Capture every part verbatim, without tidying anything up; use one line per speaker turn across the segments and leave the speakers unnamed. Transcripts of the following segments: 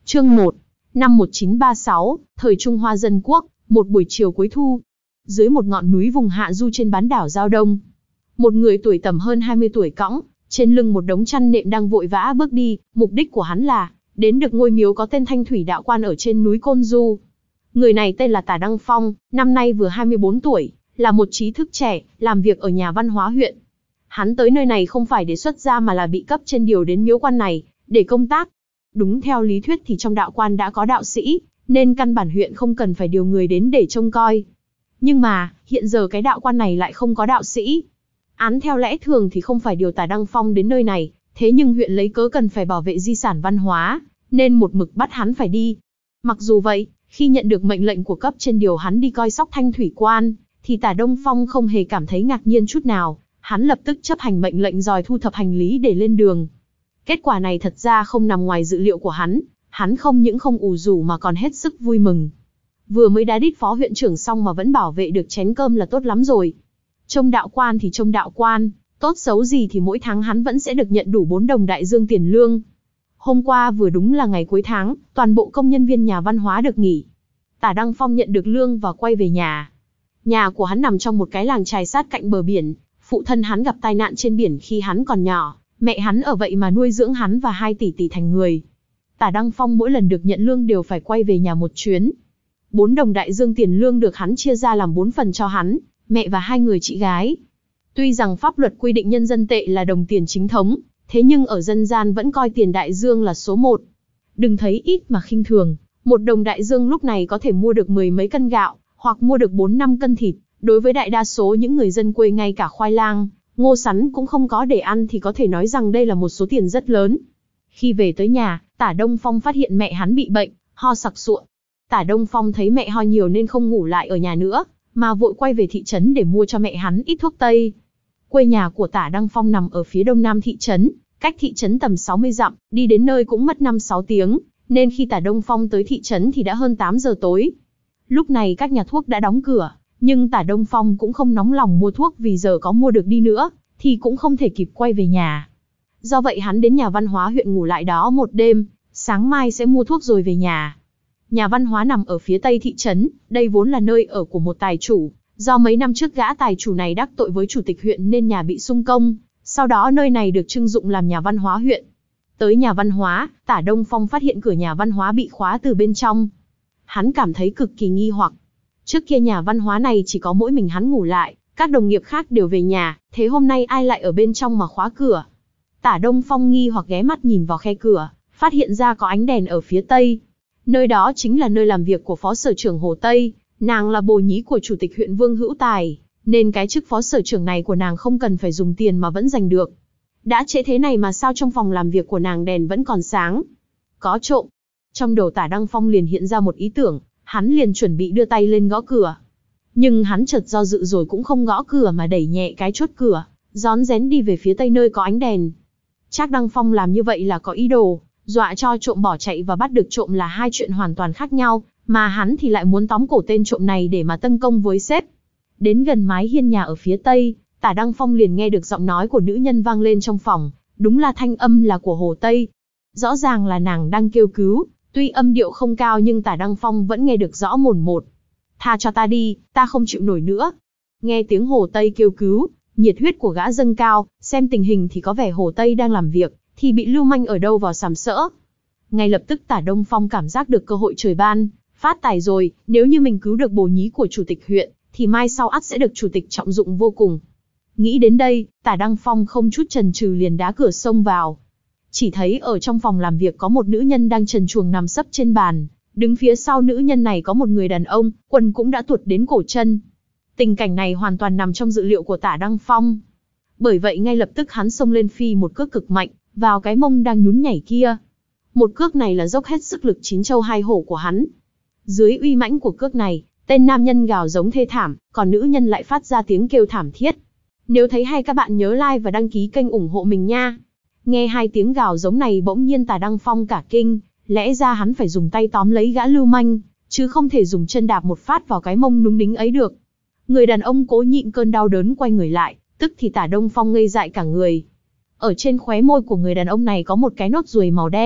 Chương một. Năm một chín ba sáu, thời Trung Hoa Dân Quốc, một buổi chiều cuối thu. Dưới một ngọn núi vùng hạ du trên bán đảo Giao Đông, một người tuổi tầm hơn hai mươi tuổi cõng trên lưng một đống chăn nệm đang vội vã bước đi. Mục đích của hắn là đến được ngôi miếu có tên Thanh Thủy Đạo Quan ở trên núi Côn Du. Người này tên là Tả Đăng Phong, năm nay vừa hai mươi bốn tuổi, là một trí thức trẻ, làm việc ở nhà văn hóa huyện. Hắn tới nơi này không phải để xuất gia mà là bị cấp trên điều đến miếu quan này để công tác. Đúng theo lý thuyết thì trong đạo quan đã có đạo sĩ, nên căn bản huyện không cần phải điều người đến để trông coi. Nhưng mà, hiện giờ cái đạo quan này lại không có đạo sĩ. Án theo lẽ thường thì không phải điều Tả Đăng Phong đến nơi này, thế nhưng huyện lấy cớ cần phải bảo vệ di sản văn hóa, nên một mực bắt hắn phải đi. Mặc dù vậy, khi nhận được mệnh lệnh của cấp trên điều hắn đi coi sóc Thanh Thủy Quan, thì Tả Đăng Phong không hề cảm thấy ngạc nhiên chút nào, hắn lập tức chấp hành mệnh lệnh rồi thu thập hành lý để lên đường. Kết quả này thật ra không nằm ngoài dự liệu của hắn, hắn không những không ù rủ mà còn hết sức vui mừng. Vừa mới đá đít phó huyện trưởng xong mà vẫn bảo vệ được chén cơm là tốt lắm rồi. Trông đạo quan thì trông đạo quan, tốt xấu gì thì mỗi tháng hắn vẫn sẽ được nhận đủ bốn đồng đại dương tiền lương. Hôm qua vừa đúng là ngày cuối tháng, toàn bộ công nhân viên nhà văn hóa được nghỉ. Tả Đăng Phong nhận được lương và quay về nhà. Nhà của hắn nằm trong một cái làng chài sát cạnh bờ biển, phụ thân hắn gặp tai nạn trên biển khi hắn còn nhỏ, mẹ hắn ở vậy mà nuôi dưỡng hắn và hai tỷ tỷ thành người. Tả Đăng Phong mỗi lần được nhận lương đều phải quay về nhà một chuyến. Bốn đồng đại dương tiền lương được hắn chia ra làm bốn phần cho hắn, mẹ và hai người chị gái. Tuy rằng pháp luật quy định nhân dân tệ là đồng tiền chính thống, thế nhưng ở dân gian vẫn coi tiền đại dương là số một. Đừng thấy ít mà khinh thường, một đồng đại dương lúc này có thể mua được mười mấy cân gạo, hoặc mua được bốn năm cân thịt. Đối với đại đa số những người dân quê ngay cả khoai lang, ngô sắn cũng không có để ăn thì có thể nói rằng đây là một số tiền rất lớn. Khi về tới nhà, Tả Đăng Phong phát hiện mẹ hắn bị bệnh, ho sặc sụa. Tả Đăng Phong thấy mẹ ho nhiều nên không ngủ lại ở nhà nữa, mà vội quay về thị trấn để mua cho mẹ hắn ít thuốc tây. Quê nhà của Tả Đăng Phong nằm ở phía đông nam thị trấn, cách thị trấn tầm sáu mươi dặm, đi đến nơi cũng mất năm sáu tiếng, nên khi Tả Đăng Phong tới thị trấn thì đã hơn tám giờ tối. Lúc này các nhà thuốc đã đóng cửa, nhưng Tả Đăng Phong cũng không nóng lòng mua thuốc vì giờ có mua được đi nữa, thì cũng không thể kịp quay về nhà. Do vậy hắn đến nhà văn hóa huyện ngủ lại đó một đêm, sáng mai sẽ mua thuốc rồi về nhà. Nhà văn hóa nằm ở phía tây thị trấn, đây vốn là nơi ở của một tài chủ. Do mấy năm trước gã tài chủ này đắc tội với chủ tịch huyện nên nhà bị xung công, sau đó nơi này được trưng dụng làm nhà văn hóa huyện. Tới nhà văn hóa, Tả Đăng Phong phát hiện cửa nhà văn hóa bị khóa từ bên trong. Hắn cảm thấy cực kỳ nghi hoặc. Trước kia nhà văn hóa này chỉ có mỗi mình hắn ngủ lại, các đồng nghiệp khác đều về nhà, thế hôm nay ai lại ở bên trong mà khóa cửa? Tả Đăng Phong nghi hoặc ghé mắt nhìn vào khe cửa, phát hiện ra có ánh đèn ở phía tây. Nơi đó chính là nơi làm việc của phó sở trưởng Hồ Tây, nàng là bồ nhí của chủ tịch huyện Vương Hữu Tài, nên cái chức phó sở trưởng này của nàng không cần phải dùng tiền mà vẫn giành được. Đã trễ thế này mà sao trong phòng làm việc của nàng đèn vẫn còn sáng? Có trộm. Trong đầu Tả Đăng Phong liền hiện ra một ý tưởng, hắn liền chuẩn bị đưa tay lên gõ cửa. Nhưng hắn chợt do dự rồi cũng không gõ cửa mà đẩy nhẹ cái chốt cửa, rón rén đi về phía tây nơi có ánh đèn. Trác Đăng Phong làm như vậy là có ý đồ, dọa cho trộm bỏ chạy và bắt được trộm là hai chuyện hoàn toàn khác nhau, mà hắn thì lại muốn tóm cổ tên trộm này để mà tấn công với sếp. Đến gần mái hiên nhà ở phía tây, Tả Đăng Phong liền nghe được giọng nói của nữ nhân vang lên trong phòng, đúng là thanh âm là của Hồ Tây. Rõ ràng là nàng đang kêu cứu, tuy âm điệu không cao nhưng Tả Đăng Phong vẫn nghe được rõ mồn một. Tha cho ta đi, ta không chịu nổi nữa. Nghe tiếng Hồ Tây kêu cứu, nhiệt huyết của gã dâng cao, xem tình hình thì có vẻ Hồ Tây đang làm việc, thì bị lưu manh ở đâu vào sàm sỡ. Ngay lập tức Tả Đăng Phong cảm giác được cơ hội trời ban, phát tài rồi, nếu như mình cứu được bồ nhí của chủ tịch huyện, thì mai sau ắt sẽ được chủ tịch trọng dụng vô cùng. Nghĩ đến đây, Tả Đăng Phong không chút chần chừ liền đá cửa xông vào. Chỉ thấy ở trong phòng làm việc có một nữ nhân đang trần truồng nằm sấp trên bàn, đứng phía sau nữ nhân này có một người đàn ông, quần cũng đã tuột đến cổ chân. Tình cảnh này hoàn toàn nằm trong dự liệu của Tả Đăng Phong. Bởi vậy ngay lập tức hắn xông lên phi một cước cực mạnh, vào cái mông đang nhún nhảy kia. Một cước này là dốc hết sức lực chín châu hai hổ của hắn. Dưới uy mãnh của cước này, tên nam nhân gào giống thê thảm, còn nữ nhân lại phát ra tiếng kêu thảm thiết. Nếu thấy hay các bạn nhớ like và đăng ký kênh ủng hộ mình nha. Nghe hai tiếng gào giống này bỗng nhiên Tả Đăng Phong cả kinh, lẽ ra hắn phải dùng tay tóm lấy gã lưu manh, chứ không thể dùng chân đạp một phát vào cái mông núng nính ấy được. Người đàn ông cố nhịn cơn đau đớn quay người lại, tức thì Tả Đăng Phong ngây dại cả người. Ở trên khóe môi của người đàn ông này có một cái nốt ruồi màu đen,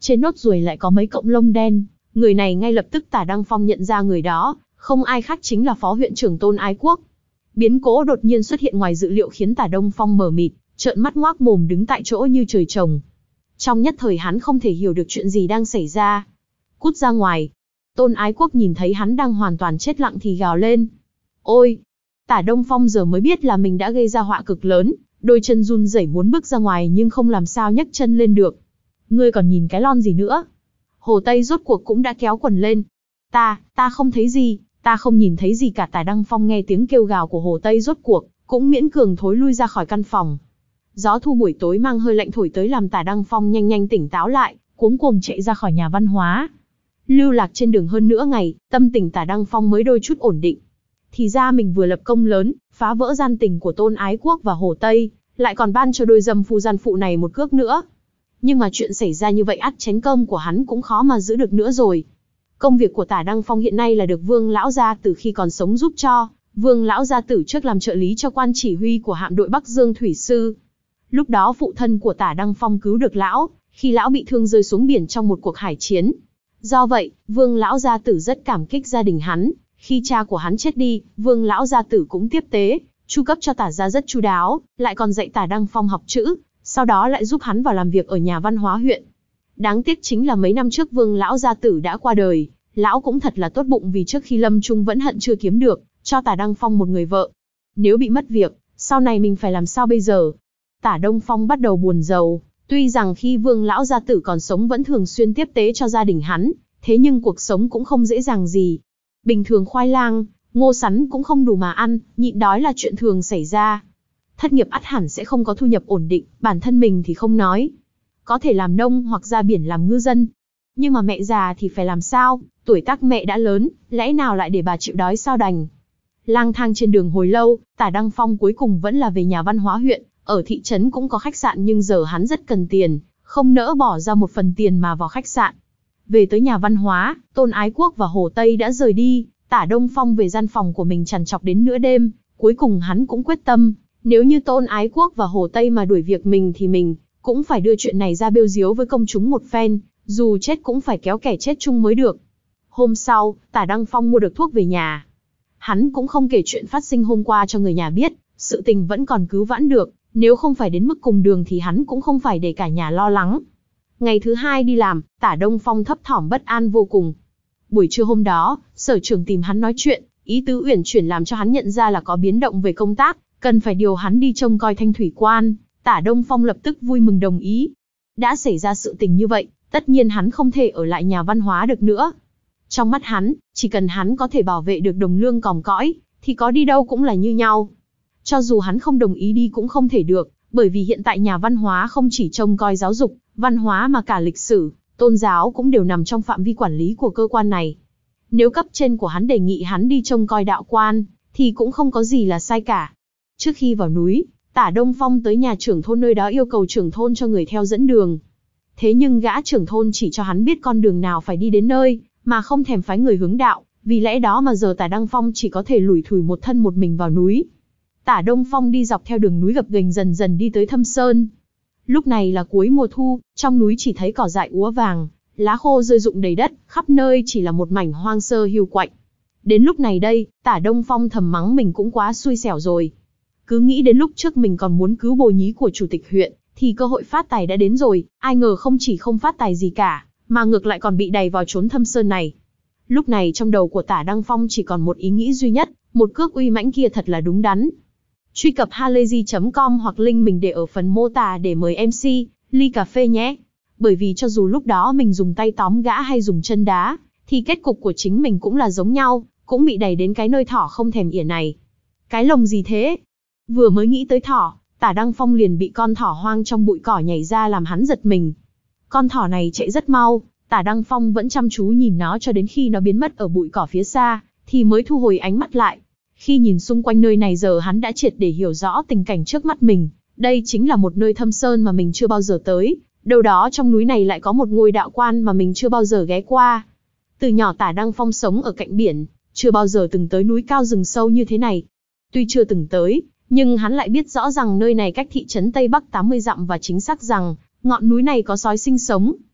trên nốt ruồi lại có mấy cọng lông đen. Người này ngay lập tức Tả Đăng Phong nhận ra người đó, không ai khác chính là Phó huyện trưởng Tôn Ái Quốc. Biến cố đột nhiên xuất hiện ngoài dự liệu khiến Tả Đăng Phong mờ mịt, trợn mắt ngoác mồm đứng tại chỗ như trời trồng. Trong nhất thời hắn không thể hiểu được chuyện gì đang xảy ra. Cút ra ngoài. Tôn Ái Quốc nhìn thấy hắn đang hoàn toàn chết lặng thì gào lên. Ôi! Tả Đăng Phong giờ mới biết là mình đã gây ra họa cực lớn, đôi chân run rẩy muốn bước ra ngoài nhưng không làm sao nhấc chân lên được. Ngươi còn nhìn cái lon gì nữa? Hồ Tây rốt cuộc cũng đã kéo quần lên. Ta, ta không thấy gì, ta không nhìn thấy gì cả. Tả Đăng Phong nghe tiếng kêu gào của Hồ Tây rốt cuộc, cũng miễn cường thối lui ra khỏi căn phòng. Gió thu buổi tối mang hơi lạnh thổi tới làm Tả Đăng Phong nhanh nhanh tỉnh táo lại, cuống cuồng chạy ra khỏi nhà văn hóa. Lưu lạc trên đường hơn nửa ngày, tâm tình Tả Đăng Phong mới đôi chút ổn định. Thì ra mình vừa lập công lớn, phá vỡ gian tình của Tôn Ái Quốc và Hồ Tây, lại còn ban cho đôi dâm phu gian phụ này một cước nữa. Nhưng mà chuyện xảy ra như vậy ắt chén cơm của hắn cũng khó mà giữ được nữa rồi. Công việc của Tả Đăng Phong hiện nay là được Vương lão gia tử khi còn sống giúp cho. Vương lão gia tử trước làm trợ lý cho quan chỉ huy của hạm đội Bắc Dương thủy sư. Lúc đó phụ thân của Tả Đăng Phong cứu được lão, khi lão bị thương rơi xuống biển trong một cuộc hải chiến. Do vậy, Vương lão gia tử rất cảm kích gia đình hắn. Khi cha của hắn chết đi, Vương lão gia tử cũng tiếp tế, chu cấp cho Tả gia rất chu đáo, lại còn dạy Tả Đăng Phong học chữ, sau đó lại giúp hắn vào làm việc ở nhà văn hóa huyện. Đáng tiếc chính là mấy năm trước Vương lão gia tử đã qua đời, lão cũng thật là tốt bụng vì trước khi lâm chung vẫn hận chưa kiếm được, cho Tả Đăng Phong một người vợ. Nếu bị mất việc, sau này mình phải làm sao bây giờ? Tả Đăng Phong bắt đầu buồn rầu, tuy rằng khi Vương lão gia tử còn sống vẫn thường xuyên tiếp tế cho gia đình hắn, thế nhưng cuộc sống cũng không dễ dàng gì. Bình thường khoai lang, ngô sắn cũng không đủ mà ăn, nhịn đói là chuyện thường xảy ra. Thất nghiệp ắt hẳn sẽ không có thu nhập ổn định, bản thân mình thì không nói. Có thể làm nông hoặc ra biển làm ngư dân. Nhưng mà mẹ già thì phải làm sao, tuổi tác mẹ đã lớn, lẽ nào lại để bà chịu đói sao đành. Lang thang trên đường hồi lâu, Tả Đăng Phong cuối cùng vẫn là về nhà văn hóa huyện, ở thị trấn cũng có khách sạn nhưng giờ hắn rất cần tiền, không nỡ bỏ ra một phần tiền mà vào khách sạn. Về tới nhà văn hóa, Tôn Ái Quốc và Hồ Tây đã rời đi, Tả Đăng Phong về gian phòng của mình trằn trọc đến nửa đêm, cuối cùng hắn cũng quyết tâm, nếu như Tôn Ái Quốc và Hồ Tây mà đuổi việc mình thì mình cũng phải đưa chuyện này ra bêu diếu với công chúng một phen, dù chết cũng phải kéo kẻ chết chung mới được. Hôm sau, Tả Đăng Phong mua được thuốc về nhà. Hắn cũng không kể chuyện phát sinh hôm qua cho người nhà biết, sự tình vẫn còn cứu vãn được, nếu không phải đến mức cùng đường thì hắn cũng không phải để cả nhà lo lắng. Ngày thứ hai đi làm, Tả Đăng Phong thấp thỏm bất an vô cùng. Buổi trưa hôm đó, sở trưởng tìm hắn nói chuyện, ý tứ uyển chuyển làm cho hắn nhận ra là có biến động về công tác, cần phải điều hắn đi trông coi Thanh Thủy Quan. Tả Đăng Phong lập tức vui mừng đồng ý. Đã xảy ra sự tình như vậy, tất nhiên hắn không thể ở lại nhà văn hóa được nữa. Trong mắt hắn, chỉ cần hắn có thể bảo vệ được đồng lương còm cõi, thì có đi đâu cũng là như nhau. Cho dù hắn không đồng ý đi cũng không thể được, bởi vì hiện tại nhà văn hóa không chỉ trông coi giáo dục, văn hóa mà cả lịch sử, tôn giáo cũng đều nằm trong phạm vi quản lý của cơ quan này. Nếu cấp trên của hắn đề nghị hắn đi trông coi đạo quan, thì cũng không có gì là sai cả. Trước khi vào núi, Tả Đăng Phong tới nhà trưởng thôn nơi đó yêu cầu trưởng thôn cho người theo dẫn đường. Thế nhưng gã trưởng thôn chỉ cho hắn biết con đường nào phải đi đến nơi, mà không thèm phái người hướng đạo, vì lẽ đó mà giờ Tả Đăng Phong chỉ có thể lủi thủi một thân một mình vào núi. Tả Đăng Phong đi dọc theo đường núi gập ghềnh dần dần đi tới Thâm Sơn. Lúc này là cuối mùa thu, trong núi chỉ thấy cỏ dại úa vàng, lá khô rơi rụng đầy đất, khắp nơi chỉ là một mảnh hoang sơ hiu quạnh. Đến lúc này đây, Tả Đăng Phong thầm mắng mình cũng quá xui xẻo rồi. Cứ nghĩ đến lúc trước mình còn muốn cứu bồ nhí của chủ tịch huyện, thì cơ hội phát tài đã đến rồi, ai ngờ không chỉ không phát tài gì cả, mà ngược lại còn bị đày vào chốn Thâm Sơn này. Lúc này trong đầu của Tả Đăng Phong chỉ còn một ý nghĩ duy nhất, một cước uy mãnh kia thật là đúng đắn. Truy cập halayzi chấm com hoặc link mình để ở phần mô tả để mời em xê, ly cà phê nhé. Bởi vì cho dù lúc đó mình dùng tay tóm gã hay dùng chân đá, thì kết cục của chính mình cũng là giống nhau, cũng bị đẩy đến cái nơi thỏ không thèm ỉa này. Cái lồng gì thế? Vừa mới nghĩ tới thỏ, Tả Đăng Phong liền bị con thỏ hoang trong bụi cỏ nhảy ra làm hắn giật mình. Con thỏ này chạy rất mau, Tả Đăng Phong vẫn chăm chú nhìn nó cho đến khi nó biến mất ở bụi cỏ phía xa, thì mới thu hồi ánh mắt lại. Khi nhìn xung quanh nơi này giờ hắn đã triệt để hiểu rõ tình cảnh trước mắt mình. Đây chính là một nơi thâm sơn mà mình chưa bao giờ tới. Đâu đó trong núi này lại có một ngôi đạo quan mà mình chưa bao giờ ghé qua. Từ nhỏ Tả Đăng Phong sống ở cạnh biển, chưa bao giờ từng tới núi cao rừng sâu như thế này. Tuy chưa từng tới, nhưng hắn lại biết rõ rằng nơi này cách thị trấn Tây Bắc tám mươi dặm và chính xác rằng ngọn núi này có sói sinh sống.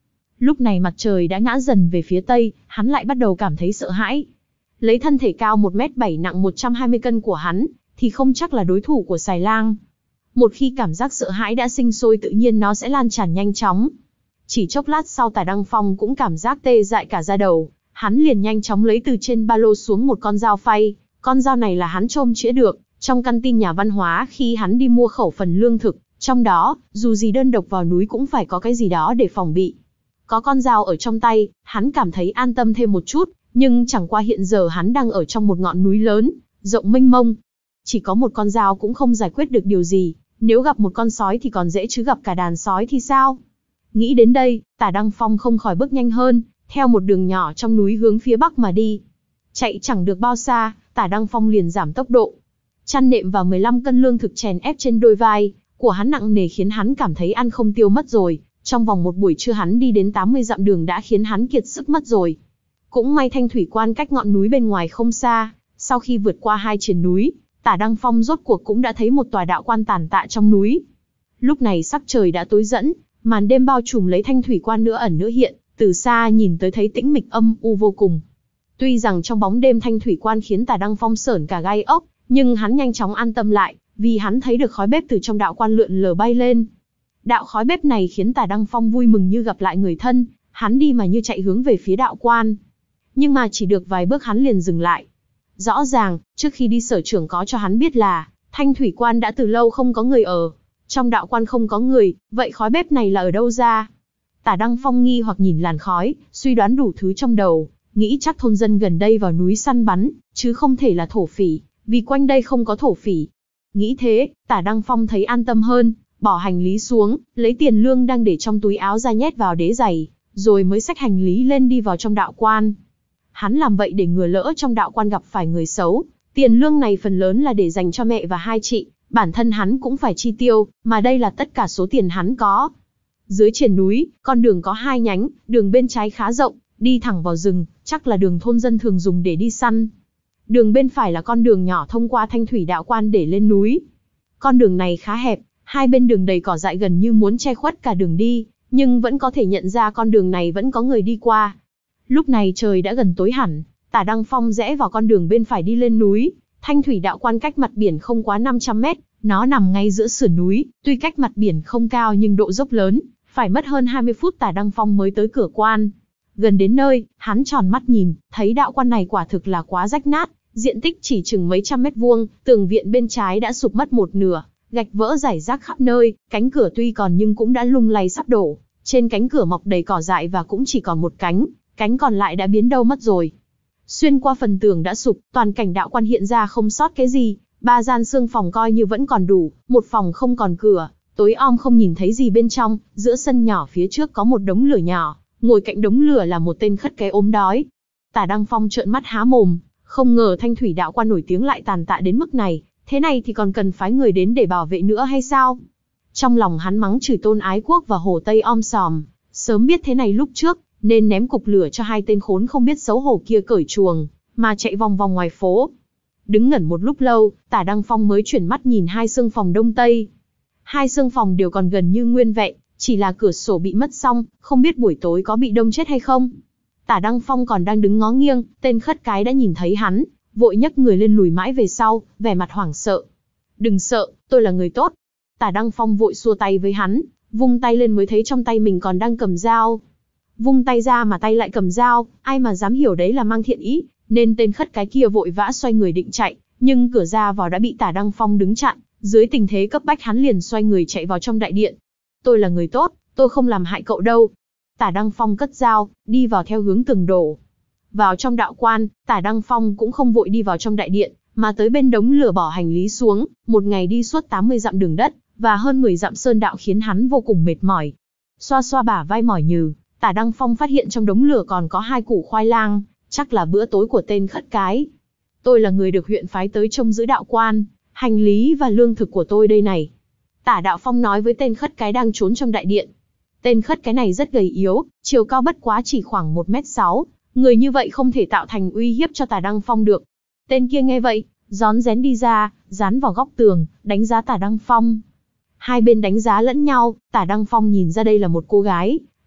Lúc này mặt trời đã ngã dần về phía tây, hắn lại bắt đầu cảm thấy sợ hãi. Lấy thân thể cao một mét bảy nặng một trăm hai mươi cân của hắn, thì không chắc là đối thủ của Xài Lang. Một khi cảm giác sợ hãi đã sinh sôi tự nhiên nó sẽ lan tràn nhanh chóng. Chỉ chốc lát sau Tả Đăng Phong cũng cảm giác tê dại cả da đầu, hắn liền nhanh chóng lấy từ trên ba lô xuống một con dao phay, con dao này là hắn trôm chĩa được trong căn tin nhà văn hóa khi hắn đi mua khẩu phần lương thực, trong đó, dù gì đơn độc vào núi cũng phải có cái gì đó để phòng bị. Có con dao ở trong tay, hắn cảm thấy an tâm thêm một chút, nhưng chẳng qua hiện giờ hắn đang ở trong một ngọn núi lớn, rộng mênh mông. Chỉ có một con dao cũng không giải quyết được điều gì, nếu gặp một con sói thì còn dễ chứ gặp cả đàn sói thì sao? Nghĩ đến đây, Tả Đăng Phong không khỏi bước nhanh hơn, theo một đường nhỏ trong núi hướng phía bắc mà đi. Chạy chẳng được bao xa, Tả Đăng Phong liền giảm tốc độ. Chăn nệm và mười lăm cân lương thực chèn ép trên đôi vai của hắn nặng nề khiến hắn cảm thấy ăn không tiêu mất rồi. Trong vòng một buổi trưa hắn đi đến tám mươi dặm đường đã khiến hắn kiệt sức mất rồi. Cũng may Thanh Thủy Quan cách ngọn núi bên ngoài không xa, sau khi vượt qua hai triền núi, Tả Đăng Phong rốt cuộc cũng đã thấy một tòa đạo quan tàn tạ trong núi. Lúc này sắc trời đã tối dẫn, màn đêm bao trùm lấy Thanh Thủy Quan nửa ẩn nửa hiện, từ xa nhìn tới thấy tĩnh mịch âm u vô cùng. Tuy rằng trong bóng đêm Thanh Thủy Quan khiến Tả Đăng Phong sởn cả gai ốc, nhưng hắn nhanh chóng an tâm lại, vì hắn thấy được khói bếp từ trong đạo quan lượn lờ bay lên. Đạo khói bếp này khiến Tả Đăng Phong vui mừng như gặp lại người thân, hắn đi mà như chạy hướng về phía đạo quan. Nhưng mà chỉ được vài bước hắn liền dừng lại. Rõ ràng, trước khi đi sở trưởng có cho hắn biết là, Thanh Thủy Quan đã từ lâu không có người ở. Trong đạo quan không có người, vậy khói bếp này là ở đâu ra? Tả Đăng Phong nghi hoặc nhìn làn khói, suy đoán đủ thứ trong đầu, nghĩ chắc thôn dân gần đây vào núi săn bắn, chứ không thể là thổ phỉ, vì quanh đây không có thổ phỉ. Nghĩ thế, Tả Đăng Phong thấy an tâm hơn, bỏ hành lý xuống, lấy tiền lương đang để trong túi áo ra nhét vào đế giày, rồi mới xách hành lý lên đi vào trong đạo quan. Hắn làm vậy để ngừa lỡ trong đạo quan gặp phải người xấu, tiền lương này phần lớn là để dành cho mẹ và hai chị, bản thân hắn cũng phải chi tiêu, mà đây là tất cả số tiền hắn có. Dưới triền núi, con đường có hai nhánh, đường bên trái khá rộng, đi thẳng vào rừng, chắc là đường thôn dân thường dùng để đi săn. Đường bên phải là con đường nhỏ thông qua Thanh Thủy đạo quan để lên núi. Con đường này khá hẹp, hai bên đường đầy cỏ dại gần như muốn che khuất cả đường đi, nhưng vẫn có thể nhận ra con đường này vẫn có người đi qua. Lúc này trời đã gần tối hẳn, Tả Đăng Phong rẽ vào con đường bên phải đi lên núi. Thanh Thủy đạo quan cách mặt biển không quá năm trăm mét, nó nằm ngay giữa sườn núi, tuy cách mặt biển không cao nhưng độ dốc lớn, phải mất hơn hai mươi phút Tả Đăng Phong mới tới cửa quan. Gần đến nơi, hắn tròn mắt nhìn, thấy đạo quan này quả thực là quá rách nát, diện tích chỉ chừng mấy trăm mét vuông, tường viện bên trái đã sụp mất một nửa, gạch vỡ rải rác khắp nơi, cánh cửa tuy còn nhưng cũng đã lung lay sắp đổ, trên cánh cửa mọc đầy cỏ dại và cũng chỉ còn một cánh, cánh còn lại đã biến đâu mất rồi. Xuyên qua phần tường đã sụp, toàn cảnh đạo quan hiện ra không sót cái gì, ba gian xương phòng coi như vẫn còn đủ, một phòng không còn cửa, tối om không nhìn thấy gì bên trong, giữa sân nhỏ phía trước có một đống lửa nhỏ, ngồi cạnh đống lửa là một tên khất cái ốm đói. Tả Đăng Phong trợn mắt há mồm, không ngờ Thanh Thủy đạo quan nổi tiếng lại tàn tạ đến mức này, thế này thì còn cần phái người đến để bảo vệ nữa hay sao? Trong lòng hắn mắng chửi Tôn Ái Quốc và Hồ Tây om sòm, sớm biết thế này lúc trước, nên ném cục lửa cho hai tên khốn không biết xấu hổ kia cởi chuồng, mà chạy vòng vòng ngoài phố. Đứng ngẩn một lúc lâu, Tả Đăng Phong mới chuyển mắt nhìn hai xương phòng đông tây. Hai xương phòng đều còn gần như nguyên vẹn, chỉ là cửa sổ bị mất xong, không biết buổi tối có bị đông chết hay không. Tả Đăng Phong còn đang đứng ngó nghiêng, tên khất cái đã nhìn thấy hắn, vội nhấc người lên lùi mãi về sau, vẻ mặt hoảng sợ. Đừng sợ, tôi là người tốt. Tả Đăng Phong vội xua tay với hắn, vung tay lên mới thấy trong tay mình còn đang cầm dao. Vung tay ra mà tay lại cầm dao, ai mà dám hiểu đấy là mang thiện ý, nên tên khất cái kia vội vã xoay người định chạy, nhưng cửa ra vào đã bị Tả Đăng Phong đứng chặn, dưới tình thế cấp bách hắn liền xoay người chạy vào trong đại điện. Tôi là người tốt, tôi không làm hại cậu đâu. Tả Đăng Phong cất dao, đi vào theo hướng tường đổ. Vào trong đạo quan, Tả Đăng Phong cũng không vội đi vào trong đại điện, mà tới bên đống lửa bỏ hành lý xuống, một ngày đi suốt tám mươi dặm đường đất, và hơn mười dặm sơn đạo khiến hắn vô cùng mệt mỏi. Xoa xoa bả vai mỏi nhừ, Tả Đăng Phong phát hiện trong đống lửa còn có hai củ khoai lang, chắc là bữa tối của tên khất cái. Tôi là người được huyện phái tới trông giữ đạo quan, hành lý và lương thực của tôi đây này. Tả Đạo Phong nói với tên khất cái đang trốn trong đại điện. Tên khất cái này rất gầy yếu, chiều cao bất quá chỉ khoảng một mét sáu, người như vậy không thể tạo thành uy hiếp cho Tả Đăng Phong được. Tên kia nghe vậy, rón rén đi ra, dán vào góc tường, đánh giá Tả Đăng Phong. Hai bên đánh giá lẫn nhau, Tả Đăng Phong nhìn ra đây là một cô gái,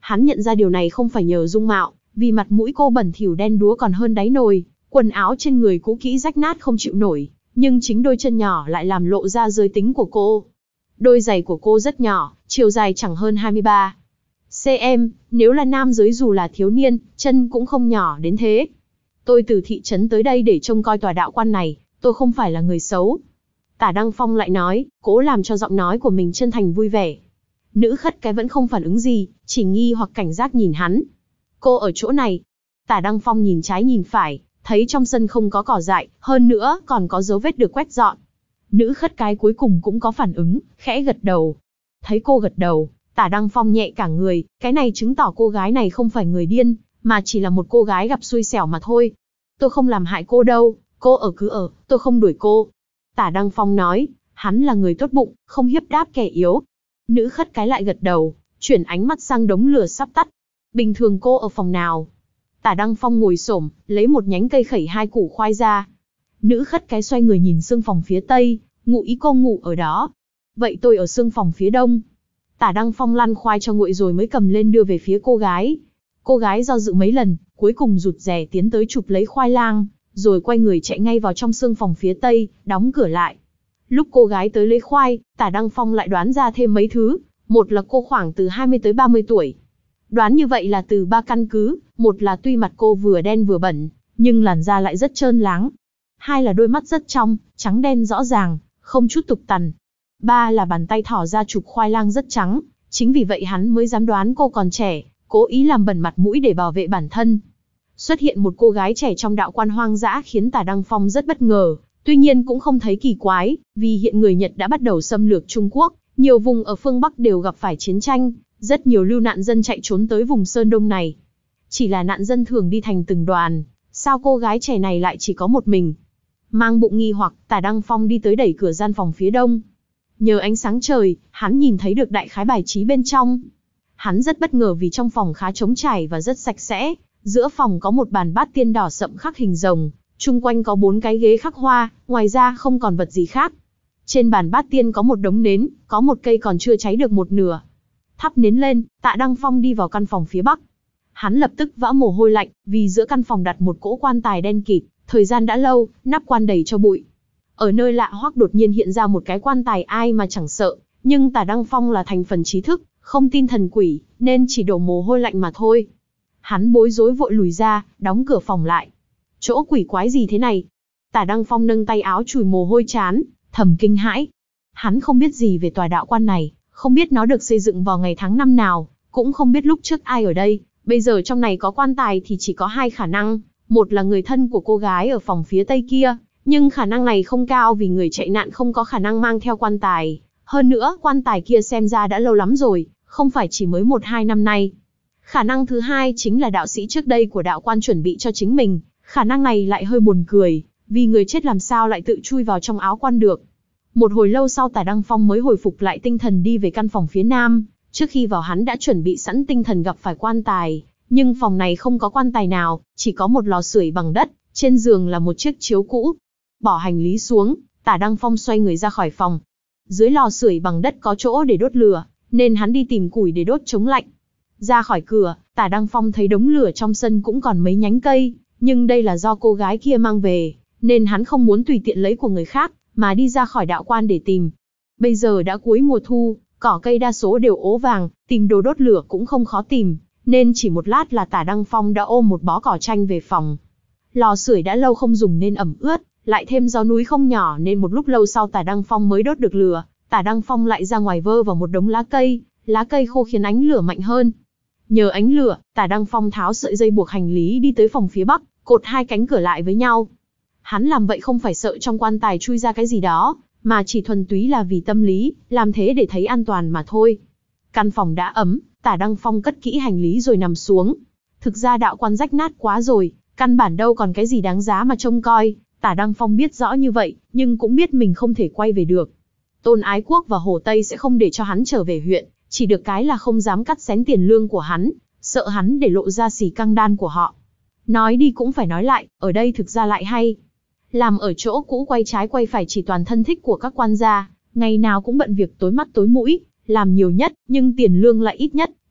Hắn nhận ra điều này không phải nhờ dung mạo, vì mặt mũi cô bẩn thỉu đen đúa còn hơn đáy nồi, quần áo trên người cũ kỹ rách nát không chịu nổi, nhưng chính đôi chân nhỏ lại làm lộ ra giới tính của cô. Đôi giày của cô rất nhỏ, chiều dài chẳng hơn hai mươi ba xăng-ti-mét, nếu là nam giới dù là thiếu niên, chân cũng không nhỏ đến thế. Tôi từ thị trấn tới đây để trông coi tòa đạo quan này, tôi không phải là người xấu. Tả Đăng Phong lại nói, cố làm cho giọng nói của mình chân thành vui vẻ. Nữ khất cái vẫn không phản ứng gì, chỉ nghi hoặc cảnh giác nhìn hắn. Cô ở chỗ này. Tả Đăng Phong nhìn trái nhìn phải, thấy trong sân không có cỏ dại, hơn nữa còn có dấu vết được quét dọn. Nữ khất cái cuối cùng cũng có phản ứng, khẽ gật đầu. Thấy cô gật đầu, Tả Đăng Phong nhẹ cả người, cái này chứng tỏ cô gái này không phải người điên, mà chỉ là một cô gái gặp xui xẻo mà thôi. Tôi không làm hại cô đâu, cô ở cứ ở, tôi không đuổi cô. Tả Đăng Phong nói, hắn là người tốt bụng, không hiếp đáp kẻ yếu. Nữ khất cái lại gật đầu, chuyển ánh mắt sang đống lửa sắp tắt. Bình thường cô ở phòng nào? Tả Đăng Phong ngồi xổm, lấy một nhánh cây khẩy hai củ khoai ra. Nữ khất cái xoay người nhìn xương phòng phía tây, ngụ ý cô ngủ ở đó. Vậy tôi ở xương phòng phía đông. Tả Đăng Phong lăn khoai cho nguội rồi mới cầm lên đưa về phía cô gái. Cô gái do dự mấy lần, cuối cùng rụt rè tiến tới chụp lấy khoai lang, rồi quay người chạy ngay vào trong xương phòng phía tây, đóng cửa lại. Lúc cô gái tới lấy khoai, Tả Đăng Phong lại đoán ra thêm mấy thứ. Một là cô khoảng từ hai mươi tới ba mươi tuổi. Đoán như vậy là từ ba căn cứ, một là tuy mặt cô vừa đen vừa bẩn, nhưng làn da lại rất trơn láng. Hai là đôi mắt rất trong, trắng đen rõ ràng, không chút tục tằn. Ba là bàn tay thỏ ra chụp khoai lang rất trắng, chính vì vậy hắn mới dám đoán cô còn trẻ, cố ý làm bẩn mặt mũi để bảo vệ bản thân. Xuất hiện một cô gái trẻ trong đạo quan hoang dã khiến Tả Đăng Phong rất bất ngờ, tuy nhiên cũng không thấy kỳ quái, vì hiện người Nhật đã bắt đầu xâm lược Trung Quốc, nhiều vùng ở phương Bắc đều gặp phải chiến tranh, rất nhiều lưu nạn dân chạy trốn tới vùng Sơn Đông này. Chỉ là nạn dân thường đi thành từng đoàn, sao cô gái trẻ này lại chỉ có một mình? Mang bụng nghi hoặc, Tả Đăng Phong đi tới đẩy cửa gian phòng phía đông. Nhờ ánh sáng trời, hắn nhìn thấy được đại khái bài trí bên trong. Hắn rất bất ngờ vì trong phòng khá trống trải và rất sạch sẽ. Giữa phòng có một bàn bát tiên đỏ sậm khắc hình rồng, chung quanh có bốn cái ghế khắc hoa, ngoài ra không còn vật gì khác. Trên bàn bát tiên có một đống nến, có một cây còn chưa cháy được một nửa. Thắp nến lên, Tạ Đăng Phong đi vào căn phòng phía bắc. Hắn lập tức vã mồ hôi lạnh, vì giữa căn phòng đặt một cỗ quan tài đen kịt, thời gian đã lâu, nắp quan đầy cho bụi. Ở nơi lạ hoắc đột nhiên hiện ra một cái quan tài, ai mà chẳng sợ, nhưng Tả Đăng Phong là thành phần trí thức, không tin thần quỷ, nên chỉ đổ mồ hôi lạnh mà thôi. Hắn bối rối vội lùi ra, đóng cửa phòng lại. Chỗ quỷ quái gì thế này? Tả Đăng Phong nâng tay áo chùi mồ hôi chán, thầm kinh hãi. Hắn không biết gì về tòa đạo quan này, không biết nó được xây dựng vào ngày tháng năm nào, cũng không biết lúc trước ai ở đây. Bây giờ trong này có quan tài thì chỉ có hai khả năng, một là người thân của cô gái ở phòng phía tây kia, nhưng khả năng này không cao vì người chạy nạn không có khả năng mang theo quan tài. Hơn nữa, quan tài kia xem ra đã lâu lắm rồi, không phải chỉ mới một hai năm nay. Khả năng thứ hai chính là đạo sĩ trước đây của đạo quan chuẩn bị cho chính mình. Khả năng này lại hơi buồn cười, vì người chết làm sao lại tự chui vào trong áo quan được. Một hồi lâu sau Tả Đăng Phong mới hồi phục lại tinh thần đi về căn phòng phía nam. Trước khi vào hắn đã chuẩn bị sẵn tinh thần gặp phải quan tài, nhưng phòng này không có quan tài nào, chỉ có một lò sưởi bằng đất, trên giường là một chiếc chiếu cũ. Bỏ hành lý xuống, Tả Đăng Phong xoay người ra khỏi phòng. Dưới lò sưởi bằng đất có chỗ để đốt lửa, nên hắn đi tìm củi để đốt chống lạnh. Ra khỏi cửa, Tả Đăng Phong thấy đống lửa trong sân cũng còn mấy nhánh cây, nhưng đây là do cô gái kia mang về, nên hắn không muốn tùy tiện lấy của người khác, mà đi ra khỏi đạo quan để tìm. Bây giờ đã cuối mùa thu, cỏ cây đa số đều ố vàng, tìm đồ đốt lửa cũng không khó tìm, nên chỉ một lát là Tả Đăng Phong đã ôm một bó cỏ tranh về phòng. Lò sưởi đã lâu không dùng nên ẩm ướt, lại thêm gió núi không nhỏ nên một lúc lâu sau Tả Đăng Phong mới đốt được lửa. Tả Đăng Phong lại ra ngoài vơ vào một đống lá cây, lá cây khô khiến ánh lửa mạnh hơn. Nhờ ánh lửa, Tả Đăng Phong tháo sợi dây buộc hành lý đi tới phòng phía bắc, cột hai cánh cửa lại với nhau. Hắn làm vậy không phải sợ trong quan tài chui ra cái gì đó, mà chỉ thuần túy là vì tâm lý, làm thế để thấy an toàn mà thôi. Căn phòng đã ấm, Tả Đăng Phong cất kỹ hành lý rồi nằm xuống. Thực ra đạo quan rách nát quá rồi, căn bản đâu còn cái gì đáng giá mà trông coi. Tả Đăng Phong biết rõ như vậy, nhưng cũng biết mình không thể quay về được. Tôn Ái Quốc và Hồ Tây sẽ không để cho hắn trở về huyện, chỉ được cái là không dám cắt xén tiền lương của hắn, sợ hắn để lộ ra xì căng đan của họ. Nói đi cũng phải nói lại, ở đây thực ra lại hay. Làm ở chỗ cũ quay trái quay phải chỉ toàn thân thích của các quan gia, ngày nào cũng bận việc tối mắt tối mũi, làm nhiều nhất, nhưng tiền lương lại ít nhất,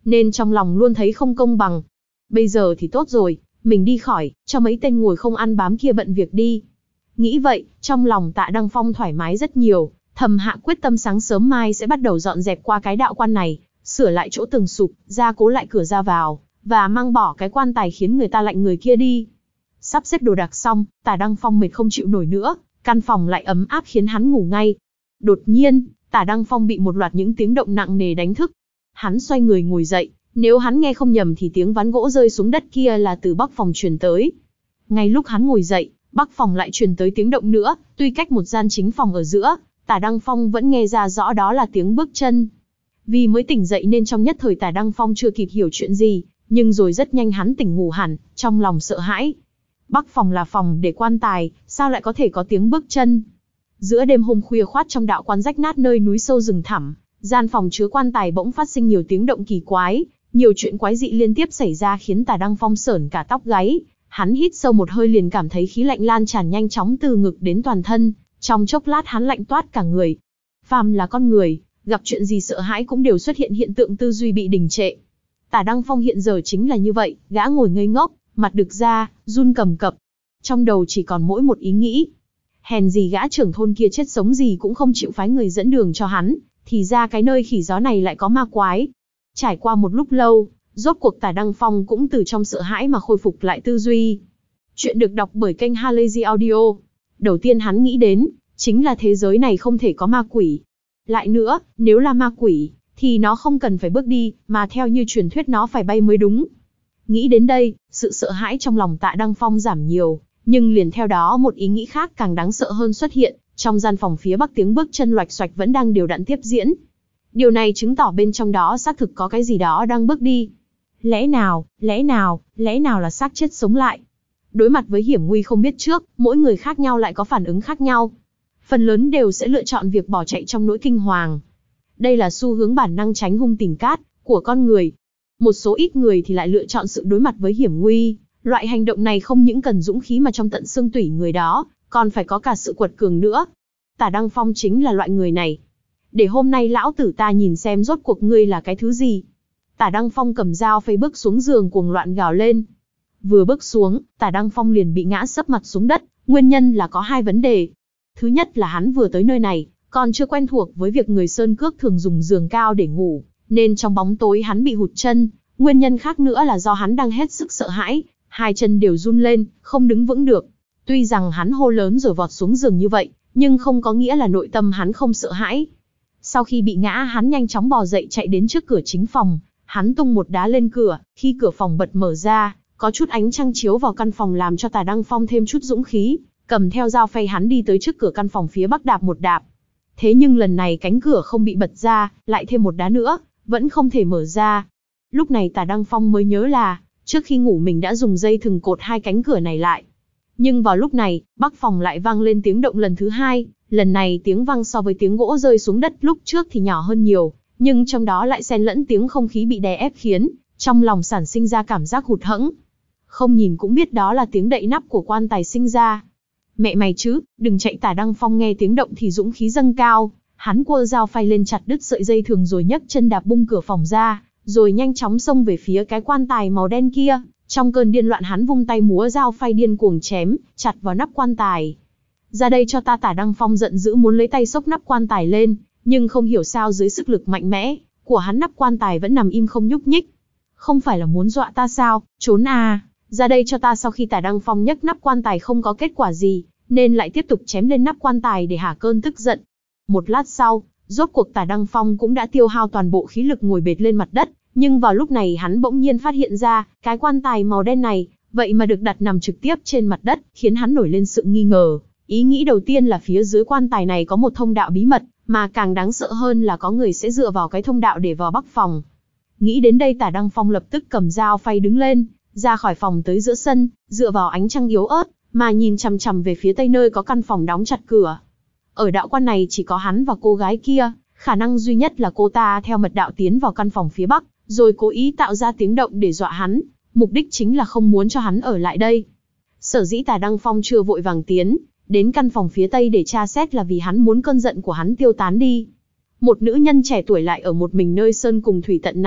nên trong lòng luôn thấy không công bằng. Bây giờ thì tốt rồi, mình đi khỏi, cho mấy tên ngồi không ăn bám kia bận việc đi. Nghĩ vậy, trong lòng Tạ Đăng Phong thoải mái rất nhiều, thầm hạ quyết tâm sáng sớm mai sẽ bắt đầu dọn dẹp qua cái đạo quan này, sửa lại chỗ tường sụp, gia cố lại cửa ra vào, và mang bỏ cái quan tài khiến người ta lạnh người kia đi. Sắp xếp đồ đạc xong, Tạ Đăng Phong mệt không chịu nổi nữa, căn phòng lại ấm áp khiến hắn ngủ ngay. Đột nhiên, Tạ Đăng Phong bị một loạt những tiếng động nặng nề đánh thức. Hắn xoay người ngồi dậy, nếu hắn nghe không nhầm thì tiếng ván gỗ rơi xuống đất kia là từ bắc phòng truyền tới. Ngay lúc hắn ngồi dậy, bắc phòng lại truyền tới tiếng động nữa, tuy cách một gian chính phòng ở giữa, Tạ Đăng Phong vẫn nghe ra rõ đó là tiếng bước chân. Vì mới tỉnh dậy nên trong nhất thời Tạ Đăng Phong chưa kịp hiểu chuyện gì, nhưng rồi rất nhanh hắn tỉnh ngủ hẳn, trong lòng sợ hãi. Bắc phòng là phòng để quan tài, sao lại có thể có tiếng bước chân? Giữa đêm hôm khuya khoắt trong đạo quan rách nát nơi núi sâu rừng thẳm, gian phòng chứa quan tài bỗng phát sinh nhiều tiếng động kỳ quái, nhiều chuyện quái dị liên tiếp xảy ra khiến Tạ Đăng Phong sởn cả tóc gáy. Hắn hít sâu một hơi liền cảm thấy khí lạnh lan tràn nhanh chóng từ ngực đến toàn thân, trong chốc lát hắn lạnh toát cả người. Phàm là con người, gặp chuyện gì sợ hãi cũng đều xuất hiện hiện tượng tư duy bị đình trệ. Tạ Đăng Phong hiện giờ chính là như vậy, gã ngồi ngây ngốc, mặt đực ra, run cầm cập. Trong đầu chỉ còn mỗi một ý nghĩ. Hèn gì gã trưởng thôn kia chết sống gì cũng không chịu phái người dẫn đường cho hắn, thì ra cái nơi khỉ gió này lại có ma quái. Trải qua một lúc lâu, rốt cuộc Tạ Đăng Phong cũng từ trong sợ hãi mà khôi phục lại tư duy. Chuyện được đọc bởi kênh Halazy Audio. Đầu tiên hắn nghĩ đến, chính là thế giới này không thể có ma quỷ. Lại nữa, nếu là ma quỷ, thì nó không cần phải bước đi, mà theo như truyền thuyết nó phải bay mới đúng. Nghĩ đến đây, sự sợ hãi trong lòng Tạ Đăng Phong giảm nhiều, nhưng liền theo đó một ý nghĩ khác càng đáng sợ hơn xuất hiện, trong gian phòng phía bắc tiếng bước chân loạch xoạch vẫn đang đều đặn tiếp diễn. Điều này chứng tỏ bên trong đó xác thực có cái gì đó đang bước đi. Lẽ nào, lẽ nào, lẽ nào là xác chết sống lại? Đối mặt với hiểm nguy không biết trước, mỗi người khác nhau lại có phản ứng khác nhau. Phần lớn đều sẽ lựa chọn việc bỏ chạy trong nỗi kinh hoàng. Đây là xu hướng bản năng tránh hung tìm cát của con người. Một số ít người thì lại lựa chọn sự đối mặt với hiểm nguy. Loại hành động này không những cần dũng khí mà trong tận xương tủy người đó, còn phải có cả sự quật cường nữa. Tạ Đăng Phong chính là loại người này. Để hôm nay lão tử ta nhìn xem rốt cuộc ngươi là cái thứ gì. Tạ Đăng Phong cầm dao phay bước xuống giường cuồng loạn gào lên. Vừa bước xuống, Tạ Đăng Phong liền bị ngã sấp mặt xuống đất, nguyên nhân là có hai vấn đề. Thứ nhất là hắn vừa tới nơi này, còn chưa quen thuộc với việc người sơn cước thường dùng giường cao để ngủ, nên trong bóng tối hắn bị hụt chân. Nguyên nhân khác nữa là do hắn đang hết sức sợ hãi, hai chân đều run lên, không đứng vững được. Tuy rằng hắn hô lớn rồi vọt xuống giường như vậy, nhưng không có nghĩa là nội tâm hắn không sợ hãi. Sau khi bị ngã hắn nhanh chóng bò dậy chạy đến trước cửa chính phòng, hắn tung một đá lên cửa, khi cửa phòng bật mở ra, có chút ánh trăng chiếu vào căn phòng làm cho Tạ Đăng Phong thêm chút dũng khí, cầm theo dao phay hắn đi tới trước cửa căn phòng phía bắc đạp một đạp. Thế nhưng lần này cánh cửa không bị bật ra, lại thêm một đá nữa, vẫn không thể mở ra. Lúc này Tạ Đăng Phong mới nhớ là, trước khi ngủ mình đã dùng dây thừng cột hai cánh cửa này lại. Nhưng vào lúc này, bắc phòng lại vang lên tiếng động lần thứ hai, lần này tiếng vang so với tiếng gỗ rơi xuống đất lúc trước thì nhỏ hơn nhiều, nhưng trong đó lại xen lẫn tiếng không khí bị đè ép khiến trong lòng sản sinh ra cảm giác hụt hẫng. Không nhìn cũng biết đó là tiếng đậy nắp của quan tài sinh ra. Mẹ mày chứ, đừng chạy. Tạ Đăng Phong nghe tiếng động thì dũng khí dâng cao, hắn quơ dao phay lên chặt đứt sợi dây thừng rồi nhấc chân đạp bung cửa phòng ra, rồi nhanh chóng xông về phía cái quan tài màu đen kia. Trong cơn điên loạn hắn vung tay múa dao phay điên cuồng chém chặt vào nắp quan tài. Ra đây cho ta. Tạ Đăng Phong giận dữ muốn lấy tay xốc nắp quan tài lên, nhưng không hiểu sao dưới sức lực mạnh mẽ của hắn nắp quan tài vẫn nằm im không nhúc nhích. Không phải là muốn dọa ta sao, trốn à, ra đây cho ta. Sau khi Tạ Đăng Phong nhấc nắp quan tài không có kết quả gì, nên lại tiếp tục chém lên nắp quan tài để hả cơn tức giận. Một lát sau, rốt cuộc Tạ Đăng Phong cũng đã tiêu hao toàn bộ khí lực ngồi bệt lên mặt đất, nhưng vào lúc này hắn bỗng nhiên phát hiện ra, cái quan tài màu đen này, vậy mà được đặt nằm trực tiếp trên mặt đất, khiến hắn nổi lên sự nghi ngờ. Ý nghĩ đầu tiên là phía dưới quan tài này có một thông đạo bí mật, mà càng đáng sợ hơn là có người sẽ dựa vào cái thông đạo để vào bắc phòng. Nghĩ đến đây Tạ Đăng Phong lập tức cầm dao phay đứng lên, ra khỏi phòng tới giữa sân, dựa vào ánh trăng yếu ớt, mà nhìn chằm chằm về phía tây nơi có căn phòng đóng chặt cửa. Ở đạo quan này chỉ có hắn và cô gái kia, khả năng duy nhất là cô ta theo mật đạo tiến vào căn phòng phía bắc, rồi cố ý tạo ra tiếng động để dọa hắn, mục đích chính là không muốn cho hắn ở lại đây. Sở dĩ Tạ Đăng Phong chưa vội vàng tiến đến căn phòng phía tây để tra xét là vì hắn muốn cơn giận của hắn tiêu tán đi. Một nữ nhân trẻ tuổi lại ở một mình nơi sơn cùng thủy tận này,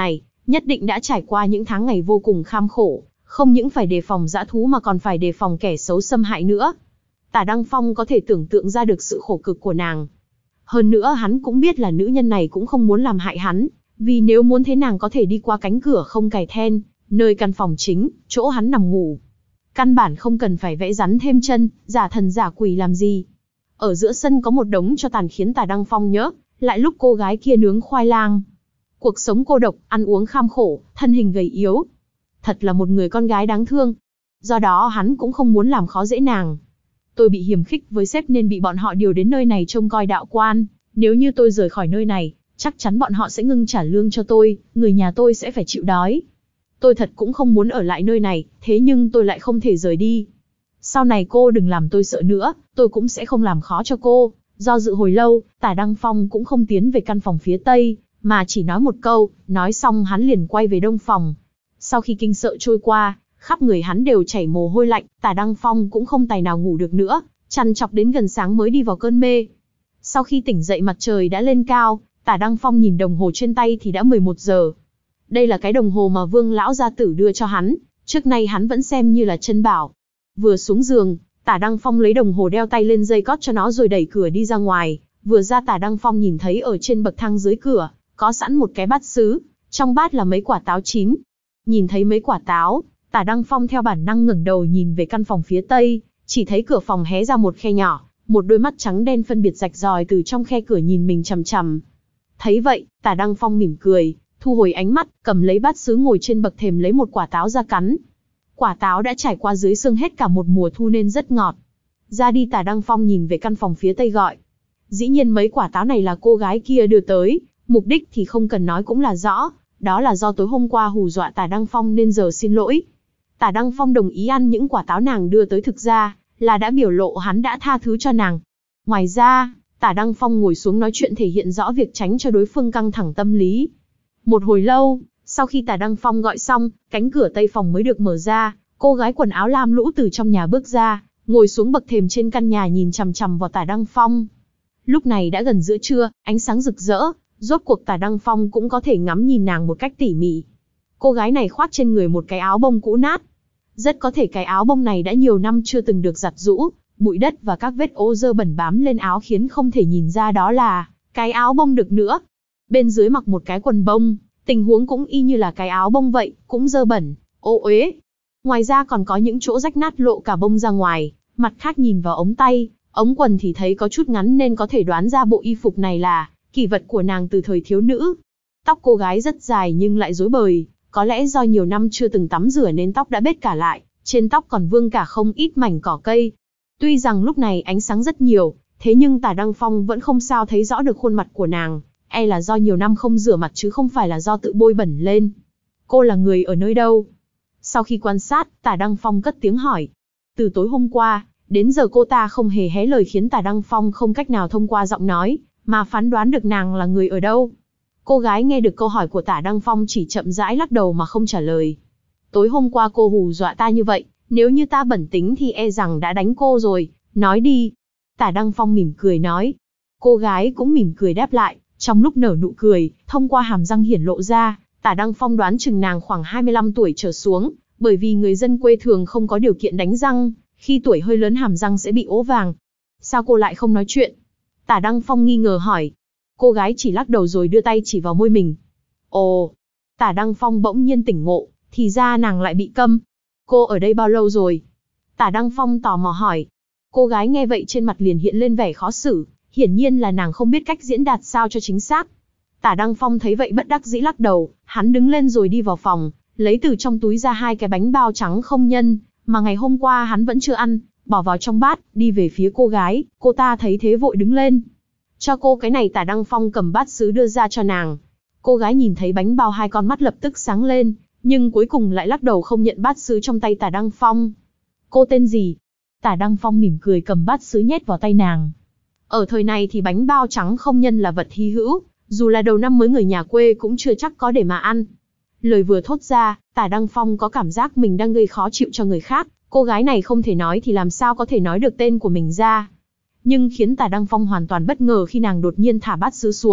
nhất định đã trải qua những tháng ngày vô cùng kham khổ, không những phải đề phòng dã thú mà còn phải đề phòng kẻ xấu xâm hại nữa. Tả Đăng Phong có thể tưởng tượng ra được sự khổ cực của nàng. Hơn nữa hắn cũng biết là nữ nhân này cũng không muốn làm hại hắn, vì nếu muốn thế nàng có thể đi qua cánh cửa không cài then, nơi căn phòng chính, chỗ hắn nằm ngủ. Căn bản không cần phải vẽ rắn thêm chân, giả thần giả quỷ làm gì. Ở giữa sân có một đống tro tàn khiến Tả Đăng Phong nhớ lại lúc cô gái kia nướng khoai lang. Cuộc sống cô độc, ăn uống kham khổ, thân hình gầy yếu. Thật là một người con gái đáng thương. Do đó hắn cũng không muốn làm khó dễ nàng. Tôi bị hiềm khích với sếp nên bị bọn họ điều đến nơi này trông coi đạo quan. Nếu như tôi rời khỏi nơi này, chắc chắn bọn họ sẽ ngưng trả lương cho tôi, người nhà tôi sẽ phải chịu đói. Tôi thật cũng không muốn ở lại nơi này, thế nhưng tôi lại không thể rời đi. Sau này cô đừng làm tôi sợ nữa, tôi cũng sẽ không làm khó cho cô. Do dự hồi lâu, Tả Đăng Phong cũng không tiến về căn phòng phía tây, mà chỉ nói một câu, nói xong hắn liền quay về đông phòng. Sau khi kinh sợ trôi qua, khắp người hắn đều chảy mồ hôi lạnh, Tả Đăng Phong cũng không tài nào ngủ được nữa, trằn trọc đến gần sáng mới đi vào cơn mê. Sau khi tỉnh dậy mặt trời đã lên cao, Tả Đăng Phong nhìn đồng hồ trên tay thì đã mười một giờ. Đây là cái đồng hồ mà Vương lão gia tử đưa cho hắn, trước nay hắn vẫn xem như là chân bảo. Vừa xuống giường, Tả Đăng Phong lấy đồng hồ đeo tay lên dây cót cho nó rồi đẩy cửa đi ra ngoài. Vừa ra Tả Đăng Phong nhìn thấy ở trên bậc thang dưới cửa, có sẵn một cái bát sứ, trong bát là mấy quả táo chín. Nhìn thấy mấy quả táo, Tả Đăng Phong theo bản năng ngẩng đầu nhìn về căn phòng phía tây, chỉ thấy cửa phòng hé ra một khe nhỏ, một đôi mắt trắng đen phân biệt rạch ròi từ trong khe cửa nhìn mình chằm chằm. Thấy vậy, Tả Đăng Phong mỉm cười, thu hồi ánh mắt, cầm lấy bát sứ ngồi trên bậc thềm lấy một quả táo ra cắn. Quả táo đã trải qua dưới xương hết cả một mùa thu nên rất ngọt. Ra đi, Tả Đăng Phong nhìn về căn phòng phía tây gọi. Dĩ nhiên mấy quả táo này là cô gái kia đưa tới, mục đích thì không cần nói cũng là rõ, đó là do tối hôm qua hù dọa Tả Đăng Phong nên giờ xin lỗi. Tả Đăng Phong đồng ý ăn những quả táo nàng đưa tới, thực ra là đã biểu lộ hắn đã tha thứ cho nàng. Ngoài ra, Tả Đăng Phong ngồi xuống nói chuyện thể hiện rõ việc tránh cho đối phương căng thẳng tâm lý. Một hồi lâu, sau khi Tả Đăng Phong gọi xong, cánh cửa tây phòng mới được mở ra, cô gái quần áo lam lũ từ trong nhà bước ra, ngồi xuống bậc thềm trên căn nhà nhìn chằm chằm vào Tả Đăng Phong. Lúc này đã gần giữa trưa, ánh sáng rực rỡ, rốt cuộc Tả Đăng Phong cũng có thể ngắm nhìn nàng một cách tỉ mỉ. Cô gái này khoác trên người một cái áo bông cũ nát. Rất có thể cái áo bông này đã nhiều năm chưa từng được giặt giũ, bụi đất và các vết ô dơ bẩn bám lên áo khiến không thể nhìn ra đó là cái áo bông được nữa. Bên dưới mặc một cái quần bông, tình huống cũng y như là cái áo bông vậy, cũng dơ bẩn, ô uế. Ngoài ra còn có những chỗ rách nát lộ cả bông ra ngoài, mặt khác nhìn vào ống tay, ống quần thì thấy có chút ngắn nên có thể đoán ra bộ y phục này là kỷ vật của nàng từ thời thiếu nữ. Tóc cô gái rất dài nhưng lại rối bời, có lẽ do nhiều năm chưa từng tắm rửa nên tóc đã bết cả lại, trên tóc còn vương cả không ít mảnh cỏ cây. Tuy rằng lúc này ánh sáng rất nhiều, thế nhưng Tả Đăng Phong vẫn không sao thấy rõ được khuôn mặt của nàng, e là do nhiều năm không rửa mặt chứ không phải là do tự bôi bẩn lên. Cô là người ở nơi đâu? Sau khi quan sát, Tả Đăng Phong cất tiếng hỏi. Từ tối hôm qua, đến giờ cô ta không hề hé lời khiến Tả Đăng Phong không cách nào thông qua giọng nói, mà phán đoán được nàng là người ở đâu. Cô gái nghe được câu hỏi của Tả Đăng Phong chỉ chậm rãi lắc đầu mà không trả lời. Tối hôm qua cô hù dọa ta như vậy, nếu như ta bẩn tính thì e rằng đã đánh cô rồi, nói đi. Tả Đăng Phong mỉm cười nói. Cô gái cũng mỉm cười đáp lại, trong lúc nở nụ cười, thông qua hàm răng hiển lộ ra, Tả Đăng Phong đoán chừng nàng khoảng hai mươi lăm tuổi trở xuống, bởi vì người dân quê thường không có điều kiện đánh răng, khi tuổi hơi lớn hàm răng sẽ bị ố vàng. Sao cô lại không nói chuyện? Tả Đăng Phong nghi ngờ hỏi. Cô gái chỉ lắc đầu rồi đưa tay chỉ vào môi mình. Ồ! Tả Đăng Phong bỗng nhiên tỉnh ngộ, thì ra nàng lại bị câm. Cô ở đây bao lâu rồi? Tả Đăng Phong tò mò hỏi. Cô gái nghe vậy trên mặt liền hiện lên vẻ khó xử, hiển nhiên là nàng không biết cách diễn đạt sao cho chính xác. Tả Đăng Phong thấy vậy bất đắc dĩ lắc đầu, hắn đứng lên rồi đi vào phòng, lấy từ trong túi ra hai cái bánh bao trắng không nhân, mà ngày hôm qua hắn vẫn chưa ăn, bỏ vào trong bát, đi về phía cô gái. Cô ta thấy thế vội đứng lên. Cho cô cái này. Tả Đăng Phong cầm bát sứ đưa ra cho nàng. Cô gái nhìn thấy bánh bao hai con mắt lập tức sáng lên, nhưng cuối cùng lại lắc đầu không nhận bát sứ trong tay Tả Đăng Phong. Cô tên gì? Tả Đăng Phong mỉm cười cầm bát sứ nhét vào tay nàng. Ở thời này thì bánh bao trắng không nhân là vật hy hữu, dù là đầu năm mới người nhà quê cũng chưa chắc có để mà ăn. Lời vừa thốt ra, Tả Đăng Phong có cảm giác mình đang gây khó chịu cho người khác, cô gái này không thể nói thì làm sao có thể nói được tên của mình ra. Nhưng khiến Tả Đăng Phong hoàn toàn bất ngờ khi nàng đột nhiên thả bát sứ xuống,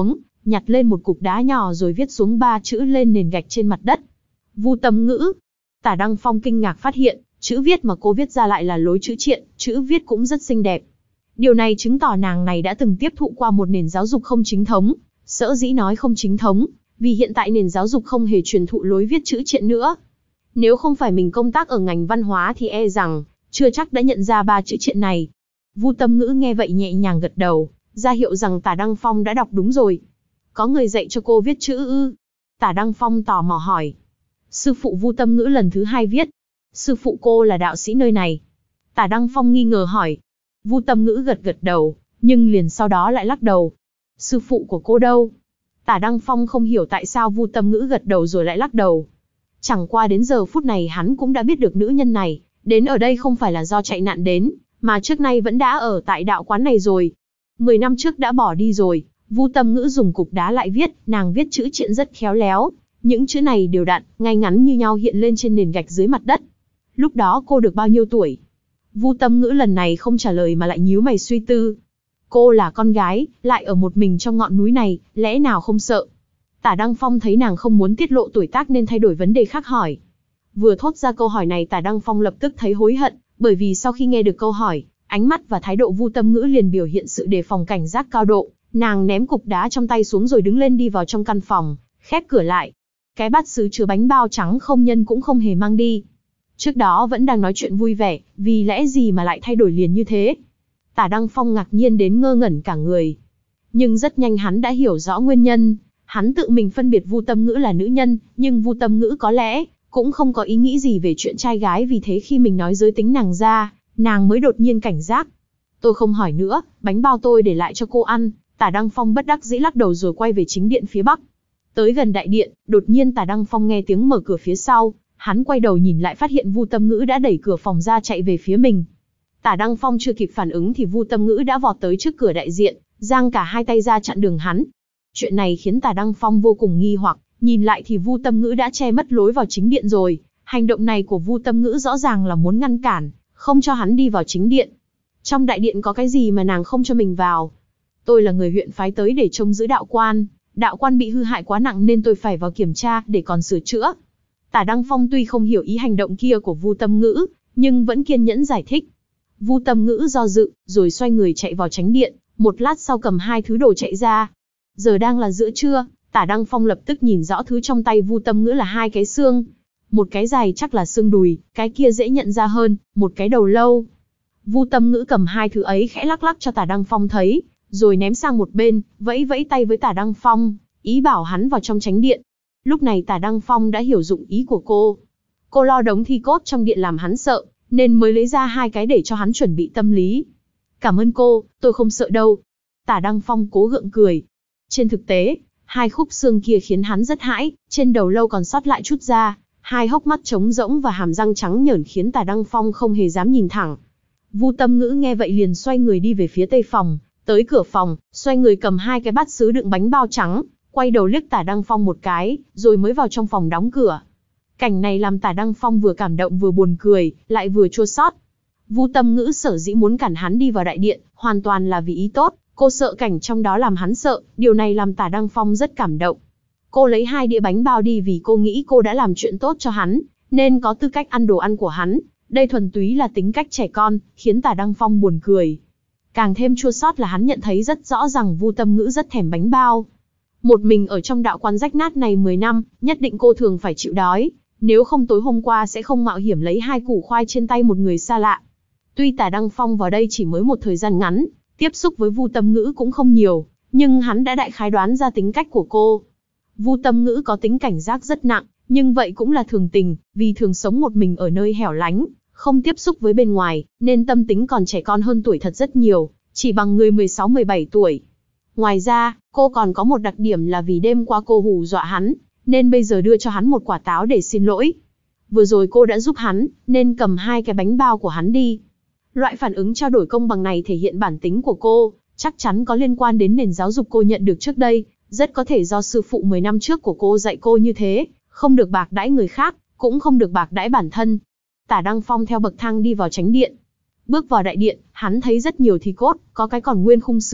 nhặt lên một cục đá nhỏ rồi viết xuống ba chữ lên nền gạch trên mặt đất. Vu Tâm Ngữ. Tả Đăng Phong kinh ngạc phát hiện, chữ viết mà cô viết ra lại là lối chữ triện, chữ viết cũng rất xinh đẹp. Điều này chứng tỏ nàng này đã từng tiếp thụ qua một nền giáo dục không chính thống. Sở dĩ nói không chính thống, vì hiện tại nền giáo dục không hề truyền thụ lối viết chữ triện nữa. Nếu không phải mình công tác ở ngành văn hóa thì e rằng, chưa chắc đã nhận ra ba chữ triện này. Vu Tâm Ngữ nghe vậy nhẹ nhàng gật đầu, ra hiệu rằng Tả Đăng Phong đã đọc đúng rồi. Có người dạy cho cô viết chữ ư? Tả Đăng Phong tò mò hỏi. Sư phụ Vu Tâm Ngữ lần thứ hai viết. Sư phụ cô là đạo sĩ nơi này. Tả Đăng Phong nghi ngờ hỏi. Vu Tâm Ngữ gật gật đầu, nhưng liền sau đó lại lắc đầu. Sư phụ của cô đâu? Tả Đăng Phong không hiểu tại sao Vu Tâm Ngữ gật đầu rồi lại lắc đầu. Chẳng qua đến giờ phút này hắn cũng đã biết được nữ nhân này, đến ở đây không phải là do chạy nạn đến, mà trước nay vẫn đã ở tại đạo quán này rồi. Mười năm trước đã bỏ đi rồi. Vu Tâm Ngữ dùng cục đá lại viết, nàng viết chữ triện rất khéo léo. Những chữ này đều đặn, ngay ngắn như nhau hiện lên trên nền gạch dưới mặt đất. Lúc đó cô được bao nhiêu tuổi? Vu Tâm Ngữ lần này không trả lời mà lại nhíu mày suy tư. Cô là con gái, lại ở một mình trong ngọn núi này, lẽ nào không sợ? Tả Đăng Phong thấy nàng không muốn tiết lộ tuổi tác nên thay đổi vấn đề khác hỏi. Vừa thốt ra câu hỏi này Tả Đăng Phong lập tức thấy hối hận, bởi vì sau khi nghe được câu hỏi, ánh mắt và thái độ Vu Tâm Ngữ liền biểu hiện sự đề phòng cảnh giác cao độ. Nàng ném cục đá trong tay xuống rồi đứng lên đi vào trong căn phòng, khép cửa lại. Cái bát sứ chứa bánh bao trắng không nhân cũng không hề mang đi. Trước đó vẫn đang nói chuyện vui vẻ, vì lẽ gì mà lại thay đổi liền như thế? Tả Đăng Phong ngạc nhiên đến ngơ ngẩn cả người. Nhưng rất nhanh hắn đã hiểu rõ nguyên nhân. Hắn tự mình phân biệt Vu Tâm Ngữ là nữ nhân, nhưng Vu Tâm Ngữ có lẽ cũng không có ý nghĩ gì về chuyện trai gái, vì thế khi mình nói giới tính nàng ra, nàng mới đột nhiên cảnh giác. Tôi không hỏi nữa, bánh bao tôi để lại cho cô ăn. Tả Đăng Phong bất đắc dĩ lắc đầu rồi quay về chính điện phía bắc. Tới gần đại điện, đột nhiên Tả Đăng Phong nghe tiếng mở cửa phía sau, hắn quay đầu nhìn lại phát hiện Vu Tâm Ngữ đã đẩy cửa phòng ra chạy về phía mình. Tả Đăng Phong chưa kịp phản ứng thì Vu Tâm Ngữ đã vọt tới trước cửa đại diện, giang cả hai tay ra chặn đường hắn. Chuyện này khiến Tả Đăng Phong vô cùng nghi hoặc, nhìn lại thì Vu Tâm Ngữ đã che mất lối vào chính điện rồi. Hành động này của Vu Tâm Ngữ rõ ràng là muốn ngăn cản, không cho hắn đi vào chính điện. Trong đại điện có cái gì mà nàng không cho mình vào? Tôi là người huyện phái tới để trông giữ đạo quan, đạo quan bị hư hại quá nặng nên tôi phải vào kiểm tra để còn sửa chữa. Tả Đăng Phong tuy không hiểu ý hành động kia của Vu Tâm Ngữ, nhưng vẫn kiên nhẫn giải thích. Vu Tâm Ngữ do dự, rồi xoay người chạy vào chánh điện, một lát sau cầm hai thứ đồ chạy ra. Giờ đang là giữa trưa, Tả Đăng Phong lập tức nhìn rõ thứ trong tay Vu Tâm Ngữ là hai cái xương. Một cái dài chắc là xương đùi, cái kia dễ nhận ra hơn, một cái đầu lâu. Vu Tâm Ngữ cầm hai thứ ấy khẽ lắc lắc cho Tả Đăng Phong thấy, rồi ném sang một bên, vẫy vẫy tay với Tả Đăng Phong, ý bảo hắn vào trong chánh điện. Lúc này Tả Đăng Phong đã hiểu dụng ý của cô. Cô lo đống thi cốt trong điện làm hắn sợ, nên mới lấy ra hai cái để cho hắn chuẩn bị tâm lý. Cảm ơn cô, tôi không sợ đâu. Tả Đăng Phong cố gượng cười. Trên thực tế, hai khúc xương kia khiến hắn rất hãi, trên đầu lâu còn sót lại chút da, hai hốc mắt trống rỗng và hàm răng trắng nhởn khiến Tả Đăng Phong không hề dám nhìn thẳng. Vu Tâm Ngữ nghe vậy liền xoay người đi về phía tây phòng, tới cửa phòng, xoay người cầm hai cái bát sứ đựng bánh bao trắng, quay đầu liếc Tả Đăng Phong một cái, rồi mới vào trong phòng đóng cửa. Cảnh này làm Tả Đăng Phong vừa cảm động vừa buồn cười, lại vừa chua xót. Vu Tâm Ngữ sở dĩ muốn cản hắn đi vào đại điện, hoàn toàn là vì ý tốt, cô sợ cảnh trong đó làm hắn sợ, điều này làm Tả Đăng Phong rất cảm động. Cô lấy hai đĩa bánh bao đi vì cô nghĩ cô đã làm chuyện tốt cho hắn, nên có tư cách ăn đồ ăn của hắn. Đây thuần túy là tính cách trẻ con, khiến Tả Đăng Phong buồn cười. Càng thêm chua xót là hắn nhận thấy rất rõ rằng Vu Tâm Ngữ rất thèm bánh bao. Một mình ở trong đạo quan rách nát này mười năm, nhất định cô thường phải chịu đói, nếu không tối hôm qua sẽ không mạo hiểm lấy hai củ khoai trên tay một người xa lạ. Tuy Tả Đăng Phong vào đây chỉ mới một thời gian ngắn, tiếp xúc với Vu Tâm Ngữ cũng không nhiều, nhưng hắn đã đại khái đoán ra tính cách của cô. Vu Tâm Ngữ có tính cảnh giác rất nặng, nhưng vậy cũng là thường tình, vì thường sống một mình ở nơi hẻo lánh, không tiếp xúc với bên ngoài, nên tâm tính còn trẻ con hơn tuổi thật rất nhiều, chỉ bằng người mười sáu mười bảy tuổi. Ngoài ra, cô còn có một đặc điểm là vì đêm qua cô hù dọa hắn, nên bây giờ đưa cho hắn một quả táo để xin lỗi. Vừa rồi cô đã giúp hắn, nên cầm hai cái bánh bao của hắn đi. Loại phản ứng trao đổi công bằng này thể hiện bản tính của cô, chắc chắn có liên quan đến nền giáo dục cô nhận được trước đây, rất có thể do sư phụ mười năm trước của cô dạy cô như thế, không được bạc đãi người khác, cũng không được bạc đãi bản thân. Tả Đăng Phong theo bậc thang đi vào chánh điện. Bước vào đại điện, hắn thấy rất nhiều thi cốt, có cái còn nguyên khung xương,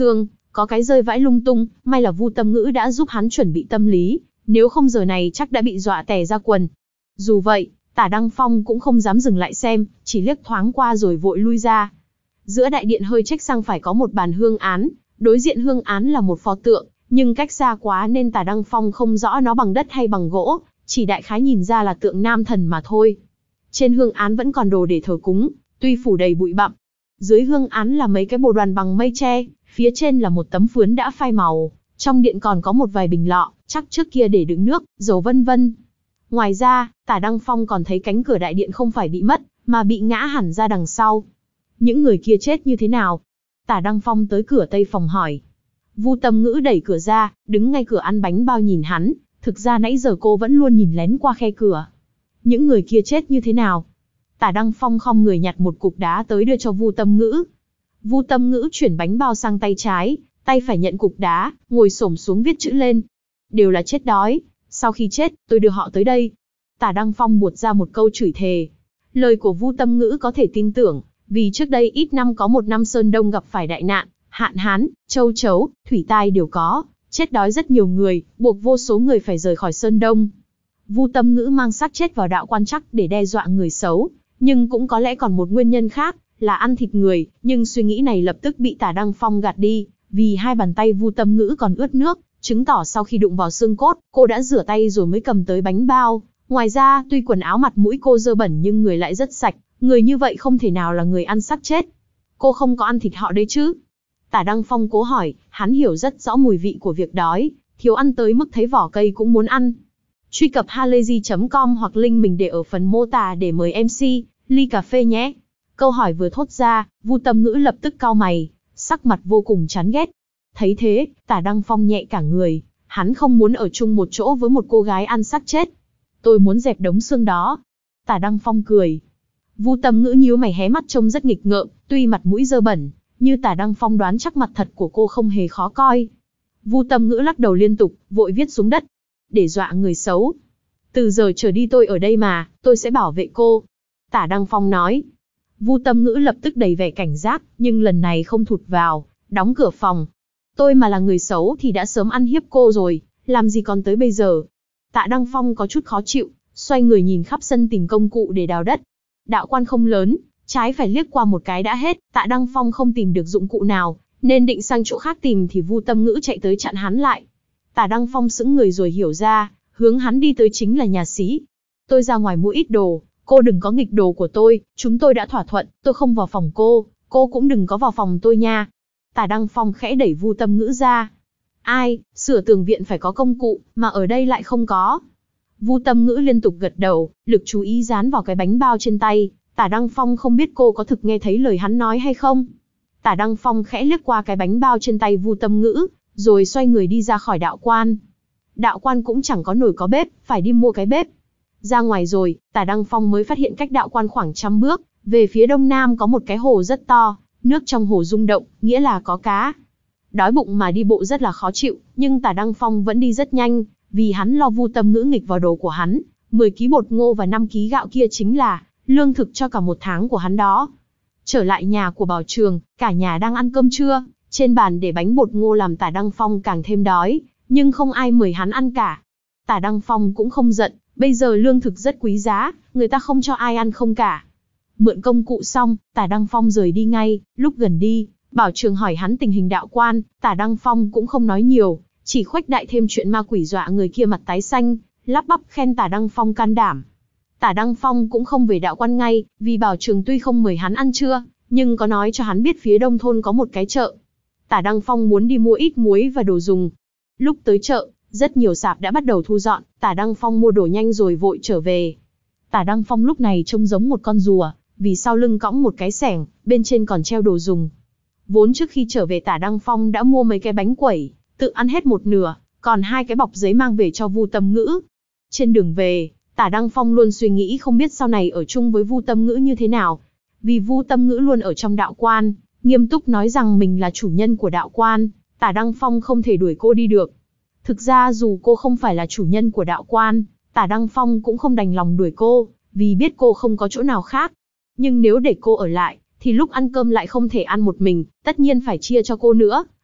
có cái rơi vãi lung tung, may là Vu Tâm Ngữ đã giúp hắn chuẩn bị tâm lý, nếu không giờ này chắc đã bị dọa tè ra quần. Dù vậy, Tả Đăng Phong cũng không dám dừng lại xem, chỉ liếc thoáng qua rồi vội lui ra. Giữa đại điện hơi chếch sang phải có một bàn hương án, đối diện hương án là một pho tượng, nhưng cách xa quá nên Tả Đăng Phong không rõ nó bằng đất hay bằng gỗ, chỉ đại khái nhìn ra là tượng nam thần mà thôi. Trên hương án vẫn còn đồ để thờ cúng, tuy phủ đầy bụi bặm. Dưới hương án là mấy cái bồ đoàn bằng mây tre, phía trên là một tấm phướn đã phai màu, trong điện còn có một vài bình lọ, chắc trước kia để đựng nước, dầu vân vân. Ngoài ra, Tả Đăng Phong còn thấy cánh cửa đại điện không phải bị mất, mà bị ngã hẳn ra đằng sau. Những người kia chết như thế nào? Tả Đăng Phong tới cửa tây phòng hỏi. Vu Tâm Ngữ đẩy cửa ra, đứng ngay cửa ăn bánh bao nhìn hắn, thực ra nãy giờ cô vẫn luôn nhìn lén qua khe cửa. Những người kia chết như thế nào? Tả Đăng Phong khom người nhặt một cục đá tới đưa cho Vu Tâm Ngữ. Vu Tâm Ngữ chuyển bánh bao sang tay trái, tay phải nhận cục đá, ngồi xổm xuống viết chữ lên. Đều là chết đói, sau khi chết, tôi đưa họ tới đây. Tả Đăng Phong buột ra một câu chửi thề. Lời của Vu Tâm Ngữ có thể tin tưởng, vì trước đây ít năm có một năm Sơn Đông gặp phải đại nạn, hạn hán, châu chấu, thủy tai đều có, chết đói rất nhiều người, buộc vô số người phải rời khỏi Sơn Đông. Vu Tâm Ngữ mang xác chết vào đạo quan chắc để đe dọa người xấu, nhưng cũng có lẽ còn một nguyên nhân khác, là ăn thịt người, nhưng suy nghĩ này lập tức bị Tả Đăng Phong gạt đi, vì hai bàn tay Vu Tâm Ngữ còn ướt nước, chứng tỏ sau khi đụng vào xương cốt, cô đã rửa tay rồi mới cầm tới bánh bao. Ngoài ra, tuy quần áo mặt mũi cô dơ bẩn nhưng người lại rất sạch, người như vậy không thể nào là người ăn xác chết. Cô không có ăn thịt họ đấy chứ? Tả Đăng Phong cố hỏi, hắn hiểu rất rõ mùi vị của việc đói, thiếu ăn tới mức thấy vỏ cây cũng muốn ăn. Truy cập halayzi chấm com hoặc link mình để ở phần mô tả để mời em xê, ly cà phê nhé. Câu hỏi vừa thốt ra, Vu Tâm Ngữ lập tức cau mày, sắc mặt vô cùng chán ghét. Thấy thế, Tả Đăng Phong nhẹ cả người, hắn không muốn ở chung một chỗ với một cô gái ăn xác chết. Tôi muốn dẹp đống xương đó. Tả Đăng Phong cười. Vu Tâm Ngữ nhíu mày hé mắt trông rất nghịch ngợm, tuy mặt mũi dơ bẩn, như Tả Đăng Phong đoán chắc mặt thật của cô không hề khó coi. Vu Tâm Ngữ lắc đầu liên tục, vội viết xuống đất. Để dọa người xấu. Từ giờ trở đi tôi ở đây mà, tôi sẽ bảo vệ cô. Tả Đăng Phong nói. Vu Tâm Ngữ lập tức đầy vẻ cảnh giác, nhưng lần này không thụt vào, đóng cửa phòng. Tôi mà là người xấu thì đã sớm ăn hiếp cô rồi, làm gì còn tới bây giờ. Tạ Đăng Phong có chút khó chịu, xoay người nhìn khắp sân tìm công cụ để đào đất. Đạo quan không lớn, trái phải liếc qua một cái đã hết, Tạ Đăng Phong không tìm được dụng cụ nào, nên định sang chỗ khác tìm thì Vu Tâm Ngữ chạy tới chặn hắn lại. Tạ Đăng Phong sững người rồi hiểu ra, hướng hắn đi tới chính là nhà xí. Tôi ra ngoài mua ít đồ, cô đừng có nghịch đồ của tôi, chúng tôi đã thỏa thuận, tôi không vào phòng cô, cô cũng đừng có vào phòng tôi nha. Tạ Đăng Phong khẽ đẩy Vu Tâm Ngữ ra. Ai, sửa tường viện phải có công cụ, mà ở đây lại không có. Vu Tâm Ngữ liên tục gật đầu, lực chú ý dán vào cái bánh bao trên tay. Tả Đăng Phong không biết cô có thực nghe thấy lời hắn nói hay không. Tả Đăng Phong khẽ liếc qua cái bánh bao trên tay Vu Tâm Ngữ, rồi xoay người đi ra khỏi đạo quan. Đạo quan cũng chẳng có nồi có bếp, phải đi mua cái bếp. Ra ngoài rồi, Tả Đăng Phong mới phát hiện cách đạo quan khoảng trăm bước, về phía đông nam có một cái hồ rất to, nước trong hồ rung động, nghĩa là có cá. Đói bụng mà đi bộ rất là khó chịu, nhưng Tả Đăng Phong vẫn đi rất nhanh, vì hắn lo Vu Tâm Ngữ nghịch vào đồ của hắn. mười ki lô gam bột ngô và năm ki lô gam gạo kia chính là lương thực cho cả một tháng của hắn đó. Trở lại nhà của Bảo Trường, cả nhà đang ăn cơm trưa, trên bàn để bánh bột ngô làm Tả Đăng Phong càng thêm đói, nhưng không ai mời hắn ăn cả. Tả Đăng Phong cũng không giận, bây giờ lương thực rất quý giá, người ta không cho ai ăn không cả. Mượn công cụ xong, Tả Đăng Phong rời đi ngay, lúc gần đi, Bảo Trường hỏi hắn tình hình đạo quan, Tả Đăng Phong cũng không nói nhiều, chỉ khuếch đại thêm chuyện ma quỷ dọa người kia mặt tái xanh, lắp bắp khen Tả Đăng Phong can đảm. Tả Đăng Phong cũng không về đạo quan ngay, vì Bảo Trường tuy không mời hắn ăn trưa, nhưng có nói cho hắn biết phía đông thôn có một cái chợ. Tả Đăng Phong muốn đi mua ít muối và đồ dùng. Lúc tới chợ, rất nhiều sạp đã bắt đầu thu dọn, Tả Đăng Phong mua đồ nhanh rồi vội trở về. Tả Đăng Phong lúc này trông giống một con rùa, vì sau lưng cõng một cái xẻng, bên trên còn treo đồ dùng. Vốn trước khi trở về Tả Đăng Phong đã mua mấy cái bánh quẩy, tự ăn hết một nửa, còn hai cái bọc giấy mang về cho Vu Tâm Ngữ. Trên đường về, Tả Đăng Phong luôn suy nghĩ không biết sau này ở chung với Vu Tâm Ngữ như thế nào, vì Vu Tâm Ngữ luôn ở trong đạo quan, nghiêm túc nói rằng mình là chủ nhân của đạo quan, Tả Đăng Phong không thể đuổi cô đi được. Thực ra dù cô không phải là chủ nhân của đạo quan, Tả Đăng Phong cũng không đành lòng đuổi cô, vì biết cô không có chỗ nào khác. Nhưng nếu để cô ở lại, thì lúc ăn cơm lại không thể ăn một mình, tất nhiên phải chia cho cô nữa,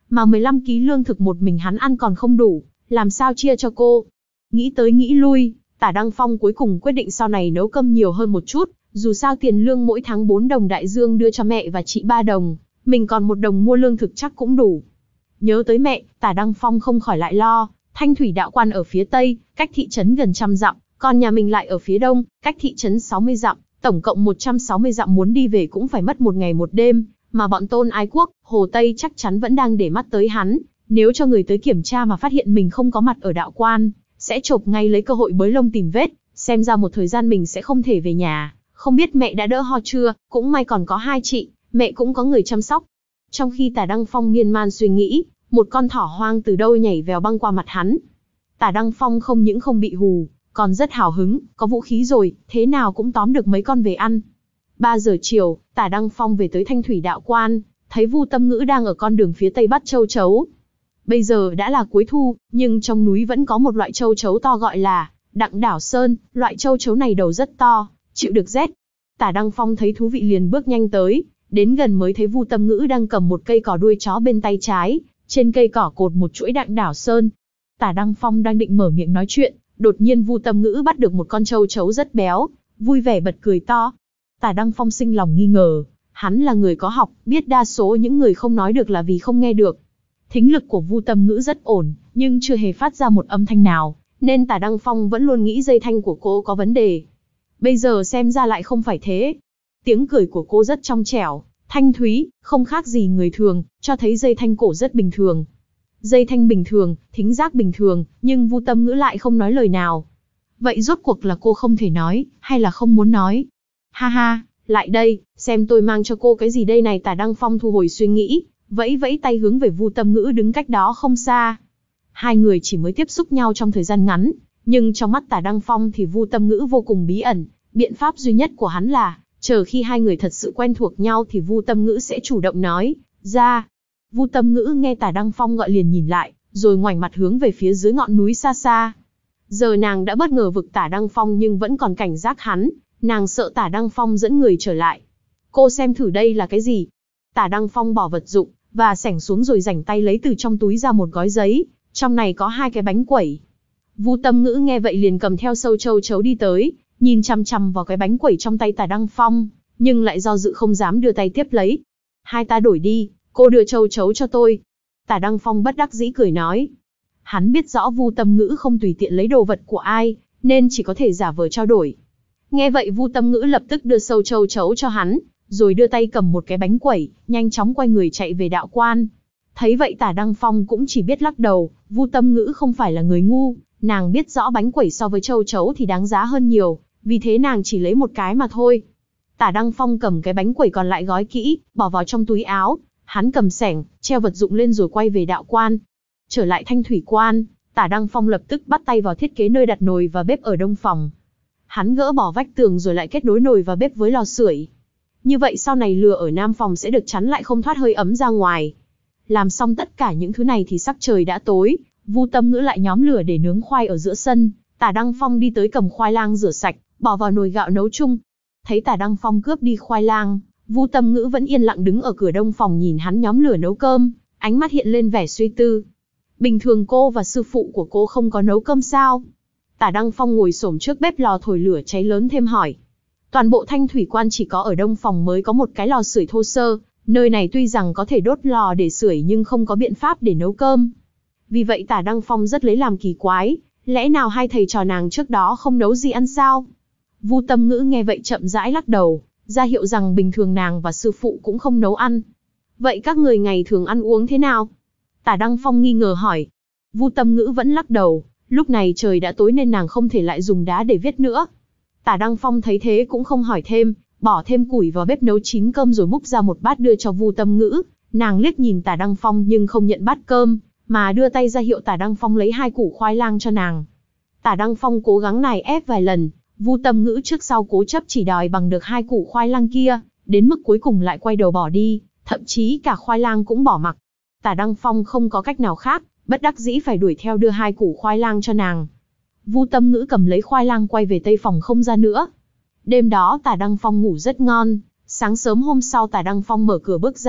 mà mười lăm ký lương thực một mình hắn ăn còn không đủ, làm sao chia cho cô. Nghĩ tới nghĩ lui, Tả Đăng Phong cuối cùng quyết định sau này nấu cơm nhiều hơn một chút, dù sao tiền lương mỗi tháng bốn đồng đại dương đưa cho mẹ và chị ba đồng, mình còn một đồng mua lương thực chắc cũng đủ. Nhớ tới mẹ, Tả Đăng Phong không khỏi lại lo, Thanh Thủy đạo quan ở phía tây, cách thị trấn gần trăm dặm, còn nhà mình lại ở phía đông, cách thị trấn sáu mươi dặm, tổng cộng một trăm sáu mươi dặm muốn đi về cũng phải mất một ngày một đêm, mà bọn Tôn Ái Quốc, Hồ Tây chắc chắn vẫn đang để mắt tới hắn, nếu cho người tới kiểm tra mà phát hiện mình không có mặt ở đạo quan, sẽ chộp ngay lấy cơ hội bới lông tìm vết, xem ra một thời gian mình sẽ không thể về nhà. Không biết mẹ đã đỡ ho chưa, cũng may còn có hai chị, mẹ cũng có người chăm sóc. Trong khi Tả Đăng Phong miên man suy nghĩ, một con thỏ hoang từ đâu nhảy vèo băng qua mặt hắn. Tả Đăng Phong không những không bị hù, còn rất hào hứng, có vũ khí rồi, thế nào cũng tóm được mấy con về ăn. ba giờ chiều, Tả Đăng Phong về tới Thanh Thủy đạo quan, thấy Vu Tâm Ngữ đang ở con đường phía tây bắt châu chấu. Bây giờ đã là cuối thu, nhưng trong núi vẫn có một loại châu chấu to gọi là Đặng Đảo Sơn, loại châu chấu này đầu rất to, chịu được rét. Tả Đăng Phong thấy thú vị liền bước nhanh tới, đến gần mới thấy Vu Tâm Ngữ đang cầm một cây cỏ đuôi chó bên tay trái, trên cây cỏ cột một chuỗi Đặng Đảo Sơn. Tả Đăng Phong đang định mở miệng nói chuyện, đột nhiên Vu Tâm Ngữ bắt được một con châu chấu rất béo, vui vẻ bật cười to. Tả Đăng Phong sinh lòng nghi ngờ, hắn là người có học, biết đa số những người không nói được là vì không nghe được. Thính lực của Vu Tâm Ngữ rất ổn, nhưng chưa hề phát ra một âm thanh nào, nên Tả Đăng Phong vẫn luôn nghĩ dây thanh của cô có vấn đề. Bây giờ xem ra lại không phải thế. Tiếng cười của cô rất trong trẻo, thanh thúy, không khác gì người thường, cho thấy dây thanh cổ rất bình thường. Dây thanh bình thường, thính giác bình thường, nhưng Vu Tâm Ngữ lại không nói lời nào. Vậy rốt cuộc là cô không thể nói, hay là không muốn nói? Ha ha, lại đây, xem tôi mang cho cô cái gì đây này. Tả Đăng Phong thu hồi suy nghĩ, vẫy vẫy tay hướng về Vu Tâm Ngữ đứng cách đó không xa. Hai người chỉ mới tiếp xúc nhau trong thời gian ngắn, nhưng trong mắt Tả Đăng Phong thì Vu Tâm Ngữ vô cùng bí ẩn. Biện pháp duy nhất của hắn là, chờ khi hai người thật sự quen thuộc nhau thì Vu Tâm Ngữ sẽ chủ động nói ra. Vu Tâm Ngữ nghe Tả Đăng Phong gọi liền nhìn lại, rồi ngoảnh mặt hướng về phía dưới ngọn núi xa xa. Giờ nàng đã bất ngờ vực Tả Đăng Phong nhưng vẫn còn cảnh giác hắn, nàng sợ Tả Đăng Phong dẫn người trở lại. Cô xem thử đây là cái gì? Tả Đăng Phong bỏ vật dụng và xẻng xuống rồi rảnh tay lấy từ trong túi ra một gói giấy, trong này có hai cái bánh quẩy. Vu Tâm Ngữ nghe vậy liền cầm theo sâu châu chấu đi tới, nhìn chằm chằm vào cái bánh quẩy trong tay Tả Đăng Phong, nhưng lại do dự không dám đưa tay tiếp lấy. Hai ta đổi đi, cô đưa châu chấu cho tôi. Tả Đăng Phong bất đắc dĩ cười nói. Hắn biết rõ Vu Tâm Ngữ không tùy tiện lấy đồ vật của ai, nên chỉ có thể giả vờ trao đổi. Nghe vậy Vu Tâm Ngữ lập tức đưa sâu châu chấu cho hắn, rồi đưa tay cầm một cái bánh quẩy, nhanh chóng quay người chạy về đạo quan. Thấy vậy Tả Đăng Phong cũng chỉ biết lắc đầu, Vu Tâm Ngữ không phải là người ngu, nàng biết rõ bánh quẩy so với châu chấu thì đáng giá hơn nhiều, vì thế nàng chỉ lấy một cái mà thôi. Tả Đăng Phong cầm cái bánh quẩy còn lại gói kỹ, bỏ vào trong túi áo, hắn cầm xẻng, treo vật dụng lên rồi quay về đạo quan. Trở lại Thanh Thủy quan, Tả Đăng Phong lập tức bắt tay vào thiết kế nơi đặt nồi và bếp ở đông phòng. Hắn gỡ bỏ vách tường rồi lại kết nối nồi và bếp với lò sưởi. Như vậy sau này lửa ở nam phòng sẽ được chắn lại không thoát hơi ấm ra ngoài. Làm xong tất cả những thứ này thì sắc trời đã tối, Vu Tâm Ngữ lại nhóm lửa để nướng khoai ở giữa sân. Tả Đăng Phong đi tới cầm khoai lang rửa sạch, bỏ vào nồi gạo nấu chung. Thấy Tả Đăng Phong cướp đi khoai lang, Vu Tâm Ngữ vẫn yên lặng đứng ở cửa đông phòng nhìn hắn nhóm lửa nấu cơm, ánh mắt hiện lên vẻ suy tư. Bình thường cô và sư phụ của cô không có nấu cơm sao? Tả Đăng Phong ngồi xổm trước bếp lò thổi lửa cháy lớn thêm hỏi. Toàn bộ Thanh Thủy quan chỉ có ở đông phòng mới có một cái lò sưởi thô sơ, nơi này tuy rằng có thể đốt lò để sưởi nhưng không có biện pháp để nấu cơm. Vì vậy Tả Đăng Phong rất lấy làm kỳ quái, lẽ nào hai thầy trò nàng trước đó không nấu gì ăn sao? Vu Tâm Ngữ nghe vậy chậm rãi lắc đầu, ra hiệu rằng bình thường nàng và sư phụ cũng không nấu ăn. Vậy các người ngày thường ăn uống thế nào? Tả Đăng Phong nghi ngờ hỏi. Vu Tâm Ngữ vẫn lắc đầu, lúc này trời đã tối nên nàng không thể lại dùng đá để viết nữa. Tả Đăng Phong thấy thế cũng không hỏi thêm, bỏ thêm củi vào bếp nấu chín cơm rồi múc ra một bát đưa cho Vu Tâm Ngữ. Nàng liếc nhìn Tả Đăng Phong nhưng không nhận bát cơm, mà đưa tay ra hiệu Tả Đăng Phong lấy hai củ khoai lang cho nàng. Tả Đăng Phong cố gắng nài ép vài lần, Vu Tâm Ngữ trước sau cố chấp chỉ đòi bằng được hai củ khoai lang kia, đến mức cuối cùng lại quay đầu bỏ đi, thậm chí cả khoai lang cũng bỏ mặc. Tả Đăng Phong không có cách nào khác, bất đắc dĩ phải đuổi theo đưa hai củ khoai lang cho nàng. Vu Tâm Ngữ cầm lấy khoai lang quay về tây phòng không ra nữa. Đêm đó Tả Đăng Phong ngủ rất ngon, sáng sớm hôm sau Tả Đăng Phong mở cửa bước ra,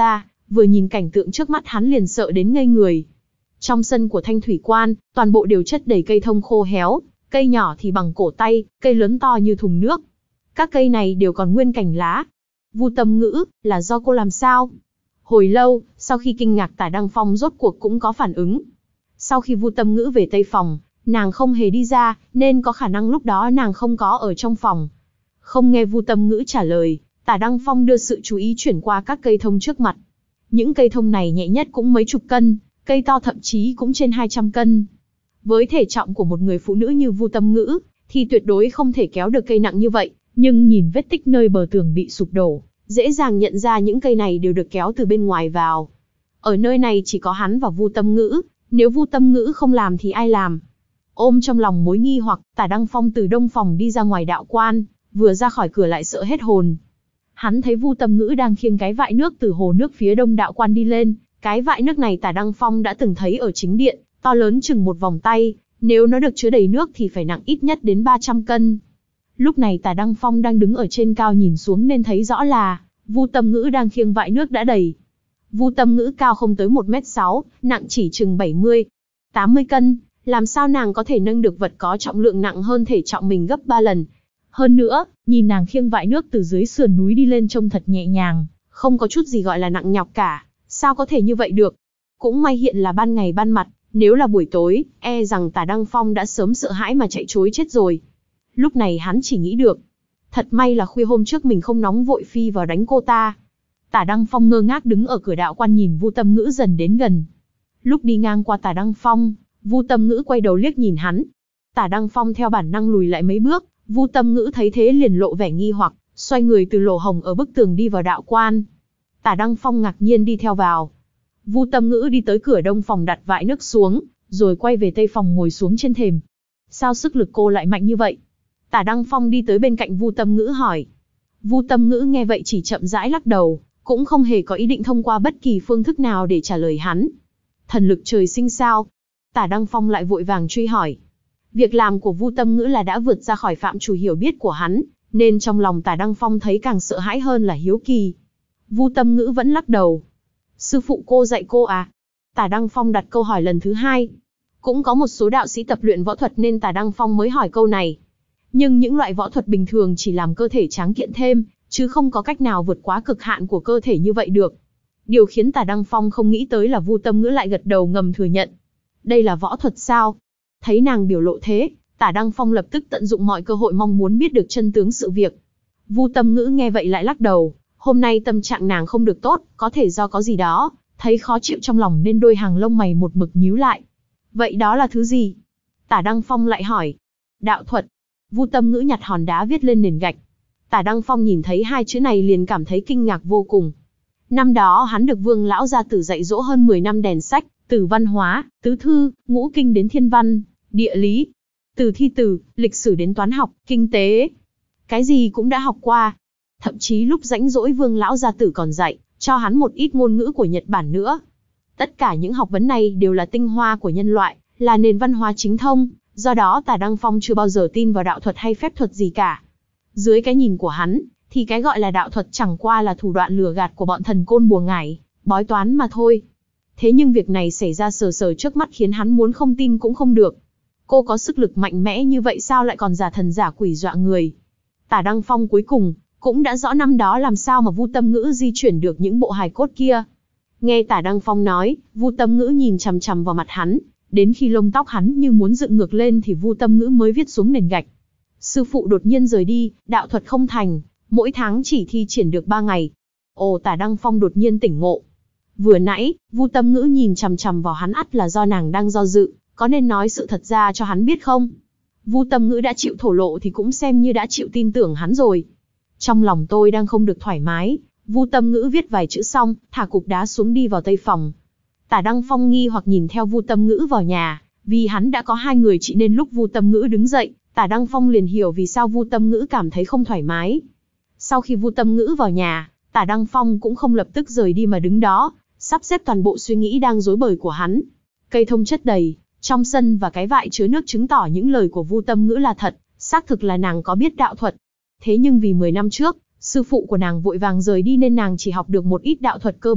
vừa nhìn cảnh tượng trước mắt hắn liền sợ đến ngây người. Trong sân của Thanh Thủy Quan, toàn bộ đều chất đầy cây thông khô héo, cây nhỏ thì bằng cổ tay, cây lớn to như thùng nước. Các cây này đều còn nguyên cành lá. Vu Tâm Ngữ, là do cô làm sao? Hồi lâu, sau khi kinh ngạc Tả Đăng Phong rốt cuộc cũng có phản ứng. Sau khi Vu Tâm Ngữ về Tây Phòng, nàng không hề đi ra, nên có khả năng lúc đó nàng không có ở trong phòng. Không nghe Vu Tâm Ngữ trả lời, Tả Đăng Phong đưa sự chú ý chuyển qua các cây thông trước mặt. Những cây thông này nhẹ nhất cũng mấy chục cân, cây to thậm chí cũng trên hai trăm cân. Với thể trọng của một người phụ nữ như Vu Tâm Ngữ, thì tuyệt đối không thể kéo được cây nặng như vậy, nhưng nhìn vết tích nơi bờ tường bị sụp đổ, dễ dàng nhận ra những cây này đều được kéo từ bên ngoài vào. Ở nơi này chỉ có hắn và Vu Tâm Ngữ, nếu Vu Tâm Ngữ không làm thì ai làm? Ôm trong lòng mối nghi hoặc, Tả Đăng Phong từ đông phòng đi ra ngoài đạo quan, vừa ra khỏi cửa lại sợ hết hồn. Hắn thấy Vu Tâm Ngữ đang khiêng cái vại nước từ hồ nước phía đông đạo quan đi lên, cái vại nước này Tả Đăng Phong đã từng thấy ở chính điện, to lớn chừng một vòng tay, nếu nó được chứa đầy nước thì phải nặng ít nhất đến ba trăm cân. Lúc này Tả Đăng Phong đang đứng ở trên cao nhìn xuống nên thấy rõ là Vu Tâm Ngữ đang khiêng vại nước đã đầy. Vu Tâm Ngữ cao không tới một mét sáu, nặng chỉ chừng bảy mươi, tám mươi cân, làm sao nàng có thể nâng được vật có trọng lượng nặng hơn thể trọng mình gấp ba lần. Hơn nữa, nhìn nàng khiêng vại nước từ dưới sườn núi đi lên trông thật nhẹ nhàng, không có chút gì gọi là nặng nhọc cả, sao có thể như vậy được. Cũng may hiện là ban ngày ban mặt, nếu là buổi tối, e rằng Tả Đăng Phong đã sớm sợ hãi mà chạy trối chết rồi. Lúc này hắn chỉ nghĩ được, thật may là khuya hôm trước mình không nóng vội phi vào đánh cô ta. Tả Đăng Phong ngơ ngác đứng ở cửa đạo quan nhìn Vu Tâm Ngữ dần đến gần. Lúc đi ngang qua Tả Đăng Phong, Vu Tâm Ngữ quay đầu liếc nhìn hắn. Tả Đăng Phong theo bản năng lùi lại mấy bước, Vu Tâm Ngữ thấy thế liền lộ vẻ nghi hoặc, xoay người từ lỗ hổng ở bức tường đi vào đạo quan. Tả Đăng Phong ngạc nhiên đi theo vào. Vu Tâm Ngữ đi tới cửa đông phòng đặt vại nước xuống, rồi quay về tây phòng ngồi xuống trên thềm. Sao sức lực cô lại mạnh như vậy? Tả Đăng Phong đi tới bên cạnh Vu Tâm Ngữ hỏi. Vu Tâm Ngữ nghe vậy chỉ chậm rãi lắc đầu, cũng không hề có ý định thông qua bất kỳ phương thức nào để trả lời hắn. Thần lực trời sinh sao? Tả Đăng Phong lại vội vàng truy hỏi. Việc làm của Vu Tâm Ngữ là đã vượt ra khỏi phạm trù hiểu biết của hắn, nên trong lòng Tả Đăng Phong thấy càng sợ hãi hơn là hiếu kỳ. Vu Tâm Ngữ vẫn lắc đầu. Sư phụ cô dạy cô à? Tả Đăng Phong đặt câu hỏi lần thứ hai. Cũng có một số đạo sĩ tập luyện võ thuật nên Tả Đăng Phong mới hỏi câu này. Nhưng những loại võ thuật bình thường chỉ làm cơ thể tráng kiện thêm, chứ không có cách nào vượt quá cực hạn của cơ thể như vậy được. Điều khiến Tả Đăng Phong không nghĩ tới là Vu Tâm Ngữ lại gật đầu ngầm thừa nhận. Đây là võ thuật sao? Thấy nàng biểu lộ thế, Tả Đăng Phong lập tức tận dụng mọi cơ hội mong muốn biết được chân tướng sự việc. Vu Tâm Ngữ nghe vậy lại lắc đầu, hôm nay tâm trạng nàng không được tốt, có thể do có gì đó, thấy khó chịu trong lòng nên đôi hàng lông mày một mực nhíu lại. Vậy đó là thứ gì? Tả Đăng Phong lại hỏi. Đạo thuật. Vu Tâm Ngữ nhặt hòn đá viết lên nền gạch. Tả Đăng Phong nhìn thấy hai chữ này liền cảm thấy kinh ngạc vô cùng. Năm đó hắn được Vương lão gia tử dạy dỗ hơn mười năm đèn sách, từ văn hóa, tứ thư, ngũ kinh đến thiên văn, địa lý, từ thi từ, lịch sử đến toán học, kinh tế. Cái gì cũng đã học qua. Thậm chí lúc rãnh rỗi Vương lão gia tử còn dạy cho hắn một ít ngôn ngữ của Nhật Bản nữa. Tất cả những học vấn này đều là tinh hoa của nhân loại, là nền văn hóa chính thông, do đó Tả Đăng Phong chưa bao giờ tin vào đạo thuật hay phép thuật gì cả. Dưới cái nhìn của hắn, thì cái gọi là đạo thuật chẳng qua là thủ đoạn lừa gạt của bọn thần côn bùa ngải, bói toán mà thôi. Thế nhưng việc này xảy ra sờ sờ trước mắt khiến hắn muốn không tin cũng không được. Cô có sức lực mạnh mẽ như vậy sao lại còn giả thần giả quỷ dọa người? Tả Đăng Phong cuối cùng cũng đã rõ năm đó làm sao mà Vu Tâm Ngữ di chuyển được những bộ hài cốt kia. Nghe Tả Đăng Phong nói, Vu Tâm Ngữ nhìn chằm chằm vào mặt hắn, đến khi lông tóc hắn như muốn dựng ngược lên thì Vu Tâm Ngữ mới viết xuống nền gạch. Sư phụ đột nhiên rời đi, đạo thuật không thành, mỗi tháng chỉ thi triển được ba ngày. Ồ, Tả Đăng Phong đột nhiên tỉnh ngộ. Vừa nãy, Vu Tâm Ngữ nhìn chằm chằm vào hắn ắt là do nàng đang do dự, có nên nói sự thật ra cho hắn biết không? Vu Tâm Ngữ đã chịu thổ lộ thì cũng xem như đã chịu tin tưởng hắn rồi. Trong lòng tôi đang không được thoải mái, Vu Tâm Ngữ viết vài chữ xong, thả cục đá xuống đi vào tây phòng. Tả Đăng Phong nghi hoặc nhìn theo Vu Tâm Ngữ vào nhà, vì hắn đã có hai người chị nên lúc Vu Tâm Ngữ đứng dậy, Tả Đăng Phong liền hiểu vì sao Vu Tâm Ngữ cảm thấy không thoải mái. Sau khi Vu Tâm Ngữ vào nhà, Tả Đăng Phong cũng không lập tức rời đi mà đứng đó, sắp xếp toàn bộ suy nghĩ đang rối bời của hắn. Cây thông chất đầy, trong sân và cái vại chứa nước chứng tỏ những lời của Vu Tâm Ngữ là thật, xác thực là nàng có biết đạo thuật. Thế nhưng vì mười năm trước, sư phụ của nàng vội vàng rời đi nên nàng chỉ học được một ít đạo thuật cơ bản,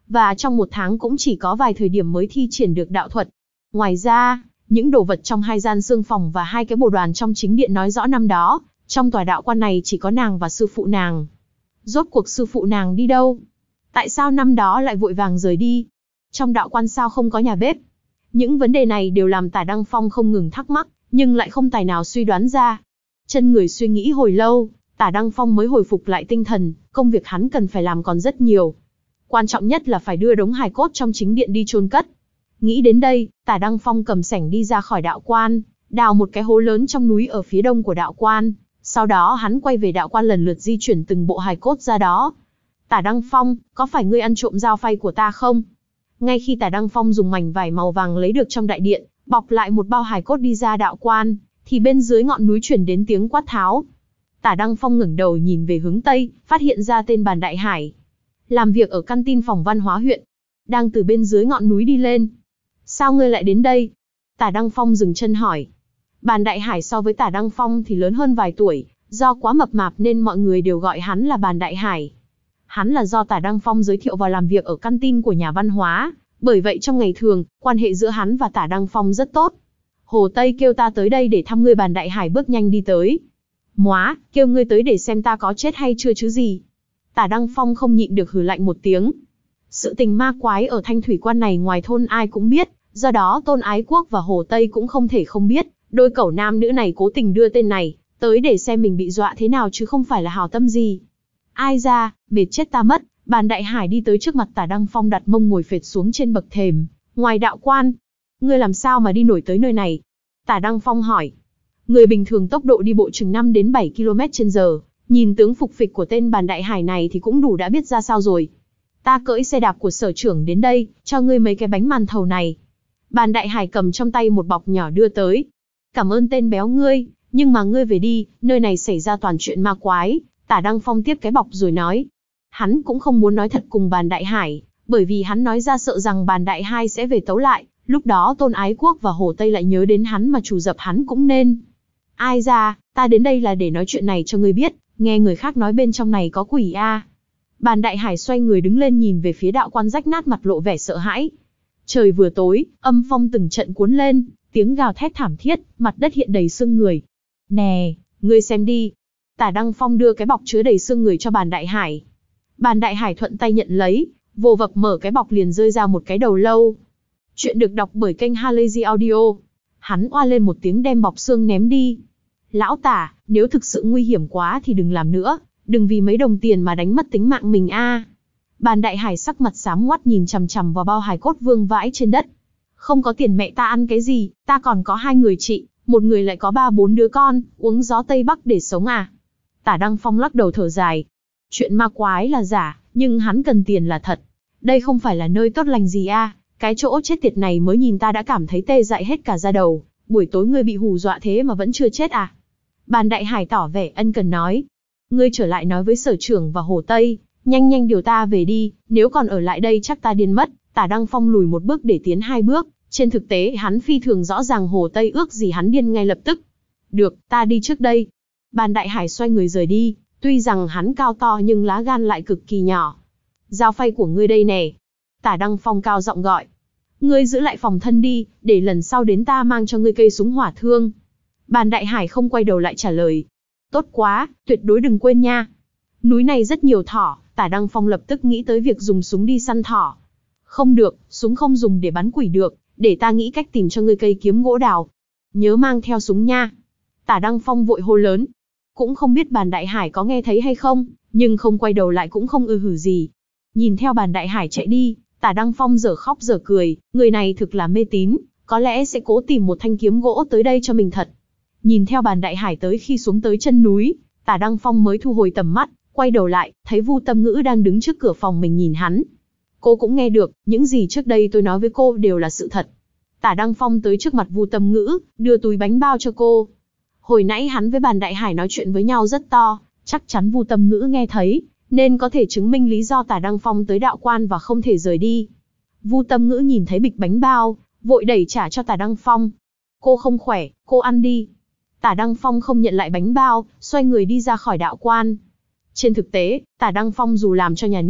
và trong một tháng cũng chỉ có vài thời điểm mới thi triển được đạo thuật. Ngoài ra, những đồ vật trong hai gian xương phòng và hai cái bồ đoàn trong chính điện nói rõ năm đó, trong tòa đạo quan này chỉ có nàng và sư phụ nàng. Rốt cuộc sư phụ nàng đi đâu? Tại sao năm đó lại vội vàng rời đi? Trong đạo quan sao không có nhà bếp? Những vấn đề này đều làm Tả Đăng Phong không ngừng thắc mắc, nhưng lại không tài nào suy đoán ra. Chân người suy nghĩ hồi lâu, Tả Đăng Phong mới hồi phục lại tinh thần, công việc hắn cần phải làm còn rất nhiều. Quan trọng nhất là phải đưa đống hài cốt trong chính điện đi chôn cất. Nghĩ đến đây, Tả Đăng Phong cầm sẻng đi ra khỏi đạo quan, đào một cái hố lớn trong núi ở phía đông của đạo quan. Sau đó hắn quay về đạo quan lần lượt di chuyển từng bộ hài cốt ra đó. Tả Đăng Phong, có phải ngươi ăn trộm dao phay của ta không? Ngay khi Tả Đăng Phong dùng mảnh vải màu vàng lấy được trong đại điện, bọc lại một bao hài cốt đi ra đạo quan, thì bên dưới ngọn núi truyền đến tiếng quát tháo. Tả Đăng Phong ngẩng đầu nhìn về hướng tây, phát hiện ra tên Bàn Đại Hải. Làm việc ở căn tin phòng văn hóa huyện. Đang từ bên dưới ngọn núi đi lên. Sao ngươi lại đến đây? Tả Đăng Phong dừng chân hỏi. Bàn Đại Hải so với Tả Đăng Phong thì lớn hơn vài tuổi, do quá mập mạp nên mọi người đều gọi hắn là Bàn Đại Hải. Hắn là do Tả Đăng Phong giới thiệu vào làm việc ở căn tin của nhà văn hóa, bởi vậy trong ngày thường, quan hệ giữa hắn và Tả Đăng Phong rất tốt. Hồ Tây kêu ta tới đây để thăm ngươi. Bàn Đại Hải bước nhanh đi tới. Móa, kêu ngươi tới để xem ta có chết hay chưa chứ gì. Tả Đăng Phong không nhịn được hừ lạnh một tiếng. Sự tình ma quái ở Thanh Thủy Quan này ngoài thôn ai cũng biết, do đó Tôn Ái Quốc và Hồ Tây cũng không thể không biết, đôi cẩu nam nữ này cố tình đưa tên này tới để xem mình bị dọa thế nào chứ không phải là hảo tâm gì. Ai ra, mệt chết ta mất. Bàn Đại Hải đi tới trước mặt Tả Đăng Phong, đặt mông ngồi phệt xuống trên bậc thềm ngoài đạo quan. Ngươi làm sao mà đi nổi tới nơi này? Tả Đăng Phong hỏi. Người bình thường tốc độ đi bộ chừng năm đến bảy ki lô mét trên giờ, nhìn tướng phục phịch của tên Bàn Đại Hải này thì cũng đủ đã biết ra sao rồi. Ta cưỡi xe đạp của sở trưởng đến đây, cho ngươi mấy cái bánh màn thầu này. Bàn Đại Hải cầm trong tay một bọc nhỏ đưa tới. Cảm ơn tên béo ngươi, nhưng mà ngươi về đi, nơi này xảy ra toàn chuyện ma quái. Tả Đăng Phong tiếp cái bọc rồi nói. Hắn cũng không muốn nói thật cùng Bàn Đại Hải, bởi vì hắn nói ra sợ rằng Bàn Đại Hải sẽ về tấu lại, lúc đó Tôn Ái Quốc và Hồ Tây lại nhớ đến hắn mà chủ dập hắn cũng nên. Ai ra, ta đến đây là để nói chuyện này cho ngươi biết, nghe người khác nói bên trong này có quỷ a. À. Bàn Đại Hải xoay người đứng lên nhìn về phía đạo quan rách nát, mặt lộ vẻ sợ hãi. Trời vừa tối, âm phong từng trận cuốn lên, tiếng gào thét thảm thiết, mặt đất hiện đầy xương người. Nè, ngươi xem đi. Tả Đăng Phong đưa cái bọc chứa đầy xương người cho Bàn Đại Hải. Bàn Đại Hải thuận tay nhận lấy, vồ vập mở cái bọc liền rơi ra một cái đầu lâu. Chuyện được đọc bởi kênh Halazy Audio. Hắn oa lên một tiếng đem bọc xương ném đi. Lão Tả, nếu thực sự nguy hiểm quá thì đừng làm nữa, đừng vì mấy đồng tiền mà đánh mất tính mạng mình a. À. Bàn Đại Hải sắc mặt xám ngoắt nhìn chằm chằm vào bao hài cốt vương vãi trên đất. Không có tiền mẹ ta ăn cái gì, ta còn có hai người chị, một người lại có ba bốn đứa con, uống gió Tây Bắc để sống à. Tả Đăng Phong lắc đầu thở dài. Chuyện ma quái là giả, nhưng hắn cần tiền là thật. Đây không phải là nơi tốt lành gì a, à. Cái chỗ chết tiệt này mới nhìn ta đã cảm thấy tê dại hết cả da đầu. Buổi tối ngươi bị hù dọa thế mà vẫn chưa chết à? Bàn Đại Hải tỏ vẻ ân cần nói. Ngươi trở lại nói với sở trưởng và Hồ Tây, nhanh nhanh điều ta về đi, nếu còn ở lại đây chắc ta điên mất. Tả Đăng Phong lùi một bước để tiến hai bước, trên thực tế hắn phi thường rõ ràng Hồ Tây ước gì hắn điên ngay lập tức. Được, ta đi trước đây. Bàn Đại Hải xoay người rời đi, tuy rằng hắn cao to nhưng lá gan lại cực kỳ nhỏ. Dao phay của ngươi đây nè. Tả Đăng Phong cao giọng gọi. Ngươi giữ lại phòng thân đi, để lần sau đến ta mang cho ngươi cây súng hỏa thương. Bàn Đại Hải không quay đầu lại trả lời. Tốt quá, tuyệt đối đừng quên nha. Núi này rất nhiều thỏ, Tả Đăng Phong lập tức nghĩ tới việc dùng súng đi săn thỏ. Không được, súng không dùng để bắn quỷ được, để ta nghĩ cách tìm cho ngươi cây kiếm gỗ đào. Nhớ mang theo súng nha. Tả Đăng Phong vội hô lớn. Cũng không biết Bàn Đại Hải có nghe thấy hay không, nhưng không quay đầu lại cũng không ư hử gì. Nhìn theo Bàn Đại Hải chạy đi, Tả Đăng Phong dở khóc dở cười, người này thực là mê tín, có lẽ sẽ cố tìm một thanh kiếm gỗ tới đây cho mình thật. Nhìn theo Bàn Đại Hải tới khi xuống tới chân núi, Tả Đăng Phong mới thu hồi tầm mắt, quay đầu lại, thấy Vu Tâm Ngữ đang đứng trước cửa phòng mình nhìn hắn. Cô cũng nghe được, những gì trước đây tôi nói với cô đều là sự thật. Tả Đăng Phong tới trước mặt Vu Tâm Ngữ, đưa túi bánh bao cho cô. Hồi nãy hắn với Bàn Đại Hải nói chuyện với nhau rất to, chắc chắn Vu Tâm Ngữ nghe thấy, nên có thể chứng minh lý do Tả Đăng Phong tới đạo quan và không thể rời đi. Vu Tâm Ngữ nhìn thấy bịch bánh bao, vội đẩy trả cho Tả Đăng Phong. Cô không khỏe, cô ăn đi. Tả Đăng Phong không nhận lại bánh bao, xoay người đi ra khỏi đạo quan. Trên thực tế, Tả Đăng Phong dù làm cho nhà nước,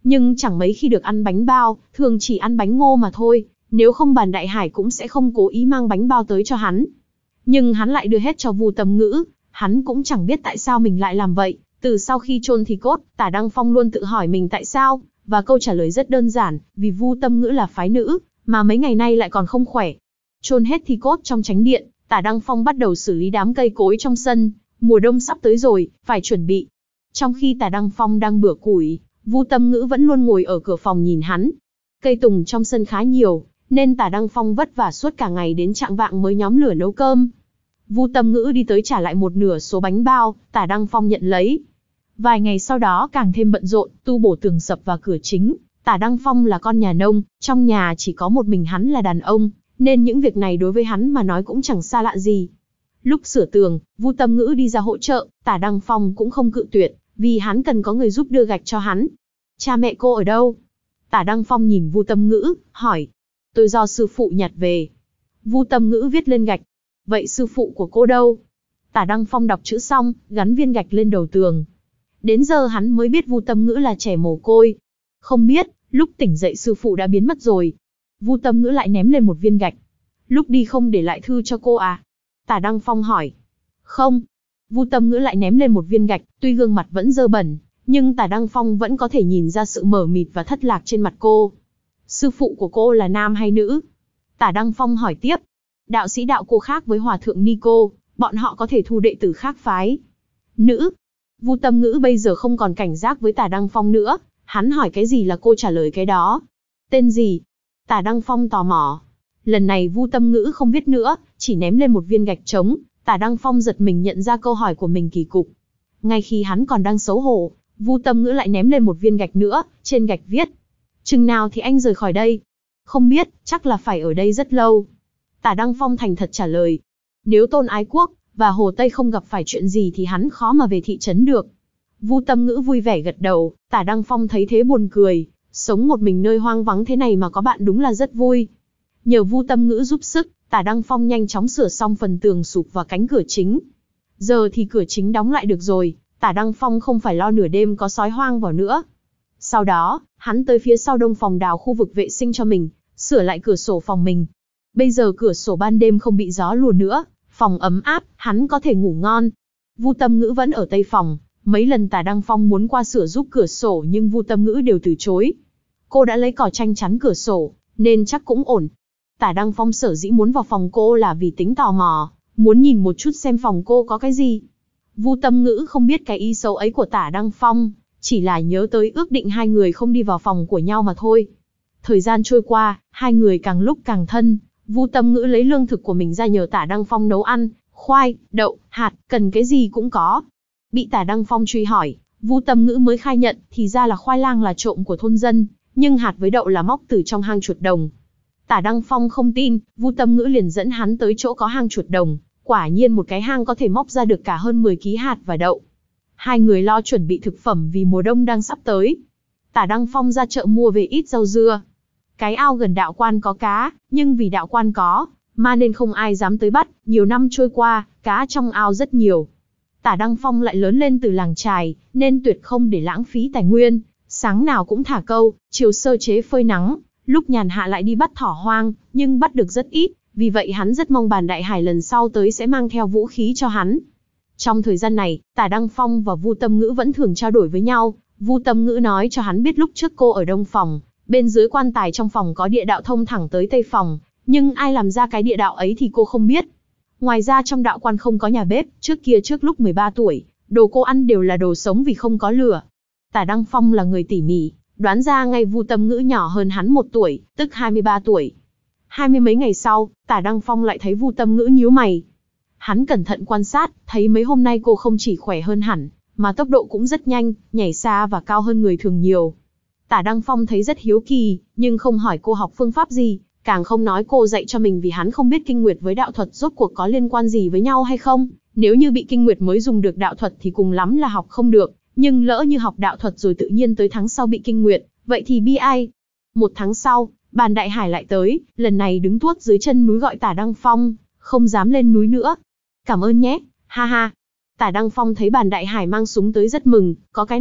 nhưng chẳng mấy khi được ăn bánh bao, thường chỉ ăn bánh ngô mà thôi, nếu không Bàn Đại Hải cũng sẽ không cố ý mang bánh bao tới cho hắn. Nhưng hắn lại đưa hết cho Vu Tâm Ngữ, hắn cũng chẳng biết tại sao mình lại làm vậy. Từ sau khi chôn thi cốt, Tả Đăng Phong luôn tự hỏi mình tại sao, và câu trả lời rất đơn giản, vì Vu Tâm Ngữ là phái nữ, mà mấy ngày nay lại còn không khỏe. Chôn hết thi cốt trong chánh điện, Tả Đăng Phong bắt đầu xử lý đám cây cối trong sân, mùa đông sắp tới rồi, phải chuẩn bị. Trong khi Tả Đăng Phong đang bửa củi, Vu Tâm Ngữ vẫn luôn ngồi ở cửa phòng nhìn hắn. Cây tùng trong sân khá nhiều, nên Tả Đăng Phong vất vả suốt cả ngày đến chạng vạng mới nhóm lửa nấu cơm. Vu Tâm Ngữ đi tới trả lại một nửa số bánh bao, Tả Đăng Phong nhận lấy. Vài ngày sau đó càng thêm bận rộn, tu bổ tường sập và cửa chính. Tả Đăng Phong là con nhà nông, trong nhà chỉ có một mình hắn là đàn ông, nên những việc này đối với hắn mà nói cũng chẳng xa lạ gì. Lúc sửa tường, Vu Tâm Ngữ đi ra hỗ trợ, Tả Đăng Phong cũng không cự tuyệt, vì hắn cần có người giúp đưa gạch cho hắn. Cha mẹ cô ở đâu? Tả Đăng Phong nhìn Vu Tâm Ngữ, hỏi. Tôi do sư phụ nhặt về. Vu Tâm Ngữ viết lên gạch. Vậy sư phụ của cô đâu? Tả Đăng Phong đọc chữ xong, gắn viên gạch lên đầu tường. Đến giờ hắn mới biết Vu Tâm Ngữ là trẻ mồ côi. Không biết, lúc tỉnh dậy sư phụ đã biến mất rồi. Vu Tâm Ngữ lại ném lên một viên gạch. Lúc đi không để lại thư cho cô à? Tả Đăng Phong hỏi. Không. Vu Tâm Ngữ lại ném lên một viên gạch, tuy gương mặt vẫn dơ bẩn, nhưng Tả Đăng Phong vẫn có thể nhìn ra sự mờ mịt và thất lạc trên mặt cô. Sư phụ của cô là nam hay nữ? Tả Đăng Phong hỏi tiếp. Đạo sĩ đạo cô khác với Hòa thượng Nico, bọn họ có thể thu đệ tử khác phái. Nữ. Vu Tâm Ngữ bây giờ không còn cảnh giác với Tả Đăng Phong nữa, hắn hỏi cái gì là cô trả lời cái đó. Tên gì? Tả Đăng Phong tò mò. Lần này Vu Tâm Ngữ không viết nữa, chỉ ném lên một viên gạch trống. Tả Đăng Phong giật mình nhận ra câu hỏi của mình kỳ cục. Ngay khi hắn còn đang xấu hổ, Vu Tâm Ngữ lại ném lên một viên gạch nữa, trên gạch viết. Chừng nào thì anh rời khỏi đây? Không biết, chắc là phải ở đây rất lâu. Tả Đăng Phong thành thật trả lời. Nếu Tôn Ái Quốc và Hồ Tây không gặp phải chuyện gì thì hắn khó mà về thị trấn được. Vu Tâm Ngữ vui vẻ gật đầu, Tả Đăng Phong thấy thế buồn cười. Sống một mình nơi hoang vắng thế này mà có bạn đúng là rất vui. Nhờ Vu Tâm Ngữ giúp sức, Tả Đăng Phong nhanh chóng sửa xong phần tường sụp và cánh cửa chính. Giờ thì cửa chính đóng lại được rồi, Tả Đăng Phong không phải lo nửa đêm có sói hoang vào nữa. Sau đó, hắn tới phía sau đông phòng đào khu vực vệ sinh cho mình, sửa lại cửa sổ phòng mình. Bây giờ cửa sổ ban đêm không bị gió lùa nữa, phòng ấm áp, hắn có thể ngủ ngon. Vu Tâm Ngữ vẫn ở tây phòng, mấy lần Tả Đăng Phong muốn qua sửa giúp cửa sổ nhưng Vu Tâm Ngữ đều từ chối. Cô đã lấy cỏ tranh chắn cửa sổ, nên chắc cũng ổn. Tả Đăng Phong sở dĩ muốn vào phòng cô là vì tính tò mò, muốn nhìn một chút xem phòng cô có cái gì. Vu Tâm Ngữ không biết cái ý xấu ấy của Tả Đăng Phong, chỉ là nhớ tới ước định hai người không đi vào phòng của nhau mà thôi. Thời gian trôi qua, hai người càng lúc càng thân. Vu Tâm Ngữ lấy lương thực của mình ra nhờ Tả Đăng Phong nấu ăn, khoai, đậu, hạt, cần cái gì cũng có. Bị Tả Đăng Phong truy hỏi, Vu Tâm Ngữ mới khai nhận, thì ra là khoai lang là trộm của thôn dân, nhưng hạt với đậu là móc từ trong hang chuột đồng. Tả Đăng Phong không tin, Vu Tâm Ngữ liền dẫn hắn tới chỗ có hang chuột đồng. Quả nhiên một cái hang có thể móc ra được cả hơn mười ki lô gam hạt và đậu. Hai người lo chuẩn bị thực phẩm vì mùa đông đang sắp tới. Tả Đăng Phong ra chợ mua về ít rau dưa. Cái ao gần đạo quan có cá, nhưng vì đạo quan có ma nên không ai dám tới bắt. Nhiều năm trôi qua, cá trong ao rất nhiều. Tả Đăng Phong lại lớn lên từ làng chài, nên tuyệt không để lãng phí tài nguyên. Sáng nào cũng thả câu, chiều sơ chế phơi nắng, lúc nhàn hạ lại đi bắt thỏ hoang, nhưng bắt được rất ít. Vì vậy hắn rất mong Bàn Đại Hải lần sau tới sẽ mang theo vũ khí cho hắn. Trong thời gian này, Tả Đăng Phong và Vu Tâm Ngữ vẫn thường trao đổi với nhau. Vu Tâm Ngữ nói cho hắn biết lúc trước cô ở đông phòng, bên dưới quan tài trong phòng có địa đạo thông thẳng tới tây phòng, nhưng ai làm ra cái địa đạo ấy thì cô không biết. Ngoài ra trong đạo quan không có nhà bếp, trước kia trước lúc mười ba tuổi, đồ cô ăn đều là đồ sống vì không có lửa. Tả Đăng Phong là người tỉ mỉ, đoán ra ngay Vu Tâm Ngữ nhỏ hơn hắn một tuổi, tức hai mươi ba tuổi. Hai mươi mấy ngày sau, Tả Đăng Phong lại thấy Vu Tâm Ngữ nhíu mày. Hắn cẩn thận quan sát, thấy mấy hôm nay cô không chỉ khỏe hơn hẳn, mà tốc độ cũng rất nhanh, nhảy xa và cao hơn người thường nhiều. Tả Đăng Phong thấy rất hiếu kỳ, nhưng không hỏi cô học phương pháp gì, càng không nói cô dạy cho mình vì hắn không biết kinh nguyệt với đạo thuật rốt cuộc có liên quan gì với nhau hay không. Nếu như bị kinh nguyệt mới dùng được đạo thuật thì cùng lắm là học không được, nhưng lỡ như học đạo thuật rồi tự nhiên tới tháng sau bị kinh nguyệt, vậy thì bi ai. Một tháng sau, Bàn Đại Hải lại tới, lần này đứng tuốt dưới chân núi gọi Tả Đăng Phong, không dám lên núi nữa. Cảm ơn nhé, ha ha. Tả Đăng Phong thấy Bàn Đại Hải mang súng tới rất mừng, có cái này,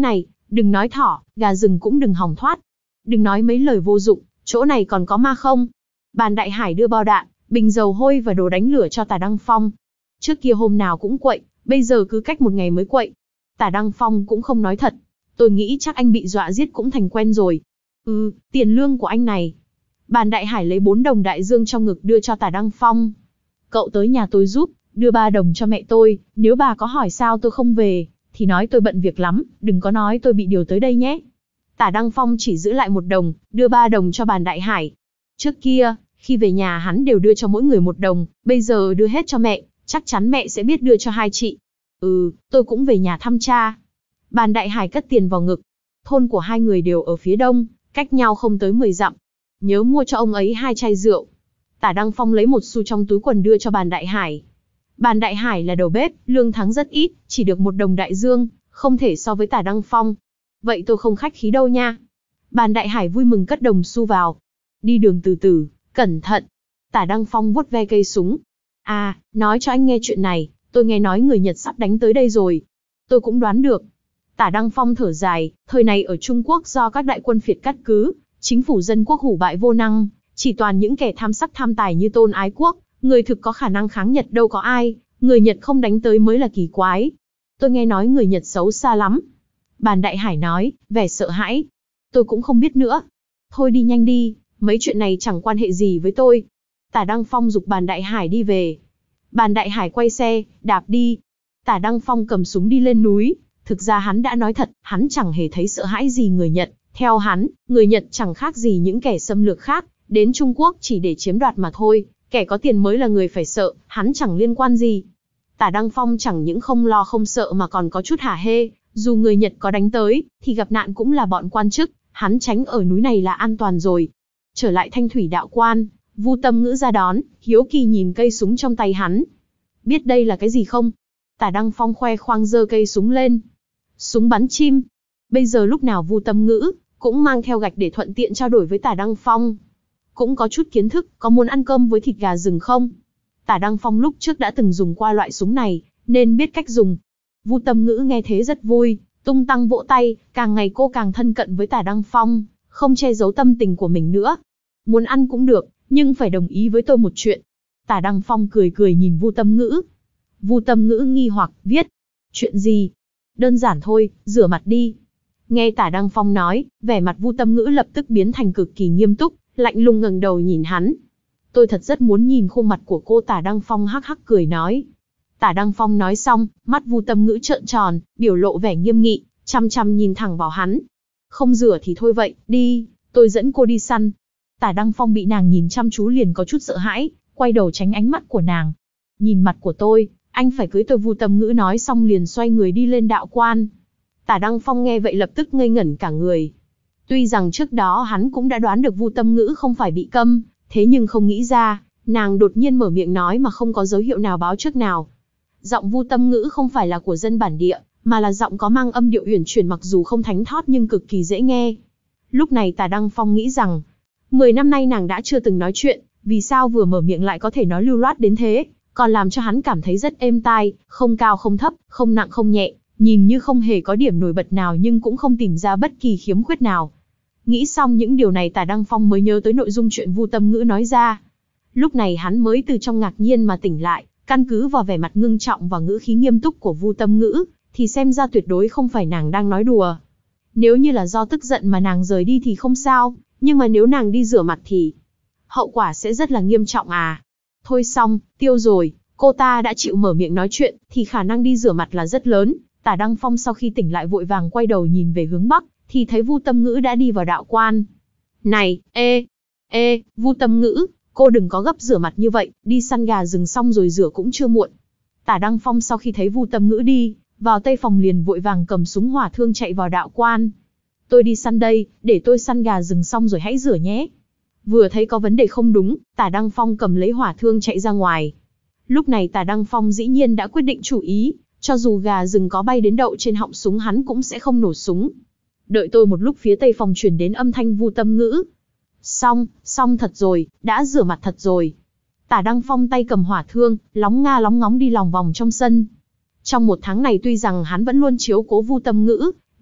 đừng nói thỏ, gà rừng cũng đừng hòng thoát. Đừng nói mấy lời vô dụng, chỗ này còn có ma không? Bàn Đại Hải đưa bao đạn, bình dầu hôi và đồ đánh lửa cho Tả Đăng Phong. Trước kia hôm nào cũng quậy, bây giờ cứ cách một ngày mới quậy. Tả Đăng Phong cũng không nói thật. Tôi nghĩ chắc anh bị dọa giết cũng thành quen rồi. Ừ, tiền lương của anh này. Bàn Đại Hải lấy bốn đồng đại dương trong ngực đưa cho Tả Đăng Phong. Cậu tới nhà tôi giúp, đưa ba đồng cho mẹ tôi, nếu bà có hỏi sao tôi không về, thì nói tôi bận việc lắm, đừng có nói tôi bị điều tới đây nhé. Tả Đăng Phong chỉ giữ lại một đồng, đưa ba đồng cho Bàn Đại Hải. Trước kia, khi về nhà hắn đều đưa cho mỗi người một đồng, bây giờ đưa hết cho mẹ, chắc chắn mẹ sẽ biết đưa cho hai chị. Ừ, tôi cũng về nhà thăm cha. Bàn Đại Hải cất tiền vào ngực. Thôn của hai người đều ở phía đông, cách nhau không tới mười dặm. Nhớ mua cho ông ấy hai chai rượu. Tả Đăng Phong lấy một xu trong túi quần đưa cho Bàn Đại Hải. Bàn Đại Hải là đầu bếp, lương tháng rất ít, chỉ được một đồng đại dương, không thể so với Tả Đăng Phong. Vậy tôi không khách khí đâu nha. Bàn Đại Hải vui mừng cất đồng xu vào. Đi đường từ từ, cẩn thận. Tả Đăng Phong vuốt ve cây súng. À, nói cho anh nghe chuyện này, tôi nghe nói người Nhật sắp đánh tới đây rồi. Tôi cũng đoán được. Tả Đăng Phong thở dài, thời này ở Trung Quốc do các đại quân phiệt cắt cứ, chính phủ dân quốc hủ bại vô năng, chỉ toàn những kẻ tham sắc tham tài như Tôn Ái Quốc, người thực có khả năng kháng Nhật đâu có ai, người Nhật không đánh tới mới là kỳ quái. Tôi nghe nói người Nhật xấu xa lắm. Bàn Đại Hải nói, vẻ sợ hãi. Tôi cũng không biết nữa. Thôi đi nhanh đi, mấy chuyện này chẳng quan hệ gì với tôi. Tả Đăng Phong giục Bàn Đại Hải đi về. Bàn Đại Hải quay xe, đạp đi. Tả Đăng Phong cầm súng đi lên núi. Thực ra hắn đã nói thật, hắn chẳng hề thấy sợ hãi gì người Nhật. Theo hắn, người Nhật chẳng khác gì những kẻ xâm lược khác, đến Trung Quốc chỉ để chiếm đoạt mà thôi. Kẻ có tiền mới là người phải sợ, hắn chẳng liên quan gì. Tả Đăng Phong chẳng những không lo không sợ mà còn có chút hả hê. Dù người Nhật có đánh tới, thì gặp nạn cũng là bọn quan chức, hắn tránh ở núi này là an toàn rồi. Trở lại Thanh Thủy Đạo Quan, Vu Tâm Ngữ ra đón, hiếu kỳ nhìn cây súng trong tay hắn. Biết đây là cái gì không? Tả Đăng Phong khoe khoang giơ cây súng lên. Súng bắn chim. Bây giờ lúc nào Vu Tâm Ngữ cũng mang theo gạch để thuận tiện trao đổi với Tả Đăng Phong. Cũng có chút kiến thức, có muốn ăn cơm với thịt gà rừng không? Tả Đăng Phong lúc trước đã từng dùng qua loại súng này, nên biết cách dùng. Vu Tâm Ngữ nghe thế rất vui, tung tăng vỗ tay, càng ngày cô càng thân cận với Tả Đăng Phong, không che giấu tâm tình của mình nữa. Muốn ăn cũng được, nhưng phải đồng ý với tôi một chuyện. Tả Đăng Phong cười cười nhìn Vu Tâm Ngữ. Vu Tâm Ngữ nghi hoặc, viết. Chuyện gì? Đơn giản thôi, rửa mặt đi. Nghe Tả Đăng Phong nói, vẻ mặt Vu Tâm Ngữ lập tức biến thành cực kỳ nghiêm túc, lạnh lùng ngẩng đầu nhìn hắn. Tôi thật rất muốn nhìn khuôn mặt của cô. Tả Đăng Phong hắc hắc cười nói. Tả Đăng Phong nói xong, mắt Vu Tâm Ngữ trợn tròn, biểu lộ vẻ nghiêm nghị, chăm chăm nhìn thẳng vào hắn. Không rửa thì thôi vậy, đi, tôi dẫn cô đi săn. Tả Đăng Phong bị nàng nhìn chăm chú liền có chút sợ hãi, quay đầu tránh ánh mắt của nàng. Nhìn mặt của tôi, anh phải cưới tôi. Vu Tâm Ngữ nói xong liền xoay người đi lên đạo quan. Tả Đăng Phong nghe vậy lập tức ngây ngẩn cả người. Tuy rằng trước đó hắn cũng đã đoán được Vu Tâm Ngữ không phải bị câm, thế nhưng không nghĩ ra, nàng đột nhiên mở miệng nói mà không có dấu hiệu nào báo trước nào. Giọng Vu Tâm Ngữ không phải là của dân bản địa, mà là giọng có mang âm điệu uyển chuyển, mặc dù không thánh thót nhưng cực kỳ dễ nghe. Lúc này Tả Đăng Phong nghĩ rằng, mười năm nay nàng đã chưa từng nói chuyện, vì sao vừa mở miệng lại có thể nói lưu loát đến thế, còn làm cho hắn cảm thấy rất êm tai, không cao không thấp, không nặng không nhẹ, nhìn như không hề có điểm nổi bật nào nhưng cũng không tìm ra bất kỳ khiếm khuyết nào. Nghĩ xong những điều này Tả Đăng Phong mới nhớ tới nội dung chuyện Vu Tâm Ngữ nói ra. Lúc này hắn mới từ trong ngạc nhiên mà tỉnh lại, căn cứ vào vẻ mặt ngưng trọng và ngữ khí nghiêm túc của Vu Tâm Ngữ, thì xem ra tuyệt đối không phải nàng đang nói đùa. Nếu như là do tức giận mà nàng rời đi thì không sao, nhưng mà nếu nàng đi rửa mặt thì hậu quả sẽ rất là nghiêm trọng à. Thôi xong, tiêu rồi, cô ta đã chịu mở miệng nói chuyện, thì khả năng đi rửa mặt là rất lớn. Tả Đăng Phong sau khi tỉnh lại vội vàng quay đầu nhìn về hướng Bắc, thì thấy Vu Tâm Ngữ đã đi vào đạo quan. Này, ê, ê, Vu Tâm Ngữ, cô đừng có gấp rửa mặt như vậy, đi săn gà rừng xong rồi rửa cũng chưa muộn. Tả Đăng Phong sau khi thấy Vu Tâm Ngữ đi vào tây phòng liền vội vàng cầm súng hỏa thương chạy vào đạo quan. Tôi đi săn đây, để tôi săn gà rừng xong rồi hãy rửa nhé. Vừa thấy có vấn đề không đúng, Tả Đăng Phong cầm lấy hỏa thương chạy ra ngoài. Lúc này Tả Đăng Phong dĩ nhiên đã quyết định chủ ý, cho dù gà rừng có bay đến đậu trên họng súng hắn cũng sẽ không nổ súng. Đợi tôi một lúc, phía tây phòng truyền đến âm thanh Vu Tâm Ngữ. Xong, xong thật rồi, đã rửa mặt thật rồi. Tả Đăng Phong tay cầm hỏa thương, lóng nga lóng ngóng đi lòng vòng trong sân. Trong một tháng này tuy rằng hắn vẫn luôn chiếu cố Vu Tâm Ngữ,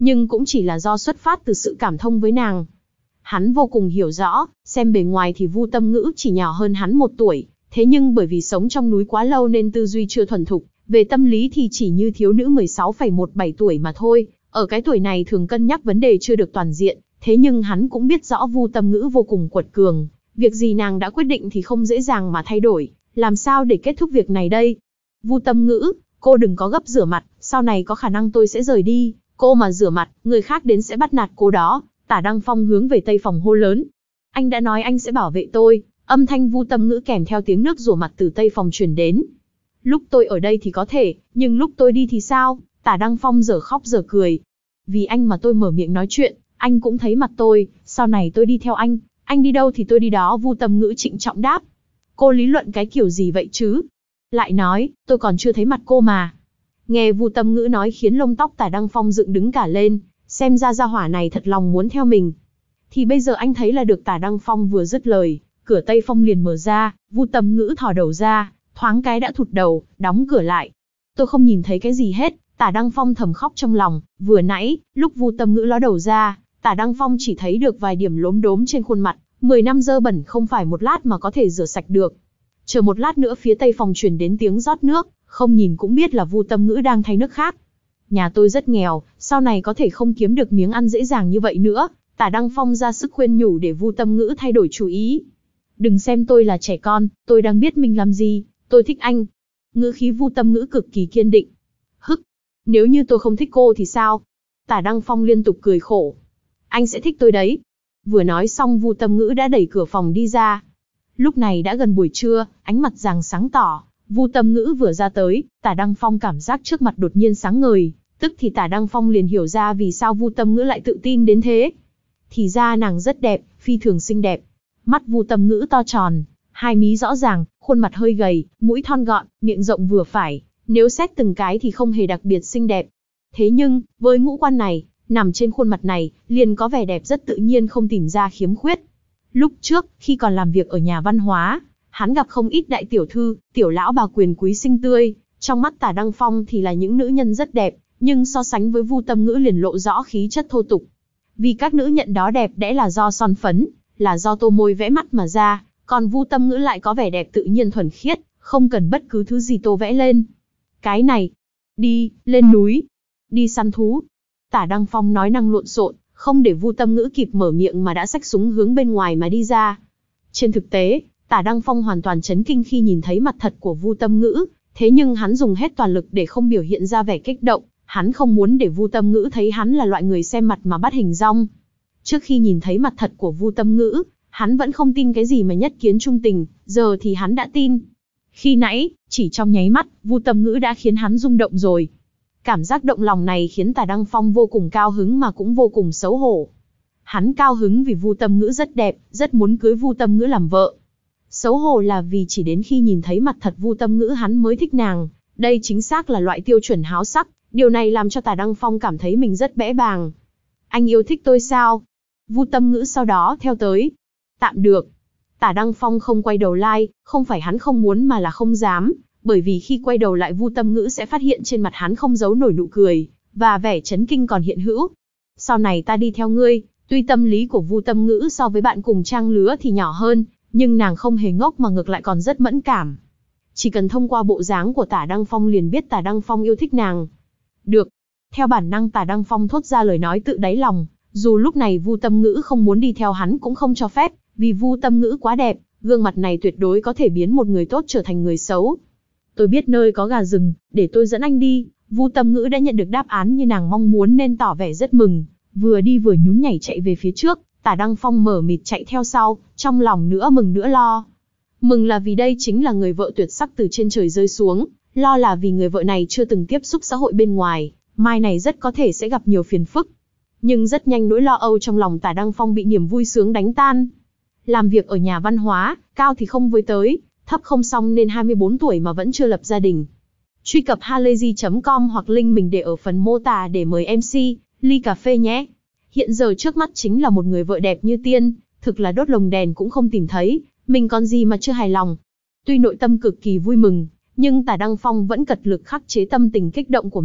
nhưng cũng chỉ là do xuất phát từ sự cảm thông với nàng. Hắn vô cùng hiểu rõ, xem bề ngoài thì Vu Tâm Ngữ chỉ nhỏ hơn hắn một tuổi, thế nhưng bởi vì sống trong núi quá lâu nên tư duy chưa thuần thục, về tâm lý thì chỉ như thiếu nữ mười sáu phẩy mười bảy tuổi mà thôi, ở cái tuổi này thường cân nhắc vấn đề chưa được toàn diện, thế nhưng hắn cũng biết rõ Vu Tâm Ngữ vô cùng quật cường, việc gì nàng đã quyết định thì không dễ dàng mà thay đổi, làm sao để kết thúc việc này đây? Vu Tâm Ngữ, cô đừng có gấp rửa mặt, sau này có khả năng tôi sẽ rời đi, cô mà rửa mặt, người khác đến sẽ bắt nạt cô đó. Tả Đăng Phong hướng về tây phòng hô lớn. Anh đã nói anh sẽ bảo vệ tôi. Âm thanh Vu Tâm Ngữ kèm theo tiếng nước rửa mặt từ tây phòng truyền đến. Lúc tôi ở đây thì có thể, nhưng lúc tôi đi thì sao? Tả Đăng Phong giờ khóc giờ cười. Vì anh mà tôi mở miệng nói chuyện, anh cũng thấy mặt tôi, sau này tôi đi theo anh, anh đi đâu thì tôi đi đó. Vu Tâm Ngữ trịnh trọng đáp. Cô lý luận cái kiểu gì vậy chứ? Lại nói, tôi còn chưa thấy mặt cô mà. Nghe Vu Tâm Ngữ nói khiến lông tóc Tả Đăng Phong dựng đứng cả lên, xem ra gia hỏa này thật lòng muốn theo mình. Thì bây giờ anh thấy là được. Tả Đăng Phong vừa dứt lời, cửa tây phong liền mở ra, Vu Tâm Ngữ thò đầu ra, thoáng cái đã thụt đầu, đóng cửa lại. Tôi không nhìn thấy cái gì hết, Tả Đăng Phong thầm khóc trong lòng, vừa nãy, lúc Vu Tâm Ngữ ló đầu ra, Tả Đăng Phong chỉ thấy được vài điểm lốm đốm trên khuôn mặt, mười năm dơ bẩn không phải một lát mà có thể rửa sạch được. Chờ một lát nữa phía tây phòng truyền đến tiếng rót nước, không nhìn cũng biết là Vu Tâm Ngữ đang thay nước khác. Nhà tôi rất nghèo, sau này có thể không kiếm được miếng ăn dễ dàng như vậy nữa. Tả Đăng Phong ra sức khuyên nhủ để Vu Tâm Ngữ thay đổi chủ ý. Đừng xem tôi là trẻ con, tôi đang biết mình làm gì, tôi thích anh. Ngữ khí Vu Tâm Ngữ cực kỳ kiên định. Hức, nếu như tôi không thích cô thì sao? Tả Đăng Phong liên tục cười khổ. Anh sẽ thích tôi đấy. Vừa nói xong Vu Tâm Ngữ đã đẩy cửa phòng đi ra. Lúc này đã gần buổi trưa, ánh mặt rạng sáng tỏ. Vu Tâm Ngữ vừa ra tới, Tả Đăng Phong cảm giác trước mặt đột nhiên sáng ngời, tức thì Tả Đăng Phong liền hiểu ra vì sao Vu Tâm Ngữ lại tự tin đến thế. Thì ra nàng rất đẹp, phi thường xinh đẹp. Mắt Vu Tâm Ngữ to tròn, hai mí rõ ràng, khuôn mặt hơi gầy, mũi thon gọn, miệng rộng vừa phải, nếu xét từng cái thì không hề đặc biệt xinh đẹp. Thế nhưng, với ngũ quan này, nằm trên khuôn mặt này, liền có vẻ đẹp rất tự nhiên không tìm ra khiếm khuyết. Lúc trước, khi còn làm việc ở nhà văn hóa, hắn gặp không ít đại tiểu thư, tiểu lão bà quyền quý xinh tươi, trong mắt Tả Đăng Phong thì là những nữ nhân rất đẹp, nhưng so sánh với Vu Tâm Ngữ liền lộ rõ khí chất thô tục. Vì các nữ nhận đó đẹp đẽ là do son phấn, là do tô môi vẽ mắt mà ra, còn Vu Tâm Ngữ lại có vẻ đẹp tự nhiên thuần khiết, không cần bất cứ thứ gì tô vẽ lên. Cái này, đi, lên núi, đi săn thú. Tả Đăng Phong nói năng lộn xộn, không để Vu Tâm Ngữ kịp mở miệng mà đã xách súng hướng bên ngoài mà đi ra. Trên thực tế, Tả Đăng Phong hoàn toàn chấn kinh khi nhìn thấy mặt thật của Vu Tâm Ngữ, thế nhưng hắn dùng hết toàn lực để không biểu hiện ra vẻ kích động, hắn không muốn để Vu Tâm Ngữ thấy hắn là loại người xem mặt mà bắt hình dong. Trước khi nhìn thấy mặt thật của Vu Tâm Ngữ, hắn vẫn không tin cái gì mà nhất kiến trung tình, giờ thì hắn đã tin. Khi nãy, chỉ trong nháy mắt, Vu Tâm Ngữ đã khiến hắn rung động rồi. Cảm giác động lòng này khiến Tả Đăng Phong vô cùng cao hứng mà cũng vô cùng xấu hổ. Hắn cao hứng vì Vu Tâm Ngữ rất đẹp, rất muốn cưới Vu Tâm Ngữ làm vợ. Xấu hổ là vì chỉ đến khi nhìn thấy mặt thật Vu Tâm Ngữ hắn mới thích nàng, đây chính xác là loại tiêu chuẩn háo sắc, điều này làm cho Tả Đăng Phong cảm thấy mình rất bẽ bàng. Anh yêu thích tôi sao? Vu Tâm Ngữ sau đó theo tới. Tạm được. Tả Đăng Phong không quay đầu lại, không phải hắn không muốn mà là không dám, bởi vì khi quay đầu lại Vu Tâm Ngữ sẽ phát hiện trên mặt hắn không giấu nổi nụ cười, và vẻ chấn kinh còn hiện hữu. Sau này ta đi theo ngươi, tuy tâm lý của Vu Tâm Ngữ so với bạn cùng trang lứa thì nhỏ hơn, nhưng nàng không hề ngốc mà ngược lại còn rất mẫn cảm. Chỉ cần thông qua bộ dáng của Tả Đăng Phong liền biết Tả Đăng Phong yêu thích nàng. Được. Theo bản năng Tả Đăng Phong thốt ra lời nói tự đáy lòng, dù lúc này Vu Tâm Ngữ không muốn đi theo hắn cũng không cho phép, vì Vu Tâm Ngữ quá đẹp, gương mặt này tuyệt đối có thể biến một người tốt trở thành người xấu. Tôi biết nơi có gà rừng, để tôi dẫn anh đi. Vu Tâm Ngữ đã nhận được đáp án như nàng mong muốn nên tỏ vẻ rất mừng, vừa đi vừa nhún nhảy chạy về phía trước. Tả Đăng Phong mở mịt chạy theo sau, trong lòng nữa mừng nữa lo. Mừng là vì đây chính là người vợ tuyệt sắc từ trên trời rơi xuống, lo là vì người vợ này chưa từng tiếp xúc xã hội bên ngoài, mai này rất có thể sẽ gặp nhiều phiền phức. Nhưng rất nhanh nỗi lo âu trong lòng Tả Đăng Phong bị niềm vui sướng đánh tan. Làm việc ở nhà văn hóa, cao thì không với tới, thấp không xong nên hai mươi bốn tuổi mà vẫn chưa lập gia đình. Truy cập halayzi chấm com hoặc link mình để ở phần mô tả để mời em xê, ly cà phê nhé. Hiện giờ trước mắt chính là một người vợ đẹp như tiên, thực là đốt lồng đèn cũng không tìm thấy, mình còn gì mà chưa hài lòng. Tuy nội tâm cực kỳ vui mừng, nhưng Tả Đăng Phong vẫn cật lực khắc chế tâm tình kích động của mình,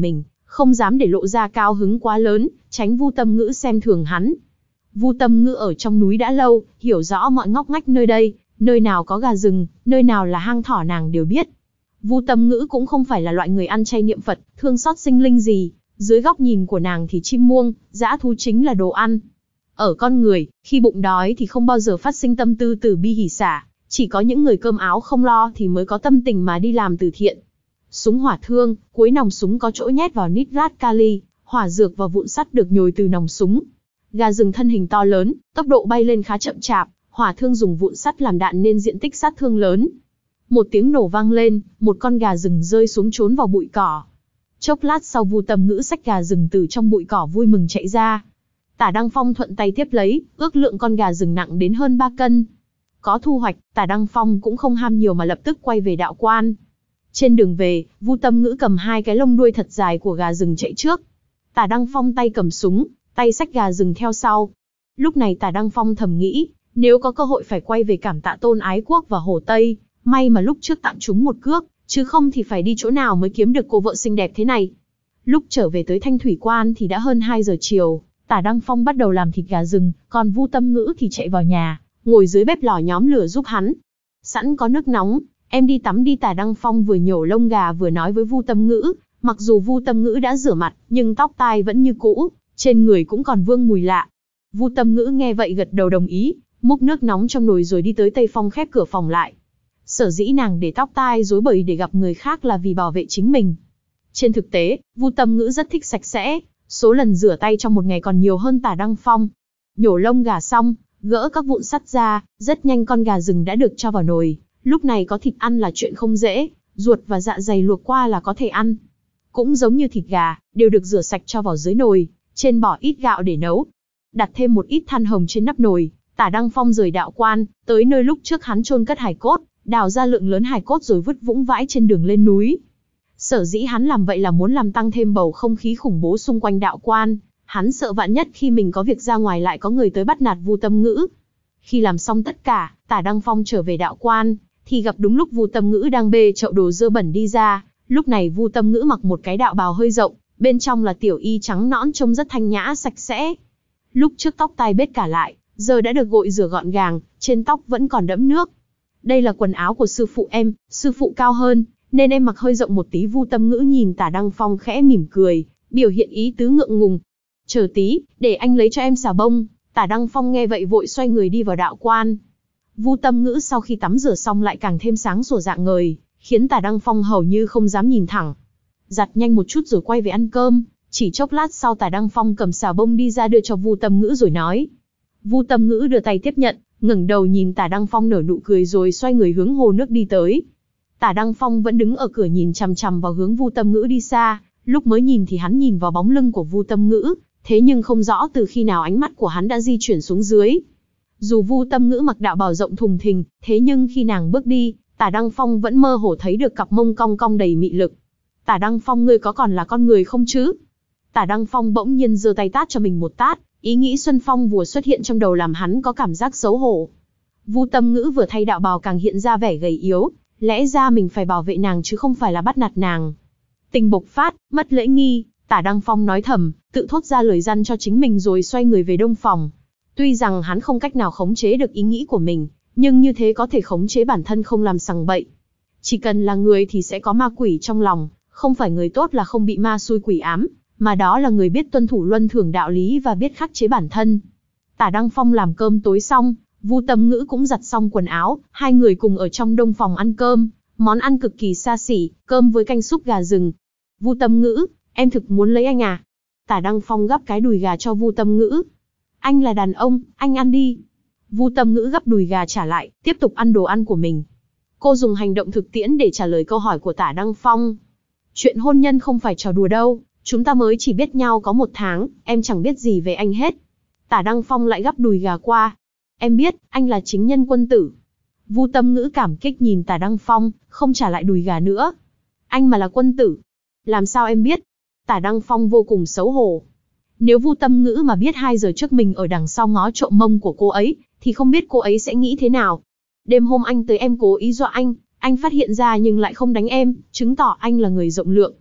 không dám để lộ ra cao hứng quá lớn, tránh Vu Tâm Ngữ xem thường hắn. Vu Tâm Ngữ ở trong núi đã lâu, hiểu rõ mọi ngóc ngách nơi đây, nơi nào có gà rừng, nơi nào là hang thỏ nàng đều biết. Vu Tâm Ngữ cũng không phải là loại người ăn chay niệm Phật, thương xót sinh linh gì, dưới góc nhìn của nàng thì chim muông, dã thú chính là đồ ăn. Ở con người, khi bụng đói thì không bao giờ phát sinh tâm tư từ bi hỷ xả, chỉ có những người cơm áo không lo thì mới có tâm tình mà đi làm từ thiện. Súng hỏa thương, cuối nòng súng có chỗ nhét vào nitrat kali, hỏa dược và vụn sắt được nhồi từ nòng súng. Gà rừng thân hình to lớn, tốc độ bay lên khá chậm chạp, hỏa thương dùng vụn sắt làm đạn nên diện tích sát thương lớn. Một tiếng nổ vang lên, một con gà rừng rơi xuống trốn vào bụi cỏ. Chốc lát sau Vu Tâm Ngữ xách gà rừng từ trong bụi cỏ vui mừng chạy ra. Tả Đăng Phong thuận tay tiếp lấy, ước lượng con gà rừng nặng đến hơn ba cân. Có thu hoạch, Tả Đăng Phong cũng không ham nhiều mà lập tức quay về đạo quan. Trên đường về, Vu Tâm Ngữ cầm hai cái lông đuôi thật dài của gà rừng chạy trước. Tả Đăng Phong tay cầm súng, tay xách gà rừng theo sau. Lúc này Tả Đăng Phong thầm nghĩ, nếu có cơ hội phải quay về cảm tạ Tôn Ái Quốc và Hồ Tây, may mà lúc trước tặng chúng một cước, chứ không thì phải đi chỗ nào mới kiếm được cô vợ xinh đẹp thế này. Lúc trở về tới Thanh Thủy Quan thì đã hơn hai giờ chiều, Tả Đăng Phong bắt đầu làm thịt gà rừng, còn Vu Tâm Ngữ thì chạy vào nhà, ngồi dưới bếp lò nhóm lửa giúp hắn. Sẵn có nước nóng, em đi tắm đi. Tả Đăng Phong vừa nhổ lông gà vừa nói với Vu Tâm Ngữ, mặc dù Vu Tâm Ngữ đã rửa mặt, nhưng tóc tai vẫn như cũ, trên người cũng còn vương mùi lạ. Vu Tâm Ngữ nghe vậy gật đầu đồng ý, múc nước nóng trong nồi rồi đi tới Tây Phong khép cửa phòng lại. Sở dĩ nàng để tóc tai rối bời để gặp người khác là vì bảo vệ chính mình. Trên thực tế, Vu Tâm Ngữ rất thích sạch sẽ, số lần rửa tay trong một ngày còn nhiều hơn Tả Đăng Phong. Nhổ lông gà xong, gỡ các vụn sắt ra, rất nhanh con gà rừng đã được cho vào nồi. Lúc này có thịt ăn là chuyện không dễ, ruột và dạ dày luộc qua là có thể ăn. Cũng giống như thịt gà, đều được rửa sạch cho vào dưới nồi, trên bỏ ít gạo để nấu. Đặt thêm một ít than hồng trên nắp nồi, Tả Đăng Phong rời đạo quan, tới nơi lúc trước hắn chôn cất hài cốt, đào ra lượng lớn hài cốt rồi vứt vũng vãi trên đường lên núi. Sở dĩ hắn làm vậy là muốn làm tăng thêm bầu không khí khủng bố xung quanh đạo quan, hắn sợ vạn nhất khi mình có việc ra ngoài lại có người tới bắt nạt Vu Tâm Ngữ. Khi làm xong tất cả, Tả Đăng Phong trở về đạo quan, thì gặp đúng lúc Vu Tâm Ngữ đang bê chậu đồ dơ bẩn đi ra. Lúc này Vu Tâm Ngữ mặc một cái đạo bào hơi rộng, bên trong là tiểu y trắng nõn trông rất thanh nhã sạch sẽ. Lúc trước tóc tai bết cả lại, giờ đã được gội rửa gọn gàng, trên tóc vẫn còn đẫm nước. Đây là quần áo của sư phụ em, sư phụ cao hơn, nên em mặc hơi rộng một tí. Vu Tâm Ngữ nhìn Tả Đăng Phong khẽ mỉm cười, biểu hiện ý tứ ngượng ngùng. Chờ tí, để anh lấy cho em xà bông. Tả Đăng Phong nghe vậy vội xoay người đi vào đạo quan. Vu Tâm Ngữ sau khi tắm rửa xong lại càng thêm sáng sủa rạng ngời, khiến Tả Đăng Phong hầu như không dám nhìn thẳng. Giặt nhanh một chút rồi quay về ăn cơm. Chỉ chốc lát sau Tả Đăng Phong cầm xà bông đi ra đưa cho Vu Tâm Ngữ rồi nói. Vu Tâm Ngữ đưa tay tiếp nhận, ngẩng đầu nhìn Tả Đăng Phong nở nụ cười rồi xoay người hướng hồ nước đi tới. Tả Đăng Phong vẫn đứng ở cửa nhìn chằm chằm vào hướng Vu Tâm Ngữ đi xa, lúc mới nhìn thì hắn nhìn vào bóng lưng của Vu Tâm Ngữ, thế nhưng không rõ từ khi nào ánh mắt của hắn đã di chuyển xuống dưới. Dù Vu Tâm Ngữ mặc đạo bào rộng thùng thình, thế nhưng khi nàng bước đi, Tả Đăng Phong vẫn mơ hồ thấy được cặp mông cong cong đầy mị lực. Tả Đăng Phong, ngươi có còn là con người không chứ? Tả Đăng Phong bỗng nhiên giơ tay tát cho mình một tát, ý nghĩ Xuân Phong vừa xuất hiện trong đầu làm hắn có cảm giác xấu hổ. Vu Tâm Ngữ vừa thay đạo bào càng hiện ra vẻ gầy yếu, lẽ ra mình phải bảo vệ nàng chứ không phải là bắt nạt nàng. Tình bộc phát, mất lễ nghi, Tả Đăng Phong nói thầm, tự thốt ra lời răn cho chính mình rồi xoay người về đông phòng. Tuy rằng hắn không cách nào khống chế được ý nghĩ của mình, nhưng như thế có thể khống chế bản thân không làm sằng bậy. Chỉ cần là người thì sẽ có ma quỷ trong lòng, không phải người tốt là không bị ma xui quỷ ám, mà đó là người biết tuân thủ luân thường đạo lý và biết khắc chế bản thân. Tả Đăng Phong làm cơm tối xong, Vu Tâm Ngữ cũng giặt xong quần áo, hai người cùng ở trong đông phòng ăn cơm, món ăn cực kỳ xa xỉ, cơm với canh súp gà rừng. Vu Tâm Ngữ, em thực muốn lấy anh à? Tả Đăng Phong gắp cái đùi gà cho Vu Tâm Ngữ. Anh là đàn ông, anh ăn đi. Vu Tâm Ngữ gắp đùi gà trả lại, tiếp tục ăn đồ ăn của mình. Cô dùng hành động thực tiễn để trả lời câu hỏi của Tả Đăng Phong. Chuyện hôn nhân không phải trò đùa đâu, chúng ta mới chỉ biết nhau có một tháng, em chẳng biết gì về anh hết. Tả Đăng Phong lại gắp đùi gà qua. Em biết, anh là chính nhân quân tử. Vu Tâm Ngữ cảm kích nhìn Tả Đăng Phong, không trả lại đùi gà nữa. Anh mà là quân tử. Làm sao em biết? Tả Đăng Phong vô cùng xấu hổ. Nếu Vu Tâm Ngữ mà biết hai giờ trước mình ở đằng sau ngó trộm mông của cô ấy, thì không biết cô ấy sẽ nghĩ thế nào. Đêm hôm anh tới em cố ý dọa anh, anh phát hiện ra nhưng lại không đánh em, chứng tỏ anh là người rộng lượng.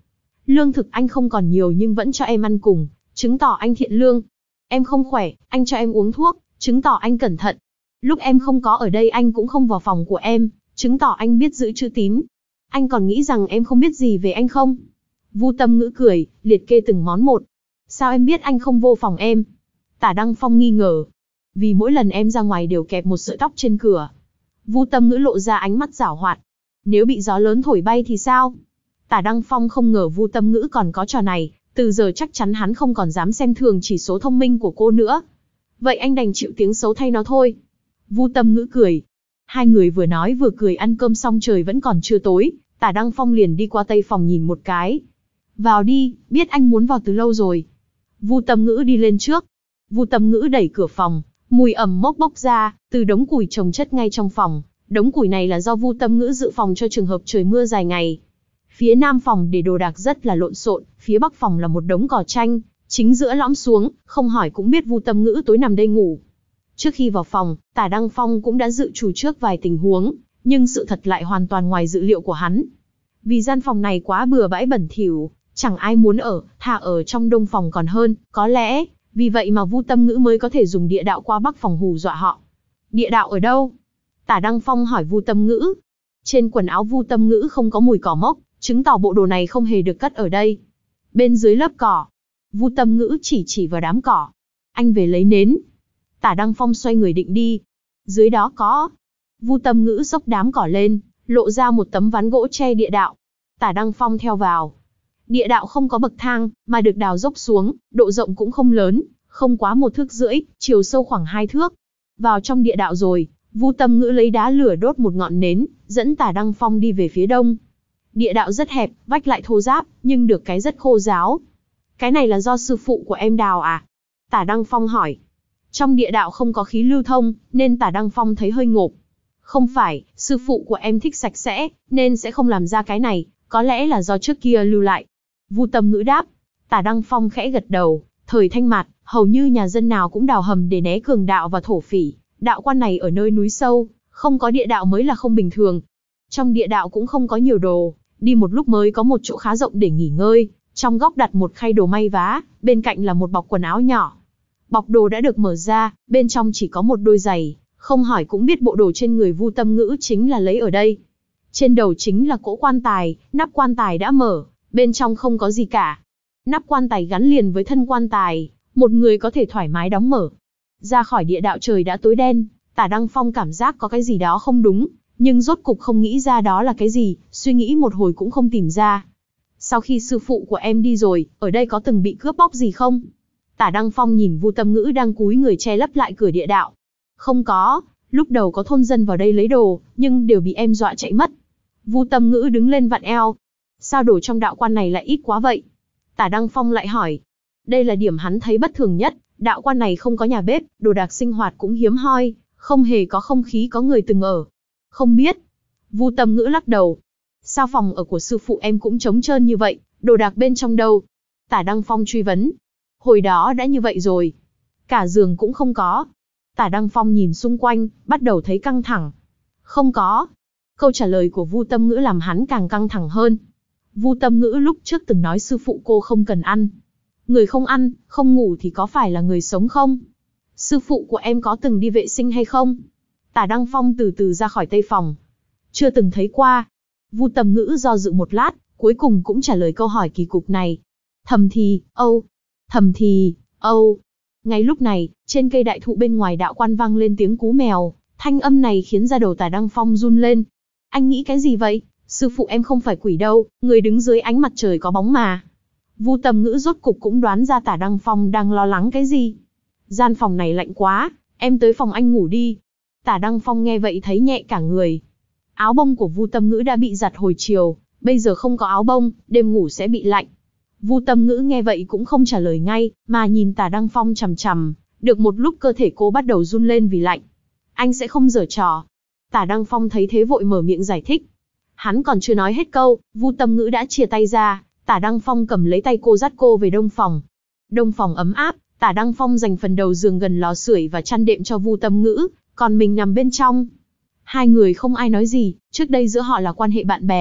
Lương thực anh không còn nhiều nhưng vẫn cho em ăn cùng, chứng tỏ anh thiện lương. Em không khỏe, anh cho em uống thuốc, chứng tỏ anh cẩn thận. Lúc em không có ở đây anh cũng không vào phòng của em, chứng tỏ anh biết giữ chữ tín. Anh còn nghĩ rằng em không biết gì về anh không? Vu Tâm Ngữ cười, liệt kê từng món một. Sao em biết anh không vô phòng em? Tả Đăng Phong nghi ngờ. Vì mỗi lần em ra ngoài đều kẹp một sợi tóc trên cửa. Vu Tâm Ngữ lộ ra ánh mắt giảo hoạt. Nếu bị gió lớn thổi bay thì sao? Tả Đăng Phong không ngờ Vu Tâm Ngữ còn có trò này, từ giờ chắc chắn hắn không còn dám xem thường chỉ số thông minh của cô nữa. Vậy anh đành chịu tiếng xấu thay nó thôi. Vu Tâm Ngữ cười. Hai người vừa nói vừa cười ăn cơm xong trời vẫn còn chưa tối, Tả Đăng Phong liền đi qua tây phòng nhìn một cái. Vào đi, biết anh muốn vào từ lâu rồi. Vu Tâm Ngữ đi lên trước. Vu Tâm Ngữ đẩy cửa phòng, mùi ẩm mốc bốc ra, từ đống củi chồng chất ngay trong phòng. Đống củi này là do Vu Tâm Ngữ dự phòng cho trường hợp trời mưa dài ngày. Phía nam phòng để đồ đạc rất là lộn xộn, phía bắc phòng là một đống cỏ tranh, chính giữa lõm xuống, không hỏi cũng biết Vu Tâm Ngữ tối nằm đây ngủ. Trước khi vào phòng, Tả Đăng Phong cũng đã dự trù trước vài tình huống, nhưng sự thật lại hoàn toàn ngoài dự liệu của hắn. Vì gian phòng này quá bừa bãi bẩn thỉu, chẳng ai muốn ở, thà ở trong đông phòng còn hơn, có lẽ, vì vậy mà Vu Tâm Ngữ mới có thể dùng địa đạo qua bắc phòng hù dọa họ. Địa đạo ở đâu? Tả Đăng Phong hỏi Vu Tâm Ngữ. Trên quần áo Vu Tâm Ngữ không có mùi cỏ mốc, chứng tỏ bộ đồ này không hề được cất ở đây. Bên dưới lớp cỏ. Vu Tâm Ngữ chỉ chỉ vào đám cỏ. Anh về lấy nến. Tả Đăng Phong xoay người định đi. Dưới đó có. Vu Tâm Ngữ xốc đám cỏ lên, lộ ra một tấm ván gỗ che địa đạo. Tả Đăng Phong theo vào. Địa đạo không có bậc thang, mà được đào dốc xuống, độ rộng cũng không lớn, không quá một thước rưỡi, chiều sâu khoảng hai thước. Vào trong địa đạo rồi, Vu Tâm Ngữ lấy đá lửa đốt một ngọn nến, dẫn Tả Đăng Phong đi về phía đông. Địa đạo rất hẹp, vách lại thô ráp, nhưng được cái rất khô ráo. Cái này là do sư phụ của em đào à? Tả Đăng Phong hỏi. Trong địa đạo không có khí lưu thông, nên Tả Đăng Phong thấy hơi ngộp. Không phải, sư phụ của em thích sạch sẽ, nên sẽ không làm ra cái này, có lẽ là do trước kia lưu lại. Vu Tâm Ngữ đáp. Tả Đăng Phong khẽ gật đầu, thời Thanh Mạt, hầu như nhà dân nào cũng đào hầm để né cường đạo và thổ phỉ. Đạo quan này ở nơi núi sâu, không có địa đạo mới là không bình thường. Trong địa đạo cũng không có nhiều đồ, đi một lúc mới có một chỗ khá rộng để nghỉ ngơi. Trong góc đặt một khay đồ may vá, bên cạnh là một bọc quần áo nhỏ. Bọc đồ đã được mở ra, bên trong chỉ có một đôi giày, không hỏi cũng biết bộ đồ trên người Vu Tâm Ngữ chính là lấy ở đây. Trên đầu chính là cỗ quan tài, nắp quan tài đã mở, bên trong không có gì cả. Nắp quan tài gắn liền với thân quan tài, một người có thể thoải mái đóng mở. Ra khỏi địa đạo trời đã tối đen, Tả Đăng Phong cảm giác có cái gì đó không đúng, nhưng rốt cục không nghĩ ra đó là cái gì, suy nghĩ một hồi cũng không tìm ra. Sau khi sư phụ của em đi rồi, ở đây có từng bị cướp bóc gì không? Tả Đăng Phong nhìn Vu Tâm Ngữ đang cúi người che lấp lại cửa địa đạo. Không có, lúc đầu có thôn dân vào đây lấy đồ, nhưng đều bị em dọa chạy mất. Vu Tâm Ngữ đứng lên vặn eo. Sao đồ trong đạo quan này lại ít quá vậy? Tả Đăng Phong lại hỏi. Đây là điểm hắn thấy bất thường nhất, đạo quan này không có nhà bếp, đồ đạc sinh hoạt cũng hiếm hoi, không hề có không khí có người từng ở. Không biết. Vu Tâm Ngữ lắc đầu. Sao phòng ở của sư phụ em cũng trống trơn như vậy, đồ đạc bên trong đâu? Tả Đăng Phong truy vấn. Hồi đó đã như vậy rồi. Cả giường cũng không có. Tả Đăng Phong nhìn xung quanh, bắt đầu thấy căng thẳng. Không có. Câu trả lời của Vu Tâm Ngữ làm hắn càng căng thẳng hơn. Vu Tâm Ngữ lúc trước từng nói sư phụ cô không cần ăn. Người không ăn, không ngủ thì có phải là người sống không? Sư phụ của em có từng đi vệ sinh hay không? Tả Đăng Phong từ từ ra khỏi tây phòng. Chưa từng thấy qua. Vu Tâm Ngữ do dự một lát, cuối cùng cũng trả lời câu hỏi kỳ cục này. Thầm thì, âu. Thầm thì, âu. Ngay lúc này, trên cây đại thụ bên ngoài đạo quan vang lên tiếng cú mèo. Thanh âm này khiến da đầu Tả Đăng Phong run lên. Anh nghĩ cái gì vậy? Sư phụ em không phải quỷ đâu, người đứng dưới ánh mặt trời có bóng mà. Vu Tâm Ngữ rốt cục cũng đoán ra Tả Đăng Phong đang lo lắng cái gì. Gian phòng này lạnh quá, em tới phòng anh ngủ đi. Tả Đăng Phong nghe vậy thấy nhẹ cả người. Áo bông của Vu Tâm Ngữ đã bị giặt hồi chiều, bây giờ không có áo bông, đêm ngủ sẽ bị lạnh. Vu Tâm Ngữ nghe vậy cũng không trả lời ngay, mà nhìn Tả Đăng Phong chằm chằm. Được một lúc cơ thể cô bắt đầu run lên vì lạnh. Anh sẽ không giở trò. Tả Đăng Phong thấy thế vội mở miệng giải thích. Hắn còn chưa nói hết câu, Vu Tâm Ngữ đã chia tay ra. Tả Đăng Phong cầm lấy tay cô dắt cô về đông phòng. Đông phòng ấm áp, Tả Đăng Phong dành phần đầu giường gần lò sưởi và chăn đệm cho Vu Tâm Ngữ, còn mình nằm bên trong. Hai người không ai nói gì, trước đây giữa họ là quan hệ bạn bè,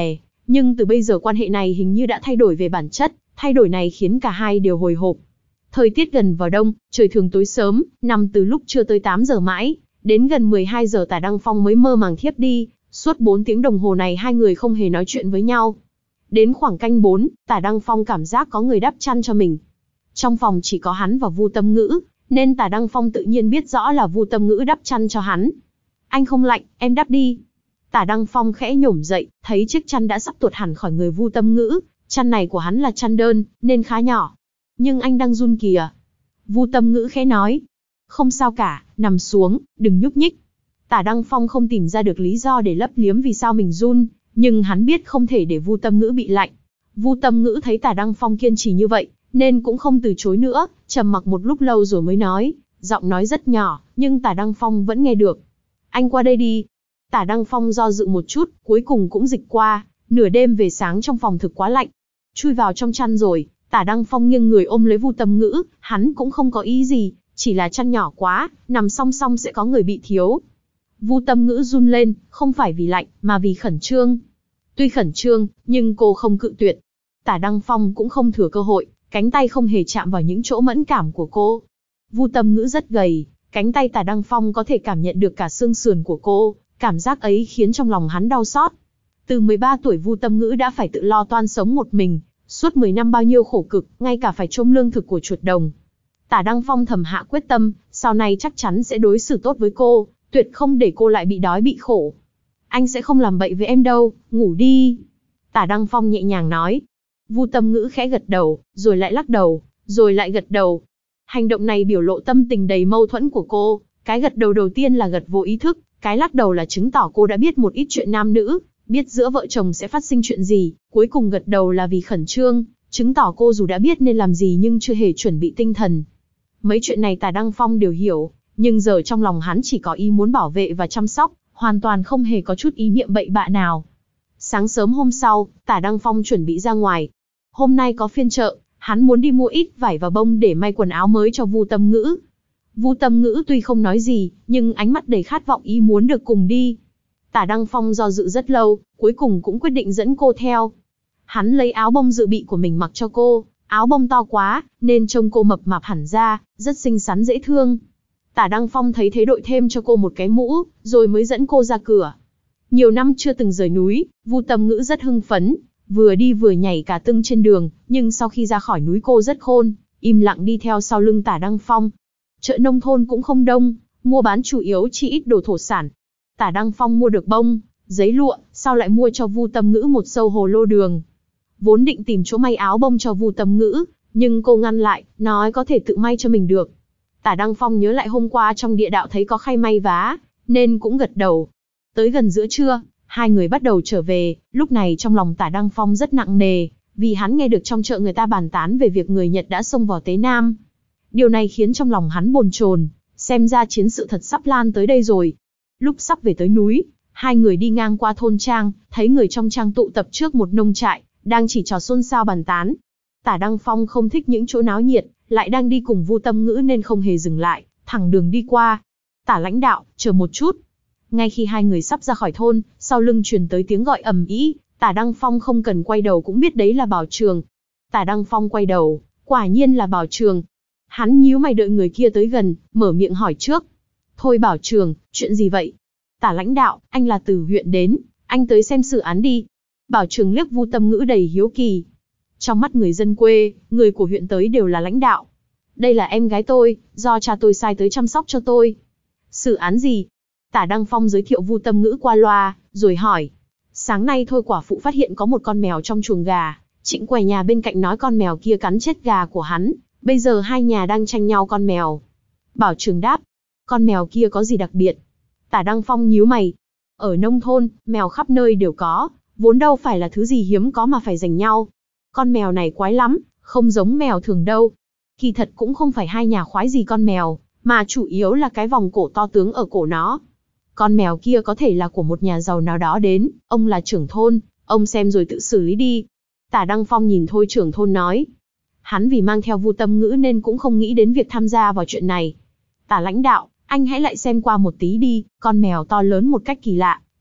Nhưng từ bây giờ quan hệ này hình như đã thay đổi về bản chất, thay đổi này khiến cả hai đều hồi hộp. Thời tiết gần vào đông, trời thường tối sớm, nằm từ lúc trưa tới tám giờ mãi, đến gần mười hai giờ Tả Đăng Phong mới mơ màng thiếp đi, suốt bốn tiếng đồng hồ này hai người không hề nói chuyện với nhau. Đến khoảng canh bốn, Tả Đăng Phong cảm giác có người đắp chăn cho mình. Trong phòng chỉ có hắn và Vu Tâm Ngữ, nên Tả Đăng Phong tự nhiên biết rõ là Vu Tâm Ngữ đắp chăn cho hắn. Anh không lạnh, em đắp đi. Tả Đăng Phong khẽ nhổm dậy, thấy chiếc chăn đã sắp tuột hẳn khỏi người Vu Tâm Ngữ, chăn này của hắn là chăn đơn, nên khá nhỏ. Nhưng anh đang run kìa. Vu Tâm Ngữ khẽ nói. Không sao cả, nằm xuống, đừng nhúc nhích. Tả Đăng Phong không tìm ra được lý do để lấp liếm vì sao mình run, nhưng hắn biết không thể để Vu Tâm Ngữ bị lạnh. Vu Tâm Ngữ thấy Tả Đăng Phong kiên trì như vậy, nên cũng không từ chối nữa, trầm mặc một lúc lâu rồi mới nói, giọng nói rất nhỏ, nhưng Tả Đăng Phong vẫn nghe được. Anh qua đây đi. Tả Đăng Phong do dự một chút, cuối cùng cũng dịch qua, nửa đêm về sáng trong phòng thực quá lạnh. Chui vào trong chăn rồi, Tả Đăng Phong nghiêng người ôm lấy Vu Tâm Ngữ, hắn cũng không có ý gì, chỉ là chăn nhỏ quá, nằm song song sẽ có người bị thiếu. Vu Tâm Ngữ run lên, không phải vì lạnh, mà vì khẩn trương. Tuy khẩn trương, nhưng cô không cự tuyệt. Tả Đăng Phong cũng không thừa cơ hội, cánh tay không hề chạm vào những chỗ mẫn cảm của cô. Vu Tâm Ngữ rất gầy, cánh tay Tả Đăng Phong có thể cảm nhận được cả xương sườn của cô, cảm giác ấy khiến trong lòng hắn đau xót. Từ mười ba tuổi Vu Tâm Ngữ đã phải tự lo toan sống một mình, suốt mười năm bao nhiêu khổ cực, ngay cả phải trông lương thực của chuột đồng. Tả Đăng Phong thầm hạ quyết tâm, sau này chắc chắn sẽ đối xử tốt với cô, tuyệt không để cô lại bị đói bị khổ. Anh sẽ không làm bậy với em đâu, ngủ đi. Tả Đăng Phong nhẹ nhàng nói. Vu Tâm Ngữ khẽ gật đầu, rồi lại lắc đầu, rồi lại gật đầu. Hành động này biểu lộ tâm tình đầy mâu thuẫn của cô, cái gật đầu đầu tiên là gật vô ý thức, cái lắc đầu là chứng tỏ cô đã biết một ít chuyện nam nữ, biết giữa vợ chồng sẽ phát sinh chuyện gì, cuối cùng gật đầu là vì khẩn trương, chứng tỏ cô dù đã biết nên làm gì nhưng chưa hề chuẩn bị tinh thần. Mấy chuyện này Tả Đăng Phong đều hiểu, nhưng giờ trong lòng hắn chỉ có ý muốn bảo vệ và chăm sóc, hoàn toàn không hề có chút ý niệm bậy bạ nào. Sáng sớm hôm sau, Tả Đăng Phong chuẩn bị ra ngoài. Hôm nay có phiên chợ, hắn muốn đi mua ít vải và bông để may quần áo mới cho Vu Tâm Ngữ. Vu Tâm Ngữ tuy không nói gì, nhưng ánh mắt đầy khát vọng ý muốn được cùng đi. Tả Đăng Phong do dự rất lâu, cuối cùng cũng quyết định dẫn cô theo. Hắn lấy áo bông dự bị của mình mặc cho cô, áo bông to quá, nên trông cô mập mạp hẳn ra, rất xinh xắn dễ thương. Tả Đăng Phong thấy thế đội thêm cho cô một cái mũ, rồi mới dẫn cô ra cửa. Nhiều năm chưa từng rời núi, Vu Tâm Ngữ rất hưng phấn, vừa đi vừa nhảy cả tưng trên đường, nhưng sau khi ra khỏi núi cô rất khôn, im lặng đi theo sau lưng Tả Đăng Phong. Chợ nông thôn cũng không đông, mua bán chủ yếu chỉ ít đồ thổ sản. Tả Đăng Phong mua được bông, giấy lụa, sau lại mua cho Vu Tâm Ngữ một sâu hồ lô đường. Vốn định tìm chỗ may áo bông cho Vu Tâm Ngữ, nhưng cô ngăn lại, nói có thể tự may cho mình được. Tả Đăng Phong nhớ lại hôm qua trong địa đạo thấy có khay may vá, nên cũng gật đầu. Tới gần giữa trưa, hai người bắt đầu trở về, lúc này trong lòng Tả Đăng Phong rất nặng nề, vì hắn nghe được trong chợ người ta bàn tán về việc người Nhật đã xông vào Tế Nam. Điều này khiến trong lòng hắn bồn chồn, xem ra chiến sự thật sắp lan tới đây rồi. Lúc sắp về tới núi, hai người đi ngang qua thôn trang, thấy người trong trang tụ tập trước một nông trại, đang chỉ trò xôn xao bàn tán. Tả Đăng Phong không thích những chỗ náo nhiệt, lại đang đi cùng Vu Tâm Ngữ nên không hề dừng lại, thẳng đường đi qua. Tả lãnh đạo, chờ một chút. Ngay khi hai người sắp ra khỏi thôn, sau lưng truyền tới tiếng gọi ầm ĩ, Tả Đăng Phong không cần quay đầu cũng biết đấy là Bảo Trường. Tả Đăng Phong quay đầu, quả nhiên là Bảo Trường. Hắn nhíu mày đợi người kia tới gần, mở miệng hỏi trước. Thôi Bảo Trường, chuyện gì vậy? Tả lãnh đạo, anh là từ huyện đến, anh tới xem xử án đi. Bảo Trường liếc Vu Tâm Ngữ đầy hiếu kỳ. Trong mắt người dân quê, người của huyện tới đều là lãnh đạo. Đây là em gái tôi, do cha tôi sai tới chăm sóc cho tôi. Xử án gì? Tả Đăng Phong giới thiệu Vu Tâm Ngữ qua loa, rồi hỏi. Sáng nay thôi quả phụ phát hiện có một con mèo trong chuồng gà, Trịnh quầy nhà bên cạnh nói con mèo kia cắn chết gà của hắn, bây giờ hai nhà đang tranh nhau con mèo. Bảo Trường đáp, con mèo kia có gì đặc biệt? Tả Đăng Phong nhíu mày. Ở nông thôn, mèo khắp nơi đều có, vốn đâu phải là thứ gì hiếm có mà phải giành nhau. Con mèo này quái lắm, không giống mèo thường đâu. Kỳ thật cũng không phải hai nhà khoái gì con mèo, mà chủ yếu là cái vòng cổ to tướng ở cổ nó. Con mèo kia có thể là của một nhà giàu nào đó đến, ông là trưởng thôn, ông xem rồi tự xử lý đi. Tả Đăng Phong nhìn thôi trưởng thôn nói. Hắn vì mang theo Vu Tâm Ngữ nên cũng không nghĩ đến việc tham gia vào chuyện này. Tả lãnh đạo, anh hãy lại xem qua một tí đi, con mèo to lớn một cách kỳ lạ,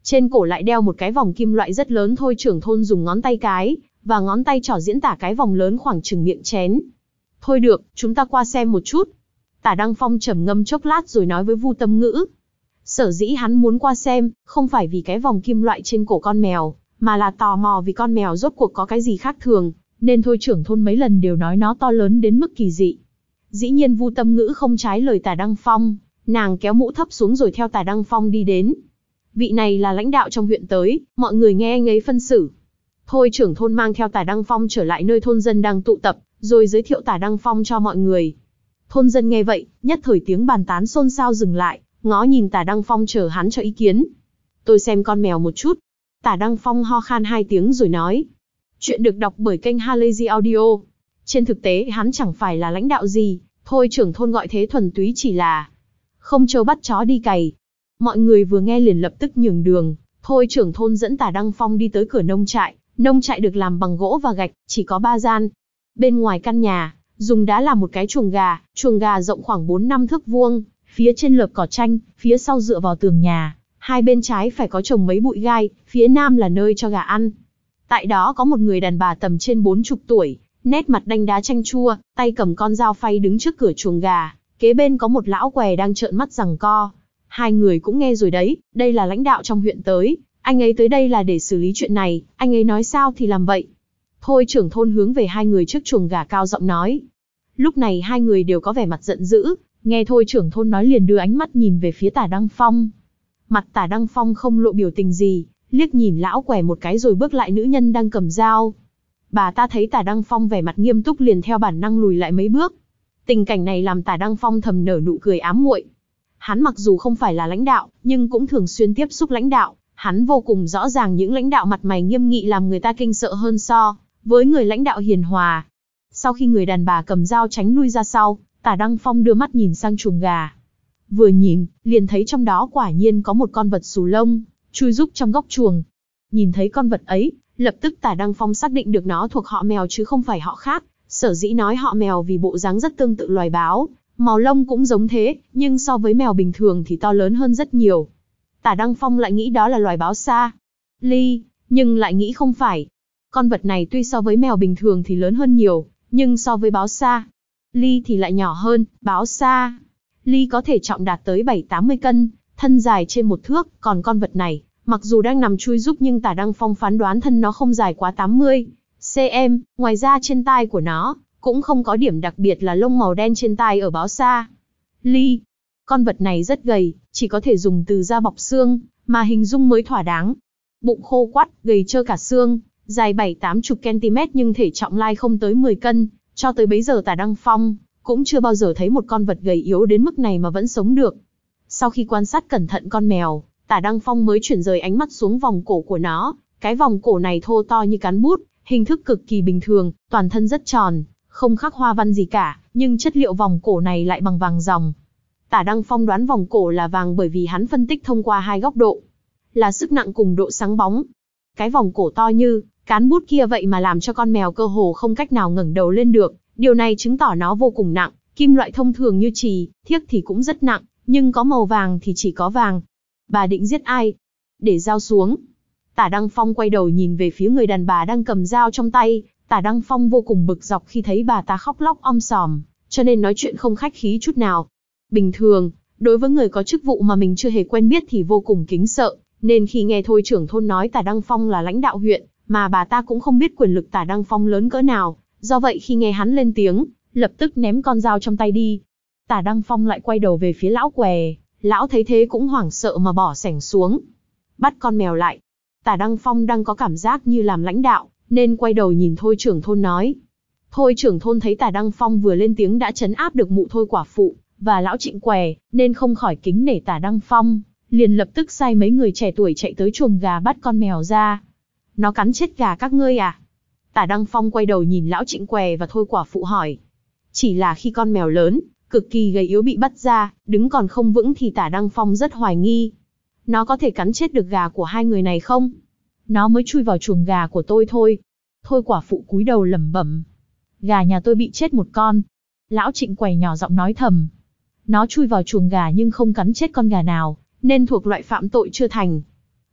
trên cổ lại đeo một cái vòng kim loại rất lớn. Thôi trưởng thôn dùng ngón tay cái và ngón tay trỏ diễn tả cái vòng lớn khoảng chừng miệng chén. Thôi được, chúng ta qua xem một chút. Tả Đăng Phong trầm ngâm chốc lát rồi nói với Vu Tâm Ngữ. Sở dĩ hắn muốn qua xem, không phải vì cái vòng kim loại trên cổ con mèo, mà là tò mò vì con mèo rốt cuộc có cái gì khác thường, nên thôi trưởng thôn mấy lần đều nói nó to lớn đến mức kỳ dị. Dĩ nhiên Vu Tâm Ngữ không trái lời Tả Đăng Phong, nàng kéo mũ thấp xuống rồi theo Tả Đăng Phong đi đến. Vị này là lãnh đạo trong huyện tới, mọi người nghe anh ấy phân xử. Thôi trưởng thôn mang theo Tả Đăng Phong trở lại nơi thôn dân đang tụ tập, rồi giới thiệu Tả Đăng Phong cho mọi người. Thôn dân nghe vậy, nhất thời tiếng bàn tán xôn xao dừng lại, ngó nhìn Tả Đăng Phong chờ hắn cho ý kiến. Tôi xem con mèo một chút. Tả Đăng Phong ho khan hai tiếng rồi nói. Chuyện được đọc bởi kênh Halazy Audio. Trên thực tế hắn chẳng phải là lãnh đạo gì, thôi trưởng thôn gọi thế thuần túy chỉ là không trâu bắt chó đi cày. Mọi người vừa nghe liền lập tức nhường đường, thôi trưởng thôn dẫn Tả Đăng Phong đi tới cửa nông trại. Nông trại được làm bằng gỗ và gạch, chỉ có ba gian. Bên ngoài căn nhà, dùng đá làm một cái chuồng gà, chuồng gà rộng khoảng bốn năm thước vuông, phía trên lợp cỏ tranh, phía sau dựa vào tường nhà, hai bên trái phải có trồng mấy bụi gai, phía nam là nơi cho gà ăn. Tại đó có một người đàn bà tầm trên bốn chục tuổi, nét mặt đanh đá chanh chua, tay cầm con dao phay đứng trước cửa chuồng gà, kế bên có một lão què đang trợn mắt giằng co. Hai người cũng nghe rồi đấy, đây là lãnh đạo trong huyện tới, anh ấy tới đây là để xử lý chuyện này, anh ấy nói sao thì làm vậy. Thôi trưởng thôn hướng về hai người trước chuồng gà cao giọng nói. Lúc này hai người đều có vẻ mặt giận dữ, nghe thôi trưởng thôn nói liền đưa ánh mắt nhìn về phía Tả Đăng Phong. Mặt Tả Đăng Phong không lộ biểu tình gì, liếc nhìn lão què một cái rồi bước lại nữ nhân đang cầm dao. Bà ta thấy Tả Đăng Phong vẻ mặt nghiêm túc liền theo bản năng lùi lại mấy bước. Tình cảnh này làm Tả Đăng Phong thầm nở nụ cười ám muội. Hắn mặc dù không phải là lãnh đạo, nhưng cũng thường xuyên tiếp xúc lãnh đạo, hắn vô cùng rõ ràng những lãnh đạo mặt mày nghiêm nghị làm người ta kinh sợ hơn so với người lãnh đạo hiền hòa. Sau khi người đàn bà cầm dao tránh lui ra sau, Tả Đăng Phong đưa mắt nhìn sang chuồng gà. Vừa nhìn, liền thấy trong đó quả nhiên có một con vật xù lông, chui rúc trong góc chuồng. Nhìn thấy con vật ấy, lập tức Tả Đăng Phong xác định được nó thuộc họ mèo chứ không phải họ khác. Sở dĩ nói họ mèo vì bộ dáng rất tương tự loài báo, màu lông cũng giống thế, nhưng so với mèo bình thường thì to lớn hơn rất nhiều. Tả Đăng Phong lại nghĩ đó là loài báo sa ly, nhưng lại nghĩ không phải. Con vật này tuy so với mèo bình thường thì lớn hơn nhiều, nhưng so với báo sa ly thì lại nhỏ hơn. Báo sa ly có thể trọng đạt tới bảy tám mươi cân, thân dài trên một thước, còn con vật này, mặc dù đang nằm chui rúc nhưng Tả Đăng Phong phán đoán thân nó không dài quá tám mươi xăng-ti-mét, ngoài ra trên tai của nó cũng không có điểm đặc biệt là lông màu đen trên tai ở báo sa ly. Con vật này rất gầy, chỉ có thể dùng từ da bọc xương mà hình dung mới thỏa đáng. Bụng khô quắt, gầy trơ cả xương, dài bảy tám chục cm nhưng thể trọng lai không tới mười cân, cho tới bấy giờ Tả Đăng Phong cũng chưa bao giờ thấy một con vật gầy yếu đến mức này mà vẫn sống được. Sau khi quan sát cẩn thận con mèo, Tả Đăng Phong mới chuyển rời ánh mắt xuống vòng cổ của nó. Cái vòng cổ này thô to như cán bút, hình thức cực kỳ bình thường, toàn thân rất tròn, không khắc hoa văn gì cả, nhưng chất liệu vòng cổ này lại bằng vàng ròng. Tả Đăng Phong đoán vòng cổ là vàng bởi vì hắn phân tích thông qua hai góc độ, là sức nặng cùng độ sáng bóng. Cái vòng cổ to như cán bút kia vậy mà làm cho con mèo cơ hồ không cách nào ngẩng đầu lên được, điều này chứng tỏ nó vô cùng nặng. Kim loại thông thường như chì, thiếc thì cũng rất nặng, nhưng có màu vàng thì chỉ có vàng. Bà định giết ai? Để dao xuống. Tả Đăng Phong quay đầu nhìn về phía người đàn bà đang cầm dao trong tay. Tả Đăng Phong vô cùng bực dọc khi thấy bà ta khóc lóc om sòm, cho nên nói chuyện không khách khí chút nào. Bình thường, đối với người có chức vụ mà mình chưa hề quen biết thì vô cùng kính sợ, nên khi nghe thôi trưởng thôn nói Tả Đăng Phong là lãnh đạo huyện, mà bà ta cũng không biết quyền lực Tả Đăng Phong lớn cỡ nào, do vậy khi nghe hắn lên tiếng, lập tức ném con dao trong tay đi. Tả Đăng Phong lại quay đầu về phía lão què, lão thấy thế cũng hoảng sợ mà bỏ xẻng xuống. Bắt con mèo lại. Tả Đăng Phong đang có cảm giác như làm lãnh đạo, nên quay đầu nhìn thôi trưởng thôn nói. Thôi trưởng thôn thấy Tả Đăng Phong vừa lên tiếng đã trấn áp được mụ thôi quả phụ và lão Trịnh què, nên không khỏi kính nể Tả Đăng Phong, liền lập tức sai mấy người trẻ tuổi chạy tới chuồng gà bắt con mèo ra. Nó cắn chết gà các ngươi à? Tả Đăng Phong quay đầu nhìn lão Trịnh què và thôi quả phụ hỏi. Chỉ là khi con mèo lớn, cực kỳ gầy yếu bị bắt ra, đứng còn không vững thì Tả Đăng Phong rất hoài nghi. Nó có thể cắn chết được gà của hai người này không? Nó mới chui vào chuồng gà của tôi thôi. Thôi quả phụ cúi đầu lẩm bẩm. Gà nhà tôi bị chết một con. Lão Trịnh què nhỏ giọng nói thầm. Nó chui vào chuồng gà nhưng không cắn chết con gà nào, nên thuộc loại phạm tội chưa thành.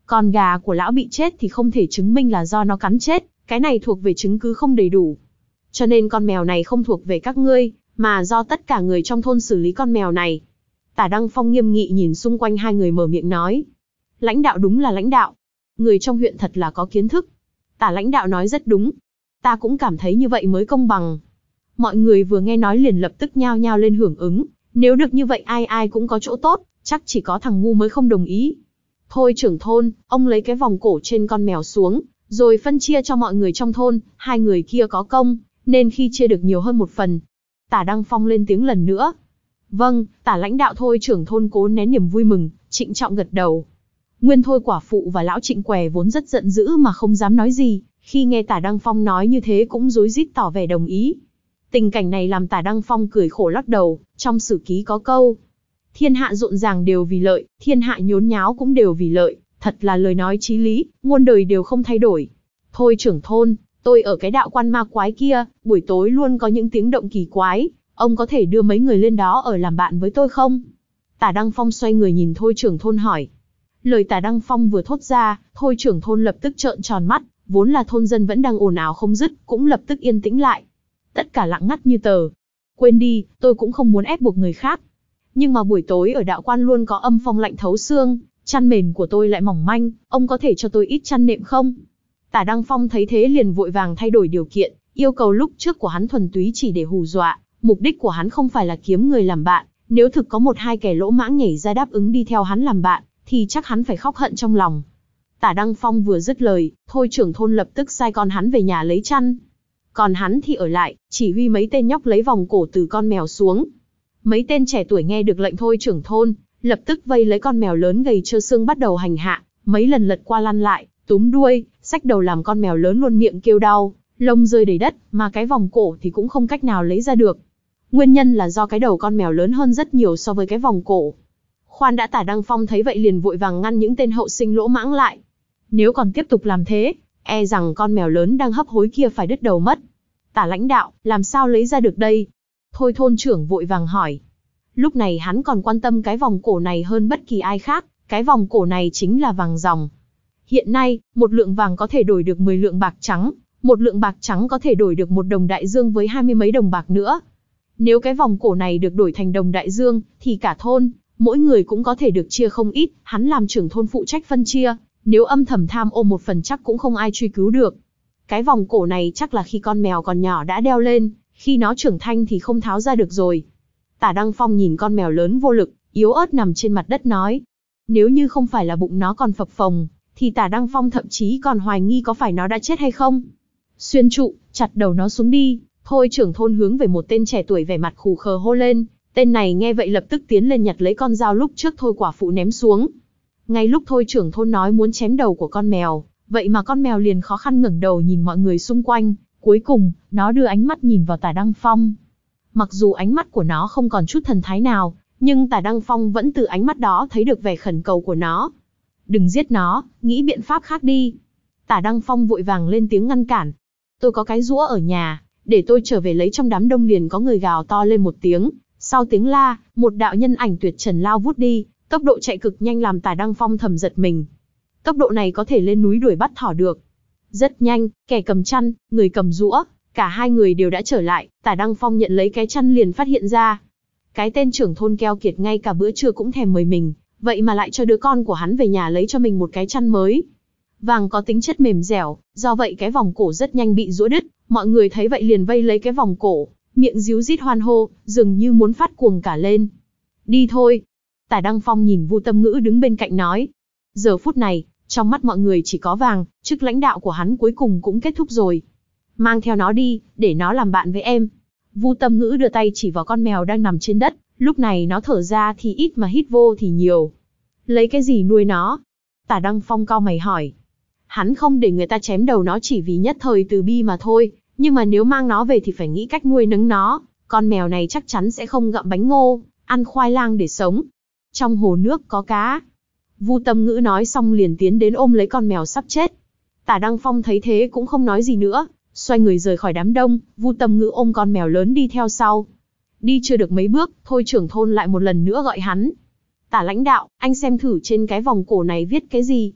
Còn gà của lão bị chết thì không thể chứng minh là do nó cắn chết, cái này thuộc về chứng cứ không đầy đủ. Cho nên con mèo này không thuộc về các ngươi, mà do tất cả người trong thôn xử lý con mèo này. Tả Đăng Phong nghiêm nghị nhìn xung quanh hai người mở miệng nói. Lãnh đạo đúng là lãnh đạo. Người trong huyện thật là có kiến thức. Tả lãnh đạo nói rất đúng. Ta cũng cảm thấy như vậy mới công bằng. Mọi người vừa nghe nói liền lập tức nhao nhao lên hưởng ứng. Nếu được như vậy ai ai cũng có chỗ tốt, chắc chỉ có thằng ngu mới không đồng ý. Thôi trưởng thôn, ông lấy cái vòng cổ trên con mèo xuống, rồi phân chia cho mọi người trong thôn, hai người kia có công, nên khi chia được nhiều hơn một phần. Tả Đăng Phong lên tiếng lần nữa. Vâng, tả lãnh đạo. Thôi trưởng thôn cố nén niềm vui mừng, trịnh trọng gật đầu. Nguyên Thôi quả phụ và lão Trịnh què vốn rất giận dữ mà không dám nói gì, khi nghe Tả Đăng Phong nói như thế cũng rối rít tỏ vẻ đồng ý. Tình cảnh này làm Tả Đăng Phong cười khổ lắc đầu, trong sử ký có câu. Thiên hạ rộn ràng đều vì lợi, thiên hạ nhốn nháo cũng đều vì lợi, thật là lời nói chí lý, muôn đời đều không thay đổi. Thôi trưởng thôn, tôi ở cái đạo quan ma quái kia, buổi tối luôn có những tiếng động kỳ quái, ông có thể đưa mấy người lên đó ở làm bạn với tôi không? Tả Đăng Phong xoay người nhìn Thôi trưởng thôn hỏi. Lời Tả Đăng Phong vừa thốt ra, Thôi trưởng thôn lập tức trợn tròn mắt, vốn là thôn dân vẫn đang ồn ào không dứt, cũng lập tức yên tĩnh lại. Tất cả lặng ngắt như tờ. Quên đi, tôi cũng không muốn ép buộc người khác. Nhưng mà buổi tối ở đạo quan luôn có âm phong lạnh thấu xương, chăn mền của tôi lại mỏng manh, ông có thể cho tôi ít chăn nệm không? Tả Đăng Phong thấy thế liền vội vàng thay đổi điều kiện, yêu cầu lúc trước của hắn thuần túy chỉ để hù dọa, mục đích của hắn không phải là kiếm người làm bạn, nếu thực có một hai kẻ lỗ mãng nhảy ra đáp ứng đi theo hắn làm bạn, thì chắc hắn phải khóc hận trong lòng. Tả Đăng Phong vừa dứt lời, Thôi trưởng thôn lập tức sai con hắn về nhà lấy chăn. Còn hắn thì ở lại, chỉ huy mấy tên nhóc lấy vòng cổ từ con mèo xuống. Mấy tên trẻ tuổi nghe được lệnh Thôi trưởng thôn, lập tức vây lấy con mèo lớn gầy trơ xương bắt đầu hành hạ, mấy lần lật qua lăn lại, túm đuôi, xách đầu làm con mèo lớn luôn miệng kêu đau, lông rơi đầy đất, mà cái vòng cổ thì cũng không cách nào lấy ra được. Nguyên nhân là do cái đầu con mèo lớn hơn rất nhiều so với cái vòng cổ. Khoan đã. Tả Đăng Phong thấy vậy liền vội vàng ngăn những tên hậu sinh lỗ mãng lại. Nếu còn tiếp tục làm thế, e rằng con mèo lớn đang hấp hối kia phải đứt đầu mất. Tả lãnh đạo, làm sao lấy ra được đây? Thôi thôn trưởng vội vàng hỏi. Lúc này hắn còn quan tâm cái vòng cổ này hơn bất kỳ ai khác, cái vòng cổ này chính là vàng ròng. Hiện nay, một lượng vàng có thể đổi được mười lượng bạc trắng, một lượng bạc trắng có thể đổi được một đồng đại dương với hai mươi mấy đồng bạc nữa. Nếu cái vòng cổ này được đổi thành đồng đại dương, thì cả thôn, mỗi người cũng có thể được chia không ít, hắn làm trưởng thôn phụ trách phân chia, nếu âm thầm tham ô một phần chắc cũng không ai truy cứu được. Cái vòng cổ này chắc là khi con mèo còn nhỏ đã đeo lên, khi nó trưởng thành thì không tháo ra được rồi. Tả Đăng Phong nhìn con mèo lớn vô lực, yếu ớt nằm trên mặt đất nói. Nếu như không phải là bụng nó còn phập phồng, thì Tả Đăng Phong thậm chí còn hoài nghi có phải nó đã chết hay không. Xuyên trụ, chặt đầu nó xuống đi. Thôi trưởng thôn hướng về một tên trẻ tuổi vẻ mặt khù khờ hô lên. Tên này nghe vậy lập tức tiến lên nhặt lấy con dao lúc trước Thôi quả phụ ném xuống. Ngay lúc Thôi trưởng thôn nói muốn chém đầu của con mèo, vậy mà con mèo liền khó khăn ngẩng đầu nhìn mọi người xung quanh, cuối cùng, nó đưa ánh mắt nhìn vào Tả Đăng Phong. Mặc dù ánh mắt của nó không còn chút thần thái nào, nhưng Tả Đăng Phong vẫn từ ánh mắt đó thấy được vẻ khẩn cầu của nó. Đừng giết nó, nghĩ biện pháp khác đi. Tả Đăng Phong vội vàng lên tiếng ngăn cản. Tôi có cái giũa ở nhà, để tôi trở về lấy. Trong đám đông liền có người gào to lên một tiếng, sau tiếng la, một đạo nhân ảnh tuyệt trần lao vút đi, tốc độ chạy cực nhanh làm Tả Đăng Phong thầm giật mình. Tốc độ này có thể lên núi đuổi bắt thỏ được. Rất nhanh, kẻ cầm chăn, người cầm giũa, cả hai người đều đã trở lại. Tả Đăng Phong nhận lấy cái chăn liền phát hiện ra, cái tên trưởng thôn keo kiệt ngay cả bữa trưa cũng thèm mời mình, vậy mà lại cho đứa con của hắn về nhà lấy cho mình một cái chăn mới. Vàng có tính chất mềm dẻo, do vậy cái vòng cổ rất nhanh bị giũa đứt. Mọi người thấy vậy liền vây lấy cái vòng cổ, miệng ríu rít hoan hô, dường như muốn phát cuồng cả lên. Đi thôi. Tả Đăng Phong nhìn Vu Tâm Ngữ đứng bên cạnh nói. Giờ phút này, trong mắt mọi người chỉ có vàng, chức lãnh đạo của hắn cuối cùng cũng kết thúc rồi. Mang theo nó đi, để nó làm bạn với em. Vu Tâm Ngữ đưa tay chỉ vào con mèo đang nằm trên đất, lúc này nó thở ra thì ít mà hít vô thì nhiều. Lấy cái gì nuôi nó? Tả Đăng Phong cau mày hỏi. Hắn không để người ta chém đầu nó chỉ vì nhất thời từ bi mà thôi, nhưng mà nếu mang nó về thì phải nghĩ cách nuôi nấng nó. Con mèo này chắc chắn sẽ không gặm bánh ngô, ăn khoai lang để sống. Trong hồ nước có cá. Vu Tâm Ngữ nói xong liền tiến đến ôm lấy con mèo sắp chết. Tả Đăng Phong thấy thế cũng không nói gì nữa, xoay người rời khỏi đám đông. Vu Tâm Ngữ ôm con mèo lớn đi theo sau. Đi chưa được mấy bước, Thôi trưởng thôn lại một lần nữa gọi hắn. Tả lãnh đạo, anh xem thử trên cái vòng cổ này viết cái gì.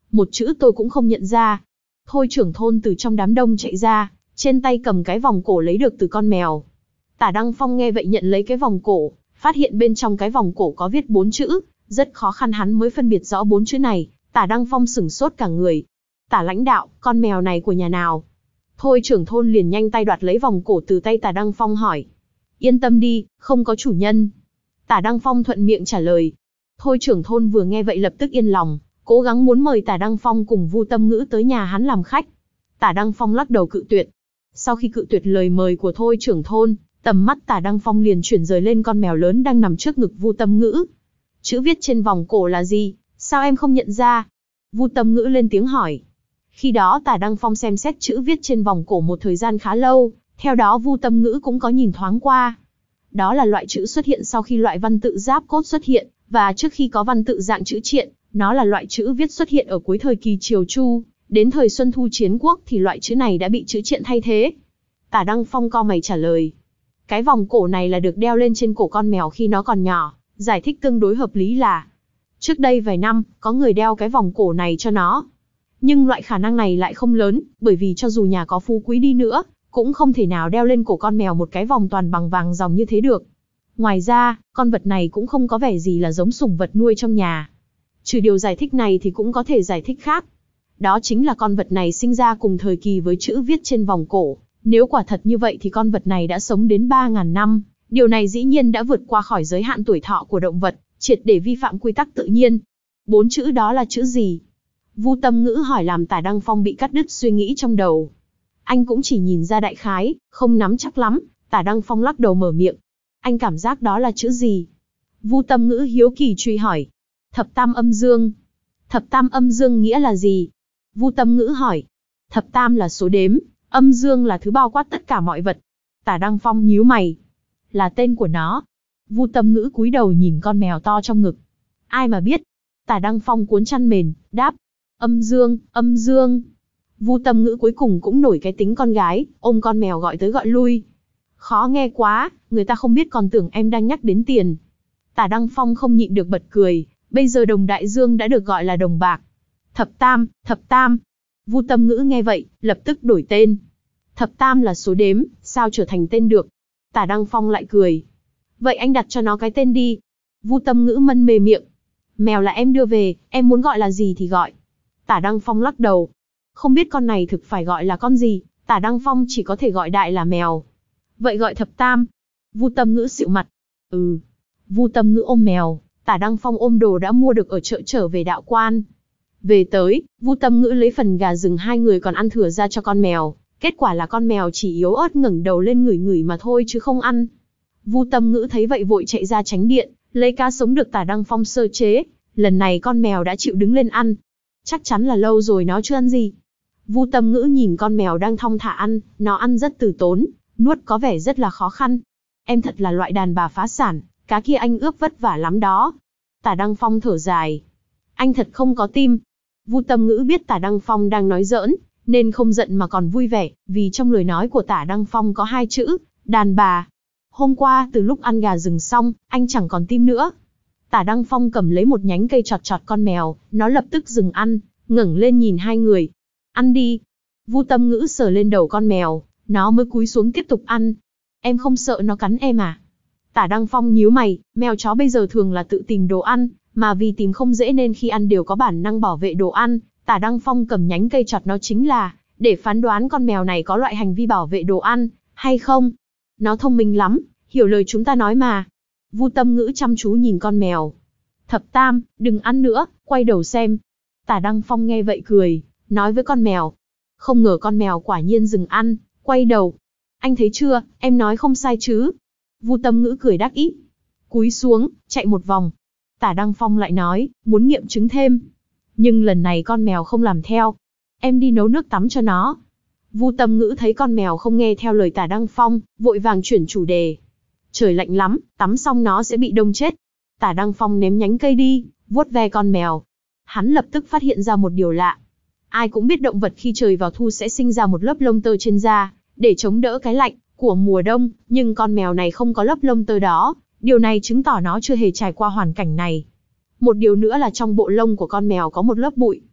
một chữ tôi cũng không nhận ra. Thôi trưởng thôn từ trong đám đông chạy ra, trên tay cầm cái vòng cổ lấy được từ con mèo. Tả Đăng Phong nghe vậy nhận lấy cái vòng cổ, phát hiện bên trong cái vòng cổ có viết bốn chữ, rất khó khăn hắn mới phân biệt rõ bốn chữ này. Tả Đăng Phong sửng sốt cả người. Tả lãnh đạo, con mèo này của nhà nào? Thôi trưởng thôn liền nhanh tay đoạt lấy vòng cổ từ tay Tả Đăng Phong hỏi. Yên tâm đi, không có chủ nhân. Tả Đăng Phong thuận miệng trả lời. Thôi trưởng thôn vừa nghe vậy lập tức yên lòng, cố gắng muốn mời Tả Đăng Phong cùng Vu Tâm Ngữ tới nhà hắn làm khách. Tả Đăng Phong lắc đầu cự tuyệt. Sau khi cự tuyệt lời mời của Thôi trưởng thôn, tầm mắt Tả Đăng Phong liền chuyển rời lên con mèo lớn đang nằm trước ngực Vu Tâm Ngữ. Chữ viết trên vòng cổ là gì? Sao em không nhận ra? Vu Tâm Ngữ lên tiếng hỏi. Khi đó Tả Đăng Phong xem xét chữ viết trên vòng cổ một thời gian khá lâu, theo đó Vu Tâm Ngữ cũng có nhìn thoáng qua. Đó là loại chữ xuất hiện sau khi loại văn tự giáp cốt xuất hiện, và trước khi có văn tự dạng chữ triện, nó là loại chữ viết xuất hiện ở cuối thời kỳ Triều Chu, đến thời Xuân Thu Chiến Quốc thì loại chữ này đã bị chữ triện thay thế. Tả Đăng Phong cau mày trả lời. Cái vòng cổ này là được đeo lên trên cổ con mèo khi nó còn nhỏ, giải thích tương đối hợp lý là trước đây vài năm, có người đeo cái vòng cổ này cho nó. Nhưng loại khả năng này lại không lớn, bởi vì cho dù nhà có phú quý đi nữa, cũng không thể nào đeo lên cổ con mèo một cái vòng toàn bằng vàng ròng như thế được. Ngoài ra, con vật này cũng không có vẻ gì là giống sủng vật nuôi trong nhà. Trừ điều giải thích này thì cũng có thể giải thích khác. Đó chính là con vật này sinh ra cùng thời kỳ với chữ viết trên vòng cổ. Nếu quả thật như vậy thì con vật này đã sống đến ba nghìn năm. Điều này dĩ nhiên đã vượt qua khỏi giới hạn tuổi thọ của động vật, triệt để vi phạm quy tắc tự nhiên. Bốn chữ đó là chữ gì? Vu Tâm Ngữ hỏi làm Tả Đăng Phong bị cắt đứt suy nghĩ trong đầu. Anh cũng chỉ nhìn ra đại khái, không nắm chắc lắm. Tả Đăng Phong lắc đầu mở miệng. Anh cảm giác đó là chữ gì? Vu Tâm Ngữ hiếu kỳ truy hỏi. Thập tam âm dương. Thập tam âm dương nghĩa là gì? Vu Tâm Ngữ hỏi. Thập tam là số đếm, âm dương là thứ bao quát tất cả mọi vật. Tả Đăng Phong nhíu mày. Là tên của nó. Vu Tâm Ngữ cúi đầu nhìn con mèo to trong ngực. Ai mà biết. Tả Đăng Phong cuốn chăn mền, đáp. Âm dương, âm dương. Vu Tâm Ngữ cuối cùng cũng nổi cái tính con gái, ôm con mèo gọi tới gọi lui. Khó nghe quá, người ta không biết còn tưởng em đang nhắc đến tiền. Tả Đăng Phong không nhịn được bật cười, bây giờ đồng đại dương đã được gọi là đồng bạc. Thập tam, thập tam. Vu Tâm Ngữ nghe vậy, lập tức đổi tên. Thập tam là số đếm, sao trở thành tên được? Tả Đăng Phong lại cười. Vậy anh đặt cho nó cái tên đi. Vu Tâm Ngữ mân mề miệng. Mèo là em đưa về, em muốn gọi là gì thì gọi. Tả Đăng Phong lắc đầu. Không biết con này thực phải gọi là con gì, Tả Đăng Phong chỉ có thể gọi đại là mèo. Vậy gọi thập tam. Vu Tâm Ngữ xịu mặt. Ừ. Vu Tâm Ngữ ôm mèo, Tả Đăng Phong ôm đồ đã mua được ở chợ trở về đạo quan. Về tới, Vu Tâm Ngữ lấy phần gà rừng hai người còn ăn thừa ra cho con mèo. Kết quả là con mèo chỉ yếu ớt ngẩng đầu lên ngửi ngửi mà thôi chứ không ăn. Vu Tâm Ngữ thấy vậy vội chạy ra tránh điện, lấy cá sống được Tả Đăng Phong sơ chế. Lần này con mèo đã chịu đứng lên ăn. Chắc chắn là lâu rồi nó chưa ăn gì. Vu Tâm Ngữ nhìn con mèo đang thong thả ăn, nó ăn rất từ tốn, nuốt có vẻ rất là khó khăn. Em thật là loại đàn bà phá sản, cá kia anh ướp vất vả lắm đó. Tả Đăng Phong thở dài. Anh thật không có tim. Vu Tâm Ngữ biết Tả Đăng Phong đang nói giỡn, nên không giận mà còn vui vẻ, vì trong lời nói của Tả Đăng Phong có hai chữ, đàn bà. Hôm qua từ lúc ăn gà rừng xong, anh chẳng còn tim nữa. Tả Đăng Phong cầm lấy một nhánh cây chọt chọt con mèo, nó lập tức dừng ăn, ngẩng lên nhìn hai người. Ăn đi. Vu Tâm Ngữ sờ lên đầu con mèo, nó mới cúi xuống tiếp tục ăn. Em không sợ nó cắn em à? Tả Đăng Phong nhíu mày, mèo chó bây giờ thường là tự tìm đồ ăn, mà vì tìm không dễ nên khi ăn đều có bản năng bảo vệ đồ ăn. Tả Đăng Phong cầm nhánh cây chọt nó chính là để phán đoán con mèo này có loại hành vi bảo vệ đồ ăn hay không. Nó thông minh lắm, hiểu lời chúng ta nói mà. Vu Tâm Ngữ chăm chú nhìn con mèo. Thập tam, đừng ăn nữa, quay đầu xem. Tả Đăng Phong nghe vậy cười, nói với con mèo. Không ngờ con mèo quả nhiên dừng ăn, quay đầu. Anh thấy chưa, em nói không sai chứ. Vu Tâm Ngữ cười đắc ý. Cúi xuống, chạy một vòng. Tả Đăng Phong lại nói, muốn nghiệm chứng thêm. Nhưng lần này con mèo không làm theo. Em đi nấu nước tắm cho nó. Vu Tâm Ngữ thấy con mèo không nghe theo lời Tả Đăng Phong, vội vàng chuyển chủ đề. Trời lạnh lắm, tắm xong nó sẽ bị đông chết. Tả Đăng Phong ném nhánh cây đi, vuốt ve con mèo. Hắn lập tức phát hiện ra một điều lạ. Ai cũng biết động vật khi trời vào thu sẽ sinh ra một lớp lông tơ trên da, để chống đỡ cái lạnh của mùa đông, nhưng con mèo này không có lớp lông tơ đó. Điều này chứng tỏ nó chưa hề trải qua hoàn cảnh này. Một điều nữa là trong bộ lông của con mèo có một lớp bụi.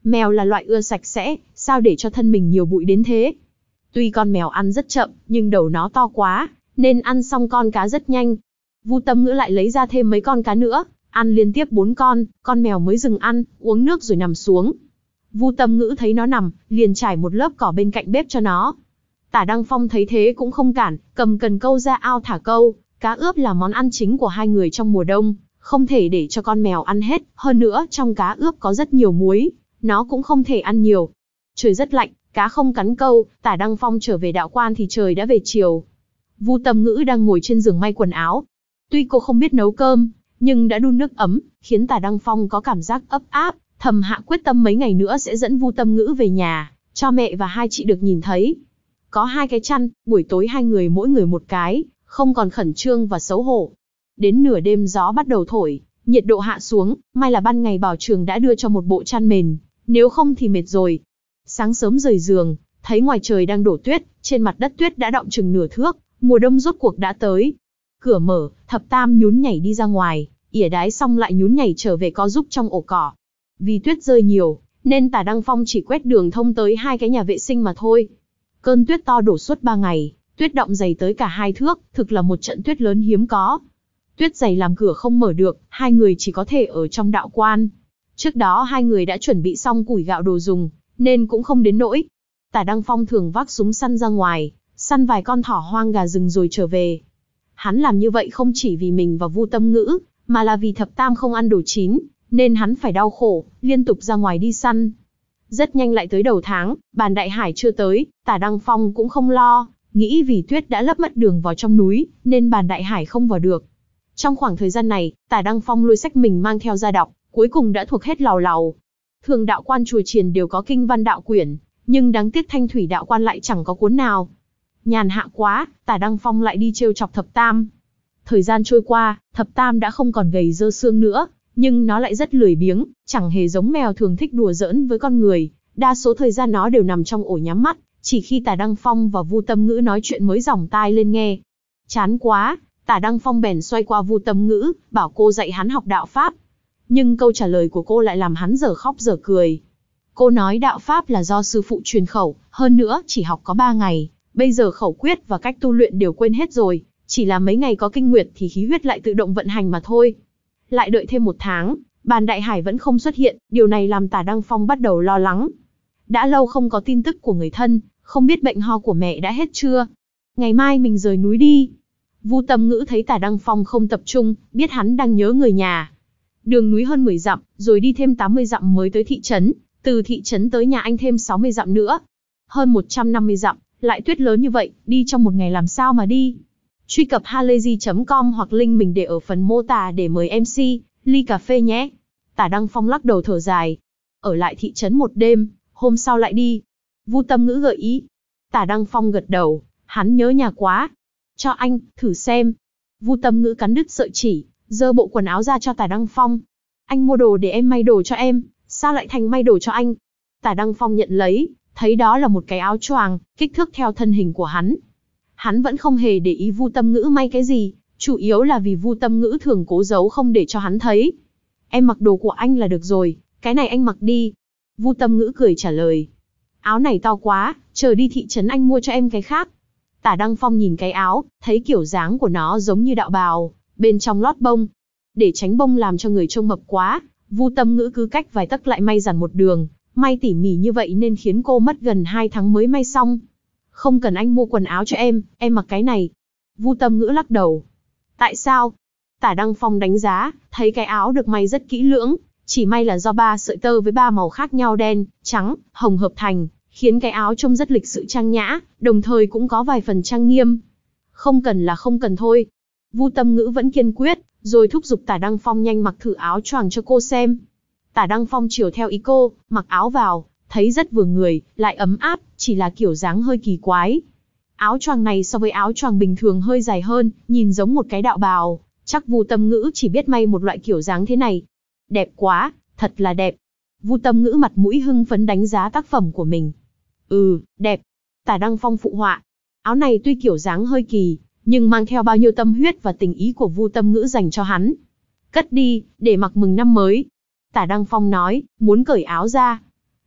Mèo là loại ưa sạch sẽ, sao để cho thân mình nhiều bụi đến thế? Tuy con mèo ăn rất chậm, nhưng đầu nó to quá, nên ăn xong con cá rất nhanh. Vu Tâm Ngữ lại lấy ra thêm mấy con cá nữa, ăn liên tiếp bốn con, con mèo mới dừng ăn, uống nước rồi nằm xuống. Vu Tâm Ngữ thấy nó nằm, liền trải một lớp cỏ bên cạnh bếp cho nó. Tả Đăng Phong thấy thế cũng không cản, cầm cần câu ra ao thả câu. Cá ướp là món ăn chính của hai người trong mùa đông, không thể để cho con mèo ăn hết, hơn nữa trong cá ướp có rất nhiều muối, nó cũng không thể ăn nhiều. Trời rất lạnh, cá không cắn câu, Tả Đăng Phong trở về đạo quan thì trời đã về chiều. Vu Tâm Ngữ đang ngồi trên giường may quần áo. Tuy cô không biết nấu cơm, nhưng đã đun nước ấm, khiến Tả Đăng Phong có cảm giác ấp áp, thầm hạ quyết tâm mấy ngày nữa sẽ dẫn Vu Tâm Ngữ về nhà, cho mẹ và hai chị được nhìn thấy. Có hai cái chăn, buổi tối hai người mỗi người một cái, không còn khẩn trương và xấu hổ. Đến nửa đêm gió bắt đầu thổi, nhiệt độ hạ xuống, may là ban ngày Bảo Trường đã đưa cho một bộ chăn mền, nếu không thì mệt rồi. Sáng sớm rời giường, thấy ngoài trời đang đổ tuyết, trên mặt đất tuyết đã đọng chừng nửa thước, mùa đông rốt cuộc đã tới. Cửa mở, Thập Tam nhún nhảy đi ra ngoài, ỉa đái xong lại nhún nhảy trở về co giúp trong ổ cỏ. Vì tuyết rơi nhiều, nên Tả Đăng Phong chỉ quét đường thông tới hai cái nhà vệ sinh mà thôi. Cơn tuyết to đổ suốt ba ngày, tuyết đọng dày tới cả hai thước, thực là một trận tuyết lớn hiếm có. Tuyết dày làm cửa không mở được, hai người chỉ có thể ở trong đạo quan. Trước đó hai người đã chuẩn bị xong củi gạo đồ dùng, nên cũng không đến nỗi. Tả Đăng Phong thường vác súng săn ra ngoài, săn vài con thỏ hoang gà rừng rồi trở về. Hắn làm như vậy không chỉ vì mình và Vu Tâm Ngữ, mà là vì Thập Tam không ăn đồ chín, nên hắn phải đau khổ, liên tục ra ngoài đi săn. Rất nhanh lại tới đầu tháng, Bàn Đại Hải chưa tới, Tả Đăng Phong cũng không lo, nghĩ vì tuyết đã lấp mất đường vào trong núi, nên Bàn Đại Hải không vào được. Trong khoảng thời gian này, Tả Đăng Phong lôi sách mình mang theo ra đọc, cuối cùng đã thuộc hết làu làu. Thường đạo quan chùa chiền đều có kinh văn đạo quyển, nhưng đáng tiếc Thanh Thủy đạo quan lại chẳng có cuốn nào. Nhàn hạ quá, Tả Đăng Phong lại đi trêu chọc Thập Tam. Thời gian trôi qua, Thập Tam đã không còn gầy dơ xương nữa, nhưng nó lại rất lười biếng, chẳng hề giống mèo thường thích đùa giỡn với con người. Đa số thời gian nó đều nằm trong ổ nhắm mắt, chỉ khi Tả Đăng Phong và Vu Tâm Ngữ nói chuyện mới dòng tai lên nghe. Chán quá, Tả Đăng Phong bèn xoay qua Vu Tâm Ngữ, bảo cô dạy hắn học đạo pháp. Nhưng câu trả lời của cô lại làm hắn dở khóc dở cười. Cô nói đạo pháp là do sư phụ truyền khẩu, hơn nữa chỉ học có ba ngày, bây giờ khẩu quyết và cách tu luyện đều quên hết rồi, chỉ là mấy ngày có kinh nguyệt thì khí huyết lại tự động vận hành mà thôi. Lại đợi thêm một tháng, Bàn Đại Hải vẫn không xuất hiện, điều này làm Tả Đăng Phong bắt đầu lo lắng. Đã lâu không có tin tức của người thân, không biết bệnh ho của mẹ đã hết chưa. Ngày mai mình rời núi đi. Vu Tâm Ngữ thấy Tả Đăng Phong không tập trung, biết hắn đang nhớ người nhà. Đường núi hơn mười dặm, rồi đi thêm tám mươi dặm mới tới thị trấn, từ thị trấn tới nhà anh thêm sáu mươi dặm nữa. Hơn một trăm năm mươi dặm, lại tuyết lớn như vậy, đi trong một ngày làm sao mà đi. Truy cập halayzi chấm com hoặc link mình để ở phần mô tả để mời em xê, ly cà phê nhé. Tả Đăng Phong lắc đầu thở dài. Ở lại thị trấn một đêm, hôm sau lại đi. Vu Tâm Ngữ gợi ý. Tả Đăng Phong gật đầu, hắn nhớ nhà quá. Cho anh, thử xem. Vu Tâm Ngữ cắn đứt sợi chỉ, giơ bộ quần áo ra cho Tả Đăng Phong. Anh mua đồ để em may đồ cho em, sao lại thành may đồ cho anh? Tả Đăng Phong nhận lấy, thấy đó là một cái áo choàng, kích thước theo thân hình của hắn. Hắn vẫn không hề để ý Vu Tâm Ngữ may cái gì, chủ yếu là vì Vu Tâm Ngữ thường cố giấu không để cho hắn thấy. Em mặc đồ của anh là được rồi, cái này anh mặc đi. Vu Tâm Ngữ cười trả lời. Áo này to quá, chờ đi thị trấn anh mua cho em cái khác. Tả Đăng Phong nhìn cái áo, thấy kiểu dáng của nó giống như đạo bào, bên trong lót bông. Để tránh bông làm cho người trông mập quá, Vu Tâm Ngữ cứ cách vài tấc lại may dằn một đường, may tỉ mỉ như vậy nên khiến cô mất gần hai tháng mới may xong. Không cần anh mua quần áo cho em, em mặc cái này. Vu Tâm Ngữ lắc đầu. Tại sao? Tả Đăng Phong đánh giá, thấy cái áo được may rất kỹ lưỡng, chỉ may là do ba sợi tơ với ba màu khác nhau đen, trắng, hồng hợp thành, khiến cái áo trông rất lịch sự trang nhã, đồng thời cũng có vài phần trang nghiêm. Không cần là không cần thôi. Vu Tâm Ngữ vẫn kiên quyết, rồi thúc giục Tả Đăng Phong nhanh mặc thử áo choàng cho cô xem. Tả Đăng Phong chiều theo ý cô, mặc áo vào, thấy rất vừa người, lại ấm áp, chỉ là kiểu dáng hơi kỳ quái. Áo choàng này so với áo choàng bình thường hơi dài hơn, nhìn giống một cái đạo bào, chắc Vu Tâm Ngữ chỉ biết may một loại kiểu dáng thế này. Đẹp quá, thật là đẹp. Vu Tâm Ngữ mặt mũi hưng phấn đánh giá tác phẩm của mình. Ừ, đẹp. Tả Đăng Phong phụ họa. Áo này tuy kiểu dáng hơi kỳ, nhưng mang theo bao nhiêu tâm huyết và tình ý của Vu Tâm Ngữ dành cho hắn. Cất đi, để mặc mừng năm mới. Tả Đăng Phong nói, muốn cởi áo ra.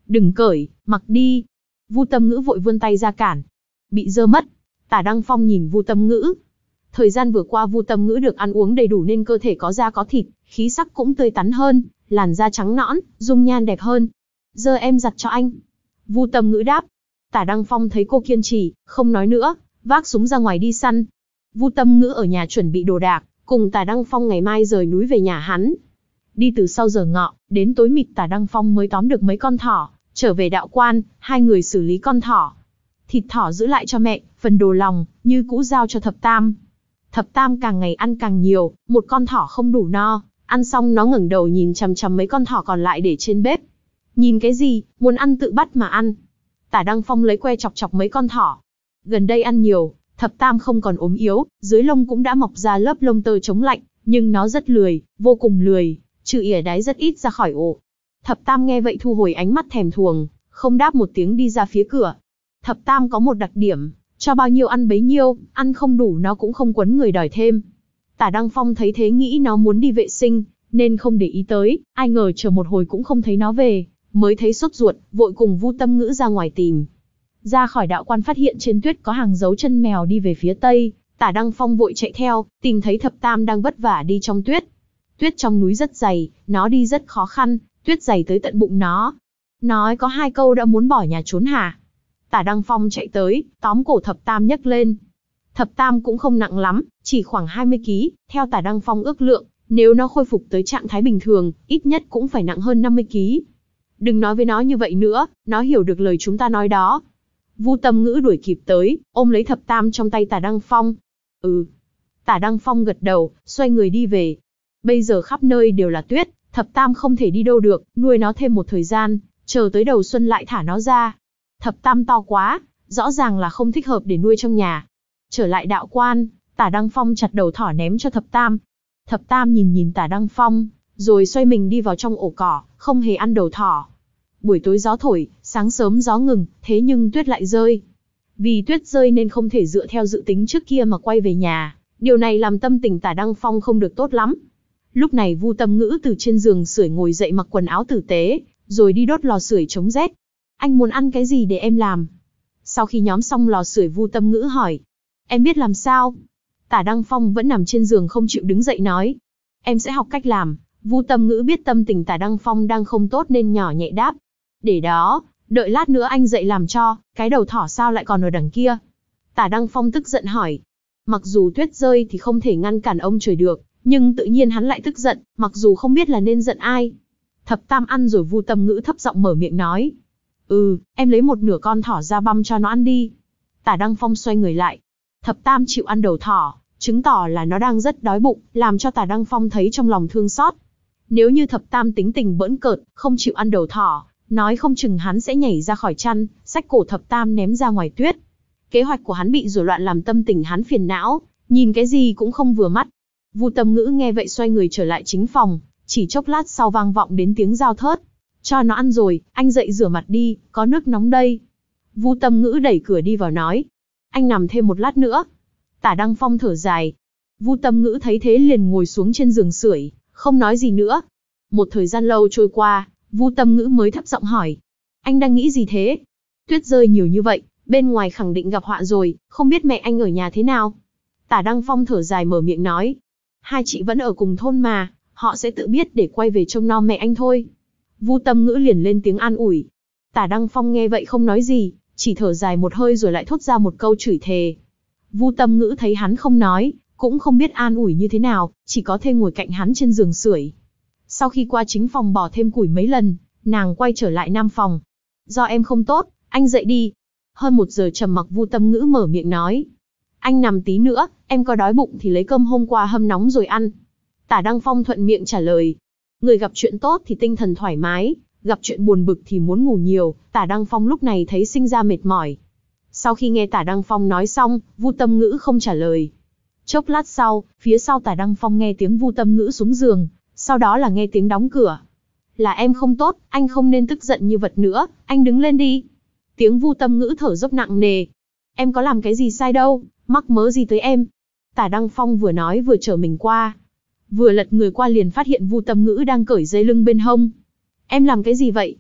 Đừng cởi, mặc đi. Vu Tâm Ngữ vội vươn tay ra cản. Bị dơ mất. Tả Đăng Phong nhìn Vu Tâm Ngữ. Thời gian vừa qua Vu Tâm Ngữ được ăn uống đầy đủ nên cơ thể có da có thịt, khí sắc cũng tươi tắn hơn, làn da trắng nõn, dung nhan đẹp hơn. Giờ em giặt cho anh. Vu Tâm Ngữ đáp. Tả Đăng Phong thấy cô kiên trì, không nói nữa, vác súng ra ngoài đi săn. Vu Tâm Ngữ ở nhà chuẩn bị đồ đạc, cùng Tả Đăng Phong ngày mai rời núi về nhà hắn. Đi từ sau giờ ngọ, đến tối mịt Tả Đăng Phong mới tóm được mấy con thỏ, trở về đạo quan, hai người xử lý con thỏ. Thịt thỏ giữ lại cho mẹ, phần đồ lòng, như cũ giao cho Thập Tam. Thập Tam càng ngày ăn càng nhiều, một con thỏ không đủ no, ăn xong nó ngẩng đầu nhìn chằm chằm mấy con thỏ còn lại để trên bếp. Nhìn cái gì, muốn ăn tự bắt mà ăn. Tả Đăng Phong lấy que chọc chọc mấy con thỏ. Gần đây ăn nhiều, Thập Tam không còn ốm yếu, dưới lông cũng đã mọc ra lớp lông tơ chống lạnh, nhưng nó rất lười, vô cùng lười, trừ ỉa đáy rất ít ra khỏi ổ. Thập Tam nghe vậy thu hồi ánh mắt thèm thuồng, không đáp một tiếng đi ra phía cửa. Thập Tam có một đặc điểm, cho bao nhiêu ăn bấy nhiêu, ăn không đủ nó cũng không quấn người đòi thêm. Tả Đăng Phong thấy thế nghĩ nó muốn đi vệ sinh, nên không để ý tới, ai ngờ chờ một hồi cũng không thấy nó về, mới thấy sốt ruột, vội cùng Vu Tâm Ngữ ra ngoài tìm. Ra khỏi đạo quan phát hiện trên tuyết có hàng dấu chân mèo đi về phía tây, Tả Đăng Phong vội chạy theo, tìm thấy Thập Tam đang vất vả đi trong tuyết. Tuyết trong núi rất dày, nó đi rất khó khăn, tuyết dày tới tận bụng nó. Nói có hai câu đã muốn bỏ nhà trốn hả? Tả Đăng Phong chạy tới, tóm cổ Thập Tam nhấc lên. Thập Tam cũng không nặng lắm, chỉ khoảng hai mươi ki lô gam, theo Tả Đăng Phong ước lượng, nếu nó khôi phục tới trạng thái bình thường, ít nhất cũng phải nặng hơn năm mươi ki lô gam. Đừng nói với nó như vậy nữa, nó hiểu được lời chúng ta nói đó. Vu Tâm Ngữ đuổi kịp tới, ôm lấy Thập Tam trong tay Tả Đăng Phong. Ừ. Tả Đăng Phong gật đầu, xoay người đi về. Bây giờ khắp nơi đều là tuyết, Thập Tam không thể đi đâu được, nuôi nó thêm một thời gian, chờ tới đầu xuân lại thả nó ra. Thập Tam to quá, rõ ràng là không thích hợp để nuôi trong nhà. Trở lại đạo quan, Tả Đăng Phong chặt đầu thỏ ném cho Thập Tam. Thập Tam nhìn nhìn Tả Đăng Phong, rồi xoay mình đi vào trong ổ cỏ, không hề ăn đầu thỏ. Buổi tối gió thổi, sáng sớm gió ngừng, thế nhưng tuyết lại rơi. Vì tuyết rơi nên không thể dựa theo dự tính trước kia mà quay về nhà, điều này làm tâm tình Tả Đăng Phong không được tốt lắm. Lúc này Vu Tâm Ngữ từ trên giường sưởi ngồi dậy mặc quần áo tử tế, rồi đi đốt lò sưởi chống rét. Anh muốn ăn cái gì để em làm? Sau khi nhóm xong lò sưởi Vu Tâm Ngữ hỏi. Em biết làm sao? Tả Đăng Phong vẫn nằm trên giường không chịu đứng dậy nói. Em sẽ học cách làm. Vu Tâm Ngữ biết tâm tình Tả Đăng Phong đang không tốt nên nhỏ nhẹ đáp. Để đó, đợi lát nữa anh dậy làm cho, cái đầu thỏ sao lại còn ở đằng kia? Tả Đăng Phong tức giận hỏi. Mặc dù tuyết rơi thì không thể ngăn cản ông trời được, nhưng tự nhiên hắn lại tức giận, mặc dù không biết là nên giận ai. Thập Tam ăn rồi Vu Tâm Ngữ thấp giọng mở miệng nói. Ừ, em lấy một nửa con thỏ ra băm cho nó ăn đi. Tả Đăng Phong xoay người lại. Thập Tam chịu ăn đầu thỏ, chứng tỏ là nó đang rất đói bụng, làm cho Tả Đăng Phong thấy trong lòng thương xót. Nếu như Thập Tam tính tình bỡn cợt, không chịu ăn đầu thỏ, nói không chừng hắn sẽ nhảy ra khỏi chăn, xách cổ Thập Tam ném ra ngoài tuyết. Kế hoạch của hắn bị rối loạn làm tâm tình hắn phiền não, nhìn cái gì cũng không vừa mắt. Vu Tâm Ngữ nghe vậy xoay người trở lại chính phòng, chỉ chốc lát sau vang vọng đến tiếng dao thớt. Cho nó ăn rồi, anh dậy rửa mặt đi, có nước nóng đây. Vu Tâm Ngữ đẩy cửa đi vào nói. Anh nằm thêm một lát nữa. Tả Đăng Phong thở dài. Vu Tâm Ngữ thấy thế liền ngồi xuống trên giường sưởi, không nói gì nữa. Một thời gian lâu trôi qua, Vu Tâm Ngữ mới thấp giọng hỏi. Anh đang nghĩ gì thế? Tuyết rơi nhiều như vậy, bên ngoài khẳng định gặp họa rồi, không biết mẹ anh ở nhà thế nào? Tả Đăng Phong thở dài mở miệng nói. Hai chị vẫn ở cùng thôn mà, họ sẽ tự biết để quay về trông nom mẹ anh thôi. Vu Tâm Ngữ liền lên tiếng an ủi. Tả Đăng Phong nghe vậy không nói gì, chỉ thở dài một hơi rồi lại thốt ra một câu chửi thề. Vu Tâm Ngữ thấy hắn không nói, cũng không biết an ủi như thế nào, chỉ có thể ngồi cạnh hắn trên giường sưởi. Sau khi qua chính phòng bỏ thêm củi mấy lần, nàng quay trở lại nam phòng. Do em không tốt, anh dậy đi. Hơn một giờ trầm mặc Vu Tâm Ngữ mở miệng nói. Anh nằm tí nữa, em có đói bụng thì lấy cơm hôm qua hâm nóng rồi ăn. Tả Đăng Phong thuận miệng trả lời. Người gặp chuyện tốt thì tinh thần thoải mái, gặp chuyện buồn bực thì muốn ngủ nhiều, Tả Đăng Phong lúc này thấy sinh ra mệt mỏi. Sau khi nghe Tả Đăng Phong nói xong, Vu Tâm Ngữ không trả lời. Chốc lát sau, phía sau Tả Đăng Phong nghe tiếng Vu Tâm Ngữ xuống giường, sau đó là nghe tiếng đóng cửa. Là em không tốt, anh không nên tức giận như vật nữa, anh đứng lên đi. Tiếng Vu Tâm Ngữ thở dốc nặng nề. Em có làm cái gì sai đâu, mắc mớ gì tới em. Tả Đăng Phong vừa nói vừa trở mình qua. Vừa lật người qua liền phát hiện Vu Tâm Ngữ đang cởi dây lưng bên hông. Em làm cái gì vậy?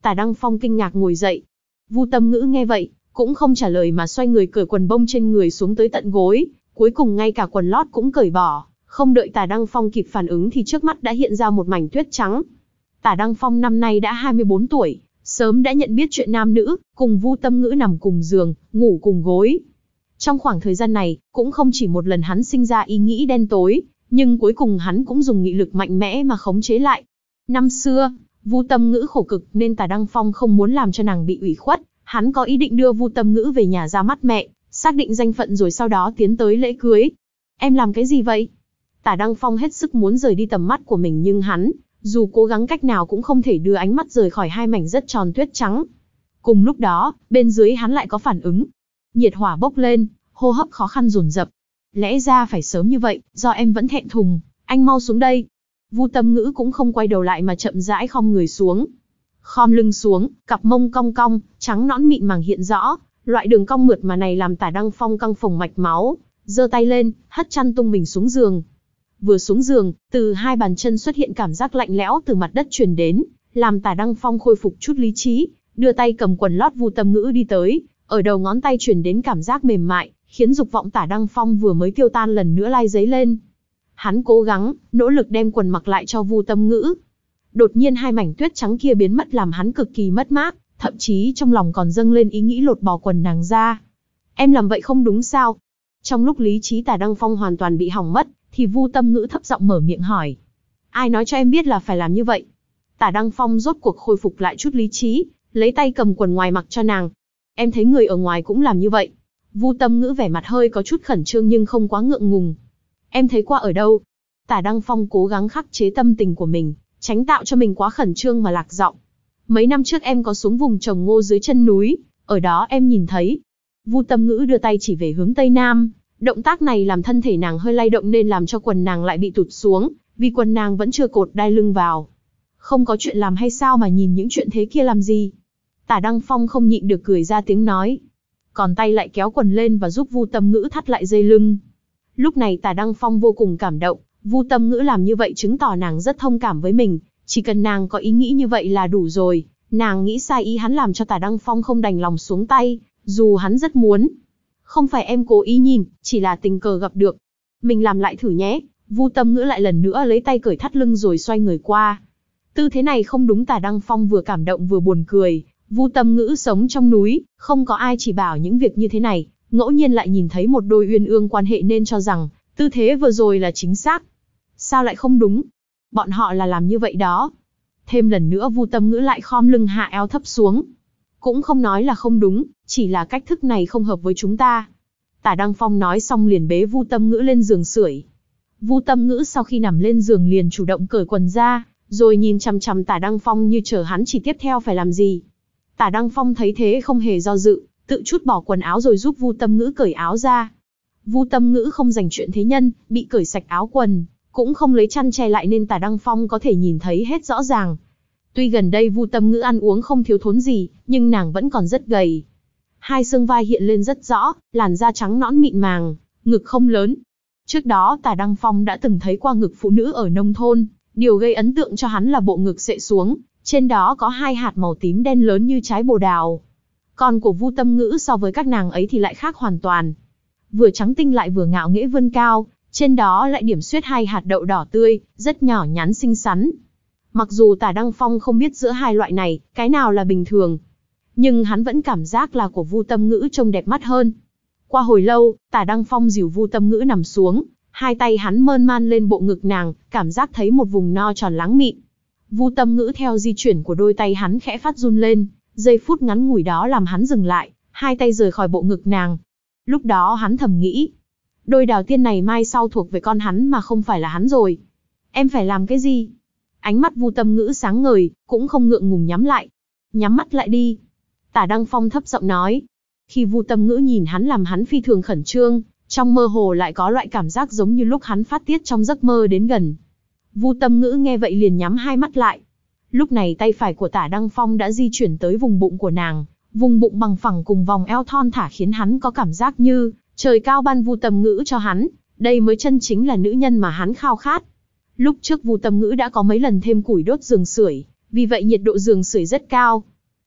Tả Đăng Phong kinh ngạc ngồi dậy. Vu Tâm Ngữ nghe vậy, cũng không trả lời mà xoay người cởi quần bông trên người xuống tới tận gối, cuối cùng ngay cả quần lót cũng cởi bỏ, không đợi Tả Đăng Phong kịp phản ứng thì trước mắt đã hiện ra một mảnh tuyết trắng. Tả Đăng Phong năm nay đã hai mươi bốn tuổi, sớm đã nhận biết chuyện nam nữ, cùng Vu Tâm Ngữ nằm cùng giường, ngủ cùng gối. Trong khoảng thời gian này, cũng không chỉ một lần hắn sinh ra ý nghĩ đen tối, nhưng cuối cùng hắn cũng dùng nghị lực mạnh mẽ mà khống chế lại. Năm xưa, Vu Tâm Ngữ khổ cực nên Tả Đăng Phong không muốn làm cho nàng bị ủy khuất, hắn có ý định đưa Vu Tâm Ngữ về nhà ra mắt mẹ, xác định danh phận rồi sau đó tiến tới lễ cưới. Em làm cái gì vậy? Tả Đăng Phong hết sức muốn rời đi tầm mắt của mình nhưng hắn, dù cố gắng cách nào cũng không thể đưa ánh mắt rời khỏi hai mảnh rất tròn tuyết trắng. Cùng lúc đó, bên dưới hắn lại có phản ứng. Nhiệt hỏa bốc lên, hô hấp khó khăn dồn dập. Lẽ ra phải sớm như vậy, do em vẫn thẹn thùng, anh mau xuống đây. Vu Tâm Ngữ cũng không quay đầu lại mà chậm rãi khom người xuống. Khom lưng xuống, cặp mông cong cong, trắng nõn mịn màng hiện rõ, loại đường cong mượt mà này làm Tả Đăng Phong căng phồng mạch máu, giơ tay lên, hất chăn tung mình xuống giường. Vừa xuống giường, từ hai bàn chân xuất hiện cảm giác lạnh lẽo từ mặt đất truyền đến, làm Tả Đăng Phong khôi phục chút lý trí, đưa tay cầm quần lót Vu Tâm Ngữ đi tới, ở đầu ngón tay truyền đến cảm giác mềm mại, khiến dục vọng Tả Đăng Phong vừa mới tiêu tan lần nữa lai dấy lên. Hắn cố gắng, nỗ lực đem quần mặc lại cho Vu Tâm Ngữ. Đột nhiên hai mảnh tuyết trắng kia biến mất làm hắn cực kỳ mất mát, thậm chí trong lòng còn dâng lên ý nghĩ lột bỏ quần nàng ra. Em làm vậy không đúng sao? Trong lúc lý trí Tả Đăng Phong hoàn toàn bị hỏng mất, thì Vu Tâm Ngữ thấp giọng mở miệng hỏi. Ai nói cho em biết là phải làm như vậy? Tả Đăng Phong rốt cuộc khôi phục lại chút lý trí, lấy tay cầm quần ngoài mặc cho nàng. Em thấy người ở ngoài cũng làm như vậy. Vu Tâm Ngữ vẻ mặt hơi có chút khẩn trương nhưng không quá ngượng ngùng. Em thấy qua ở đâu? Tả Đăng Phong cố gắng khắc chế tâm tình của mình, tránh tạo cho mình quá khẩn trương mà lạc giọng. Mấy năm trước em có xuống vùng trồng ngô dưới chân núi, ở đó em nhìn thấy. Vu Tâm Ngữ đưa tay chỉ về hướng tây nam, động tác này làm thân thể nàng hơi lay động nên làm cho quần nàng lại bị tụt xuống, vì quần nàng vẫn chưa cột đai lưng vào. Không có chuyện làm hay sao mà nhìn những chuyện thế kia làm gì? Tả Đăng Phong không nhịn được cười ra tiếng nói. Còn tay lại kéo quần lên và giúp Vu Tâm Ngữ thắt lại dây lưng. Lúc này Tả Đăng Phong vô cùng cảm động, Vu Tâm Ngữ làm như vậy chứng tỏ nàng rất thông cảm với mình, chỉ cần nàng có ý nghĩ như vậy là đủ rồi. Nàng nghĩ sai ý hắn làm cho Tả Đăng Phong không đành lòng xuống tay, dù hắn rất muốn. Không phải em cố ý nhìn, chỉ là tình cờ gặp được. Mình làm lại thử nhé. Vu Tâm Ngữ lại lần nữa lấy tay cởi thắt lưng rồi xoay người qua. Tư thế này không đúng. Tả Đăng Phong vừa cảm động vừa buồn cười. Vu Tâm Ngữ sống trong núi, không có ai chỉ bảo những việc như thế này, ngẫu nhiên lại nhìn thấy một đôi uyên ương quan hệ nên cho rằng tư thế vừa rồi là chính xác. Sao lại không đúng? Bọn họ là làm như vậy đó. Thêm lần nữa Vu Tâm Ngữ lại khom lưng hạ eo thấp xuống. Cũng không nói là không đúng, chỉ là cách thức này không hợp với chúng ta. Tả Đăng Phong nói xong liền bế Vu Tâm Ngữ lên giường sưởi. Vu Tâm Ngữ sau khi nằm lên giường liền chủ động cởi quần ra, rồi nhìn chằm chằm Tả Đăng Phong như chờ hắn chỉ tiếp theo phải làm gì. Tả Đăng Phong thấy thế không hề do dự, tự trút bỏ quần áo rồi giúp Vu Tâm Ngữ cởi áo ra. Vu Tâm Ngữ không dành chuyện thế nhân, bị cởi sạch áo quần, cũng không lấy chăn che lại nên Tả Đăng Phong có thể nhìn thấy hết rõ ràng. Tuy gần đây Vu Tâm Ngữ ăn uống không thiếu thốn gì, nhưng nàng vẫn còn rất gầy. Hai xương vai hiện lên rất rõ, làn da trắng nõn mịn màng, ngực không lớn. Trước đó Tả Đăng Phong đã từng thấy qua ngực phụ nữ ở nông thôn, điều gây ấn tượng cho hắn là bộ ngực xệ xuống, trên đó có hai hạt màu tím đen lớn như trái bồ đào. Còn của Vu Tâm Ngữ so với các nàng ấy thì lại khác hoàn toàn. Vừa trắng tinh lại vừa ngạo nghễ vươn cao, trên đó lại điểm xuyết hai hạt đậu đỏ tươi, rất nhỏ nhắn xinh xắn. Mặc dù Tả Đăng Phong không biết giữa hai loại này, cái nào là bình thường, nhưng hắn vẫn cảm giác là của Vu Tâm Ngữ trông đẹp mắt hơn. Qua hồi lâu, Tả Đăng Phong dìu Vu Tâm Ngữ nằm xuống, hai tay hắn mơn man lên bộ ngực nàng, cảm giác thấy một vùng no tròn láng mịn. Vu Tâm Ngữ theo di chuyển của đôi tay hắn khẽ phát run lên, giây phút ngắn ngủi đó làm hắn dừng lại, hai tay rời khỏi bộ ngực nàng. Lúc đó hắn thầm nghĩ, đôi đào tiên này mai sau thuộc về con hắn mà không phải là hắn rồi. Em phải làm cái gì? Ánh mắt Vu Tâm Ngữ sáng ngời, cũng không ngượng ngùng nhắm lại. Nhắm mắt lại đi. Tả Đăng Phong thấp giọng nói. Khi Vu Tâm Ngữ nhìn hắn làm hắn phi thường khẩn trương, trong mơ hồ lại có loại cảm giác giống như lúc hắn phát tiết trong giấc mơ đến gần. Vu Tâm Ngữ nghe vậy liền nhắm hai mắt lại. Lúc này tay phải của Tả Đăng Phong đã di chuyển tới vùng bụng của nàng, vùng bụng bằng phẳng cùng vòng eo thon thả khiến hắn có cảm giác như trời cao ban Vu Tâm Ngữ cho hắn, đây mới chân chính là nữ nhân mà hắn khao khát. Lúc trước Vu Tâm Ngữ đã có mấy lần thêm củi đốt giường sưởi, vì vậy nhiệt độ giường sưởi rất cao.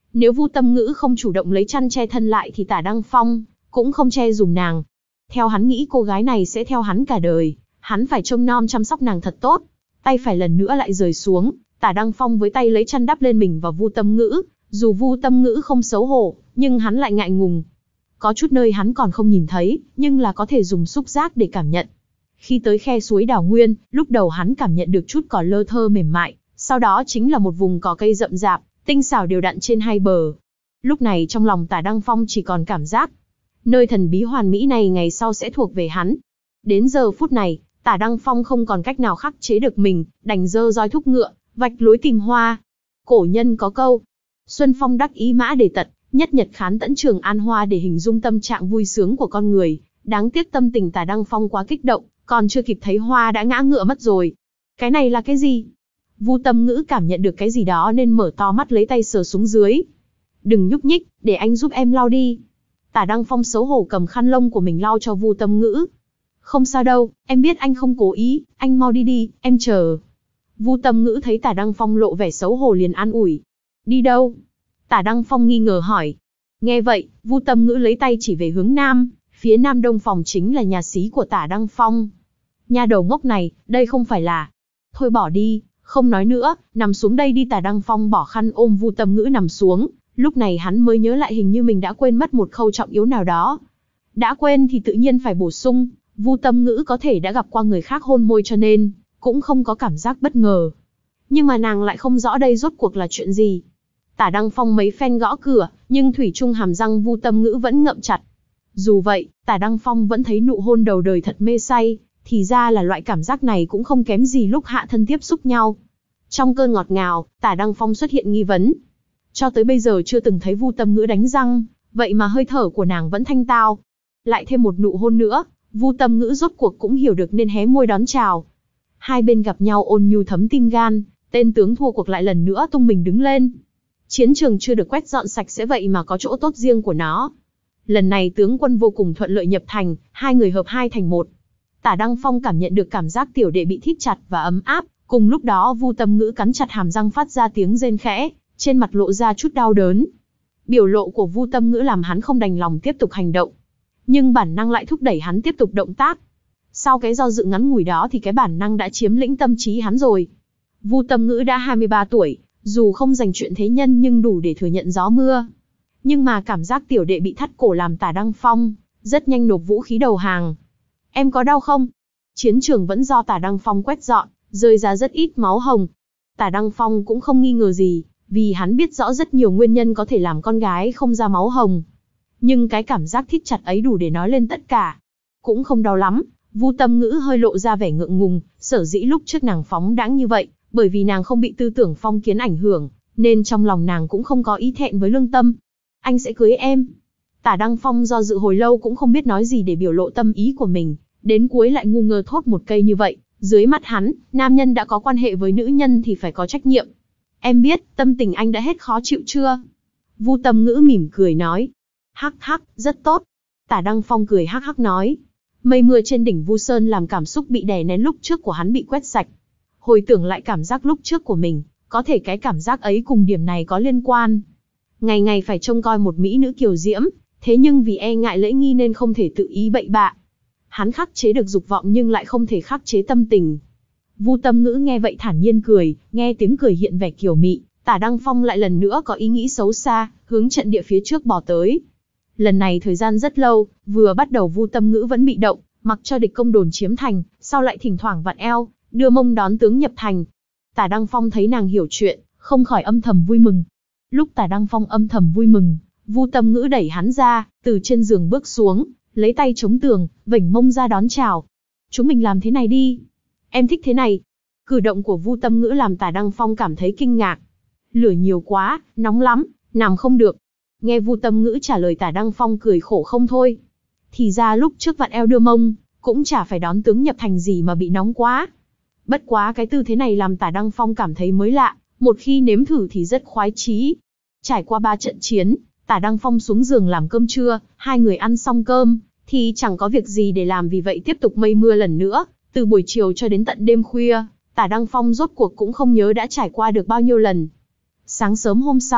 Nếu Vu Tâm Ngữ không chủ động lấy chăn che thân lại thì Tả Đăng Phong cũng không che dùm nàng. Theo hắn nghĩ cô gái này sẽ theo hắn cả đời, hắn phải trông nom chăm sóc nàng thật tốt. Tay phải lần nữa lại rời xuống, Tả Đăng Phong với tay lấy chăn đắp lên mình và Vu Tâm Ngữ. Dù Vu Tâm Ngữ không xấu hổ, nhưng hắn lại ngại ngùng. Có chút nơi hắn còn không nhìn thấy, nhưng là có thể dùng xúc giác để cảm nhận. Khi tới khe suối Đào Nguyên, lúc đầu hắn cảm nhận được chút cỏ lơ thơ mềm mại, sau đó chính là một vùng cỏ cây rậm rạp, tinh xảo đều đặn trên hai bờ. Lúc này trong lòng Tả Đăng Phong chỉ còn cảm giác, nơi thần bí hoàn mỹ này ngày sau sẽ thuộc về hắn. Đến giờ phút này, Tả Đăng Phong không còn cách nào khắc chế được mình, đành giơ roi thúc ngựa, vạch lối tìm hoa. Cổ nhân có câu, xuân phong đắc ý mã đề tật, nhất nhật khán tẫn trường an hoa, để hình dung tâm trạng vui sướng của con người. Đáng tiếc tâm tình Tả Đăng Phong quá kích động, còn chưa kịp thấy hoa đã ngã ngựa mất rồi. Cái này là cái gì? Vu Tâm Ngữ cảm nhận được cái gì đó nên mở to mắt lấy tay sờ xuống dưới. Đừng nhúc nhích, để anh giúp em lau đi. Tả Đăng Phong xấu hổ cầm khăn lông của mình lau cho Vu Tâm Ngữ. Không sao đâu, em biết anh không cố ý, anh mau đi đi, em chờ. Vu Tâm Ngữ thấy Tả Đăng Phong lộ vẻ xấu hổ liền an ủi. Đi đâu? Tả Đăng Phong nghi ngờ hỏi. Nghe vậy, Vu Tâm Ngữ lấy tay chỉ về hướng nam, phía nam đông phòng chính là nhà xí của Tả Đăng Phong. Nhà đầu ngốc này, đây không phải là... Thôi bỏ đi, không nói nữa, nằm xuống đây đi. Tả Đăng Phong bỏ khăn ôm Vu Tâm Ngữ nằm xuống, lúc này hắn mới nhớ lại hình như mình đã quên mất một khâu trọng yếu nào đó. Đã quên thì tự nhiên phải bổ sung, Vu Tâm Ngữ có thể đã gặp qua người khác hôn môi cho nên, cũng không có cảm giác bất ngờ. Nhưng mà nàng lại không rõ đây rốt cuộc là chuyện gì. Tả Đăng Phong mấy phen gõ cửa, nhưng thủy chung hàm răng Vu Tâm Ngữ vẫn ngậm chặt. Dù vậy, Tả Đăng Phong vẫn thấy nụ hôn đầu đời thật mê say, thì ra là loại cảm giác này cũng không kém gì lúc hạ thân tiếp xúc nhau. Trong cơn ngọt ngào, Tả Đăng Phong xuất hiện nghi vấn. Cho tới bây giờ chưa từng thấy Vu Tâm Ngữ đánh răng, vậy mà hơi thở của nàng vẫn thanh tao. Lại thêm một nụ hôn nữa, Vu Tâm Ngữ rốt cuộc cũng hiểu được nên hé môi đón chào. Hai bên gặp nhau ôn nhu thấm tim gan, tên tướng thua cuộc lại lần nữa tung mình đứng lên. Chiến trường chưa được quét dọn sạch sẽ vậy mà có chỗ tốt riêng của nó. Lần này tướng quân vô cùng thuận lợi nhập thành, hai người hợp hai thành một. Tả Đăng Phong cảm nhận được cảm giác tiểu đệ bị thít chặt và ấm áp, cùng lúc đó Vu Tâm Ngữ cắn chặt hàm răng phát ra tiếng rên khẽ, trên mặt lộ ra chút đau đớn. Biểu lộ của Vu Tâm Ngữ làm hắn không đành lòng tiếp tục hành động, nhưng bản năng lại thúc đẩy hắn tiếp tục động tác. Sau cái do dự ngắn ngủi đó thì cái bản năng đã chiếm lĩnh tâm trí hắn rồi. Vu Tâm Ngữ đã hai mươi ba tuổi, dù không giành chuyện thế nhân nhưng đủ để thừa nhận gió mưa. Nhưng mà cảm giác tiểu đệ bị thắt cổ làm Tả Đăng Phong rất nhanh nộp vũ khí đầu hàng. Em có đau không? Chiến trường vẫn do Tả Đăng Phong quét dọn, rơi ra rất ít máu hồng. Tả Đăng Phong cũng không nghi ngờ gì, vì hắn biết rõ rất nhiều nguyên nhân có thể làm con gái không ra máu hồng. Nhưng cái cảm giác thít chặt ấy đủ để nói lên tất cả. Cũng không đau lắm, Vu Tâm Ngữ hơi lộ ra vẻ ngượng ngùng, sở dĩ lúc trước nàng phóng đãng như vậy, bởi vì nàng không bị tư tưởng phong kiến ảnh hưởng, nên trong lòng nàng cũng không có ý thẹn với lương tâm. Anh sẽ cưới em. Tả Đăng Phong do dự hồi lâu cũng không biết nói gì để biểu lộ tâm ý của mình, đến cuối lại ngu ngơ thốt một cây như vậy. Dưới mắt hắn, nam nhân đã có quan hệ với nữ nhân thì phải có trách nhiệm. Em biết, tâm tình anh đã hết khó chịu chưa? Vu Tâm Ngữ mỉm cười nói. Hắc hắc, rất tốt. Tả Đăng Phong cười hắc hắc nói. Mây mưa trên đỉnh Vu Sơn làm cảm xúc bị đè nén lúc trước của hắn bị quét sạch. Hồi tưởng lại cảm giác lúc trước của mình, có thể cái cảm giác ấy cùng điểm này có liên quan. Ngày ngày phải trông coi một mỹ nữ kiều diễm, thế nhưng vì e ngại lễ nghi nên không thể tự ý bậy bạ. Hắn khắc chế được dục vọng nhưng lại không thể khắc chế tâm tình. Vu Tâm Ngữ nghe vậy thản nhiên cười, nghe tiếng cười hiện vẻ kiều mị, Tả Đăng Phong lại lần nữa có ý nghĩ xấu xa, hướng trận địa phía trước bỏ tới. Lần này thời gian rất lâu, vừa bắt đầu Vu Tâm Ngữ vẫn bị động, mặc cho địch công đồn chiếm thành, sau lại thỉnh thoảng vặn eo, đưa mông đón tướng nhập thành. Tả Đăng Phong thấy nàng hiểu chuyện, không khỏi âm thầm vui mừng. Lúc Tả Đăng Phong âm thầm vui mừng, Vu Tâm Ngữ đẩy hắn ra, từ trên giường bước xuống, lấy tay chống tường, vểnh mông ra đón chào. Chúng mình làm thế này đi. Em thích thế này. Cử động của Vu Tâm Ngữ làm Tả Đăng Phong cảm thấy kinh ngạc. Lửa nhiều quá, nóng lắm, nằm không được. Nghe Vu Tâm Ngữ trả lời Tả Đăng Phong cười khổ không thôi. Thì ra lúc trước vặn eo đưa mông, cũng chả phải đón tướng nhập thành gì mà bị nóng quá. Bất quá cái tư thế này làm Tả Đăng Phong cảm thấy mới lạ, một khi nếm thử thì rất khoái chí. Trải qua ba trận chiến, Tả Đăng Phong xuống giường làm cơm trưa, hai người ăn xong cơm, thì chẳng có việc gì để làm vì vậy tiếp tục mây mưa lần nữa, từ buổi chiều cho đến tận đêm khuya, Tả Đăng Phong rốt cuộc cũng không nhớ đã trải qua được bao nhiêu lần. Sáng sớm hôm sau,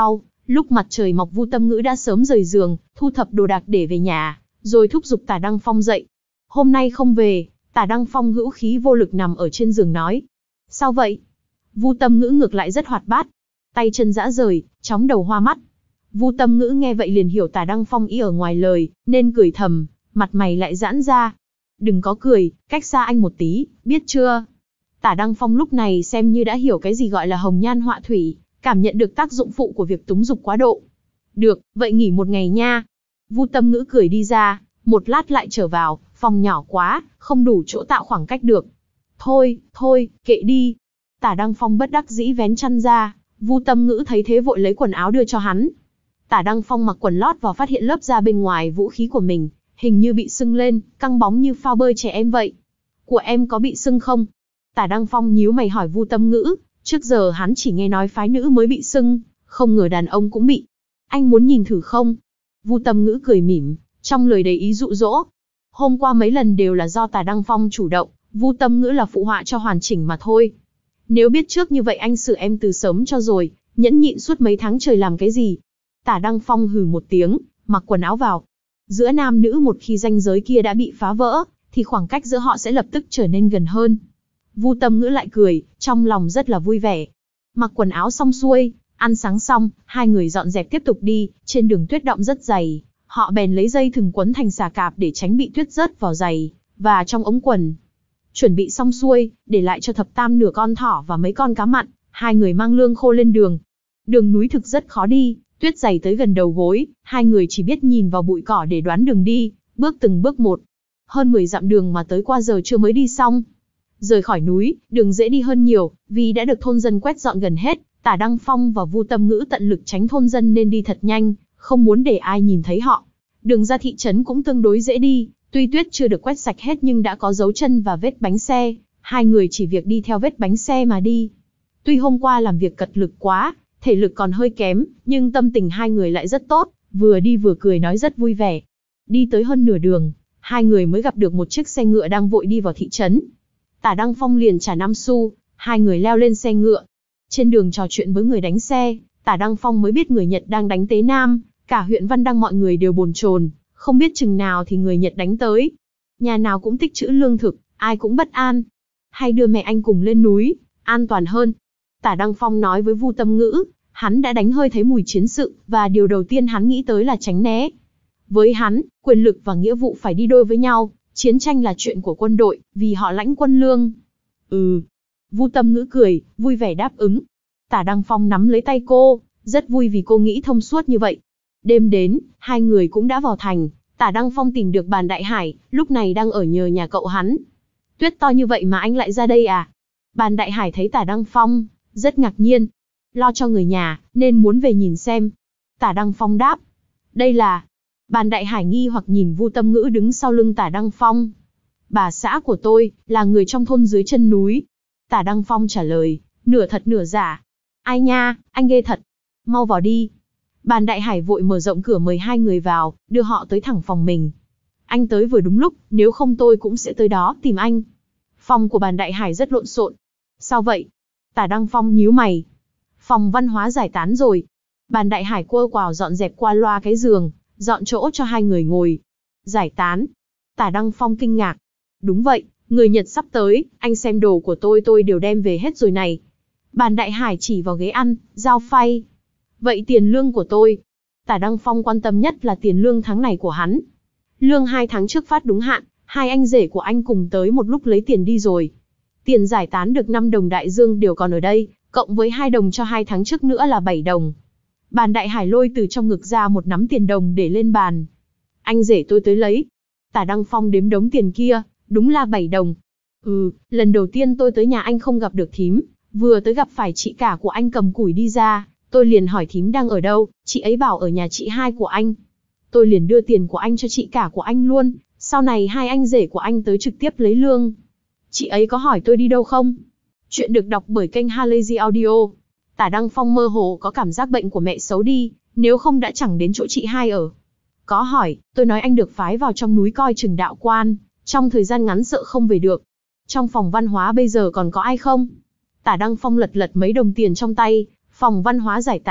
Lúc mặt trời mọc Vu Tâm Ngữ đã sớm rời giường, thu thập đồ đạc để về nhà, rồi thúc giục Tả Đăng Phong dậy. Hôm nay không về. Tả Đăng Phong hữu khí vô lực nằm ở trên giường nói. Sao vậy? Vu Tâm Ngữ ngược lại rất hoạt bát. Tay chân rã rời, chóng đầu hoa mắt. Vu Tâm Ngữ nghe vậy liền hiểu Tả Đăng Phong ý ở ngoài lời, nên cười thầm, mặt mày lại giãn ra. Đừng có cười, cách xa anh một tí, biết chưa? Tả Đăng Phong lúc này xem như đã hiểu cái gì gọi là hồng nhan họa thủy, cảm nhận được tác dụng phụ của việc túng dục quá độ. Được, vậy nghỉ một ngày nha. Vu Tâm Ngữ cười đi ra, một lát lại trở vào, phòng nhỏ quá, không đủ chỗ tạo khoảng cách được. Thôi, thôi, kệ đi. Tả Đăng Phong bất đắc dĩ vén chăn ra, Vu Tâm Ngữ thấy thế vội lấy quần áo đưa cho hắn. Tả Đăng Phong mặc quần lót vào phát hiện lớp da bên ngoài vũ khí của mình, hình như bị sưng lên, căng bóng như phao bơi trẻ em vậy. Của em có bị sưng không? Tả Đăng Phong nhíu mày hỏi Vu Tâm Ngữ, trước giờ hắn chỉ nghe nói phái nữ mới bị sưng, không ngờ đàn ông cũng bị. Anh muốn nhìn thử không? Vu Tâm Ngữ cười mỉm, trong lời đầy ý dụ dỗ. Hôm qua mấy lần đều là do Tả Đăng Phong chủ động, Vu Tâm Ngữ là phụ họa cho hoàn chỉnh mà thôi. Nếu biết trước như vậy anh xử em từ sớm cho rồi, nhẫn nhịn suốt mấy tháng trời làm cái gì? Tả Đăng Phong hừ một tiếng, mặc quần áo vào. Giữa nam nữ một khi ranh giới kia đã bị phá vỡ, thì khoảng cách giữa họ sẽ lập tức trở nên gần hơn. Vu Tâm Ngữ lại cười, trong lòng rất là vui vẻ. Mặc quần áo xong xuôi, ăn sáng xong, hai người dọn dẹp tiếp tục đi, trên đường tuyết đọng rất dày. Họ bèn lấy dây thừng quấn thành xà cạp để tránh bị tuyết rớt vào giày, và trong ống quần. Chuẩn bị xong xuôi, để lại cho Thập Tam nửa con thỏ và mấy con cá mặn, hai người mang lương khô lên đường. Đường núi thực rất khó đi, tuyết dày tới gần đầu gối, hai người chỉ biết nhìn vào bụi cỏ để đoán đường đi, bước từng bước một. Hơn mười dặm đường mà tới qua giờ trưa mới đi xong. Rời khỏi núi, đường dễ đi hơn nhiều, vì đã được thôn dân quét dọn gần hết. Tả Đăng Phong và Vu Tâm Ngữ tận lực tránh thôn dân nên đi thật nhanh, không muốn để ai nhìn thấy họ. Đường ra thị trấn cũng tương đối dễ đi, tuy tuyết chưa được quét sạch hết nhưng đã có dấu chân và vết bánh xe, hai người chỉ việc đi theo vết bánh xe mà đi. Tuy hôm qua làm việc cật lực quá, thể lực còn hơi kém, nhưng tâm tình hai người lại rất tốt, vừa đi vừa cười nói rất vui vẻ. Đi tới hơn nửa đường, hai người mới gặp được một chiếc xe ngựa đang vội đi vào thị trấn. Tả Đăng Phong liền trả năm xu, hai người leo lên xe ngựa. Trên đường trò chuyện với người đánh xe, Tả Đăng Phong mới biết người Nhật đang đánh Tế Nam, cả huyện Văn Đăng mọi người đều bồn chồn, không biết chừng nào thì người Nhật đánh tới. Nhà nào cũng tích trữ lương thực, ai cũng bất an. Hay đưa mẹ anh cùng lên núi, an toàn hơn. Tả Đăng Phong nói với Vu Tâm Ngữ, hắn đã đánh hơi thấy mùi chiến sự, và điều đầu tiên hắn nghĩ tới là tránh né. Với hắn, quyền lực và nghĩa vụ phải đi đôi với nhau, chiến tranh là chuyện của quân đội, vì họ lãnh quân lương. Ừ. Vu Tâm Ngữ cười, vui vẻ đáp ứng. Tả Đăng Phong nắm lấy tay cô, rất vui vì cô nghĩ thông suốt như vậy. Đêm đến, hai người cũng đã vào thành. Tả Đăng Phong tìm được Bàn Đại Hải, lúc này đang ở nhờ nhà cậu hắn. Tuyết to như vậy mà anh lại ra đây à? Bàn Đại Hải thấy Tả Đăng Phong, rất ngạc nhiên. Lo cho người nhà, nên muốn về nhìn xem. Tả Đăng Phong đáp. Đây là... Bàn Đại Hải nghi hoặc nhìn Vu Tâm Ngữ đứng sau lưng Tả Đăng Phong. Bà xã của tôi, là người trong thôn dưới chân núi. Tả Đăng Phong trả lời, nửa thật nửa giả. Ai nha, anh ghê thật. Mau vào đi. Bàn Đại Hải vội mở rộng cửa mời hai người vào, đưa họ tới thẳng phòng mình. Anh tới vừa đúng lúc, nếu không tôi cũng sẽ tới đó tìm anh. Phòng của Bàn Đại Hải rất lộn xộn. Sao vậy? Tả Đăng Phong nhíu mày. Phòng văn hóa giải tán rồi. Bàn Đại Hải quơ quào dọn dẹp qua loa cái giường, dọn chỗ cho hai người ngồi. Giải tán. Tả Đăng Phong kinh ngạc. Đúng vậy, người Nhật sắp tới, anh xem đồ của tôi tôi đều đem về hết rồi này. Bàn Đại Hải chỉ vào ghế ăn, dao phay. Vậy tiền lương của tôi? Tả Đăng Phong quan tâm nhất là tiền lương tháng này của hắn. Lương hai tháng trước phát đúng hạn, hai anh rể của anh cùng tới một lúc lấy tiền đi rồi. Tiền giải tán được năm đồng đại dương đều còn ở đây, cộng với hai đồng cho hai tháng trước nữa là bảy đồng. Bàn Đại Hải lôi từ trong ngực ra một nắm tiền đồng để lên bàn. Anh rể tôi tới lấy. Tả Đăng Phong đếm đống tiền kia, đúng là bảy đồng. Ừ, lần đầu tiên tôi tới nhà anh không gặp được thím, vừa tới gặp phải chị cả của anh cầm củi đi ra, tôi liền hỏi thím đang ở đâu, chị ấy bảo ở nhà chị hai của anh. Tôi liền đưa tiền của anh cho chị cả của anh luôn, sau này hai anh rể của anh tới trực tiếp lấy lương. Chị ấy có hỏi tôi đi đâu không? Chuyện được đọc bởi kênh Halazy Audio. Tả Đăng Phong mơ hồ có cảm giác bệnh của mẹ xấu đi, nếu không đã chẳng đến chỗ chị hai ở. Có hỏi, tôi nói anh được phái vào trong núi coi chừng đạo quan, trong thời gian ngắn sợ không về được. Trong phòng văn hóa bây giờ còn có ai không? Tả Đăng Phong lật lật mấy đồng tiền trong tay, phòng văn hóa giải tán,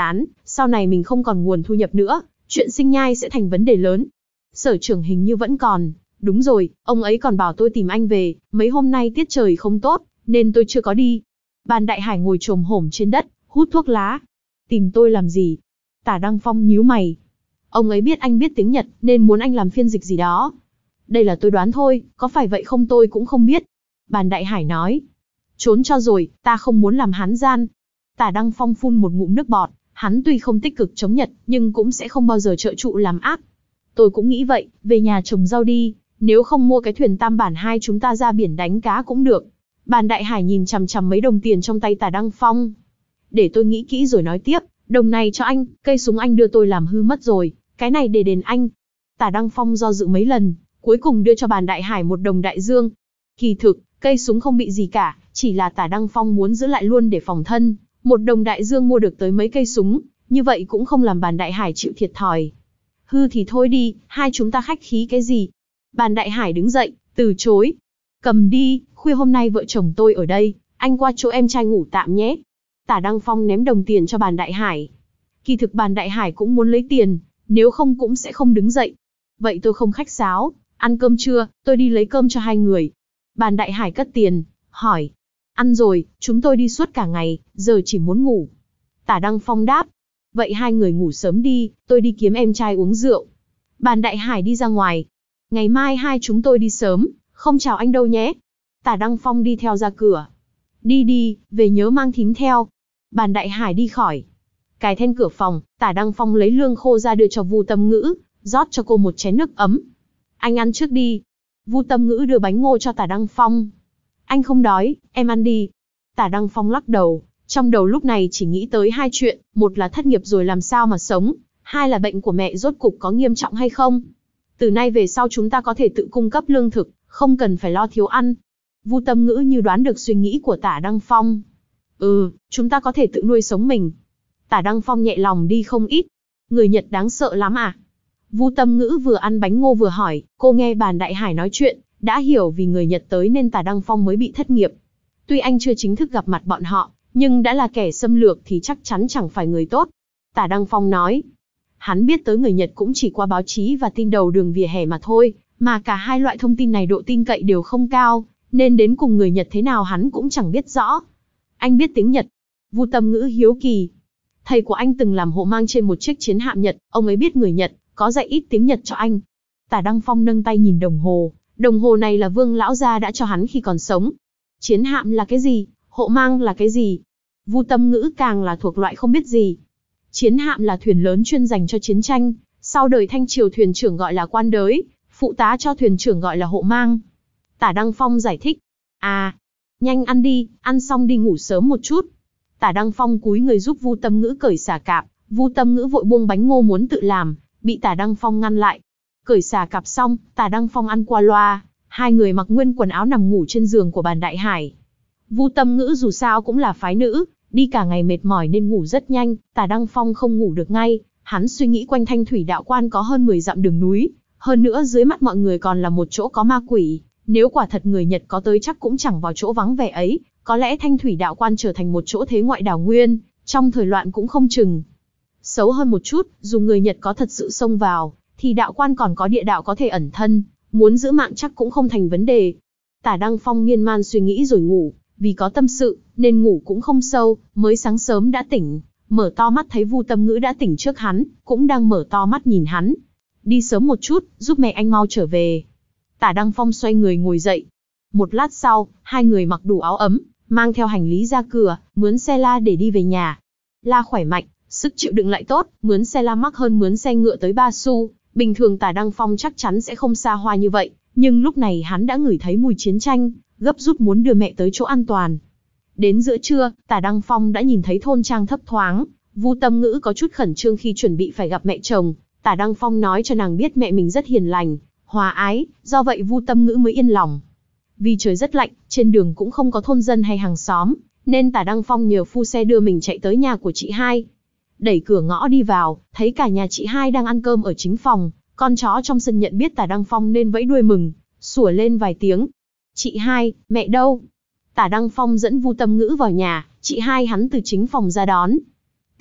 sau này mình không còn nguồn thu nhập nữa, chuyện sinh nhai sẽ thành vấn đề lớn. Sở trưởng hình như vẫn còn, đúng rồi, ông ấy còn bảo tôi tìm anh về, mấy hôm nay tiết trời không tốt, nên tôi chưa có đi. Bàn Đại Hải ngồi chồm hổm trên đất, hút thuốc lá. Tìm tôi làm gì? Tả Đăng Phong nhíu mày. Ông ấy biết anh biết tiếng Nhật, nên muốn anh làm phiên dịch gì đó. Đây là tôi đoán thôi, có phải vậy không tôi cũng không biết. Bàn Đại Hải nói. Trốn cho rồi, ta không muốn làm hán gian. Tả Đăng Phong phun một ngụm nước bọt, hắn tuy không tích cực chống Nhật, nhưng cũng sẽ không bao giờ trợ trụ làm ác. Tôi cũng nghĩ vậy, về nhà trồng rau đi, nếu không mua cái thuyền tam bản hai chúng ta ra biển đánh cá cũng được. Bàn Đại Hải nhìn chằm chằm mấy đồng tiền trong tay Tả Đăng Phong. Để tôi nghĩ kỹ rồi nói tiếp, đồng này cho anh, cây súng anh đưa tôi làm hư mất rồi, cái này để đền anh. Tả Đăng Phong do dự mấy lần, cuối cùng đưa cho Bàn Đại Hải một đồng đại dương. Kỳ thực, cây súng không bị gì cả, chỉ là Tả Đăng Phong muốn giữ lại luôn để phòng thân. Một đồng đại dương mua được tới mấy cây súng, như vậy cũng không làm Bàn Đại Hải chịu thiệt thòi. Hư thì thôi đi, hai chúng ta khách khí cái gì? Bàn Đại Hải đứng dậy, từ chối. Cầm đi, khuya hôm nay vợ chồng tôi ở đây, anh qua chỗ em trai ngủ tạm nhé. Tả Đăng Phong ném đồng tiền cho Bàn Đại Hải. Kỳ thực Bàn Đại Hải cũng muốn lấy tiền, nếu không cũng sẽ không đứng dậy. Vậy tôi không khách sáo, ăn cơm chưa, tôi đi lấy cơm cho hai người. Bàn Đại Hải cất tiền, hỏi. Ăn rồi, chúng tôi đi suốt cả ngày, giờ chỉ muốn ngủ. Tả Đăng Phong đáp. Vậy hai người ngủ sớm đi, tôi đi kiếm em trai uống rượu. Bàn Đại Hải đi ra ngoài. Ngày mai hai chúng tôi đi sớm, không chào anh đâu nhé. Tả Đăng Phong đi theo ra cửa. Đi đi, về nhớ mang thím theo. Bàn Đại Hải đi khỏi. Cài then cửa phòng, Tả Đăng Phong lấy lương khô ra đưa cho Vu Tâm Ngữ, rót cho cô một chén nước ấm. Anh ăn trước đi. Vu Tâm Ngữ đưa bánh ngô cho Tả Đăng Phong. Anh không đói, em ăn đi. Tả Đăng Phong lắc đầu, trong đầu lúc này chỉ nghĩ tới hai chuyện, một là thất nghiệp rồi làm sao mà sống, hai là bệnh của mẹ rốt cục có nghiêm trọng hay không. Từ nay về sau chúng ta có thể tự cung cấp lương thực, không cần phải lo thiếu ăn. Vu Tâm Ngữ như đoán được suy nghĩ của Tả Đăng Phong. Ừ, chúng ta có thể tự nuôi sống mình. Tả Đăng Phong nhẹ lòng đi không ít. Người Nhật đáng sợ lắm à? Vu Tâm Ngữ vừa ăn bánh ngô vừa hỏi, cô nghe Bàn Đại Hải nói chuyện, đã hiểu vì người Nhật tới nên Tả Đăng Phong mới bị thất nghiệp. Tuy anh chưa chính thức gặp mặt bọn họ, nhưng đã là kẻ xâm lược thì chắc chắn chẳng phải người tốt. Tả Đăng Phong nói, hắn biết tới người Nhật cũng chỉ qua báo chí và tin đầu đường vỉa hè mà thôi, mà cả hai loại thông tin này độ tin cậy đều không cao, nên đến cùng người Nhật thế nào hắn cũng chẳng biết rõ. Anh biết tiếng Nhật. Vu Tâm Ngữ hiếu kỳ. Thầy của anh từng làm hộ mang trên một chiếc chiến hạm Nhật, ông ấy biết người Nhật, có dạy ít tiếng Nhật cho anh. Tả Đăng Phong nâng tay nhìn đồng hồ, đồng hồ này là Vương lão gia đã cho hắn khi còn sống. Chiến hạm là cái gì? Hộ mang là cái gì? Vu Tâm Ngữ càng là thuộc loại không biết gì. Chiến hạm là thuyền lớn chuyên dành cho chiến tranh, sau đời Thanh Triều thuyền trưởng gọi là quan đới, phụ tá cho thuyền trưởng gọi là hộ mang. Tả Đăng Phong giải thích. À, nhanh ăn đi, ăn xong đi ngủ sớm một chút. Tả Đăng Phong cúi người giúp Vu Tâm Ngữ cởi xà cạp, Vu Tâm Ngữ vội buông bánh ngô muốn tự làm, bị Tả Đăng Phong ngăn lại. Cởi xà cạp xong, Tả Đăng Phong ăn qua loa, hai người mặc nguyên quần áo nằm ngủ trên giường của Bàn Đại Hải. Vu Tâm Ngữ dù sao cũng là phái nữ, đi cả ngày mệt mỏi nên ngủ rất nhanh, Tả Đăng Phong không ngủ được ngay, hắn suy nghĩ quanh Thanh Thủy Đạo Quan có hơn mười dặm đường núi, hơn nữa dưới mắt mọi người còn là một chỗ có ma quỷ, nếu quả thật người Nhật có tới chắc cũng chẳng vào chỗ vắng vẻ ấy, có lẽ Thanh Thủy Đạo Quan trở thành một chỗ thế ngoại đảo nguyên, trong thời loạn cũng không chừng. Xấu hơn một chút, dù người Nhật có thật sự xông vào, thì đạo quan còn có địa đạo có thể ẩn thân, muốn giữ mạng chắc cũng không thành vấn đề. Tả Đăng Phong miên man suy nghĩ rồi ngủ, vì có tâm sự, nên ngủ cũng không sâu, mới sáng sớm đã tỉnh, mở to mắt thấy Vu Tâm Ngữ đã tỉnh trước hắn, cũng đang mở to mắt nhìn hắn. Đi sớm một chút, giúp mẹ anh mau trở về. Tả Đăng Phong xoay người ngồi dậy. Một lát sau, hai người mặc đủ áo ấm, mang theo hành lý ra cửa, mướn xe la để đi về nhà. La khỏe mạnh, sức chịu đựng lại tốt, mướn xe la mắc hơn mướn xe ngựa tới ba xu. Bình thường Tả Đăng Phong chắc chắn sẽ không xa hoa như vậy, nhưng lúc này hắn đã ngửi thấy mùi chiến tranh, gấp rút muốn đưa mẹ tới chỗ an toàn. Đến giữa trưa, Tả Đăng Phong đã nhìn thấy thôn trang thấp thoáng, Vu Tâm Ngữ có chút khẩn trương khi chuẩn bị phải gặp mẹ chồng. Tả Đăng Phong nói cho nàng biết mẹ mình rất hiền lành, hòa ái, do vậy Vu Tâm Ngữ mới yên lòng. Vì trời rất lạnh, trên đường cũng không có thôn dân hay hàng xóm, nên Tả Đăng Phong nhờ phu xe đưa mình chạy tới nhà của chị hai. Đẩy cửa ngõ đi vào, thấy cả nhà chị hai đang ăn cơm ở chính phòng, con chó trong sân nhận biết Tả Đăng Phong nên vẫy đuôi mừng, sủa lên vài tiếng. Chị hai, mẹ đâu? Tả Đăng Phong dẫn Vu Tâm Ngữ vào nhà, chị hai hắn từ chính phòng ra đón.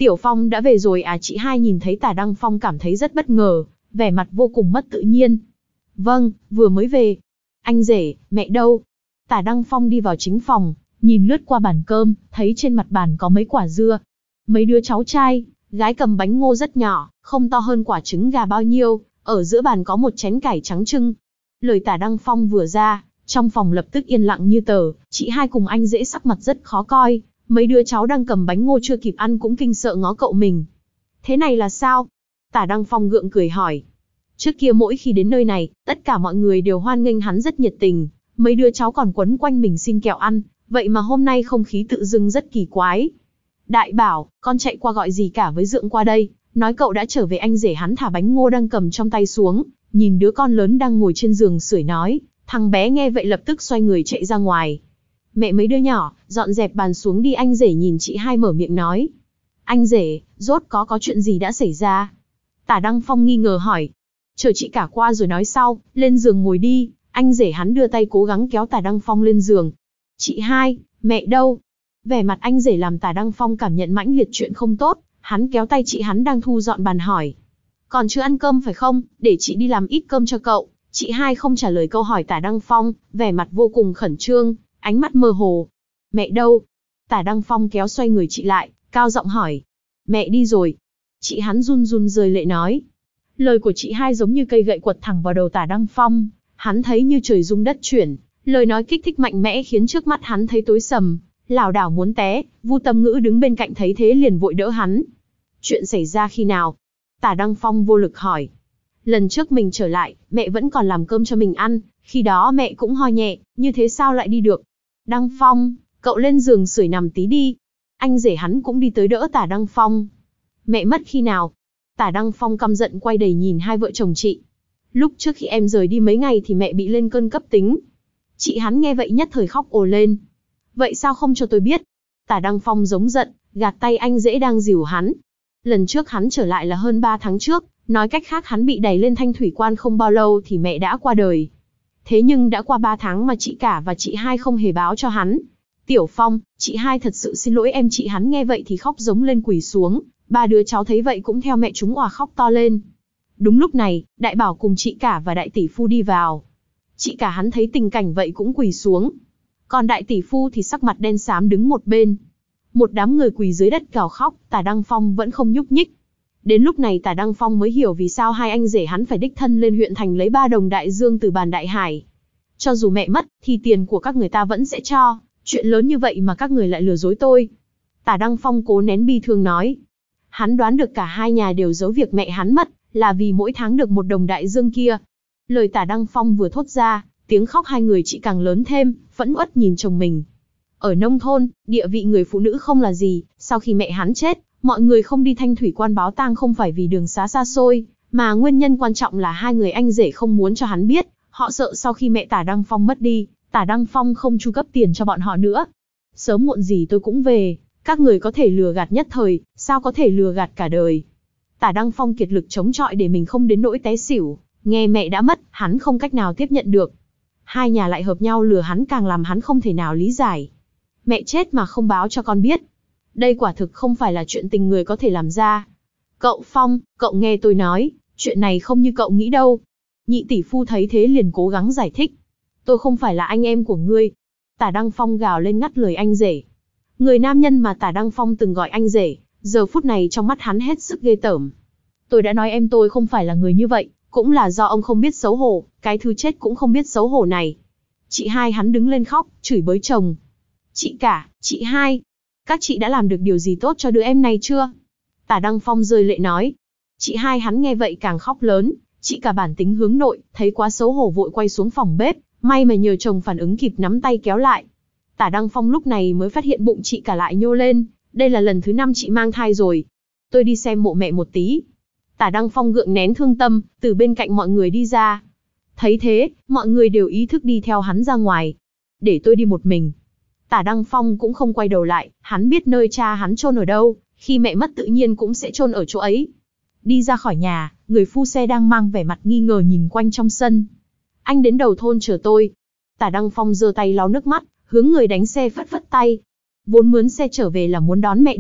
Tiểu Phong đã về rồi à? Chị hai nhìn thấy Tả Đăng Phong cảm thấy rất bất ngờ, vẻ mặt vô cùng mất tự nhiên. Vâng, vừa mới về. Anh rể, mẹ đâu? Tả Đăng Phong đi vào chính phòng, nhìn lướt qua bàn cơm, thấy trên mặt bàn có mấy quả dưa. Mấy đứa cháu trai, gái cầm bánh ngô rất nhỏ, không to hơn quả trứng gà bao nhiêu, ở giữa bàn có một chén cải trắng trưng. Lời Tả Đăng Phong vừa ra, trong phòng lập tức yên lặng như tờ, chị hai cùng anh rể sắc mặt rất khó coi, mấy đứa cháu đang cầm bánh ngô chưa kịp ăn cũng kinh sợ ngó cậu mình. Thế này là sao? Tả Đăng Phong gượng cười hỏi. Trước kia mỗi khi đến nơi này, tất cả mọi người đều hoan nghênh hắn rất nhiệt tình, mấy đứa cháu còn quấn quanh mình xin kẹo ăn, vậy mà hôm nay không khí tự dưng rất kỳ quái. Đại Bảo, con chạy qua gọi gì cả với Dượng qua đây, nói cậu đã trở về. Anh rể hắn thả bánh ngô đang cầm trong tay xuống, nhìn đứa con lớn đang ngồi trên giường sưởi nói. Thằng bé nghe vậy lập tức xoay người chạy ra ngoài. Mẹ mấy đứa nhỏ, dọn dẹp bàn xuống đi. Anh rể nhìn chị hai mở miệng nói. Anh rể, rốt có có chuyện gì đã xảy ra? Tả Đăng Phong nghi ngờ hỏi. Chờ chị cả qua rồi nói sau, lên giường ngồi đi. Anh rể hắn đưa tay cố gắng kéo Tả Đăng Phong lên giường. Chị hai, mẹ đâu? Vẻ mặt anh rể làm Tả Đăng Phong cảm nhận mãnh liệt chuyện không tốt, hắn kéo tay chị hắn đang thu dọn bàn hỏi. Còn chưa ăn cơm phải không, để chị đi làm ít cơm cho cậu. Chị hai không trả lời câu hỏi Tả Đăng Phong, vẻ mặt vô cùng khẩn trương, ánh mắt mơ hồ. Mẹ đâu? Tả Đăng Phong kéo xoay người chị lại, cao giọng hỏi. Mẹ đi rồi. Chị hắn run run rơi lệ nói. Lời của chị hai giống như cây gậy quật thẳng vào đầu Tả Đăng Phong, hắn thấy như trời rung đất chuyển, lời nói kích thích mạnh mẽ khiến trước mắt hắn thấy tối sầm, lảo đảo muốn té. Vu Tâm Ngữ đứng bên cạnh thấy thế liền vội đỡ hắn. Chuyện xảy ra khi nào? Tả Đăng Phong vô lực hỏi. Lần trước mình trở lại, mẹ vẫn còn làm cơm cho mình ăn, khi đó mẹ cũng ho nhẹ, như thế sao lại đi được? Đăng Phong, cậu lên giường sưởi nằm tí đi. Anh rể hắn cũng đi tới đỡ Tả Đăng Phong. Mẹ mất khi nào? Tả Đăng Phong căm giận quay đầy nhìn hai vợ chồng chị. Lúc trước khi em rời đi mấy ngày thì mẹ bị lên cơn cấp tính. Chị hắn nghe vậy nhất thời khóc ồ lên. Vậy sao không cho tôi biết? Tả Đăng Phong giống giận, gạt tay anh rể đang dìu hắn. Lần trước hắn trở lại là hơn ba tháng trước, nói cách khác hắn bị đẩy lên thanh thủy quan không bao lâu thì mẹ đã qua đời. Thế nhưng đã qua ba tháng mà chị cả và chị hai không hề báo cho hắn. Tiểu Phong, chị hai thật sự xin lỗi em. Chị hắn nghe vậy thì khóc giống lên quỳ xuống, ba đứa cháu thấy vậy cũng theo mẹ chúng òa khóc to lên. Đúng lúc này, Đại Bảo cùng chị cả và đại tỷ phu đi vào. Chị cả hắn thấy tình cảnh vậy cũng quỳ xuống. Còn đại tỷ phu thì sắc mặt đen xám đứng một bên. Một đám người quỳ dưới đất gào khóc, Tả Đăng Phong vẫn không nhúc nhích. Đến lúc này Tả Đăng Phong mới hiểu vì sao hai anh rể hắn phải đích thân lên huyện thành lấy ba đồng đại dương từ bàn đại hải. Cho dù mẹ mất, thì tiền của các người ta vẫn sẽ cho, chuyện lớn như vậy mà các người lại lừa dối tôi. Tả Đăng Phong cố nén bi thương nói. Hắn đoán được cả hai nhà đều giấu việc mẹ hắn mất, là vì mỗi tháng được một đồng đại dương kia. Lời Tả Đăng Phong vừa thốt ra, tiếng khóc hai người chị càng lớn thêm, phẫn uất nhìn chồng mình. Ở nông thôn, địa vị người phụ nữ không là gì, sau khi mẹ hắn chết, mọi người không đi thanh thủy quan báo tang không phải vì đường xá xa xôi, mà nguyên nhân quan trọng là hai người anh rể không muốn cho hắn biết, họ sợ sau khi mẹ Tả Đăng Phong mất đi, Tả Đăng Phong không chu cấp tiền cho bọn họ nữa. Sớm muộn gì tôi cũng về, các người có thể lừa gạt nhất thời, sao có thể lừa gạt cả đời. Tả Đăng Phong kiệt lực chống chọi để mình không đến nỗi té xỉu, nghe mẹ đã mất, hắn không cách nào tiếp nhận được. Hai nhà lại hợp nhau lừa hắn càng làm hắn không thể nào lý giải. Mẹ chết mà không báo cho con biết. Đây quả thực không phải là chuyện tình người có thể làm ra. Cậu Phong, cậu nghe tôi nói, chuyện này không như cậu nghĩ đâu. Nhị tỷ phu thấy thế liền cố gắng giải thích. Tôi không phải là anh em của ngươi. Tả Đăng Phong gào lên ngắt lời anh rể. Người nam nhân mà Tả Đăng Phong từng gọi anh rể, giờ phút này trong mắt hắn hết sức ghê tởm. Tôi đã nói em tôi không phải là người như vậy, cũng là do ông không biết xấu hổ, cái thứ chết cũng không biết xấu hổ này. Chị hai hắn đứng lên khóc, chửi bới chồng. Chị cả, chị hai, các chị đã làm được điều gì tốt cho đứa em này chưa? Tả Đăng Phong rơi lệ nói. Chị hai hắn nghe vậy càng khóc lớn, chị cả bản tính hướng nội, thấy quá xấu hổ vội quay xuống phòng bếp, may mà nhờ chồng phản ứng kịp nắm tay kéo lại. Tả Đăng Phong lúc này mới phát hiện bụng chị cả lại nhô lên, đây là lần thứ năm chị mang thai rồi. Tôi đi xem mộ mẹ một tí. Tả Đăng Phong gượng nén thương tâm, từ bên cạnh mọi người đi ra. Thấy thế, mọi người đều ý thức đi theo hắn ra ngoài. Để tôi đi một mình. Tả Đăng Phong cũng không quay đầu lại, hắn biết nơi cha hắn chôn ở đâu, khi mẹ mất tự nhiên cũng sẽ chôn ở chỗ ấy. Đi ra khỏi nhà, người phu xe đang mang vẻ mặt nghi ngờ nhìn quanh trong sân. Anh đến đầu thôn chờ tôi. Tả Đăng Phong giơ tay lau nước mắt, hướng người đánh xe phất phất tay. Vốn mướn xe trở về là muốn đón mẹ đi,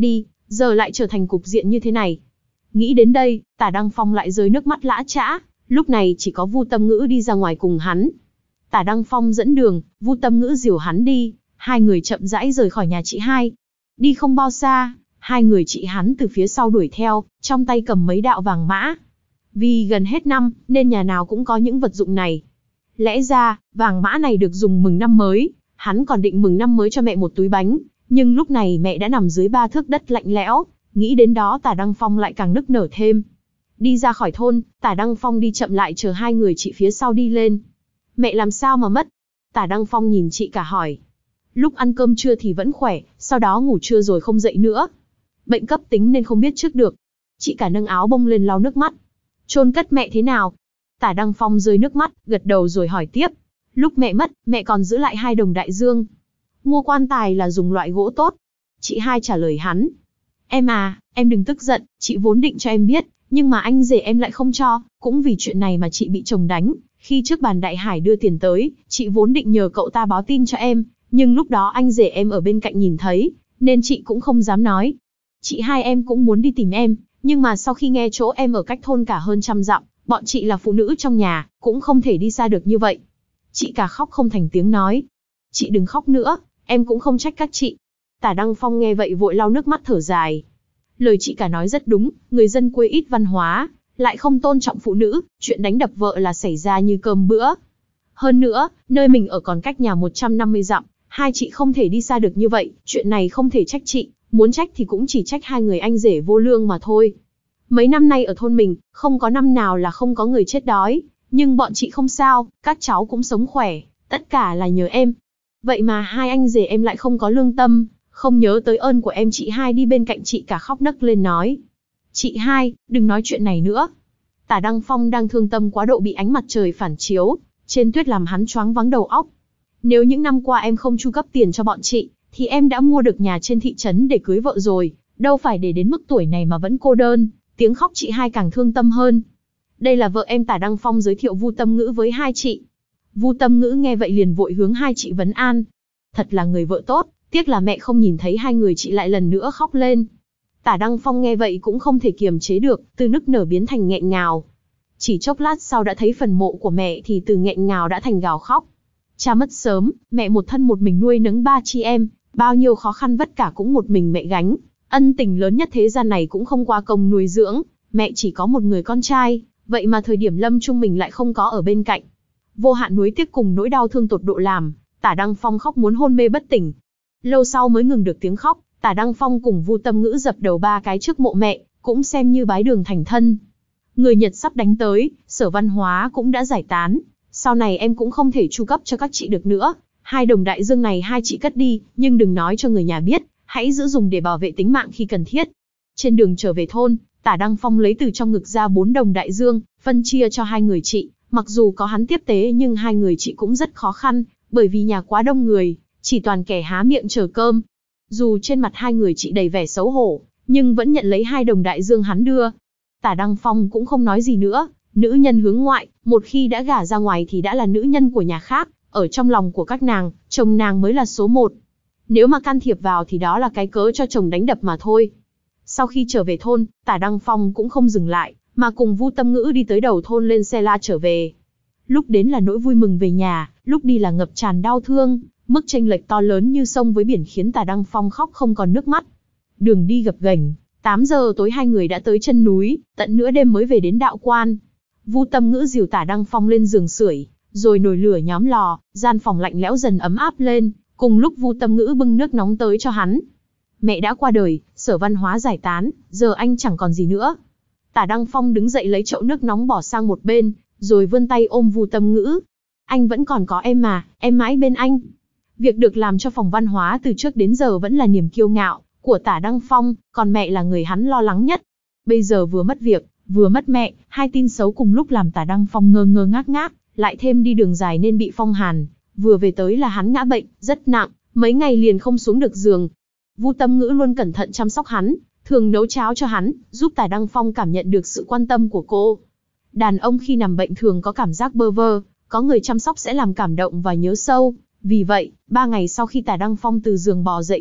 giờ lại trở thành cục diện như thế này. Nghĩ đến đây, Tả Đăng Phong lại rơi nước mắt lã chã, lúc này chỉ có Vu Tâm Ngữ đi ra ngoài cùng hắn. Tả Đăng Phong dẫn đường, Vu Tâm Ngữ dìu hắn đi, hai người chậm rãi rời khỏi nhà chị hai. Đi không bao xa, hai người chị hắn từ phía sau đuổi theo, trong tay cầm mấy đạo vàng mã. Vì gần hết năm, nên nhà nào cũng có những vật dụng này. Lẽ ra, vàng mã này được dùng mừng năm mới, hắn còn định mừng năm mới cho mẹ một túi bánh, nhưng lúc này mẹ đã nằm dưới ba thước đất lạnh lẽo, nghĩ đến đó Tả Đăng Phong lại càng nức nở thêm. Đi ra khỏi thôn, Tả Đăng Phong đi chậm lại chờ hai người chị phía sau đi lên. Mẹ làm sao mà mất? Tả Đăng Phong nhìn chị cả hỏi. Lúc ăn cơm trưa thì vẫn khỏe, sau đó ngủ trưa rồi không dậy nữa. Bệnh cấp tính nên không biết trước được. Chị cả nâng áo bông lên lau nước mắt. Chôn cất mẹ thế nào? Tả Đăng Phong rơi nước mắt, gật đầu rồi hỏi tiếp. Lúc mẹ mất, mẹ còn giữ lại hai đồng đại dương. Mua quan tài là dùng loại gỗ tốt. Chị hai trả lời hắn. Em à, em đừng tức giận, chị vốn định cho em biết, nhưng mà anh rể em lại không cho, cũng vì chuyện này mà chị bị chồng đánh. Khi trước bàn Đại Hải đưa tiền tới, chị vốn định nhờ cậu ta báo tin cho em, nhưng lúc đó anh rể em ở bên cạnh nhìn thấy, nên chị cũng không dám nói. Chị hai em cũng muốn đi tìm em, nhưng mà sau khi nghe chỗ em ở cách thôn cả hơn trăm dặm, bọn chị là phụ nữ trong nhà, cũng không thể đi xa được như vậy. Chị cả khóc không thành tiếng nói. Chị đừng khóc nữa, em cũng không trách các chị. Tả Đăng Phong nghe vậy vội lau nước mắt thở dài. Lời chị cả nói rất đúng, người dân quê ít văn hóa, lại không tôn trọng phụ nữ, chuyện đánh đập vợ là xảy ra như cơm bữa. Hơn nữa, nơi mình ở còn cách nhà một trăm năm mươi dặm, hai chị không thể đi xa được như vậy, chuyện này không thể trách chị, muốn trách thì cũng chỉ trách hai người anh rể vô lương mà thôi. Mấy năm nay ở thôn mình, không có năm nào là không có người chết đói, nhưng bọn chị không sao, các cháu cũng sống khỏe, tất cả là nhờ em. Vậy mà hai anh rể em lại không có lương tâm, không nhớ tới ơn của em. Chị hai đi bên cạnh chị cả khóc nấc lên nói. Chị hai, đừng nói chuyện này nữa. Tả Đăng Phong đang thương tâm quá độ bị ánh mặt trời phản chiếu trên tuyết làm hắn choáng váng đầu óc. Nếu những năm qua em không chu cấp tiền cho bọn chị, thì em đã mua được nhà trên thị trấn để cưới vợ rồi, đâu phải để đến mức tuổi này mà vẫn cô đơn. Tiếng khóc chị hai càng thương tâm hơn. Đây là vợ em. Tả Đăng Phong giới thiệu Vu Tâm Ngữ với hai chị. Vu Tâm Ngữ nghe vậy liền vội hướng hai chị vấn an. Thật là người vợ tốt, tiếc là mẹ không nhìn thấy. Hai người chị lại lần nữa khóc lên. Tả Đăng Phong nghe vậy cũng không thể kiềm chế được, từ nức nở biến thành nghẹn ngào. Chỉ chốc lát sau đã thấy phần mộ của mẹ thì từ nghẹn ngào đã thành gào khóc. Cha mất sớm, mẹ một thân một mình nuôi nấng ba chị em, bao nhiêu khó khăn vất vả cũng một mình mẹ gánh. Ân tình lớn nhất thế gian này cũng không qua công nuôi dưỡng, mẹ chỉ có một người con trai, vậy mà thời điểm lâm chung mình lại không có ở bên cạnh. Vô hạn nuối tiếc cùng nỗi đau thương tột độ làm Tả Đăng Phong khóc muốn hôn mê bất tỉnh. Lâu sau mới ngừng được tiếng khóc. Tả Đăng Phong cùng Vu Tâm Ngữ dập đầu ba cái trước mộ mẹ, cũng xem như bái đường thành thân. Người Nhật sắp đánh tới, Sở Văn Hóa cũng đã giải tán. Sau này em cũng không thể chu cấp cho các chị được nữa. Hai đồng đại dương này hai chị cất đi, nhưng đừng nói cho người nhà biết, hãy giữ dùng để bảo vệ tính mạng khi cần thiết. Trên đường trở về thôn, Tả Đăng Phong lấy từ trong ngực ra bốn đồng đại dương, phân chia cho hai người chị. Mặc dù có hắn tiếp tế nhưng hai người chị cũng rất khó khăn, bởi vì nhà quá đông người, chỉ toàn kẻ há miệng chờ cơm. Dù trên mặt hai người chị đầy vẻ xấu hổ, nhưng vẫn nhận lấy hai đồng đại dương hắn đưa. Tả Đăng Phong cũng không nói gì nữa, nữ nhân hướng ngoại, một khi đã gả ra ngoài thì đã là nữ nhân của nhà khác, ở trong lòng của các nàng, chồng nàng mới là số một. Nếu mà can thiệp vào thì đó là cái cớ cho chồng đánh đập mà thôi. Sau khi trở về thôn, Tả Đăng Phong cũng không dừng lại, mà cùng Vu Tâm Ngữ đi tới đầu thôn lên xe la trở về. Lúc đến là nỗi vui mừng về nhà, lúc đi là ngập tràn đau thương, mức chênh lệch to lớn như sông với biển khiến Tả Đăng Phong khóc không còn nước mắt. Đường đi gập ghềnh, tám giờ tối hai người đã tới chân núi, tận nửa đêm mới về đến đạo quan. Vu Tâm Ngữ dìu Tả Đăng Phong lên giường sưởi, rồi nồi lửa nhóm lò, gian phòng lạnh lẽo dần ấm áp lên, cùng lúc Vu Tâm Ngữ bưng nước nóng tới cho hắn. Mẹ đã qua đời, Sở Văn Hóa giải tán, giờ anh chẳng còn gì nữa. Tả Đăng Phong đứng dậy lấy chậu nước nóng bỏ sang một bên, rồi vươn tay ôm Vu Tâm Ngữ. Anh vẫn còn có em mà, em mãi bên anh. Việc được làm cho phòng văn hóa từ trước đến giờ vẫn là niềm kiêu ngạo của Tả Đăng Phong, còn mẹ là người hắn lo lắng nhất. Bây giờ vừa mất việc, vừa mất mẹ, hai tin xấu cùng lúc làm Tả Đăng Phong ngơ ngơ ngác ngác, lại thêm đi đường dài nên bị phong hàn, vừa về tới là hắn ngã bệnh, rất nặng, mấy ngày liền không xuống được giường. Vu Tâm Ngữ luôn cẩn thận chăm sóc hắn, thường nấu cháo cho hắn, giúp Tả Đăng Phong cảm nhận được sự quan tâm của cô. Đàn ông khi nằm bệnh thường có cảm giác bơ vơ, có người chăm sóc sẽ làm cảm động và nhớ sâu. Vì vậy, ba ngày sau khi Tả Đăng Phong từ giường bò dậy được,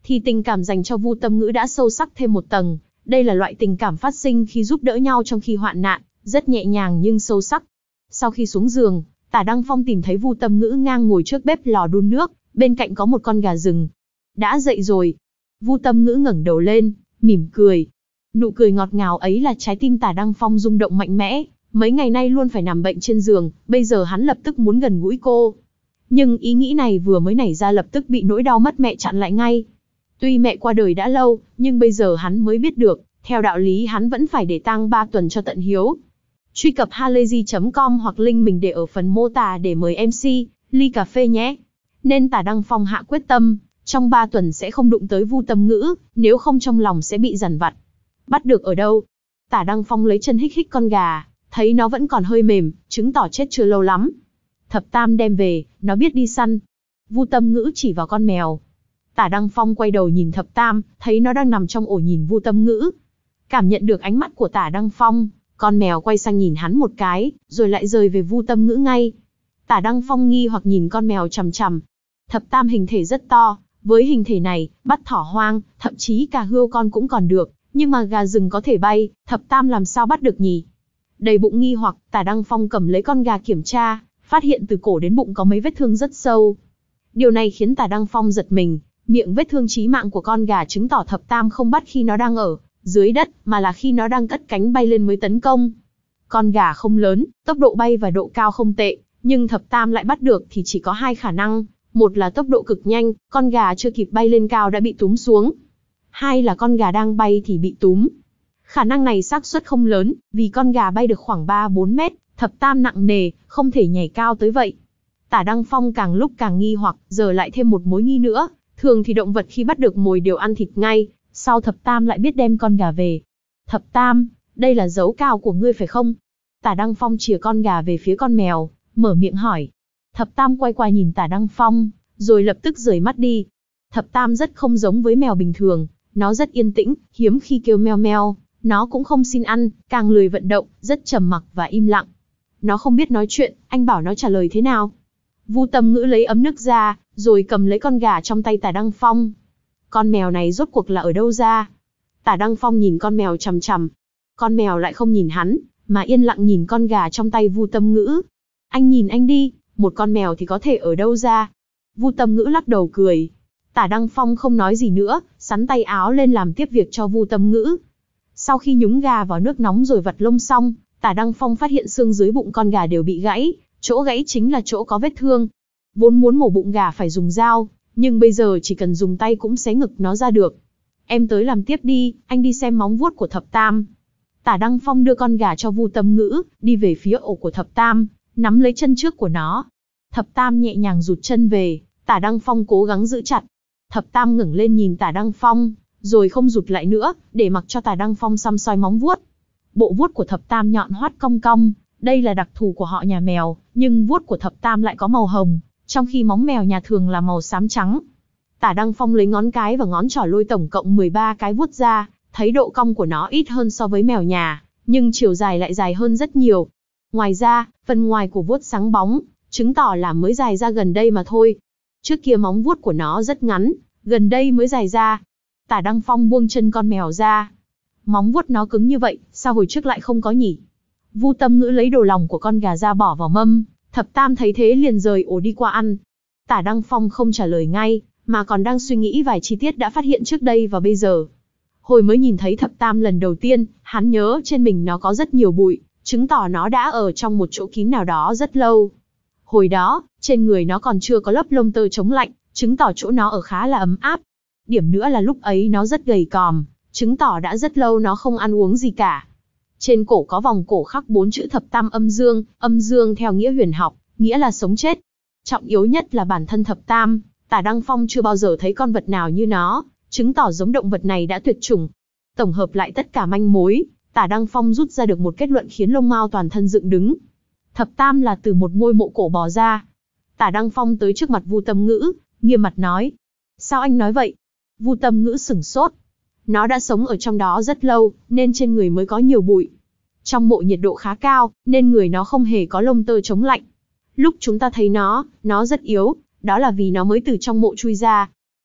thì tình cảm dành cho Vu Tâm Ngữ đã sâu sắc thêm một tầng. Đây là loại tình cảm phát sinh khi giúp đỡ nhau trong khi hoạn nạn, rất nhẹ nhàng nhưng sâu sắc. Sau khi xuống giường, Tả Đăng Phong tìm thấy Vu Tâm Ngữ ngang ngồi trước bếp lò đun nước, bên cạnh có một con gà rừng. Đã dậy rồi. Vu Tâm Ngữ ngẩng đầu lên, mỉm cười. Nụ cười ngọt ngào ấy là trái tim Tả Đăng Phong rung động mạnh mẽ. Mấy ngày nay luôn phải nằm bệnh trên giường, bây giờ hắn lập tức muốn gần gũi cô. Nhưng ý nghĩ này vừa mới nảy ra lập tức bị nỗi đau mất mẹ chặn lại ngay. Tuy mẹ qua đời đã lâu, nhưng bây giờ hắn mới biết được, theo đạo lý hắn vẫn phải để tang ba tuần cho tận hiếu. Truy cập halayzi chấm com hoặc link mình để ở phần mô tả để mời em xê, ly cà phê nhé. Nên Tả Đăng Phong hạ quyết tâm, trong ba tuần sẽ không đụng tới Vu Tâm Ngữ, nếu không trong lòng sẽ bị dằn vặt. Bắt được ở đâu? Tả Đăng Phong lấy chân hích hích con gà, thấy nó vẫn còn hơi mềm, chứng tỏ chết chưa lâu lắm. Thập Tam đem về, nó biết đi săn. Vu Tâm Ngữ chỉ vào con mèo. Tả Đăng Phong quay đầu nhìn Thập Tam, thấy nó đang nằm trong ổ nhìn Vu Tâm Ngữ. Cảm nhận được ánh mắt của Tả Đăng Phong, con mèo quay sang nhìn hắn một cái, rồi lại rời về Vu Tâm Ngữ ngay. Tả Đăng Phong nghi hoặc nhìn con mèo chằm chằm. Thập Tam hình thể rất to, với hình thể này, bắt thỏ hoang, thậm chí cả hươu con cũng còn được, nhưng mà gà rừng có thể bay, Thập Tam làm sao bắt được nhỉ? Đầy bụng nghi hoặc, Tả Đăng Phong cầm lấy con gà kiểm tra, phát hiện từ cổ đến bụng có mấy vết thương rất sâu. Điều này khiến Tả Đăng Phong giật mình, miệng vết thương chí mạng của con gà chứng tỏ Thập Tam không bắt khi nó đang ở dưới đất, mà là khi nó đang cất cánh bay lên mới tấn công. Con gà không lớn, tốc độ bay và độ cao không tệ, nhưng Thập Tam lại bắt được thì chỉ có hai khả năng. Một là tốc độ cực nhanh, con gà chưa kịp bay lên cao đã bị túm xuống. Hai là con gà đang bay thì bị túm. Khả năng này xác suất không lớn, vì con gà bay được khoảng ba bốn mét, Thập Tam nặng nề, không thể nhảy cao tới vậy. Tả Đăng Phong càng lúc càng nghi hoặc, giờ lại thêm một mối nghi nữa. Thường thì động vật khi bắt được mồi đều ăn thịt ngay, sau Thập Tam lại biết đem con gà về. Thập Tam, đây là dấu cao của ngươi phải không? Tả Đăng Phong chìa con gà về phía con mèo, mở miệng hỏi. Thập Tam quay qua nhìn Tả Đăng Phong, rồi lập tức rời mắt đi. Thập Tam rất không giống với mèo bình thường, nó rất yên tĩnh, hiếm khi kêu meo meo, nó cũng không xin ăn, càng lười vận động, rất trầm mặc và im lặng. Nó không biết nói chuyện, anh bảo nó trả lời thế nào? Vu Tâm Ngữ lấy ấm nước ra, rồi cầm lấy con gà trong tay Tả Đăng Phong. Con mèo này rốt cuộc là ở đâu ra? Tả Đăng Phong nhìn con mèo chằm chằm. Con mèo lại không nhìn hắn, mà yên lặng nhìn con gà trong tay Vu Tâm Ngữ. Anh nhìn anh đi, một con mèo thì có thể ở đâu ra? Vu Tâm Ngữ lắc đầu cười. Tả Đăng Phong không nói gì nữa, sắn tay áo lên làm tiếp việc cho Vu Tâm Ngữ. Sau khi nhúng gà vào nước nóng rồi vặt lông xong, Tả Đăng Phong phát hiện xương dưới bụng con gà đều bị gãy, chỗ gãy chính là chỗ có vết thương. Vốn muốn mổ bụng gà phải dùng dao, nhưng bây giờ chỉ cần dùng tay cũng xé ngực nó ra được. Em tới làm tiếp đi, anh đi xem móng vuốt của Thập Tam. Tả Đăng Phong đưa con gà cho Vu Tâm Ngữ, đi về phía ổ của Thập Tam, nắm lấy chân trước của nó. Thập Tam nhẹ nhàng rụt chân về, Tả Đăng Phong cố gắng giữ chặt. Thập Tam ngẩng lên nhìn Tả Đăng Phong, rồi không rụt lại nữa, để mặc cho Tả Đăng Phong săm soi móng vuốt. Bộ vuốt của Thập Tam nhọn hoắt cong cong, đây là đặc thù của họ nhà mèo, nhưng vuốt của Thập Tam lại có màu hồng, trong khi móng mèo nhà thường là màu xám trắng. Tả Đăng Phong lấy ngón cái và ngón trỏ lôi tổng cộng mười ba cái vuốt ra, thấy độ cong của nó ít hơn so với mèo nhà, nhưng chiều dài lại dài hơn rất nhiều. Ngoài ra, phần ngoài của vuốt sáng bóng, chứng tỏ là mới dài ra gần đây mà thôi. Trước kia móng vuốt của nó rất ngắn, gần đây mới dài ra. Tả Đăng Phong buông chân con mèo ra. Móng vuốt nó cứng như vậy, sao hồi trước lại không có nhỉ? Vu Tâm Ngữ lấy đồ lòng của con gà ra bỏ vào mâm, Thập Tam thấy thế liền rời ổ đi qua ăn. Tả Đăng Phong không trả lời ngay, mà còn đang suy nghĩ vài chi tiết đã phát hiện trước đây và bây giờ. Hồi mới nhìn thấy Thập Tam lần đầu tiên, hắn nhớ trên mình nó có rất nhiều bụi, chứng tỏ nó đã ở trong một chỗ kín nào đó rất lâu. Hồi đó, trên người nó còn chưa có lớp lông tơ chống lạnh, chứng tỏ chỗ nó ở khá là ấm áp. Điểm nữa là lúc ấy nó rất gầy còm, chứng tỏ đã rất lâu nó không ăn uống gì cả. Trên cổ có vòng cổ khắc bốn chữ Thập Tam âm dương, âm dương theo nghĩa huyền học, nghĩa là sống chết. Trọng yếu nhất là bản thân Thập Tam, Tả Đăng Phong chưa bao giờ thấy con vật nào như nó, chứng tỏ giống động vật này đã tuyệt chủng. Tổng hợp lại tất cả manh mối, Tả Đăng Phong rút ra được một kết luận khiến lông mao toàn thân dựng đứng. Thập Tam là từ một ngôi mộ cổ bò ra. Tả Đăng Phong tới trước mặt Vu Tâm Ngữ, nghiêm mặt nói. Sao anh nói vậy? Vu Tâm Ngữ sửng sốt. Nó đã sống ở trong đó rất lâu, nên trên người mới có nhiều bụi. Trong mộ nhiệt độ khá cao, nên người nó không hề có lông tơ chống lạnh. Lúc chúng ta thấy nó, nó rất yếu, đó là vì nó mới từ trong mộ chui ra.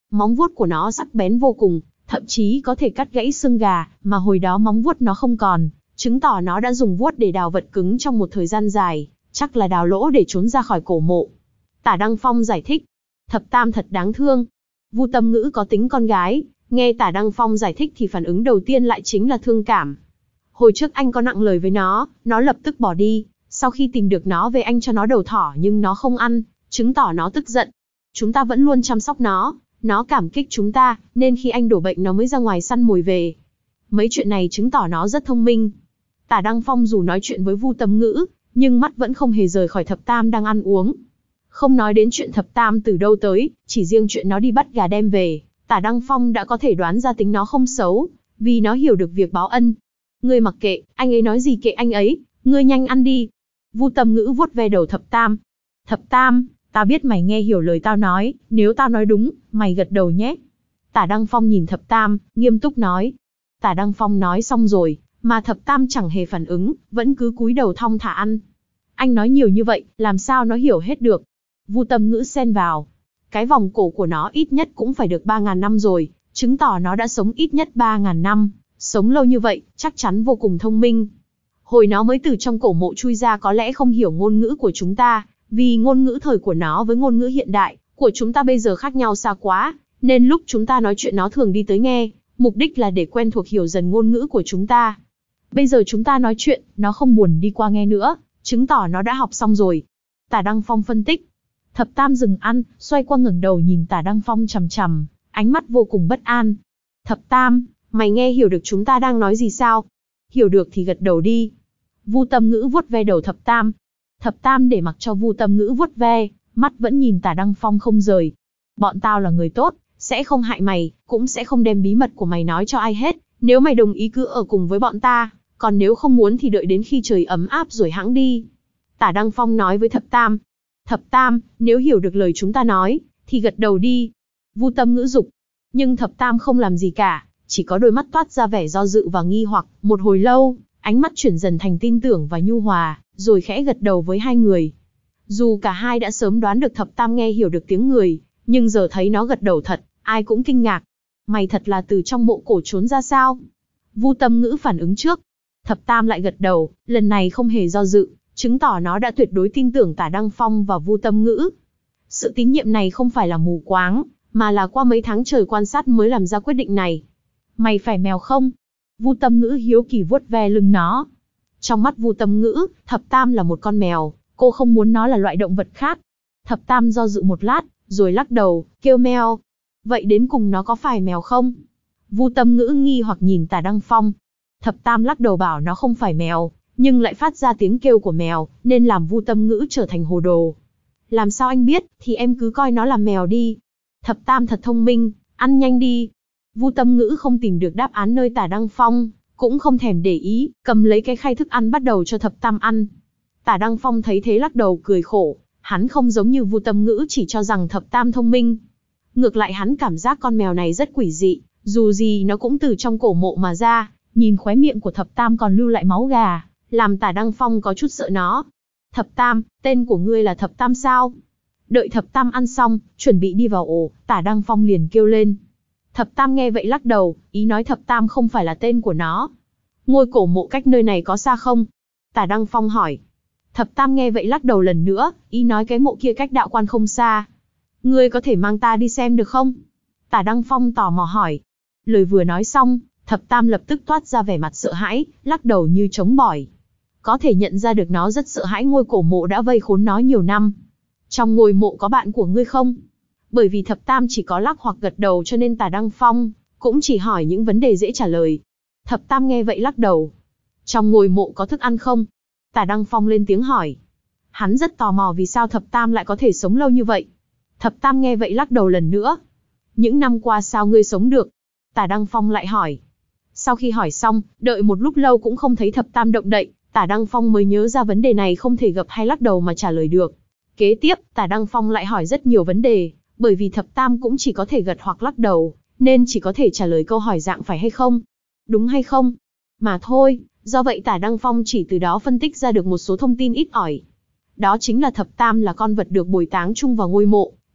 Móng vuốt của nó sắc bén vô cùng, thậm chí có thể cắt gãy xương gà, mà hồi đó móng vuốt nó không còn, chứng tỏ nó đã dùng vuốt để đào vật cứng trong một thời gian dài, chắc là đào lỗ để trốn ra khỏi cổ mộ. Tả Đăng Phong giải thích, Thập Tam thật đáng thương. Vu Tâm Ngữ có tính con gái, nghe Tả Đăng Phong giải thích thì phản ứng đầu tiên lại chính là thương cảm. Hồi trước anh có nặng lời với nó, nó lập tức bỏ đi, sau khi tìm được nó về anh cho nó đầu thỏ nhưng nó không ăn, chứng tỏ nó tức giận. Chúng ta vẫn luôn chăm sóc nó, nó cảm kích chúng ta, nên khi anh đổ bệnh nó mới ra ngoài săn mồi về. Mấy chuyện này chứng tỏ nó rất thông minh. Tả Đăng Phong dù nói chuyện với Vu Tâm Ngữ, nhưng mắt vẫn không hề rời khỏi Thập Tam đang ăn uống. Không nói đến chuyện Thập Tam từ đâu tới, chỉ riêng chuyện nó đi bắt gà đem về, Tả Đăng Phong đã có thể đoán ra tính nó không xấu, vì nó hiểu được việc báo ân. Ngươi mặc kệ, anh ấy nói gì kệ anh ấy, ngươi nhanh ăn đi. Vu Tâm Ngữ vuốt ve đầu Thập Tam. Thập Tam, tao biết mày nghe hiểu lời tao nói, nếu tao nói đúng, mày gật đầu nhé. Tả Đăng Phong nhìn Thập Tam, nghiêm túc nói. Tả Đăng Phong nói xong rồi, mà Thập Tam chẳng hề phản ứng, vẫn cứ cúi đầu thong thả ăn. Anh nói nhiều như vậy, làm sao nó hiểu hết được? Vu Tâm Ngữ xen vào. Cái vòng cổ của nó ít nhất cũng phải được ba ngàn năm rồi, chứng tỏ nó đã sống ít nhất ba ngàn năm. Sống lâu như vậy, chắc chắn vô cùng thông minh. Hồi nó mới từ trong cổ mộ chui ra có lẽ không hiểu ngôn ngữ của chúng ta, vì ngôn ngữ thời của nó với ngôn ngữ hiện đại của chúng ta bây giờ khác nhau xa quá, nên lúc chúng ta nói chuyện nó thường đi tới nghe, mục đích là để quen thuộc hiểu dần ngôn ngữ của chúng ta. Bây giờ chúng ta nói chuyện, nó không buồn đi qua nghe nữa, chứng tỏ nó đã học xong rồi. Tả Đăng Phong phân tích. Thập Tam dừng ăn, xoay qua ngẩng đầu nhìn Tả Đăng Phong chằm chằm, ánh mắt vô cùng bất an. Thập Tam, mày nghe hiểu được chúng ta đang nói gì sao? Hiểu được thì gật đầu đi. Vu Tâm Ngữ vuốt ve đầu Thập Tam. Thập Tam để mặc cho Vu Tâm Ngữ vuốt ve, mắt vẫn nhìn Tả Đăng Phong không rời. Bọn tao là người tốt, sẽ không hại mày, cũng sẽ không đem bí mật của mày nói cho ai hết. Nếu mày đồng ý cứ ở cùng với bọn ta, còn nếu không muốn thì đợi đến khi trời ấm áp rồi hẵng đi. Tả Đăng Phong nói với Thập Tam. Thập Tam, nếu hiểu được lời chúng ta nói, thì gật đầu đi. Vu Tâm Ngữ dục. Nhưng Thập Tam không làm gì cả, chỉ có đôi mắt toát ra vẻ do dự và nghi hoặc. Một hồi lâu, ánh mắt chuyển dần thành tin tưởng và nhu hòa, rồi khẽ gật đầu với hai người. Dù cả hai đã sớm đoán được Thập Tam nghe hiểu được tiếng người, nhưng giờ thấy nó gật đầu thật, ai cũng kinh ngạc. Mày thật là từ trong mộ cổ trốn ra sao? Vu Tâm Ngữ phản ứng trước. Thập Tam lại gật đầu, lần này không hề do dự, chứng tỏ nó đã tuyệt đối tin tưởng Tả Đăng Phong và Vu Tâm Ngữ. Sự tín nhiệm này không phải là mù quáng, mà là qua mấy tháng trời quan sát mới làm ra quyết định này. Mày phải mèo không? Vu Tâm Ngữ hiếu kỳ vuốt ve lưng nó. Trong mắt Vu Tâm Ngữ, Thập Tam là một con mèo, cô không muốn nó là loại động vật khác. Thập Tam do dự một lát, rồi lắc đầu, kêu meo. Vậy đến cùng nó có phải mèo không? Vu Tâm Ngữ nghi hoặc nhìn Tả Đăng Phong. Thập Tam lắc đầu bảo nó không phải mèo, nhưng lại phát ra tiếng kêu của mèo, nên làm Vu Tâm Ngữ trở thành hồ đồ. Làm sao anh biết, thì em cứ coi nó là mèo đi. Thập Tam thật thông minh, ăn nhanh đi. Vu Tâm Ngữ không tìm được đáp án nơi Tả Đăng Phong, cũng không thèm để ý, cầm lấy cái khay thức ăn bắt đầu cho Thập Tam ăn. Tả Đăng Phong thấy thế lắc đầu cười khổ, hắn không giống như Vu Tâm Ngữ chỉ cho rằng Thập Tam thông minh. Ngược lại hắn cảm giác con mèo này rất quỷ dị, dù gì nó cũng từ trong cổ mộ mà ra, nhìn khóe miệng của Thập Tam còn lưu lại máu gà, làm Tả Đăng Phong có chút sợ nó. Thập Tam, tên của ngươi là Thập Tam sao? Đợi Thập Tam ăn xong, chuẩn bị đi vào ổ, Tả Đăng Phong liền kêu lên. Thập Tam nghe vậy lắc đầu, ý nói Thập Tam không phải là tên của nó. Ngôi cổ mộ cách nơi này có xa không? Tả Đăng Phong hỏi. Thập Tam nghe vậy lắc đầu lần nữa, ý nói cái mộ kia cách đạo quan không xa. Ngươi có thể mang ta đi xem được không? Tả Đăng Phong tò mò hỏi. Lời vừa nói xong, Thập Tam lập tức toát ra vẻ mặt sợ hãi, lắc đầu như trống bỏi. Có thể nhận ra được nó rất sợ hãi ngôi cổ mộ đã vây khốn nó nhiều năm. Trong ngôi mộ có bạn của ngươi không? Bởi vì Thập Tam chỉ có lắc hoặc gật đầu cho nên Tả Đăng Phong cũng chỉ hỏi những vấn đề dễ trả lời. Thập Tam nghe vậy lắc đầu. Trong ngôi mộ có thức ăn không? Tả Đăng Phong lên tiếng hỏi. Hắn rất tò mò vì sao Thập Tam lại có thể sống lâu như vậy. Thập Tam nghe vậy lắc đầu lần nữa. Những năm qua sao ngươi sống được? Tả Đăng Phong lại hỏi. Sau khi hỏi xong, đợi một lúc lâu cũng không thấy Thập Tam động đậy, Tả Đăng Phong mới nhớ ra vấn đề này không thể gập hay lắc đầu mà trả lời được. Kế tiếp, Tả Đăng Phong lại hỏi rất nhiều vấn đề, bởi vì Thập Tam cũng chỉ có thể gật hoặc lắc đầu, nên chỉ có thể trả lời câu hỏi dạng phải hay không, đúng hay không, mà thôi. Do vậy Tả Đăng Phong chỉ từ đó phân tích ra được một số thông tin ít ỏi. Đó chính là Thập Tam là con vật được bồi táng chung vào ngôi mộ,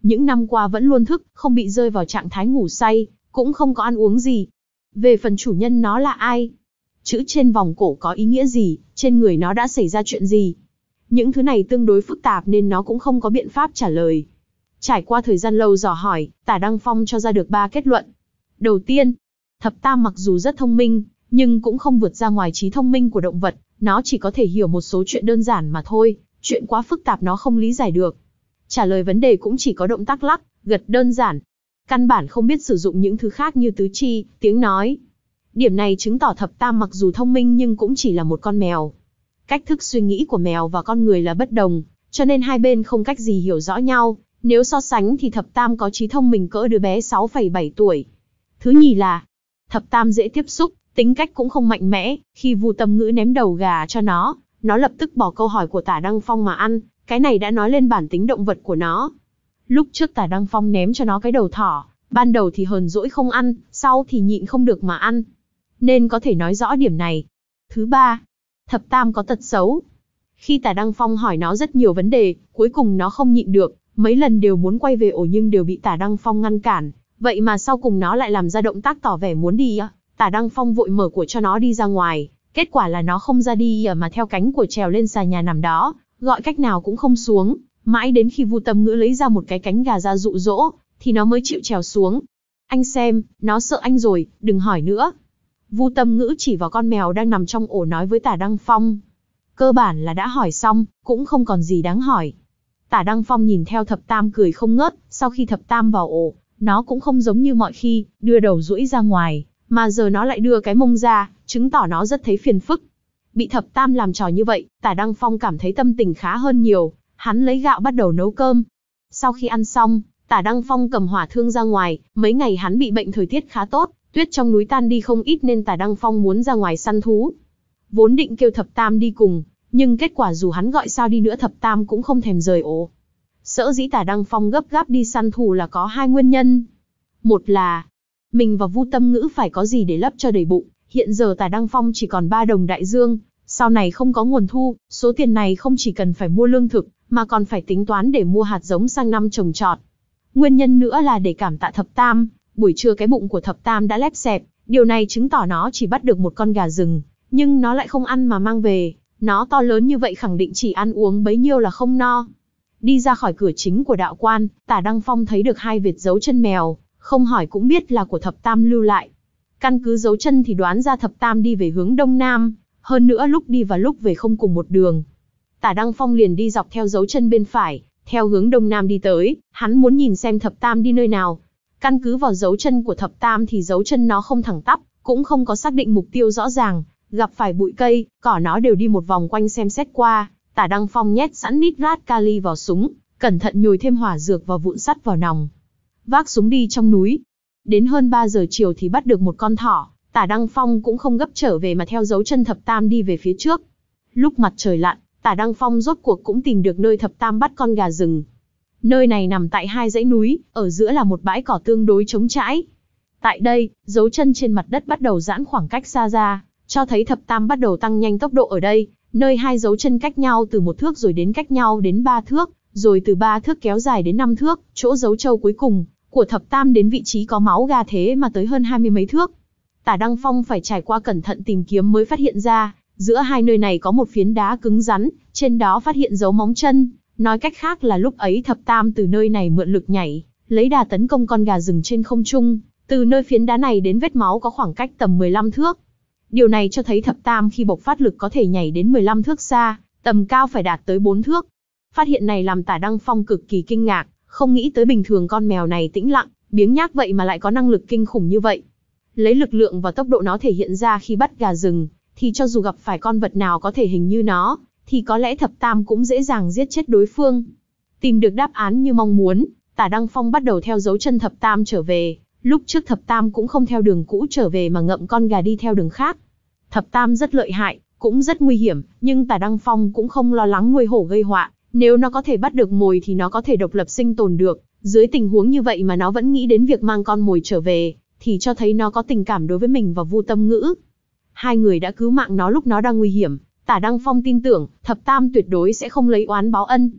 Những năm qua vẫn luôn thức, không bị rơi vào trạng thái ngủ say, cũng không có ăn uống gì. Về phần chủ nhân nó là ai? Chữ trên vòng cổ có ý nghĩa gì? Trên người nó đã xảy ra chuyện gì? Những thứ này tương đối phức tạp nên nó cũng không có biện pháp trả lời. Trải qua thời gian lâu dò hỏi, Tả Đăng Phong cho ra được ba kết luận. Đầu tiên, thập tam mặc dù rất thông minh, nhưng cũng không vượt ra ngoài trí thông minh của động vật, nó chỉ có thể hiểu một số chuyện đơn giản mà thôi, chuyện quá phức tạp nó không lý giải được. Trả lời vấn đề cũng chỉ có động tác lắc, gật đơn giản. Căn bản không biết sử dụng những thứ khác như tứ chi, tiếng nói. Điểm này chứng tỏ thập tam mặc dù thông minh nhưng cũng chỉ là một con mèo. Cách thức suy nghĩ của mèo và con người là bất đồng, cho nên hai bên không cách gì hiểu rõ nhau. Nếu so sánh thì thập tam có trí thông minh cỡ đứa bé sáu phẩy bảy tuổi. Thứ nhì là, thập tam dễ tiếp xúc, tính cách cũng không mạnh mẽ. Khi Vu Tâm Ngữ ném đầu gà cho nó, nó lập tức bỏ câu hỏi của Tả Đăng Phong mà ăn. Cái này đã nói lên bản tính động vật của nó. Lúc trước Tả Đăng Phong ném cho nó cái đầu thỏ, ban đầu thì hờn dỗi không ăn, sau thì nhịn không được mà ăn. Nên có thể nói rõ điểm này. Thứ ba, thập tam có tật xấu. Khi Tả Đăng Phong hỏi nó rất nhiều vấn đề, cuối cùng nó không nhịn được, mấy lần đều muốn quay về ổ nhưng đều bị Tả Đăng Phong ngăn cản. Vậy mà sau cùng nó lại làm ra động tác tỏ vẻ muốn đi. Tả Đăng Phong vội mở của cho nó đi ra ngoài. Kết quả là nó không ra đi mà theo cánh của trèo lên xà nhà nằm đó, gọi cách nào cũng không xuống. Mãi đến khi Vu Tâm Ngữ lấy ra một cái cánh gà ra dụ dỗ, thì nó mới chịu trèo xuống. Anh xem, nó sợ anh rồi, đừng hỏi nữa. Vu Tâm Ngữ chỉ vào con mèo đang nằm trong ổ nói với Tả Đăng Phong. Cơ bản là đã hỏi xong, cũng không còn gì đáng hỏi. Tả Đăng Phong nhìn theo thập tam cười không ngớt, sau khi thập tam vào ổ, nó cũng không giống như mọi khi, đưa đầu duỗi ra ngoài, mà giờ nó lại đưa cái mông ra, chứng tỏ nó rất thấy phiền phức. Bị thập tam làm trò như vậy, Tả Đăng Phong cảm thấy tâm tình khá hơn nhiều, hắn lấy gạo bắt đầu nấu cơm. Sau khi ăn xong, Tả Đăng Phong cầm hỏa thương ra ngoài, mấy ngày hắn bị bệnh thời tiết khá tốt, tuyết trong núi tan đi không ít nên Tả Đăng Phong muốn ra ngoài săn thú. Vốn định kêu thập tam đi cùng, nhưng kết quả dù hắn gọi sao đi nữa thập tam cũng không thèm rời ổ. Sở dĩ Tả Đăng Phong gấp gáp đi săn thú là có hai nguyên nhân. Một là, mình và Vu Tâm Ngữ phải có gì để lấp cho đầy bụng, hiện giờ Tả Đăng Phong chỉ còn ba đồng đại dương, sau này không có nguồn thu, số tiền này không chỉ cần phải mua lương thực, mà còn phải tính toán để mua hạt giống sang năm trồng trọt. Nguyên nhân nữa là để cảm tạ thập tam, buổi trưa cái bụng của thập tam đã lép xẹp, điều này chứng tỏ nó chỉ bắt được một con gà rừng, nhưng nó lại không ăn mà mang về, nó to lớn như vậy khẳng định chỉ ăn uống bấy nhiêu là không no. Đi ra khỏi cửa chính của đạo quan, Tả Đăng Phong thấy được hai vệt dấu chân mèo, không hỏi cũng biết là của thập tam lưu lại. Căn cứ dấu chân thì đoán ra thập tam đi về hướng đông nam, hơn nữa lúc đi và lúc về không cùng một đường. Tả Đăng Phong liền đi dọc theo dấu chân bên phải, theo hướng đông nam đi tới, hắn muốn nhìn xem thập tam đi nơi nào. Căn cứ vào dấu chân của thập tam thì dấu chân nó không thẳng tắp, cũng không có xác định mục tiêu rõ ràng, gặp phải bụi cây, cỏ nó đều đi một vòng quanh xem xét qua. Tả Đăng Phong nhét sẵn nitrat kali vào súng, cẩn thận nhồi thêm hỏa dược và vụn sắt vào nòng. Vác súng đi trong núi. Đến hơn ba giờ chiều thì bắt được một con thỏ, Tả Đăng Phong cũng không gấp trở về mà theo dấu chân thập tam đi về phía trước. Lúc mặt trời lặn, Tả Đăng Phong rốt cuộc cũng tìm được nơi thập tam bắt con gà rừng. Nơi này nằm tại hai dãy núi, ở giữa là một bãi cỏ tương đối trống trải. Tại đây, dấu chân trên mặt đất bắt đầu giãn khoảng cách xa ra, cho thấy thập tam bắt đầu tăng nhanh tốc độ ở đây, nơi hai dấu chân cách nhau từ một thước rồi đến cách nhau đến ba thước, rồi từ ba thước kéo dài đến năm thước, chỗ dấu trâu cuối cùng của thập tam đến vị trí có máu gà thế mà tới hơn hai mươi mấy thước. Tả Đăng Phong phải trải qua cẩn thận tìm kiếm mới phát hiện ra, giữa hai nơi này có một phiến đá cứng rắn, trên đó phát hiện dấu móng chân, nói cách khác là lúc ấy thập tam từ nơi này mượn lực nhảy, lấy đà tấn công con gà rừng trên không trung, từ nơi phiến đá này đến vết máu có khoảng cách tầm mười lăm thước. Điều này cho thấy thập tam khi bộc phát lực có thể nhảy đến mười lăm thước xa, tầm cao phải đạt tới bốn thước. Phát hiện này làm Tả Đăng Phong cực kỳ kinh ngạc, không nghĩ tới bình thường con mèo này tĩnh lặng, biếng nhác vậy mà lại có năng lực kinh khủng như vậy. Lấy lực lượng và tốc độ nó thể hiện ra khi bắt gà rừng, thì cho dù gặp phải con vật nào có thể hình như nó, thì có lẽ thập tam cũng dễ dàng giết chết đối phương. Tìm được đáp án như mong muốn, Tả Đăng Phong bắt đầu theo dấu chân thập tam trở về. Lúc trước thập tam cũng không theo đường cũ trở về mà ngậm con gà đi theo đường khác. Thập tam rất lợi hại, cũng rất nguy hiểm, nhưng Tả Đăng Phong cũng không lo lắng nuôi hổ gây họa. Nếu nó có thể bắt được mồi thì nó có thể độc lập sinh tồn được. Dưới tình huống như vậy mà nó vẫn nghĩ đến việc mang con mồi trở về, thì cho thấy nó có tình cảm đối với mình và Vu Tâm Ngữ. Hai người đã cứu mạng nó lúc nó đang nguy hiểm. Tả Đăng Phong tin tưởng, thập tam tuyệt đối sẽ không lấy oán báo ân.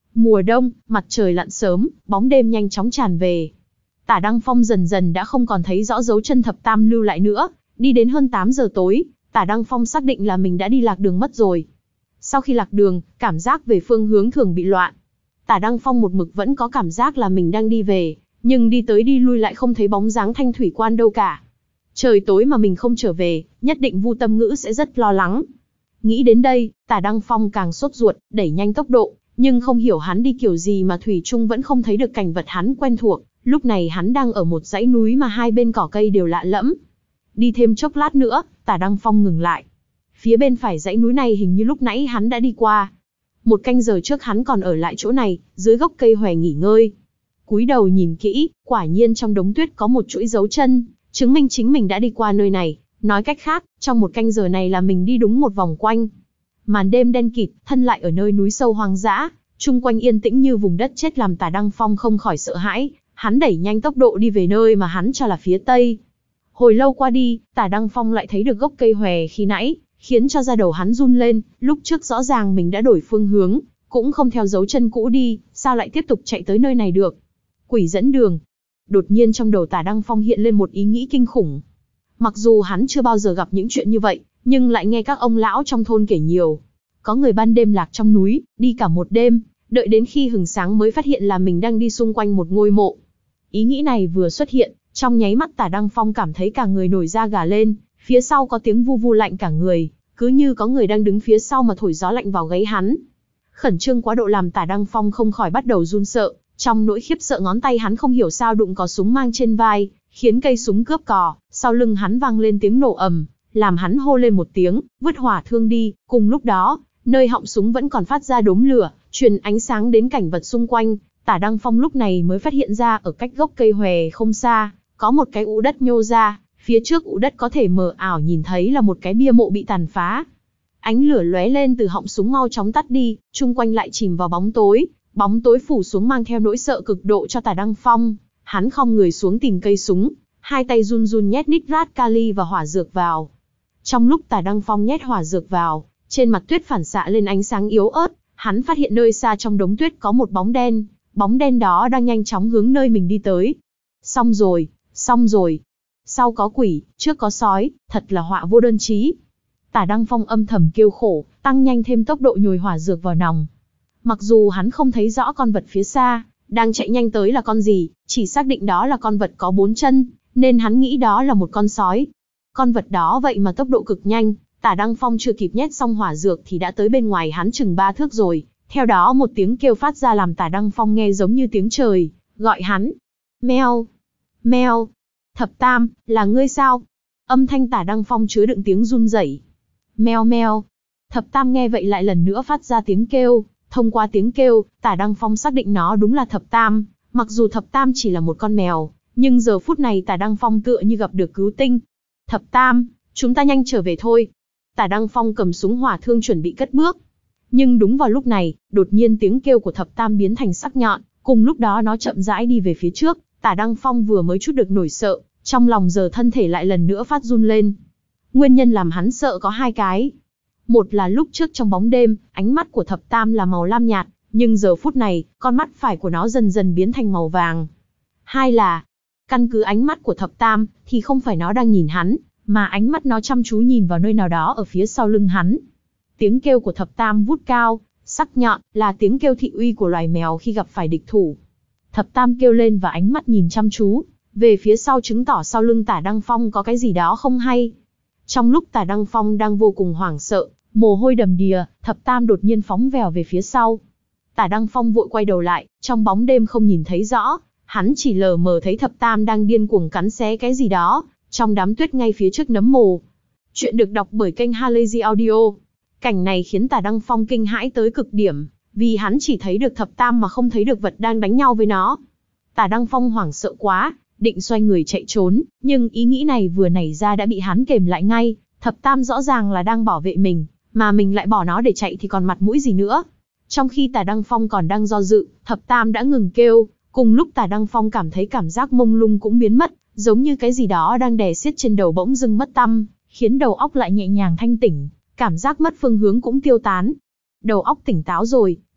Mùa đông, mặt trời lặn sớm, bóng đêm nhanh chóng tràn về. Tả Đăng Phong dần dần đã không còn thấy rõ dấu chân thập tam lưu lại nữa, đi đến hơn tám giờ tối, Tả Đăng Phong xác định là mình đã đi lạc đường mất rồi. Sau khi lạc đường, cảm giác về phương hướng thường bị loạn. Tả Đăng Phong một mực vẫn có cảm giác là mình đang đi về, nhưng đi tới đi lui lại không thấy bóng dáng Thanh Thủy Quan đâu cả. Trời tối mà mình không trở về, nhất định Vu Tâm Ngữ sẽ rất lo lắng. Nghĩ đến đây, Tả Đăng Phong càng sốt ruột, đẩy nhanh tốc độ, nhưng không hiểu hắn đi kiểu gì mà thủy chung vẫn không thấy được cảnh vật hắn quen thuộc. Lúc này hắn đang ở một dãy núi mà hai bên cỏ cây đều lạ lẫm. Đi thêm chốc lát nữa, Tả Đăng Phong ngừng lại. Phía bên phải dãy núi này hình như lúc nãy hắn đã đi qua. Một canh giờ trước hắn còn ở lại chỗ này, dưới gốc cây hòe nghỉ ngơi. Cúi đầu nhìn kỹ, quả nhiên trong đống tuyết có một chuỗi dấu chân, chứng minh chính mình đã đi qua nơi này. Nói cách khác, trong một canh giờ này là mình đi đúng một vòng quanh. Màn đêm đen kịt, thân lại ở nơi núi sâu hoang dã, chung quanh yên tĩnh như vùng đất chết làm Tả Đăng Phong không khỏi sợ hãi. Hắn đẩy nhanh tốc độ đi về nơi mà hắn cho là phía tây. Hồi lâu qua đi, Tả Đăng Phong lại thấy được gốc cây hòe khi nãy, khiến cho da đầu hắn run lên. Lúc trước rõ ràng mình đã đổi phương hướng, cũng không theo dấu chân cũ đi, sao lại tiếp tục chạy tới nơi này được? Quỷ dẫn đường. Đột nhiên trong đầu Tả Đăng Phong hiện lên một ý nghĩ kinh khủng. Mặc dù hắn chưa bao giờ gặp những chuyện như vậy, nhưng lại nghe các ông lão trong thôn kể nhiều. Có người ban đêm lạc trong núi, đi cả một đêm, đợi đến khi hừng sáng mới phát hiện là mình đang đi xung quanh một ngôi mộ. Ý nghĩ này vừa xuất hiện, trong nháy mắt Tả Đăng Phong cảm thấy cả người nổi da gà lên, phía sau có tiếng vu vu lạnh cả người, cứ như có người đang đứng phía sau mà thổi gió lạnh vào gáy hắn. Khẩn trương quá độ làm Tả Đăng Phong không khỏi bắt đầu run sợ, trong nỗi khiếp sợ ngón tay hắn không hiểu sao đụng có súng mang trên vai, khiến cây súng cướp cò, sau lưng hắn vang lên tiếng nổ ầm, làm hắn hô lên một tiếng, vứt hỏa thương đi. Cùng lúc đó, nơi họng súng vẫn còn phát ra đốm lửa, truyền ánh sáng đến cảnh vật xung quanh. Tả Đăng Phong lúc này mới phát hiện ra ở cách gốc cây hòe không xa, có một cái ụ đất nhô ra, phía trước ụ đất có thể mờ ảo nhìn thấy là một cái bia mộ bị tàn phá. Ánh lửa lóe lên từ họng súng mau chóng tắt đi, chung quanh lại chìm vào bóng tối, bóng tối phủ xuống mang theo nỗi sợ cực độ cho Tả Đăng Phong. Hắn khom người xuống tìm cây súng, hai tay run run nhét nitrat kali và hỏa dược vào. Trong lúc Tả Đăng Phong nhét hỏa dược vào, trên mặt tuyết phản xạ lên ánh sáng yếu ớt, hắn phát hiện nơi xa trong đống tuyết có một bóng đen, bóng đen đó đang nhanh chóng hướng nơi mình đi tới. Xong rồi, xong rồi. Sau có quỷ, trước có sói, thật là họa vô đơn chí. Tả Đăng Phong âm thầm kêu khổ, tăng nhanh thêm tốc độ nhồi hỏa dược vào nòng. Mặc dù hắn không thấy rõ con vật phía xa, đang chạy nhanh tới là con gì, chỉ xác định đó là con vật có bốn chân, nên hắn nghĩ đó là một con sói. Con vật đó vậy mà tốc độ cực nhanh, Tả Đăng Phong chưa kịp nhét xong hỏa dược thì đã tới bên ngoài hắn chừng ba thước rồi. Theo đó một tiếng kêu phát ra làm Tả Đăng Phong nghe giống như tiếng trời, gọi hắn. Meo, meo, Thập Tam, là ngươi sao? Âm thanh Tả Đăng Phong chứa đựng tiếng run rẩy. Meo meo. Thập Tam nghe vậy lại lần nữa phát ra tiếng kêu. Thông qua tiếng kêu, Tả Đăng Phong xác định nó đúng là Thập Tam. Mặc dù Thập Tam chỉ là một con mèo, nhưng giờ phút này Tả Đăng Phong tựa như gặp được cứu tinh. Thập Tam, chúng ta nhanh trở về thôi. Tả Đăng Phong cầm súng hỏa thương chuẩn bị cất bước. Nhưng đúng vào lúc này, đột nhiên tiếng kêu của Thập Tam biến thành sắc nhọn, cùng lúc đó nó chậm rãi đi về phía trước. Tả Đăng Phong vừa mới chút được nổi sợ, trong lòng giờ thân thể lại lần nữa phát run lên. Nguyên nhân làm hắn sợ có hai cái. Một là lúc trước trong bóng đêm, ánh mắt của Thập Tam là màu lam nhạt, nhưng giờ phút này, con mắt phải của nó dần dần biến thành màu vàng. Hai là, căn cứ ánh mắt của Thập Tam, thì không phải nó đang nhìn hắn, mà ánh mắt nó chăm chú nhìn vào nơi nào đó ở phía sau lưng hắn. Tiếng kêu của Thập Tam vút cao, sắc nhọn, là tiếng kêu thị uy của loài mèo khi gặp phải địch thủ. Thập Tam kêu lên và ánh mắt nhìn chăm chú, về phía sau chứng tỏ sau lưng Tả Đăng Phong có cái gì đó không hay. Trong lúc Tả Đăng Phong đang vô cùng hoảng sợ, mồ hôi đầm đìa, Thập Tam đột nhiên phóng vèo về phía sau. Tả Đăng Phong vội quay đầu lại, trong bóng đêm không nhìn thấy rõ, hắn chỉ lờ mờ thấy Thập Tam đang điên cuồng cắn xé cái gì đó, trong đám tuyết ngay phía trước nấm mồ. Chuyện được đọc bởi kênh Halazy Audio. Cảnh này khiến Tả Đăng Phong kinh hãi tới cực điểm, vì hắn chỉ thấy được Thập Tam mà không thấy được vật đang đánh nhau với nó. Tả Đăng Phong hoảng sợ quá, định xoay người chạy trốn, nhưng ý nghĩ này vừa nảy ra đã bị hắn kềm lại ngay. Thập Tam rõ ràng là đang bảo vệ mình, mà mình lại bỏ nó để chạy thì còn mặt mũi gì nữa. Trong khi Tả Đăng Phong còn đang do dự, Thập Tam đã ngừng kêu, cùng lúc Tả Đăng Phong cảm thấy cảm giác mông lung cũng biến mất, giống như cái gì đó đang đè xiết trên đầu bỗng dưng mất tăm, khiến đầu óc lại nhẹ nhàng thanh tỉnh, cảm giác mất phương hướng cũng tiêu tán. Đầu óc tỉnh táo rồi,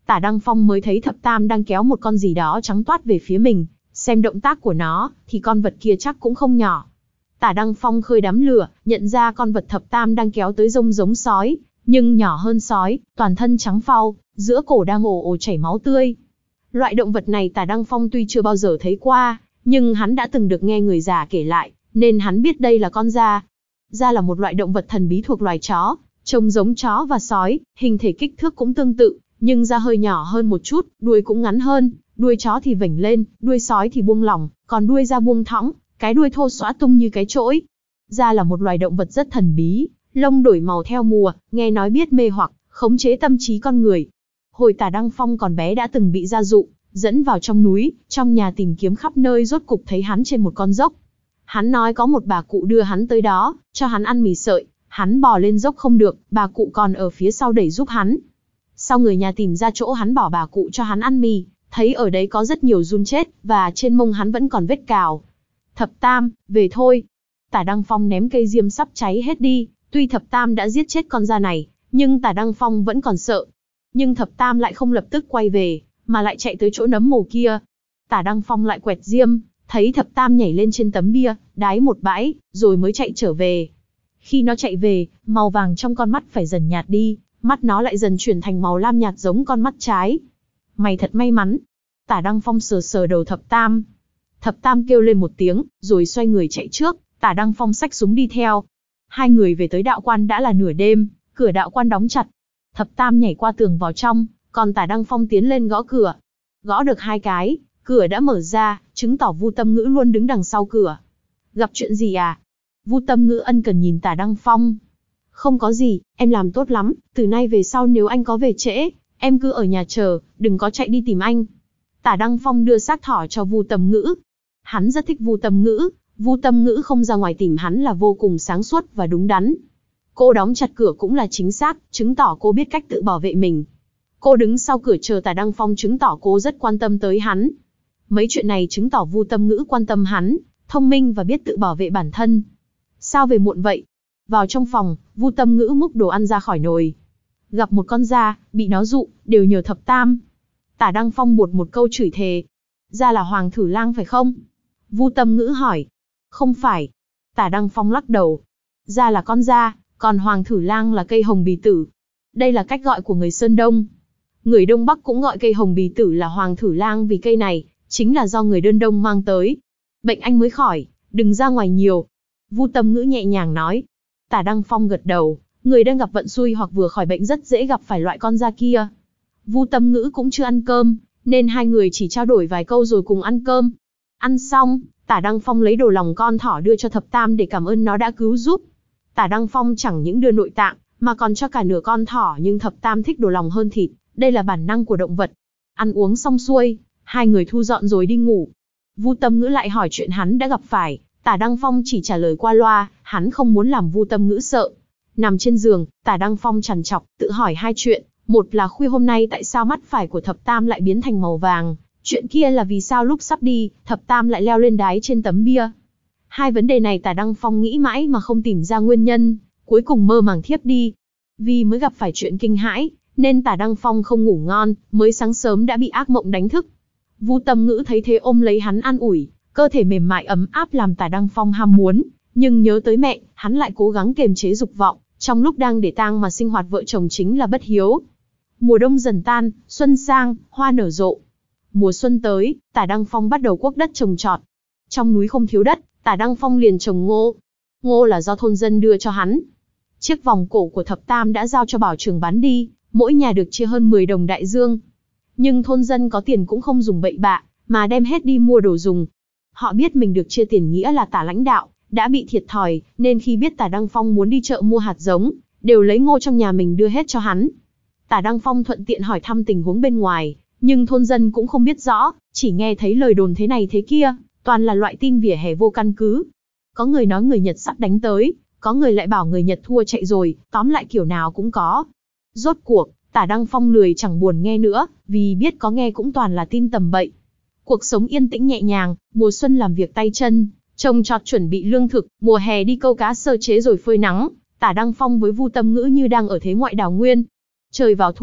Tả Đăng Phong mới thấy thập tam đang kéo một con gì đó trắng toát về phía mình, xem động tác của nó, thì con vật kia chắc cũng không nhỏ. Tả Đăng Phong khơi đám lửa, nhận ra con vật thập tam đang kéo tới trông giống sói, nhưng nhỏ hơn sói, toàn thân trắng phau, giữa cổ đang ồ ồ chảy máu tươi. Loại động vật này Tả Đăng Phong tuy chưa bao giờ thấy qua, nhưng hắn đã từng được nghe người già kể lại, nên hắn biết đây là con dã. Dã là một loại động vật thần bí thuộc loài chó, trông giống chó và sói, hình thể kích thước cũng tương tự, nhưng da hơi nhỏ hơn một chút, đuôi cũng ngắn hơn, đuôi chó thì vểnh lên, đuôi sói thì buông lỏng, còn đuôi da buông thõng, cái đuôi thô xõa tung như cái chổi. Dã là một loài động vật rất thần bí, lông đổi màu theo mùa, nghe nói biết mê hoặc, khống chế tâm trí con người. Hồi Tả Đăng Phong còn bé đã từng bị dã dụ, dẫn vào trong núi, trong nhà tìm kiếm khắp nơi, rốt cục thấy hắn trên một con dốc. Hắn nói có một bà cụ đưa hắn tới đó, cho hắn ăn mì sợi, hắn bò lên dốc không được, bà cụ còn ở phía sau đẩy giúp hắn. Sau người nhà tìm ra chỗ hắn bỏ bà cụ cho hắn ăn mì, thấy ở đấy có rất nhiều giun chết, và trên mông hắn vẫn còn vết cào. Thập tam, về thôi. Tả Đăng Phong ném cây diêm sắp cháy hết đi, tuy thập tam đã giết chết con dã này, nhưng Tả Đăng Phong vẫn còn sợ. Nhưng thập tam lại không lập tức quay về, mà lại chạy tới chỗ nấm mồ kia. Tả Đăng Phong lại quẹt diêm, thấy thập tam nhảy lên trên tấm bia, đái một bãi, rồi mới chạy trở về. Khi nó chạy về, màu vàng trong con mắt phải dần nhạt đi, mắt nó lại dần chuyển thành màu lam nhạt giống con mắt trái. Mày thật may mắn. Tả Đăng Phong sờ sờ đầu thập tam. Thập tam kêu lên một tiếng, rồi xoay người chạy trước, Tả Đăng Phong xách súng đi theo. Hai người về tới đạo quan đã là nửa đêm, cửa đạo quan đóng chặt. Thập tam nhảy qua tường vào trong, còn Tả Đăng Phong tiến lên gõ cửa. Gõ được hai cái, cửa đã mở ra, chứng tỏ Vu Tâm Ngữ luôn đứng đằng sau cửa. Gặp chuyện gì à? Vu Tâm Ngữ ân cần nhìn Tả Đăng Phong. Không có gì, em làm tốt lắm, từ nay về sau nếu anh có về trễ, em cứ ở nhà chờ, đừng có chạy đi tìm anh. Tả Đăng Phong đưa xác thỏ cho Vu Tâm Ngữ. Hắn rất thích Vu Tâm Ngữ, Vu Tâm Ngữ không ra ngoài tìm hắn là vô cùng sáng suốt và đúng đắn. Cô đóng chặt cửa cũng là chính xác, chứng tỏ cô biết cách tự bảo vệ mình. Cô đứng sau cửa chờ Tả Đăng Phong, chứng tỏ cô rất quan tâm tới hắn. Mấy chuyện này chứng tỏ Vu Tâm Ngữ quan tâm hắn, thông minh và biết tự bảo vệ bản thân. Sao về muộn vậy? Vào trong phòng, Vu Tâm Ngữ múc đồ ăn ra khỏi nồi. Gặp một con dã, bị nó dụ, đều nhờ thập tam. Tả Đăng Phong buột một câu chửi thề. Dã là Hoàng Thử Lang phải không? Vu Tâm Ngữ hỏi. Không phải. Tả Đăng Phong lắc đầu. Dã là con dã, còn Hoàng Thử Lang là cây hồng bì tử. Đây là cách gọi của người Sơn Đông. Người Đông Bắc cũng gọi cây hồng bì tử là Hoàng Thử Lang vì cây này chính là do người Đơn Đông mang tới. Bệnh anh mới khỏi, đừng ra ngoài nhiều. Vu Tâm Ngữ nhẹ nhàng nói. Tả Đăng Phong gật đầu, người đang gặp vận xui hoặc vừa khỏi bệnh rất dễ gặp phải loại con dã kia. Vu Tâm Ngữ cũng chưa ăn cơm, nên hai người chỉ trao đổi vài câu rồi cùng ăn cơm. Ăn xong, Tả Đăng Phong lấy đồ lòng con thỏ đưa cho thập tam để cảm ơn nó đã cứu giúp. Tả Đăng Phong chẳng những đưa nội tạng, mà còn cho cả nửa con thỏ, nhưng thập tam thích đồ lòng hơn thịt, đây là bản năng của động vật. Ăn uống xong xuôi, hai người thu dọn rồi đi ngủ. Vu Tâm Ngữ lại hỏi chuyện hắn đã gặp phải, Tả Đăng Phong chỉ trả lời qua loa, hắn không muốn làm Vu Tâm Ngữ sợ. Nằm trên giường, Tả Đăng Phong trằn trọc, tự hỏi hai chuyện, một là khuya hôm nay tại sao mắt phải của thập tam lại biến thành màu vàng, chuyện kia là vì sao lúc sắp đi, thập tam lại leo lên đái trên tấm bia. Hai vấn đề này Tả Đăng Phong nghĩ mãi mà không tìm ra nguyên nhân, cuối cùng mơ màng thiếp đi. Vì mới gặp phải chuyện kinh hãi, nên Tả Đăng Phong không ngủ ngon, mới sáng sớm đã bị ác mộng đánh thức. Vu Tâm Ngữ thấy thế ôm lấy hắn an ủi, cơ thể mềm mại ấm áp làm Tả Đăng Phong ham muốn, nhưng nhớ tới mẹ, hắn lại cố gắng kiềm chế dục vọng, trong lúc đang để tang mà sinh hoạt vợ chồng chính là bất hiếu. Mùa đông dần tan, xuân sang, hoa nở rộ. Mùa xuân tới, Tả Đăng Phong bắt đầu cuốc đất trồng trọt. Trong núi không thiếu đất, Tả Đăng Phong liền trồng ngô. Ngô là do thôn dân đưa cho hắn. Chiếc vòng cổ của thập tam đã giao cho Bảo Trường bán đi, mỗi nhà được chia hơn mười đồng đại dương. Nhưng thôn dân có tiền cũng không dùng bậy bạ, mà đem hết đi mua đồ dùng. Họ biết mình được chia tiền nghĩa là Tả lãnh đạo đã bị thiệt thòi, nên khi biết Tả Đăng Phong muốn đi chợ mua hạt giống, đều lấy ngô trong nhà mình đưa hết cho hắn. Tả Đăng Phong thuận tiện hỏi thăm tình huống bên ngoài, nhưng thôn dân cũng không biết rõ, chỉ nghe thấy lời đồn thế này thế kia, toàn là loại tin vỉa hè vô căn cứ. Có người nói người Nhật sắp đánh tới, có người lại bảo người Nhật thua chạy rồi, tóm lại kiểu nào cũng có. Rốt cuộc, Tả Đăng Phong lười chẳng buồn nghe nữa, vì biết có nghe cũng toàn là tin tầm bậy. Cuộc sống yên tĩnh nhẹ nhàng, mùa xuân làm việc tay chân, trồng trọt chuẩn bị lương thực, mùa hè đi câu cá sơ chế rồi phơi nắng. Tả Đăng Phong với Vu Tâm Ngữ như đang ở thế ngoại đào nguyên. Trời vào thu,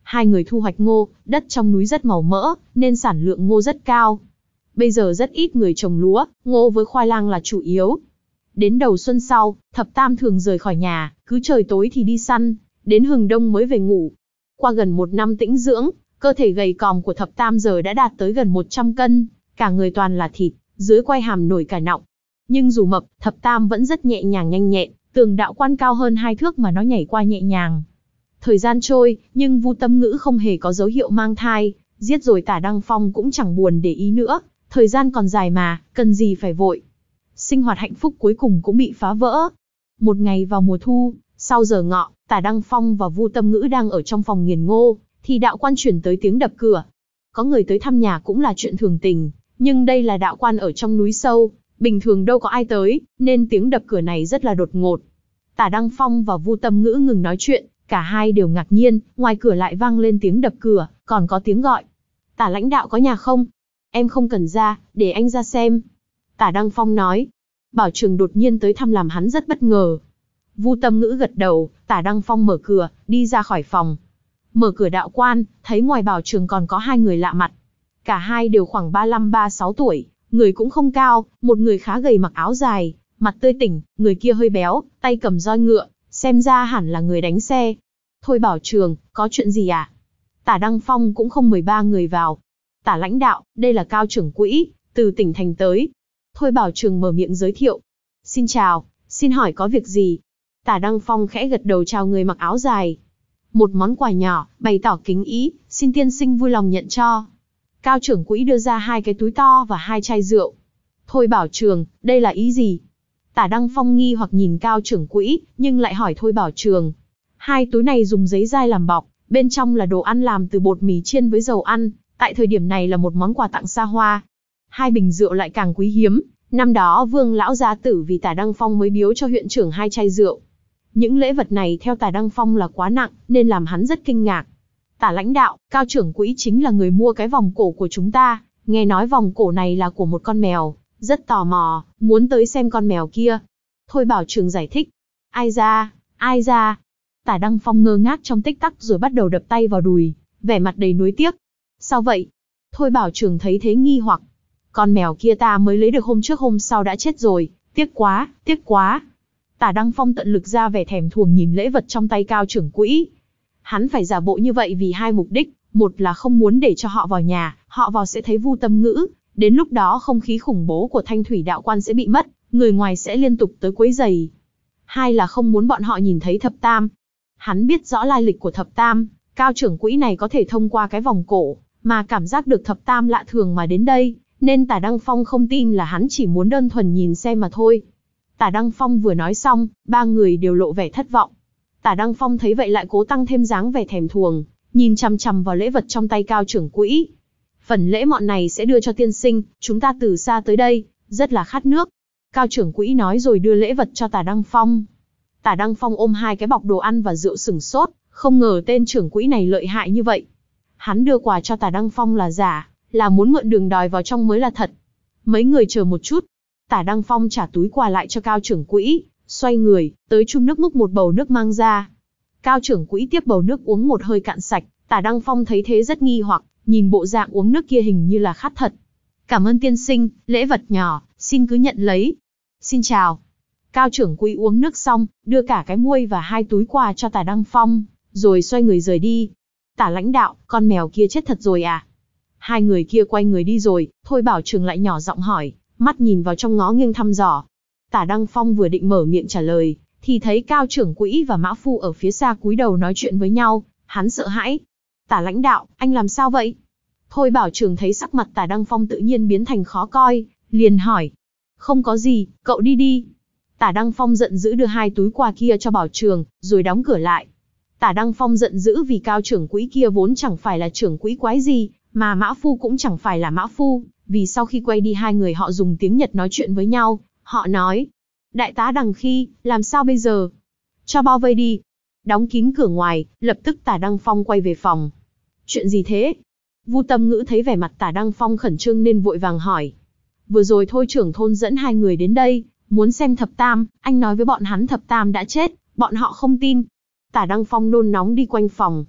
Hai người thu hoạch ngô, đất trong núi rất màu mỡ, nên sản lượng ngô rất cao. Bây giờ rất ít người trồng lúa, ngô với khoai lang là chủ yếu. Đến đầu xuân sau, Thập Tam thường rời khỏi nhà, cứ trời tối thì đi săn, đến hừng đông mới về ngủ. Qua gần một năm tĩnh dưỡng, cơ thể gầy còm của Thập Tam giờ đã đạt tới gần một trăm cân, cả người toàn là thịt, dưới quai hàm nổi cả nọng. Nhưng dù mập, Thập Tam vẫn rất nhẹ nhàng nhanh nhẹn, tường đạo quan cao hơn hai thước mà nó nhảy qua nhẹ nhàng. Thời gian trôi, nhưng Vu Tâm Ngữ không hề có dấu hiệu mang thai, giết rồi Tả Đăng Phong cũng chẳng buồn để ý nữa, thời gian còn dài mà, cần gì phải vội. Sinh hoạt hạnh phúc cuối cùng cũng bị phá vỡ. Một ngày vào mùa thu, sau giờ ngọ, Tả Đăng Phong và Vu Tâm Ngữ đang ở trong phòng nghiền ngô, thì đạo quan chuyển tới tiếng đập cửa. Có người tới thăm nhà cũng là chuyện thường tình, nhưng đây là đạo quan ở trong núi sâu, bình thường đâu có ai tới, nên tiếng đập cửa này rất là đột ngột. Tả Đăng Phong và Vu Tâm Ngữ ngừng nói chuyện, cả hai đều ngạc nhiên, ngoài cửa lại vang lên tiếng đập cửa, còn có tiếng gọi. Tả lãnh đạo có nhà không? Em không cần ra, để anh ra xem. Tả Đăng Phong nói. Bảo Trường đột nhiên tới thăm làm hắn rất bất ngờ. Vu Tâm Ngữ gật đầu, Tả Đăng Phong mở cửa, đi ra khỏi phòng. Mở cửa đạo quan, thấy ngoài Bảo Trường còn có hai người lạ mặt. Cả hai đều khoảng ba mươi lăm ba mươi sáu tuổi, người cũng không cao, một người khá gầy mặc áo dài, mặt tươi tỉnh, người kia hơi béo, tay cầm roi ngựa, xem ra hẳn là người đánh xe. Thôi Bảo Trường, có chuyện gì à? Tả Đăng Phong cũng không mời ba người vào. Tả lãnh đạo, đây là Cao trưởng quỹ, từ tỉnh thành tới. Thôi Bảo Trường mở miệng giới thiệu. Xin chào, xin hỏi có việc gì? Tả Đăng Phong khẽ gật đầu chào người mặc áo dài. Một món quà nhỏ, bày tỏ kính ý, xin tiên sinh vui lòng nhận cho. Cao trưởng quỹ đưa ra hai cái túi to và hai chai rượu. Thôi Bảo Trường, đây là ý gì? Tả Đăng Phong nghi hoặc nhìn Cao trưởng quỹ, nhưng lại hỏi Thôi Bảo Trường. Hai túi này dùng giấy dai làm bọc, bên trong là đồ ăn làm từ bột mì chiên với dầu ăn, tại thời điểm này là một món quà tặng xa hoa. Hai bình rượu lại càng quý hiếm, năm đó Vương lão gia tử vì Tả Đăng Phong mới biếu cho huyện trưởng hai chai rượu. Những lễ vật này theo Tả Đăng Phong là quá nặng, nên làm hắn rất kinh ngạc. Tả lãnh đạo, Cao trưởng quỹ chính là người mua cái vòng cổ của chúng ta, nghe nói vòng cổ này là của một con mèo, rất tò mò, muốn tới xem con mèo kia. Thôi Bảo Trường giải thích. Ai ra, ai ra? Tả Đăng Phong ngơ ngác trong tích tắc rồi bắt đầu đập tay vào đùi, vẻ mặt đầy nuối tiếc. Sao vậy? Thôi Bảo Trường thấy thế nghi hoặc. Con mèo kia ta mới lấy được hôm trước hôm sau đã chết rồi, tiếc quá, tiếc quá. Tả Đăng Phong tận lực ra vẻ thèm thuồng nhìn lễ vật trong tay Cao trưởng quỹ. Hắn phải giả bộ như vậy vì hai mục đích, một là không muốn để cho họ vào nhà, họ vào sẽ thấy Vu Tâm Ngữ, đến lúc đó không khí khủng bố của Thanh Thủy đạo quan sẽ bị mất, người ngoài sẽ liên tục tới quấy rầy. Hai là không muốn bọn họ nhìn thấy Thập Tam. Hắn biết rõ lai lịch của Thập Tam, Cao trưởng quỹ này có thể thông qua cái vòng cổ, mà cảm giác được Thập Tam lạ thường mà đến đây, nên Tả Đăng Phong không tin là hắn chỉ muốn đơn thuần nhìn xem mà thôi. Tả Đăng Phong vừa nói xong, ba người đều lộ vẻ thất vọng. Tả Đăng Phong thấy vậy lại cố tăng thêm dáng vẻ thèm thuồng, nhìn chằm chằm vào lễ vật trong tay Cao trưởng quỹ. Phần lễ mọn này sẽ đưa cho tiên sinh, chúng ta từ xa tới đây, rất là khát nước. Cao trưởng quỹ nói rồi đưa lễ vật cho Tả Đăng Phong. Tả Đăng Phong ôm hai cái bọc đồ ăn và rượu sửng sốt, không ngờ tên trưởng quỹ này lợi hại như vậy. Hắn đưa quà cho Tả Đăng Phong là giả, là muốn mượn đường đòi vào trong mới là thật. Mấy người chờ một chút. Tả Đăng Phong trả túi quà lại cho Cao trưởng quỹ, xoay người, tới chum nước múc một bầu nước mang ra. Cao trưởng quỹ tiếp bầu nước uống một hơi cạn sạch, Tả Đăng Phong thấy thế rất nghi hoặc, nhìn bộ dạng uống nước kia hình như là khát thật. Cảm ơn tiên sinh, lễ vật nhỏ, xin cứ nhận lấy. Xin chào. Cao trưởng quỹ uống nước xong, đưa cả cái muôi và hai túi quà cho Tả Đăng Phong, rồi xoay người rời đi. Tả lãnh đạo, con mèo kia chết thật rồi à? Hai người kia quay người đi rồi, Thôi Bảo Trường lại nhỏ giọng hỏi, mắt nhìn vào trong ngó nghiêng thăm dò. Tả Đăng Phong vừa định mở miệng trả lời, thì thấy Cao trưởng quỹ và Mã Phu ở phía xa cúi đầu nói chuyện với nhau, hắn sợ hãi. Tả lãnh đạo, anh làm sao vậy? Thôi Bảo Trường thấy sắc mặt Tả Đăng Phong tự nhiên biến thành khó coi, liền hỏi. Không có gì, cậu đi đi. Tả Đăng Phong giận dữ đưa hai túi quà kia cho Bảo Trường, rồi đóng cửa lại. Tả Đăng Phong giận dữ vì Cao trưởng quỹ kia vốn chẳng phải là trưởng quỹ quái gì, mà Mã Phu cũng chẳng phải là Mã Phu, vì sau khi quay đi hai người họ dùng tiếng Nhật nói chuyện với nhau, họ nói. Đại tá Đằng Khi, làm sao bây giờ? Cho bao vây đi. Đóng kín cửa ngoài, lập tức Tả Đăng Phong quay về phòng. Chuyện gì thế? Vu Tâm Ngữ thấy vẻ mặt Tả Đăng Phong khẩn trương nên vội vàng hỏi. Vừa rồi Thôi trưởng thôn dẫn hai người đến đây, muốn xem Thập Tam, anh nói với bọn hắn Thập Tam đã chết, bọn họ không tin. Tả Đăng Phong nôn nóng đi quanh phòng.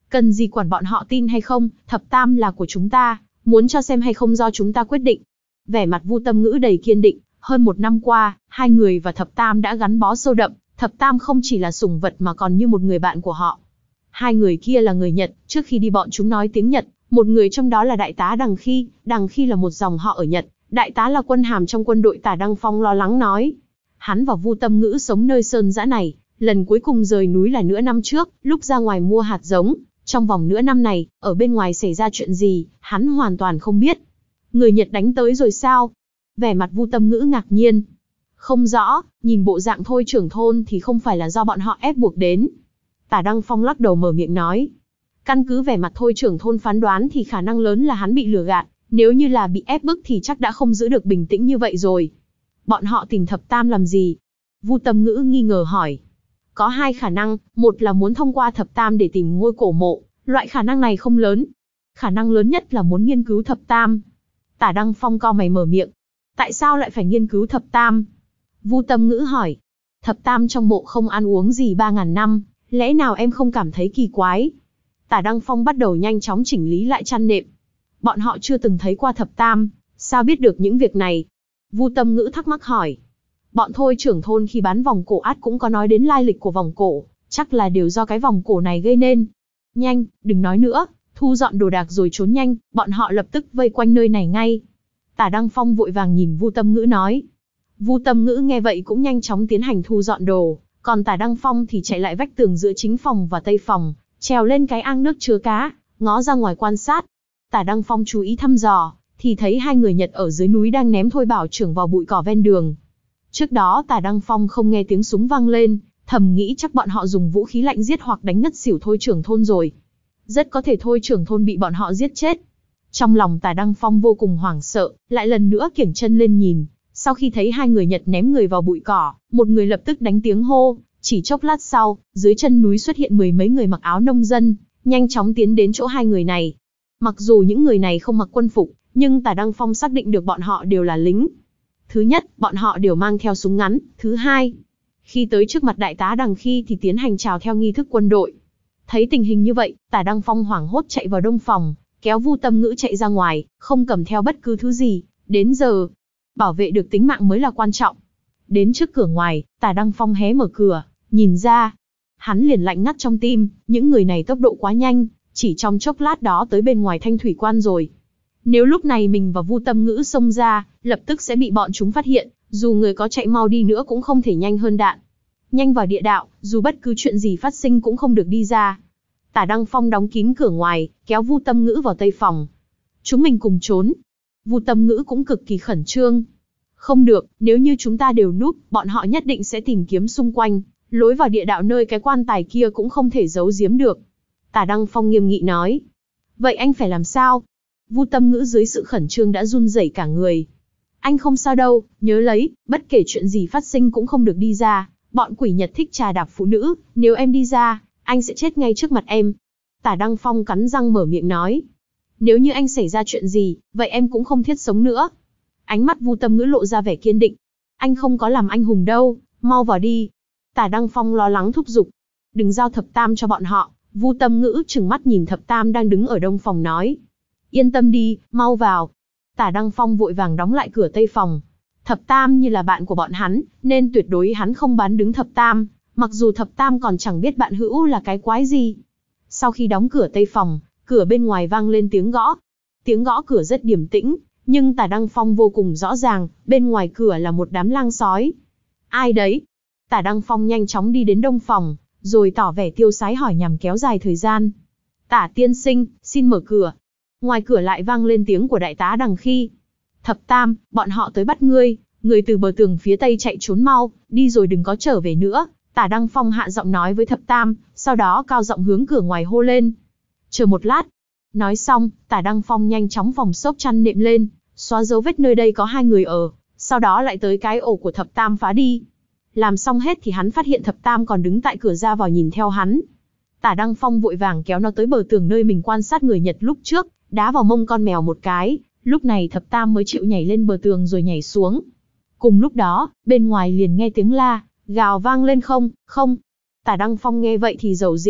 Cần gì quản bọn họ tin hay không, thập tam là của chúng ta, muốn cho xem hay không do chúng ta quyết định. Vẻ mặt Vu Tâm Ngữ đầy kiên định, hơn một năm qua, hai người và thập tam đã gắn bó sâu đậm, thập tam không chỉ là sủng vật mà còn như một người bạn của họ. Hai người kia là người Nhật, trước khi đi bọn chúng nói tiếng Nhật, một người trong đó là đại tá Đằng Khi, Đằng Khi là một dòng họ ở Nhật, đại tá là quân hàm trong quân đội. Tả Đăng Phong lo lắng nói. Hắn và Vu Tâm Ngữ sống nơi sơn dã này, lần cuối cùng rời núi là nửa năm trước, lúc ra ngoài mua hạt giống, trong vòng nửa năm này, ở bên ngoài xảy ra chuyện gì, hắn hoàn toàn không biết. Người Nhật đánh tới rồi sao? Vẻ mặt Vu Tâm Ngữ ngạc nhiên. Không rõ, nhìn bộ dạng Thôi trưởng thôn thì không phải là do bọn họ ép buộc đến. Tả Đăng Phong lắc đầu mở miệng nói. Căn cứ vẻ mặt Thôi trưởng thôn phán đoán thì khả năng lớn là hắn bị lừa gạt, nếu như là bị ép bức thì chắc đã không giữ được bình tĩnh như vậy rồi. Bọn họ tìm thập tam làm gì? Vu Tâm Ngữ nghi ngờ hỏi. Có hai khả năng, một là muốn thông qua thập tam để tìm ngôi cổ mộ, loại khả năng này không lớn. Khả năng lớn nhất là muốn nghiên cứu thập tam. Tả Đăng Phong cau mày mở miệng. Tại sao lại phải nghiên cứu thập tam? Vu Tâm Ngữ hỏi. Thập tam trong mộ không ăn uống gì ba ngàn năm, lẽ nào em không cảm thấy kỳ quái? Tả Đăng Phong bắt đầu nhanh chóng chỉnh lý lại chăn nệm. Bọn họ chưa từng thấy qua thập tam, sao biết được những việc này? Vu Tâm Ngữ thắc mắc hỏi. Bọn Thôi trưởng thôn khi bán vòng cổ át cũng có nói đến lai lịch của vòng cổ, chắc là đều do cái vòng cổ này gây nên. Nhanh, đừng nói nữa, thu dọn đồ đạc rồi trốn nhanh, bọn họ lập tức vây quanh nơi này ngay. Tả Đăng Phong vội vàng nhìn Vu Tâm Ngữ nói. Vu Tâm Ngữ nghe vậy cũng nhanh chóng tiến hành thu dọn đồ, còn Tả Đăng Phong thì chạy lại vách tường giữa chính phòng và tây phòng, trèo lên cái ao nước chứa cá, ngó ra ngoài quan sát. Tả Đăng Phong chú ý thăm dò, thì thấy hai người Nhật ở dưới núi đang ném Thôi Bảo Trưởng vào bụi cỏ ven đường. Trước đó Tả Đăng Phong không nghe tiếng súng vang lên, thầm nghĩ chắc bọn họ dùng vũ khí lạnh giết hoặc đánh ngất xỉu Thôi trưởng thôn rồi. Rất có thể Thôi trưởng thôn bị bọn họ giết chết. Trong lòng Tả Đăng Phong vô cùng hoảng sợ, lại lần nữa kiểng chân lên nhìn. Sau khi thấy hai người Nhật ném người vào bụi cỏ, một người lập tức đánh tiếng hô. Chỉ chốc lát sau, dưới chân núi xuất hiện mười mấy người mặc áo nông dân, nhanh chóng tiến đến chỗ hai người này. Mặc dù những người này không mặc quân phục, nhưng Tả Đăng Phong xác định được bọn họ đều là lính. Thứ nhất, bọn họ đều mang theo súng ngắn. Thứ hai, khi tới trước mặt đại tá Đằng Khi thì tiến hành chào theo nghi thức quân đội. Thấy tình hình như vậy, Tả Đăng Phong hoảng hốt chạy vào đông phòng, kéo Vu Tâm Ngữ chạy ra ngoài, không cầm theo bất cứ thứ gì. Đến giờ, bảo vệ được tính mạng mới là quan trọng. Đến trước cửa ngoài, Tả Đăng Phong hé mở cửa, nhìn ra. Hắn liền lạnh ngắt trong tim, những người này tốc độ quá nhanh, chỉ trong chốc lát đó tới bên ngoài Thanh Thủy Quan rồi. Nếu lúc này mình và Vu Tâm Ngữ xông ra, lập tức sẽ bị bọn chúng phát hiện, dù người có chạy mau đi nữa cũng không thể nhanh hơn đạn. Nhanh vào địa đạo, dù bất cứ chuyện gì phát sinh cũng không được đi ra. Tả Đăng Phong đóng kín cửa ngoài, kéo Vu Tâm Ngữ vào tây phòng. Chúng mình cùng trốn. Vu Tâm Ngữ cũng cực kỳ khẩn trương. Không được, nếu như chúng ta đều núp, bọn họ nhất định sẽ tìm kiếm xung quanh. Lối vào địa đạo nơi cái quan tài kia cũng không thể giấu giếm được. Tả Đăng Phong nghiêm nghị nói. Vậy anh phải làm sao? Vu Tâm Ngữ dưới sự khẩn trương đã run rẩy cả người. Anh không sao đâu, nhớ lấy, bất kể chuyện gì phát sinh cũng không được đi ra. Bọn quỷ Nhật thích trà đạp phụ nữ, nếu em đi ra, anh sẽ chết ngay trước mặt em. Tả Đăng Phong cắn răng mở miệng nói. Nếu như anh xảy ra chuyện gì, vậy em cũng không thiết sống nữa. Ánh mắt Vu Tâm Ngữ lộ ra vẻ kiên định. Anh không có làm anh hùng đâu, mau vào đi. Tả Đăng Phong lo lắng thúc giục. Đừng giao thập tam cho bọn họ. Vu Tâm Ngữ trừng mắt nhìn thập tam đang đứng ở đông phòng nói. Yên tâm đi, mau vào. Tả Đăng Phong vội vàng đóng lại cửa tây phòng. Thập tam như là bạn của bọn hắn, nên tuyệt đối hắn không bán đứng thập tam, mặc dù thập tam còn chẳng biết bạn hữu là cái quái gì. Sau khi đóng cửa tây phòng, cửa bên ngoài vang lên tiếng gõ. Tiếng gõ cửa rất điềm tĩnh, nhưng Tả Đăng Phong vô cùng rõ ràng, bên ngoài cửa là một đám lang sói. Ai đấy? Tả Đăng Phong nhanh chóng đi đến đông phòng, rồi tỏ vẻ tiêu sái hỏi nhằm kéo dài thời gian. Tả tiên sinh, xin mở cửa. Ngoài cửa lại vang lên tiếng của đại tá Đằng Khi. Thập tam, bọn họ tới bắt ngươi, người từ bờ tường phía tây chạy trốn mau, đi rồi đừng có trở về nữa. Tả Đăng Phong hạ giọng nói với thập tam, sau đó cao giọng hướng cửa ngoài hô lên. Chờ một lát. Nói xong, Tả Đăng Phong nhanh chóng phòng xốc chăn nệm lên, xóa dấu vết nơi đây có hai người ở, sau đó lại tới cái ổ của thập tam phá đi. Làm xong hết thì hắn phát hiện thập tam còn đứng tại cửa ra vào nhìn theo hắn. Tả Đăng Phong vội vàng kéo nó tới bờ tường nơi mình quan sát người Nhật lúc trước, đá vào mông con mèo một cái, lúc này thập tam mới chịu nhảy lên bờ tường rồi nhảy xuống. Cùng lúc đó, bên ngoài liền nghe tiếng la, gào vang lên không, không. Tả Đăng Phong nghe vậy thì dầu dĩ,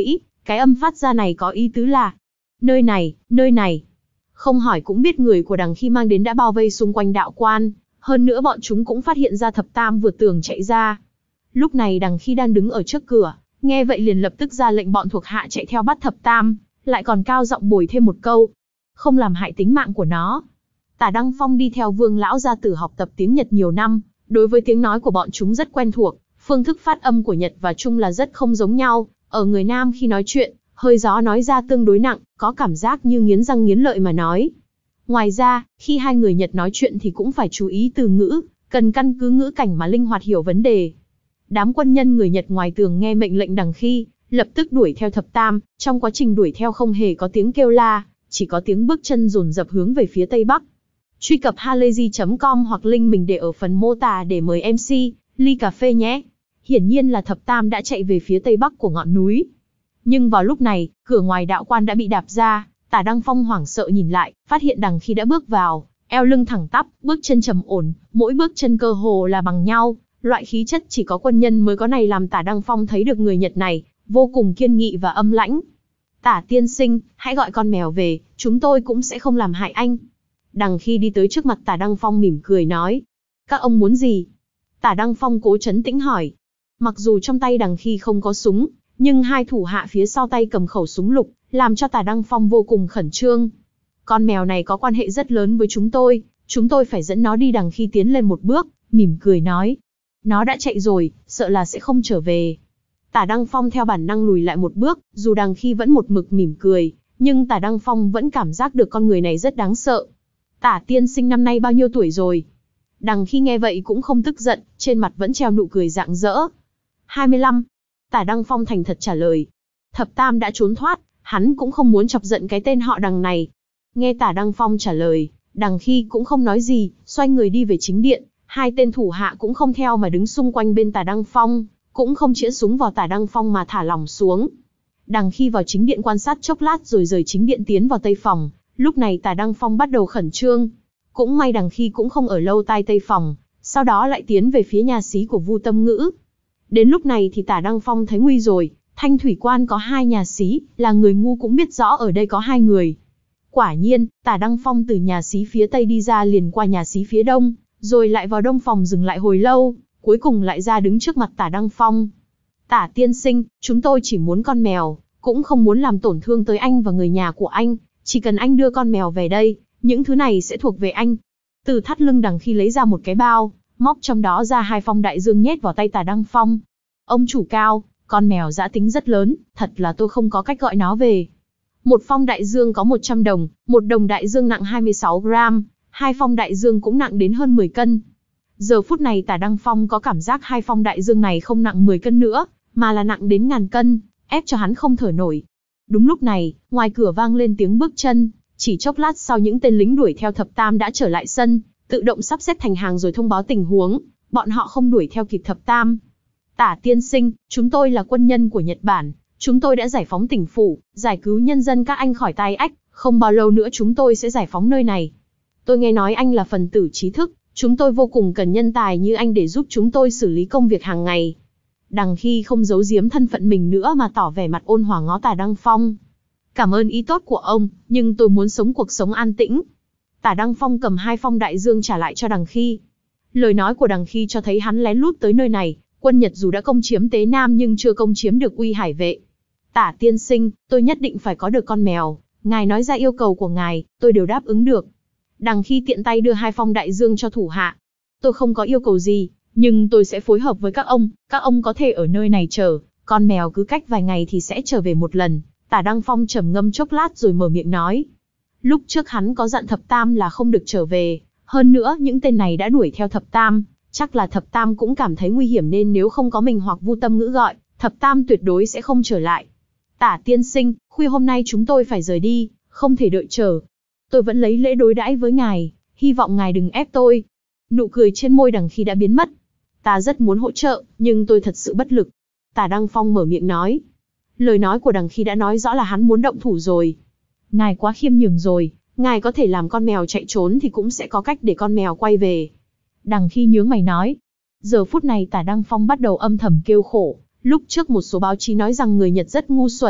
Cái âm phát ra này có ý tứ là, nơi này, nơi này. Không hỏi cũng biết người của đằng khi mang đến đã bao vây xung quanh đạo quan, hơn nữa bọn chúng cũng phát hiện ra thập tam vượt tường chạy ra. Lúc này đằng khi đang đứng ở trước cửa, nghe vậy liền lập tức ra lệnh bọn thuộc hạ chạy theo bắt thập tam, lại còn cao giọng bồi thêm một câu, không làm hại tính mạng của nó. Tả Đăng Phong đi theo Vương lão gia tử học tập tiếng Nhật nhiều năm, đối với tiếng nói của bọn chúng rất quen thuộc, phương thức phát âm của Nhật và Trung là rất không giống nhau, ở người Nam khi nói chuyện, hơi gió nói ra tương đối nặng, có cảm giác như nghiến răng nghiến lợi mà nói. Ngoài ra, khi hai người Nhật nói chuyện thì cũng phải chú ý từ ngữ, cần căn cứ ngữ cảnh mà linh hoạt hiểu vấn đề. Đám quân nhân người Nhật ngoài tường nghe mệnh lệnh đằng khi, lập tức đuổi theo thập tam, trong quá trình đuổi theo không hề có tiếng kêu la, chỉ có tiếng bước chân dồn dập hướng về phía tây bắc. Truy cập halayzi chấm com hoặc link mình để ở phần mô tả để mời em xê, ly cà phê nhé. Hiển nhiên là thập tam đã chạy về phía tây bắc của ngọn núi. Nhưng vào lúc này, cửa ngoài đạo quan đã bị đạp ra, Tả Đăng Phong hoảng sợ nhìn lại, phát hiện đằng khi đã bước vào, eo lưng thẳng tắp, bước chân trầm ổn, mỗi bước chân cơ hồ là bằng nhau, loại khí chất chỉ có quân nhân mới có này làm Tả Đăng Phong thấy được người Nhật này, vô cùng kiên nghị và âm lãnh. Tả tiên sinh, hãy gọi con mèo về, chúng tôi cũng sẽ không làm hại anh. Đằng khi đi tới trước mặt Tả Đăng Phong mỉm cười nói. Các ông muốn gì? Tả Đăng Phong cố trấn tĩnh hỏi. Mặc dù trong tay đằng khi không có súng, nhưng hai thủ hạ phía sau tay cầm khẩu súng lục, làm cho Tả Đăng Phong vô cùng khẩn trương. Con mèo này có quan hệ rất lớn với chúng tôi, chúng tôi phải dẫn nó đi. Đằng khi tiến lên một bước, mỉm cười nói. Nó đã chạy rồi, sợ là sẽ không trở về. Tả Đăng Phong theo bản năng lùi lại một bước, dù đằng khi vẫn một mực mỉm cười, nhưng Tả Đăng Phong vẫn cảm giác được con người này rất đáng sợ. Tả tiên sinh năm nay bao nhiêu tuổi rồi? Đằng khi nghe vậy cũng không tức giận, trên mặt vẫn treo nụ cười rạng rỡ. hai mươi lăm. Tả Đăng Phong thành thật trả lời. Thập tam đã trốn thoát, hắn cũng không muốn chọc giận cái tên họ đằng này. Nghe Tả Đăng Phong trả lời, đằng khi cũng không nói gì, xoay người đi về chính điện. Hai tên thủ hạ cũng không theo mà đứng xung quanh bên Tả Đăng Phong, cũng không chĩa súng vào Tả Đăng Phong mà thả lỏng xuống. Đằng khi vào chính điện quan sát chốc lát rồi rời chính điện tiến vào tây phòng. Lúc này Tả Đăng Phong bắt đầu khẩn trương. Cũng may đằng khi cũng không ở lâu tai tây phòng, sau đó lại tiến về phía nhà xí của Vu Tâm Ngữ. Đến lúc này thì Tả Đăng Phong thấy nguy rồi, Thanh Thủy Quan có hai nhà xí, là người ngu cũng biết rõ ở đây có hai người. Quả nhiên, Tả Đăng Phong từ nhà xí phía tây đi ra liền qua nhà xí phía đông, rồi lại vào đông phòng dừng lại hồi lâu, cuối cùng lại ra đứng trước mặt Tả Đăng Phong. Tả tiên sinh, chúng tôi chỉ muốn con mèo, cũng không muốn làm tổn thương tới anh và người nhà của anh, chỉ cần anh đưa con mèo về đây, những thứ này sẽ thuộc về anh. Từ thắt lưng đằng khi lấy ra một cái bao, móc trong đó ra hai phong đại dương nhét vào tay Tả Đăng Phong. Ông chủ cao, con mèo dã tính rất lớn, thật là tôi không có cách gọi nó về. Một phong đại dương có một trăm đồng, một đồng đại dương nặng hai mươi sáu gram, hai phong đại dương cũng nặng đến hơn mười cân. Giờ phút này Tả Đăng Phong có cảm giác hai phong đại dương này không nặng mười cân nữa, mà là nặng đến ngàn cân, ép cho hắn không thở nổi. Đúng lúc này, ngoài cửa vang lên tiếng bước chân, chỉ chốc lát sau những tên lính đuổi theo thập tam đã trở lại sân, tự động sắp xếp thành hàng rồi thông báo tình huống, bọn họ không đuổi theo kịp thập tam. Tả tiên sinh, chúng tôi là quân nhân của Nhật Bản, chúng tôi đã giải phóng tỉnh phủ, giải cứu nhân dân các anh khỏi tai ách, không bao lâu nữa chúng tôi sẽ giải phóng nơi này. Tôi nghe nói anh là phần tử trí thức, chúng tôi vô cùng cần nhân tài như anh để giúp chúng tôi xử lý công việc hàng ngày. Đằng khi không giấu giếm thân phận mình nữa mà tỏ vẻ mặt ôn hòa ngó Tả Đăng Phong. Cảm ơn ý tốt của ông, nhưng tôi muốn sống cuộc sống an tĩnh. Tả Đăng Phong cầm hai phong đại dương trả lại cho đằng khi. Lời nói của đằng khi cho thấy hắn lén lút tới nơi này, quân Nhật dù đã công chiếm Tế Nam nhưng chưa công chiếm được Uy Hải Vệ. Tả tiên sinh, tôi nhất định phải có được con mèo, ngài nói ra yêu cầu của ngài, tôi đều đáp ứng được. Đằng khi tiện tay đưa hai phong đại dương cho thủ hạ. Tôi không có yêu cầu gì, nhưng tôi sẽ phối hợp với các ông, các ông có thể ở nơi này chờ, con mèo cứ cách vài ngày thì sẽ trở về một lần. Tả Đăng Phong trầm ngâm chốc lát rồi mở miệng nói. Lúc trước hắn có dặn thập tam là không được trở về, hơn nữa những tên này đã đuổi theo thập tam, chắc là thập tam cũng cảm thấy nguy hiểm nên nếu không có mình hoặc Vu Tâm Ngữ gọi, thập tam tuyệt đối sẽ không trở lại. Tả tiên sinh, khuya hôm nay chúng tôi phải rời đi, không thể đợi chờ. Tôi vẫn lấy lễ đối đãi với ngài, hy vọng ngài đừng ép tôi. Nụ cười trên môi đằng khi đã biến mất. Ta rất muốn hỗ trợ, nhưng tôi thật sự bất lực. Tả Đăng Phong mở miệng nói. Lời nói của đằng khi đã nói rõ là hắn muốn động thủ rồi. Ngài quá khiêm nhường rồi, ngài có thể làm con mèo chạy trốn thì cũng sẽ có cách để con mèo quay về. Đằng khi nhướng mày nói. Giờ phút này Tả Đăng Phong bắt đầu âm thầm kêu khổ. Lúc trước một số báo chí nói rằng người Nhật rất ngu xuẩn,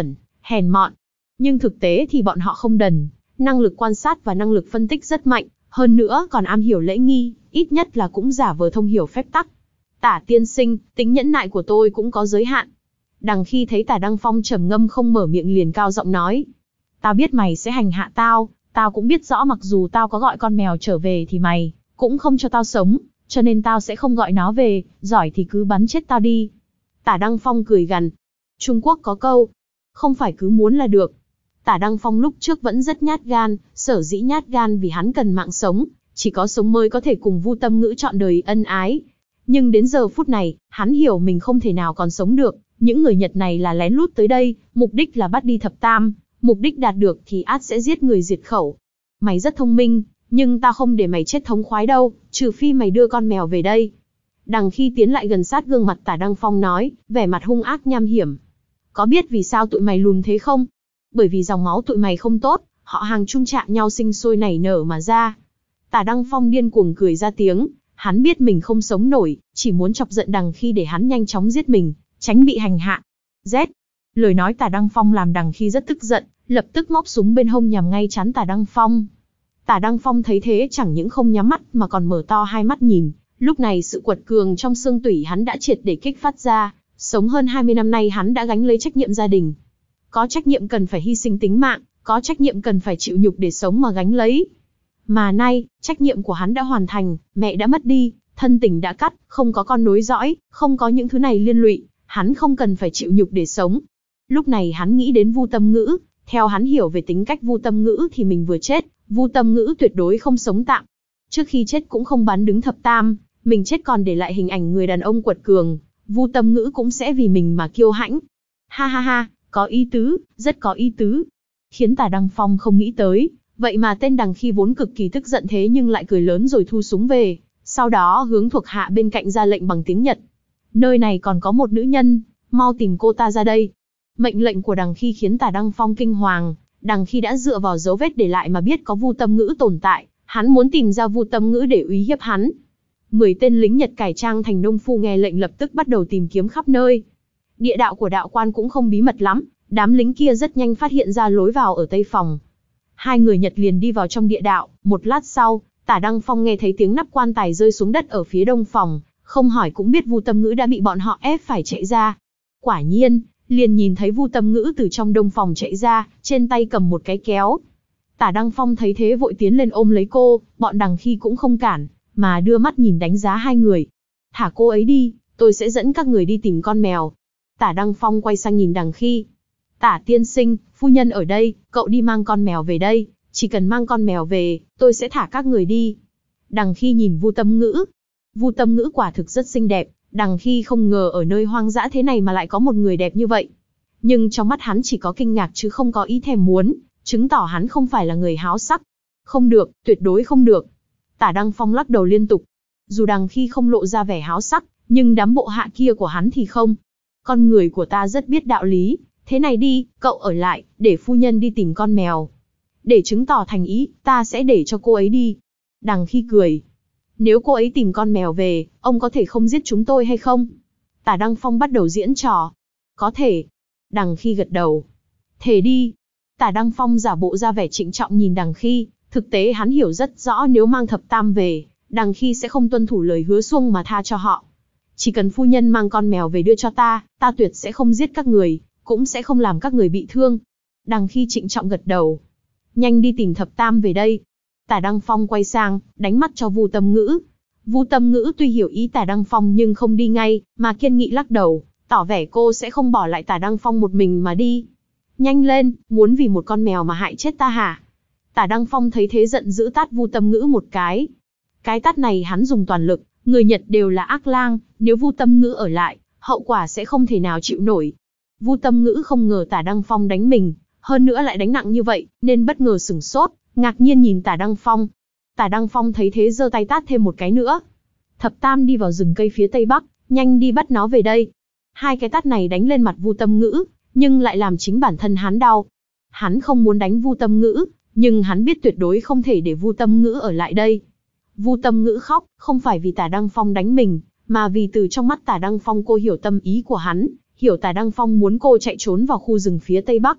hèn mọn. Nhưng thực tế thì bọn họ không đần, năng lực quan sát và năng lực phân tích rất mạnh, hơn nữa còn am hiểu lễ nghi, ít nhất là cũng giả vờ thông hiểu phép tắc. Tả tiên sinh, tính nhẫn nại của tôi cũng có giới hạn. Đằng khi thấy Tả Đăng Phong trầm ngâm không mở miệng liền cao giọng nói. Tao biết mày sẽ hành hạ tao, tao cũng biết rõ mặc dù tao có gọi con mèo trở về thì mày cũng không cho tao sống, cho nên tao sẽ không gọi nó về, giỏi thì cứ bắn chết tao đi. Tả Đăng Phong cười gằn. Trung Quốc có câu, không phải cứ muốn là được. Tả Đăng Phong lúc trước vẫn rất nhát gan, sở dĩ nhát gan vì hắn cần mạng sống, chỉ có sống mới có thể cùng Vu Tâm Ngữ trọn đời ân ái. Nhưng đến giờ phút này, hắn hiểu mình không thể nào còn sống được, những người Nhật này là lén lút tới đây, mục đích là bắt đi thập tam, mục đích đạt được thì át sẽ giết người diệt khẩu. Mày rất thông minh, nhưng tao không để mày chết thống khoái đâu, trừ phi mày đưa con mèo về đây. Đằng khi tiến lại gần sát gương mặt Tả Đăng Phong nói, vẻ mặt hung ác nham hiểm. Có biết vì sao tụi mày lùn thế không? Bởi vì dòng máu tụi mày không tốt, họ hàng chung chạm nhau sinh sôi nảy nở mà ra. Tả Đăng Phong điên cuồng cười ra tiếng, hắn biết mình không sống nổi, chỉ muốn chọc giận Đằng khi để hắn nhanh chóng giết mình, tránh bị hành hạ. Z. Lời nói Tả Đăng Phong làm Đằng khi rất tức giận, lập tức móc súng bên hông nhằm ngay trán Tả Đăng Phong. Tả Đăng Phong thấy thế chẳng những không nhắm mắt mà còn mở to hai mắt nhìn, lúc này sự quật cường trong xương tủy hắn đã triệt để kích phát ra, sống hơn hai mươi năm nay hắn đã gánh lấy trách nhiệm gia đình. Có trách nhiệm cần phải hy sinh tính mạng, có trách nhiệm cần phải chịu nhục để sống mà gánh lấy. Mà nay, trách nhiệm của hắn đã hoàn thành, mẹ đã mất đi, thân tình đã cắt, không có con nối dõi, không có những thứ này liên lụy, hắn không cần phải chịu nhục để sống. Lúc này hắn nghĩ đến Vu Tâm Ngữ, theo hắn hiểu về tính cách Vu Tâm Ngữ thì mình vừa chết, Vu Tâm Ngữ tuyệt đối không sống tạm. Trước khi chết cũng không bắn đứng thập tam, mình chết còn để lại hình ảnh người đàn ông quật cường, Vu Tâm Ngữ cũng sẽ vì mình mà kiêu hãnh. Ha ha ha, có ý tứ, rất có ý tứ. Khiến Tả Đăng Phong không nghĩ tới, vậy mà tên Đằng khi vốn cực kỳ tức giận thế nhưng lại cười lớn rồi thu súng về, sau đó hướng thuộc hạ bên cạnh ra lệnh bằng tiếng Nhật. Nơi này còn có một nữ nhân, mau tìm cô ta ra đây. Mệnh lệnh của Đằng khi khiến Tả Đăng Phong kinh hoàng, Đằng khi đã dựa vào dấu vết để lại mà biết có Vu Tâm Ngữ tồn tại, hắn muốn tìm ra Vu Tâm Ngữ để uy hiếp hắn. Mười tên lính Nhật cải trang thành nông phu nghe lệnh lập tức bắt đầu tìm kiếm khắp nơi. Địa đạo của đạo quan cũng không bí mật lắm, đám lính kia rất nhanh phát hiện ra lối vào ở tây phòng. Hai người Nhật liền đi vào trong địa đạo, một lát sau, Tả Đăng Phong nghe thấy tiếng nắp quan tài rơi xuống đất ở phía đông phòng, không hỏi cũng biết Vu Tâm Ngữ đã bị bọn họ ép phải chạy ra. Quả nhiên, liền nhìn thấy Vu Tâm Ngữ từ trong đông phòng chạy ra, trên tay cầm một cái kéo. Tả Đăng Phong thấy thế vội tiến lên ôm lấy cô, bọn Đằng khi cũng không cản, mà đưa mắt nhìn đánh giá hai người. Thả cô ấy đi, tôi sẽ dẫn các người đi tìm con mèo. Tả Đăng Phong quay sang nhìn Đằng khi. Tả tiên sinh, phu nhân ở đây, cậu đi mang con mèo về đây, chỉ cần mang con mèo về, tôi sẽ thả các người đi. Đằng khi nhìn Vu Tâm Ngữ. Vu Tâm Ngữ quả thực rất xinh đẹp, Đằng khi không ngờ ở nơi hoang dã thế này mà lại có một người đẹp như vậy. Nhưng trong mắt hắn chỉ có kinh ngạc chứ không có ý thèm muốn, chứng tỏ hắn không phải là người háo sắc. Không được, tuyệt đối không được. Tả Đăng Phong lắc đầu liên tục. Dù Đằng khi không lộ ra vẻ háo sắc, nhưng đám bộ hạ kia của hắn thì không. Con người của ta rất biết đạo lý, thế này đi, cậu ở lại, để phu nhân đi tìm con mèo. Để chứng tỏ thành ý, ta sẽ để cho cô ấy đi. Đằng khi cười. Nếu cô ấy tìm con mèo về, ông có thể không giết chúng tôi hay không? Tả Đăng Phong bắt đầu diễn trò. Có thể. Đằng khi gật đầu. Thề đi. Tả Đăng Phong giả bộ ra vẻ trịnh trọng nhìn Đằng khi, thực tế hắn hiểu rất rõ nếu mang thập tam về, Đằng khi sẽ không tuân thủ lời hứa xuông mà tha cho họ. Chỉ cần phu nhân mang con mèo về đưa cho ta, ta tuyệt sẽ không giết các người, cũng sẽ không làm các người bị thương. Đằng khi trịnh trọng gật đầu. Nhanh đi tìm thập tam về đây. Tả Đăng Phong quay sang, đánh mắt cho Vu Tâm Ngữ. Vu Tâm Ngữ tuy hiểu ý Tả Đăng Phong nhưng không đi ngay, mà kiên nghị lắc đầu, tỏ vẻ cô sẽ không bỏ lại Tả Đăng Phong một mình mà đi. Nhanh lên, muốn vì một con mèo mà hại chết ta hả? Tả Đăng Phong thấy thế giận dữ tát Vu Tâm Ngữ một cái. Cái tát này hắn dùng toàn lực, người Nhật đều là ác lang, nếu Vu Tâm Ngữ ở lại, hậu quả sẽ không thể nào chịu nổi. Vu Tâm Ngữ không ngờ Tả Đăng Phong đánh mình, hơn nữa lại đánh nặng như vậy, nên bất ngờ sửng sốt, ngạc nhiên nhìn Tả Đăng Phong. Tả Đăng Phong thấy thế giơ tay tát thêm một cái nữa. Thập tam đi vào rừng cây phía tây bắc, nhanh đi bắt nó về đây. Hai cái tát này đánh lên mặt Vu Tâm Ngữ, nhưng lại làm chính bản thân hắn đau. Hắn không muốn đánh Vu Tâm Ngữ, nhưng hắn biết tuyệt đối không thể để Vu Tâm Ngữ ở lại đây. Vu Tâm Ngữ khóc, không phải vì Tả Đăng Phong đánh mình, mà vì từ trong mắt Tả Đăng Phong cô hiểu tâm ý của hắn, hiểu Tả Đăng Phong muốn cô chạy trốn vào khu rừng phía tây bắc.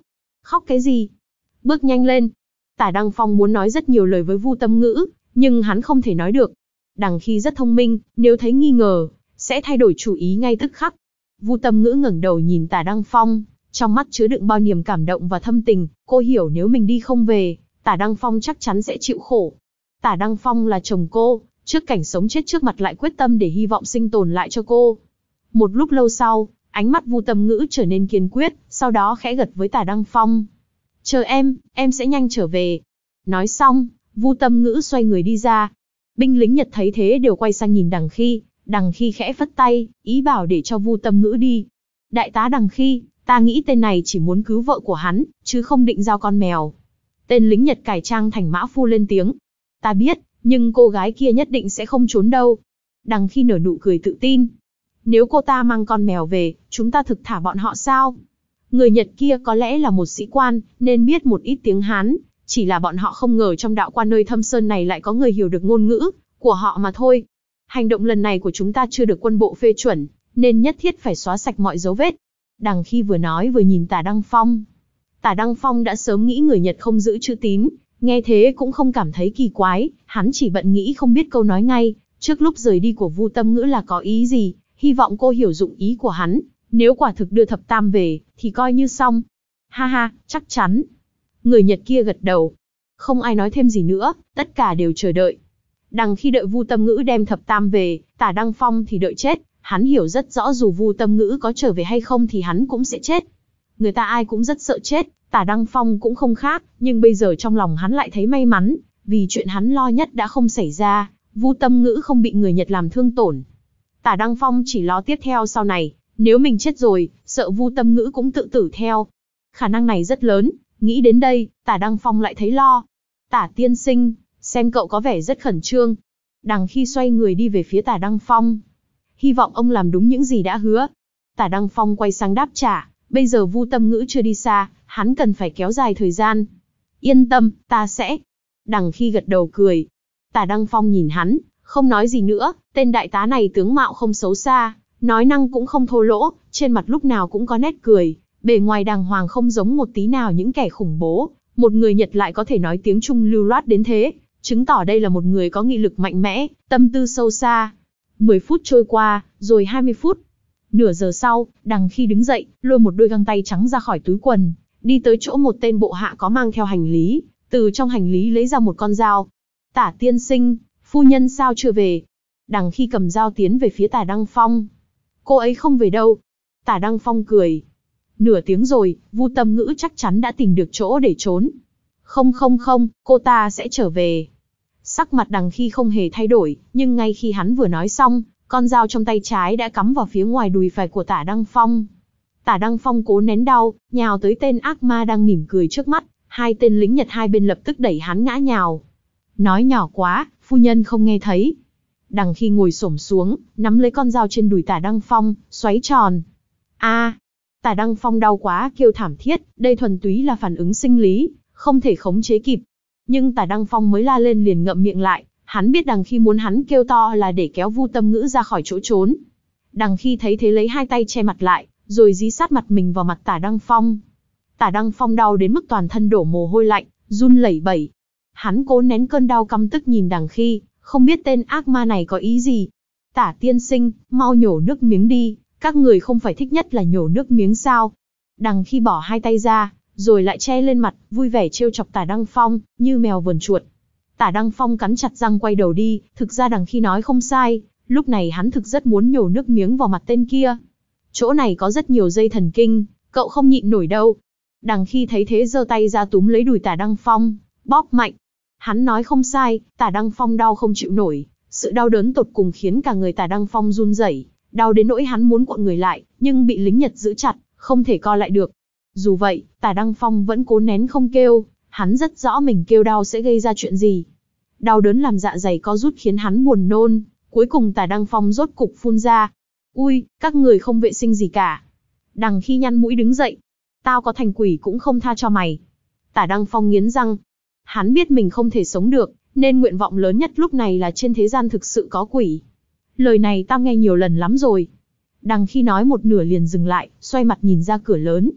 Khóc cái gì? Bước nhanh lên. Tả Đăng Phong muốn nói rất nhiều lời với Vu Tâm Ngữ, nhưng hắn không thể nói được. Đằng Khi rất thông minh, nếu thấy nghi ngờ, sẽ thay đổi chủ ý ngay tức khắc. Vu Tâm Ngữ ngẩng đầu nhìn Tả Đăng Phong, trong mắt chứa đựng bao niềm cảm động và thâm tình. Cô hiểu nếu mình đi không về, Tả Đăng Phong chắc chắn sẽ chịu khổ. Tả Đăng Phong là chồng cô, trước cảnh sống chết trước mặt lại quyết tâm để hy vọng sinh tồn lại cho cô. Một lúc lâu sau, ánh mắt Vu Tâm Ngữ trở nên kiên quyết, sau đó khẽ gật với Tả Đăng Phong. Chờ em, em sẽ nhanh trở về. Nói xong, Vu Tâm Ngữ xoay người đi ra. Binh lính Nhật thấy thế đều quay sang nhìn Đằng Khi, Đằng Khi khẽ phất tay, ý bảo để cho Vu Tâm Ngữ đi. Đại tá Đằng Khi, ta nghĩ tên này chỉ muốn cứu vợ của hắn, chứ không định giao con mèo. Tên lính Nhật cải trang thành mã phu lên tiếng. Ta biết, nhưng cô gái kia nhất định sẽ không trốn đâu. Đằng Khi nở nụ cười tự tin. Nếu cô ta mang con mèo về, chúng ta thực thả bọn họ sao? Người Nhật kia có lẽ là một sĩ quan, nên biết một ít tiếng Hán, chỉ là bọn họ không ngờ trong đạo quan nơi thâm sơn này lại có người hiểu được ngôn ngữ của họ mà thôi. Hành động lần này của chúng ta chưa được quân bộ phê chuẩn, nên nhất thiết phải xóa sạch mọi dấu vết. Đằng Khi vừa nói vừa nhìn Tả Đăng Phong. Tả Đăng Phong đã sớm nghĩ người Nhật không giữ chữ tín, nghe thế cũng không cảm thấy kỳ quái, hắn chỉ bận nghĩ không biết câu nói ngay, trước lúc rời đi của Vu Tâm Ngữ là có ý gì, hy vọng cô hiểu dụng ý của hắn, nếu quả thực đưa thập tam về, thì coi như xong. Ha ha, chắc chắn. Người Nhật kia gật đầu. Không ai nói thêm gì nữa, tất cả đều chờ đợi. Đằng Khi đợi Vu Tâm Ngữ đem thập tam về, Tả Đăng Phong thì đợi chết, hắn hiểu rất rõ dù Vu Tâm Ngữ có trở về hay không thì hắn cũng sẽ chết. Người ta ai cũng rất sợ chết, Tả Đăng Phong cũng không khác, nhưng bây giờ trong lòng hắn lại thấy may mắn, vì chuyện hắn lo nhất đã không xảy ra, Vu Tâm Ngữ không bị người Nhật làm thương tổn. Tả Đăng Phong chỉ lo tiếp theo sau này, nếu mình chết rồi, sợ Vu Tâm Ngữ cũng tự tử theo. Khả năng này rất lớn, nghĩ đến đây, Tả Đăng Phong lại thấy lo. Tả tiên sinh, xem cậu có vẻ rất khẩn trương. Đằng Khi xoay người đi về phía Tả Đăng Phong. Hy vọng ông làm đúng những gì đã hứa. Tả Đăng Phong quay sang đáp trả, bây giờ Vu Tâm Ngữ chưa đi xa, hắn cần phải kéo dài thời gian. Yên tâm, ta sẽ. Đằng Khi gật đầu cười. Tả Đăng Phong nhìn hắn, không nói gì nữa, tên đại tá này tướng mạo không xấu xa, nói năng cũng không thô lỗ, trên mặt lúc nào cũng có nét cười, bề ngoài đàng hoàng không giống một tí nào những kẻ khủng bố. Một người Nhật lại có thể nói tiếng Trung lưu loát đến thế, chứng tỏ đây là một người có nghị lực mạnh mẽ, tâm tư sâu xa. mười phút trôi qua, rồi hai mươi phút. Nửa giờ sau, Đằng Khi đứng dậy, lôi một đôi găng tay trắng ra khỏi túi quần, đi tới chỗ một tên bộ hạ có mang theo hành lý, từ trong hành lý lấy ra một con dao. Tả tiên sinh, phu nhân sao chưa về? Đằng Khi cầm dao tiến về phía Tả Đăng Phong. Cô ấy không về đâu. Tả Đăng Phong cười. Nửa tiếng rồi, Vu Tâm Ngữ chắc chắn đã tìm được chỗ để trốn. Không không không, cô ta sẽ trở về. Sắc mặt Đằng Khi không hề thay đổi, nhưng ngay khi hắn vừa nói xong, con dao trong tay trái đã cắm vào phía ngoài đùi phải của Tả Đăng Phong. Tả Đăng Phong cố nén đau, nhào tới tên ác ma đang mỉm cười trước mắt, hai tên lính Nhật hai bên lập tức đẩy hắn ngã nhào. Nói nhỏ quá, phu nhân không nghe thấy. Đằng Khi ngồi xổm xuống, nắm lấy con dao trên đùi Tả Đăng Phong, xoáy tròn. A! Tả Đăng Phong đau quá kêu thảm thiết, đây thuần túy là phản ứng sinh lý, không thể khống chế kịp. Nhưng Tả Đăng Phong mới la lên liền ngậm miệng lại, hắn biết Đằng Khi muốn hắn kêu to là để kéo Vu Tâm Ngữ ra khỏi chỗ trốn. Đằng Khi thấy thế lấy hai tay che mặt lại, rồi dí sát mặt mình vào mặt Tả Đăng Phong. Tả Đăng Phong đau đến mức toàn thân đổ mồ hôi lạnh, run lẩy bẩy. Hắn cố nén cơn đau căm tức nhìn Đằng Khi, không biết tên ác ma này có ý gì. Tả tiên sinh, mau nhổ nước miếng đi, các người không phải thích nhất là nhổ nước miếng sao? Đằng Khi bỏ hai tay ra, rồi lại che lên mặt, vui vẻ trêu chọc Tả Đăng Phong, như mèo vờn chuột. Tả Đăng Phong cắn chặt răng quay đầu đi, thực ra Đằng Khi nói không sai, lúc này hắn thực rất muốn nhổ nước miếng vào mặt tên kia. Chỗ này có rất nhiều dây thần kinh, cậu không nhịn nổi đâu. Đằng Khi thấy thế giơ tay ra túm lấy đùi Tả Đăng Phong, bóp mạnh. Hắn nói không sai, Tả Đăng Phong đau không chịu nổi, sự đau đớn tột cùng khiến cả người Tả Đăng Phong run rẩy, đau đến nỗi hắn muốn cuộn người lại, nhưng bị lính Nhật giữ chặt, không thể co lại được. Dù vậy, Tả Đăng Phong vẫn cố nén không kêu, hắn rất rõ mình kêu đau sẽ gây ra chuyện gì. Đau đớn làm dạ dày co rút khiến hắn buồn nôn, cuối cùng Tả Đăng Phong rốt cục phun ra. Ui, các người không vệ sinh gì cả. Đằng Khi nhăn mũi đứng dậy. Tao có thành quỷ cũng không tha cho mày. Tả Đăng Phong nghiến răng. Hắn biết mình không thể sống được, nên nguyện vọng lớn nhất lúc này là trên thế gian thực sự có quỷ. Lời này tao nghe nhiều lần lắm rồi. Đằng Khi nói một nửa liền dừng lại, xoay mặt nhìn ra cửa lớn.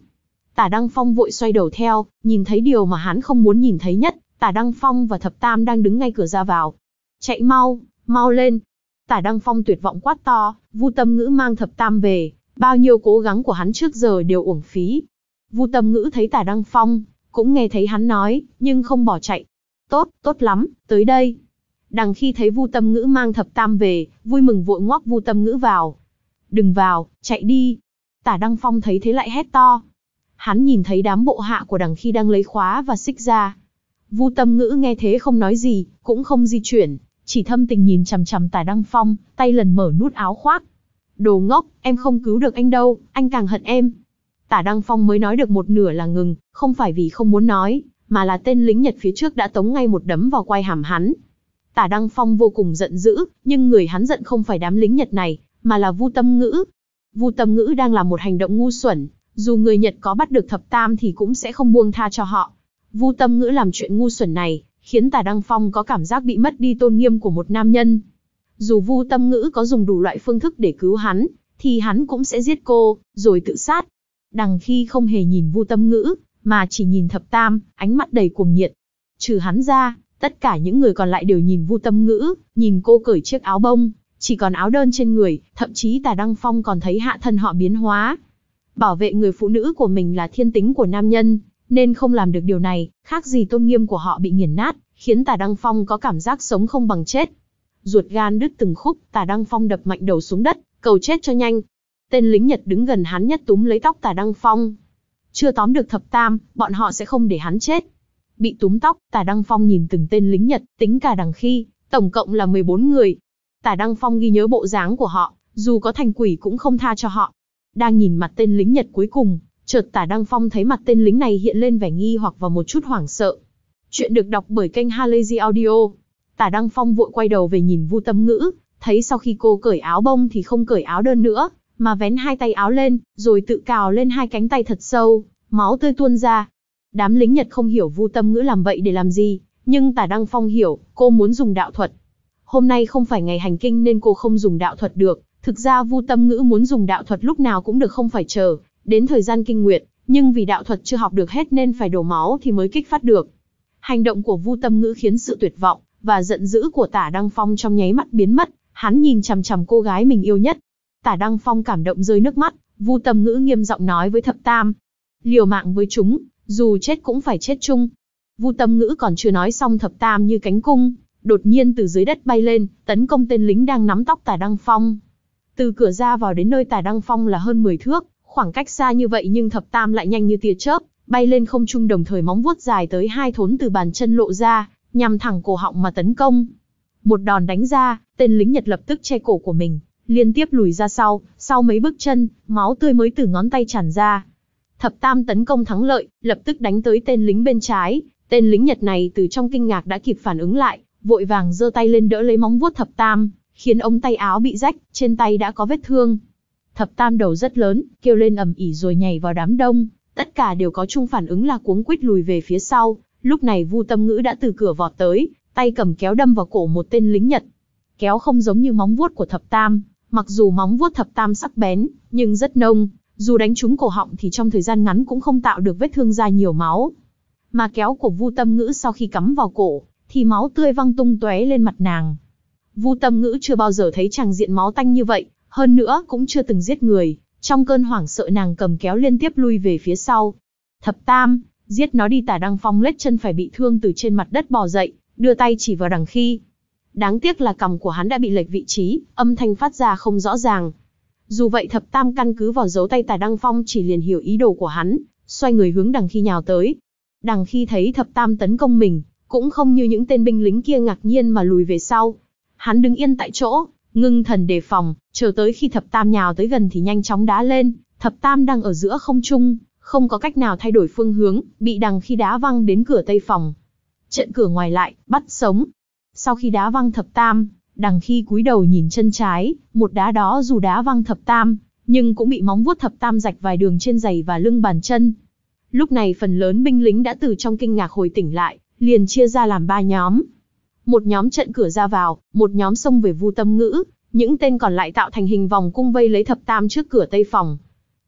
Tả Đăng Phong vội xoay đầu theo, nhìn thấy điều mà hắn không muốn nhìn thấy nhất, Tả Đăng Phong và Thập Tam đang đứng ngay cửa ra vào. Chạy mau, mau lên. Tả Đăng Phong tuyệt vọng quát to, Vu Tâm Ngữ mang Thập Tam về, bao nhiêu cố gắng của hắn trước giờ đều uổng phí. Vu Tâm Ngữ thấy Tả Đăng Phong, cũng nghe thấy hắn nói, nhưng không bỏ chạy. Tốt, tốt lắm, tới đây. Đằng khi thấy Vu Tâm Ngữ mang Thập Tam về, vui mừng vội ngoắc Vu Tâm Ngữ vào. Đừng vào, chạy đi. Tả Đăng Phong thấy thế lại hét to. Hắn nhìn thấy đám bộ hạ của đằng khi đang lấy khóa và xích ra. Vu Tâm Ngữ nghe thế không nói gì, cũng không di chuyển, chỉ thâm tình nhìn chằm chằm Tả Đăng Phong, tay lần mở nút áo khoác. Đồ ngốc, em không cứu được anh đâu, anh càng hận em. Tả Đăng Phong mới nói được một nửa là ngừng, không phải vì không muốn nói, mà là tên lính Nhật phía trước đã tống ngay một đấm vào quai hàm hắn. Tả Đăng Phong vô cùng giận dữ, nhưng người hắn giận không phải đám lính Nhật này, mà là Vu Tâm Ngữ. Vu Tâm Ngữ đang làm một hành động ngu xuẩn, dù người Nhật có bắt được Thập Tam thì cũng sẽ không buông tha cho họ. Vu Tâm Ngữ làm chuyện ngu xuẩn này, khiến Tả Đăng Phong có cảm giác bị mất đi tôn nghiêm của một nam nhân. Dù Vu Tâm Ngữ có dùng đủ loại phương thức để cứu hắn, thì hắn cũng sẽ giết cô, rồi tự sát. Đằng khi không hề nhìn Vu Tâm Ngữ, mà chỉ nhìn Thập Tam, ánh mắt đầy cuồng nhiệt. Trừ hắn ra, tất cả những người còn lại đều nhìn Vu Tâm Ngữ, nhìn cô cởi chiếc áo bông, chỉ còn áo đơn trên người, thậm chí Tả Đăng Phong còn thấy hạ thân họ biến hóa. Bảo vệ người phụ nữ của mình là thiên tính của nam nhân, nên không làm được điều này, khác gì tôn nghiêm của họ bị nghiền nát, khiến Tả Đăng Phong có cảm giác sống không bằng chết. Ruột gan đứt từng khúc, Tả Đăng Phong đập mạnh đầu xuống đất, cầu chết cho nhanh. Tên lính Nhật đứng gần hắn nhất túm lấy tóc Tả Đăng Phong. Chưa tóm được Thập Tam, bọn họ sẽ không để hắn chết. Bị túm tóc, Tả Đăng Phong nhìn từng tên lính Nhật, tính cả đằng khi, tổng cộng là mười bốn người. Tả Đăng Phong ghi nhớ bộ dáng của họ, dù có thành quỷ cũng không tha cho họ. Đang nhìn mặt tên lính Nhật cuối cùng, chợt Tả Đăng Phong thấy mặt tên lính này hiện lên vẻ nghi hoặc và một chút hoảng sợ. Chuyện được đọc bởi kênh Halazy Audio. Tả Đăng Phong vội quay đầu về nhìn Vu Tâm Ngữ, thấy sau khi cô cởi áo bông thì không cởi áo đơn nữa, mà vén hai tay áo lên, rồi tự cào lên hai cánh tay thật sâu, máu tươi tuôn ra. Đám lính Nhật không hiểu Vu Tâm Ngữ làm vậy để làm gì, nhưng Tả Đăng Phong hiểu, cô muốn dùng đạo thuật. Hôm nay không phải ngày hành kinh nên cô không dùng đạo thuật được. Thực ra Vu Tâm Ngữ muốn dùng đạo thuật lúc nào cũng được, không phải chờ đến thời gian kinh nguyệt, nhưng vì đạo thuật chưa học được hết nên phải đổ máu thì mới kích phát được. Hành động của Vu Tâm Ngữ khiến sự tuyệt vọng và giận dữ của Tả Đăng Phong trong nháy mắt biến mất, hắn nhìn chằm chằm cô gái mình yêu nhất. Tả Đăng Phong cảm động rơi nước mắt, Vu Tâm Ngữ nghiêm giọng nói với Thập Tam, liều mạng với chúng, dù chết cũng phải chết chung. Vu Tâm Ngữ còn chưa nói xong, Thập Tam như cánh cung, đột nhiên từ dưới đất bay lên, tấn công tên lính đang nắm tóc Tả Đăng Phong. Từ cửa ra vào đến nơi Tả Đăng Phong là hơn mười thước, khoảng cách xa như vậy nhưng Thập Tam lại nhanh như tia chớp, bay lên không trung, đồng thời móng vuốt dài tới hai thốn từ bàn chân lộ ra, nhằm thẳng cổ họng mà tấn công. Một đòn đánh ra, tên lính Nhật lập tức che cổ của mình, liên tiếp lùi ra sau, sau mấy bước chân, máu tươi mới từ ngón tay tràn ra. Thập Tam tấn công thắng lợi, lập tức đánh tới tên lính bên trái, tên lính Nhật này từ trong kinh ngạc đã kịp phản ứng lại, vội vàng giơ tay lên đỡ lấy móng vuốt Thập Tam, khiến ống tay áo bị rách, trên tay đã có vết thương. Thập Tam đầu rất lớn, kêu lên ầm ĩ rồi nhảy vào đám đông, tất cả đều có chung phản ứng là cuống quýt lùi về phía sau. Lúc này Vu Tâm Ngữ đã từ cửa vọt tới, tay cầm kéo đâm vào cổ một tên lính Nhật. Kéo không giống như móng vuốt của Thập Tam, mặc dù móng vuốt Thập Tam sắc bén, nhưng rất nông, dù đánh trúng cổ họng thì trong thời gian ngắn cũng không tạo được vết thương ra nhiều máu. Mà kéo của Vu Tâm Ngữ sau khi cắm vào cổ, thì máu tươi văng tung tóe lên mặt nàng. Vu Tâm Ngữ chưa bao giờ thấy tràng diện máu tanh như vậy, hơn nữa cũng chưa từng giết người. Trong cơn hoảng sợ nàng cầm kéo liên tiếp lui về phía sau. Thập Tam, giết nó đi. Tả Đăng Phong lết chân phải bị thương từ trên mặt đất bò dậy, đưa tay chỉ vào đằng khi. Đáng tiếc là cằm của hắn đã bị lệch vị trí, âm thanh phát ra không rõ ràng. Dù vậy Thập Tam căn cứ vào dấu tay Tả Đăng Phong chỉ liền hiểu ý đồ của hắn, xoay người hướng đằng khi nhào tới. Đằng khi thấy Thập Tam tấn công mình, cũng không như những tên binh lính kia ngạc nhiên mà lùi về sau. Hắn đứng yên tại chỗ, ngưng thần đề phòng, chờ tới khi Thập Tam nhào tới gần thì nhanh chóng đá lên. Thập Tam đang ở giữa không trung, không có cách nào thay đổi phương hướng, bị đằng khi đá văng đến cửa tây phòng. Trận cửa ngoài lại, bắt sống. Sau khi đá văng Thập Tam, đằng khi cúi đầu nhìn chân trái, một đá đó dù đá văng Thập Tam, nhưng cũng bị móng vuốt Thập Tam rạch vài đường trên giày và lưng bàn chân. Lúc này phần lớn binh lính đã từ trong kinh ngạc hồi tỉnh lại, liền chia ra làm ba nhóm. Một nhóm chặn cửa ra vào, một nhóm xông về Vu Tâm Ngữ, những tên còn lại tạo thành hình vòng cung vây lấy Thập Tam trước cửa tây phòng.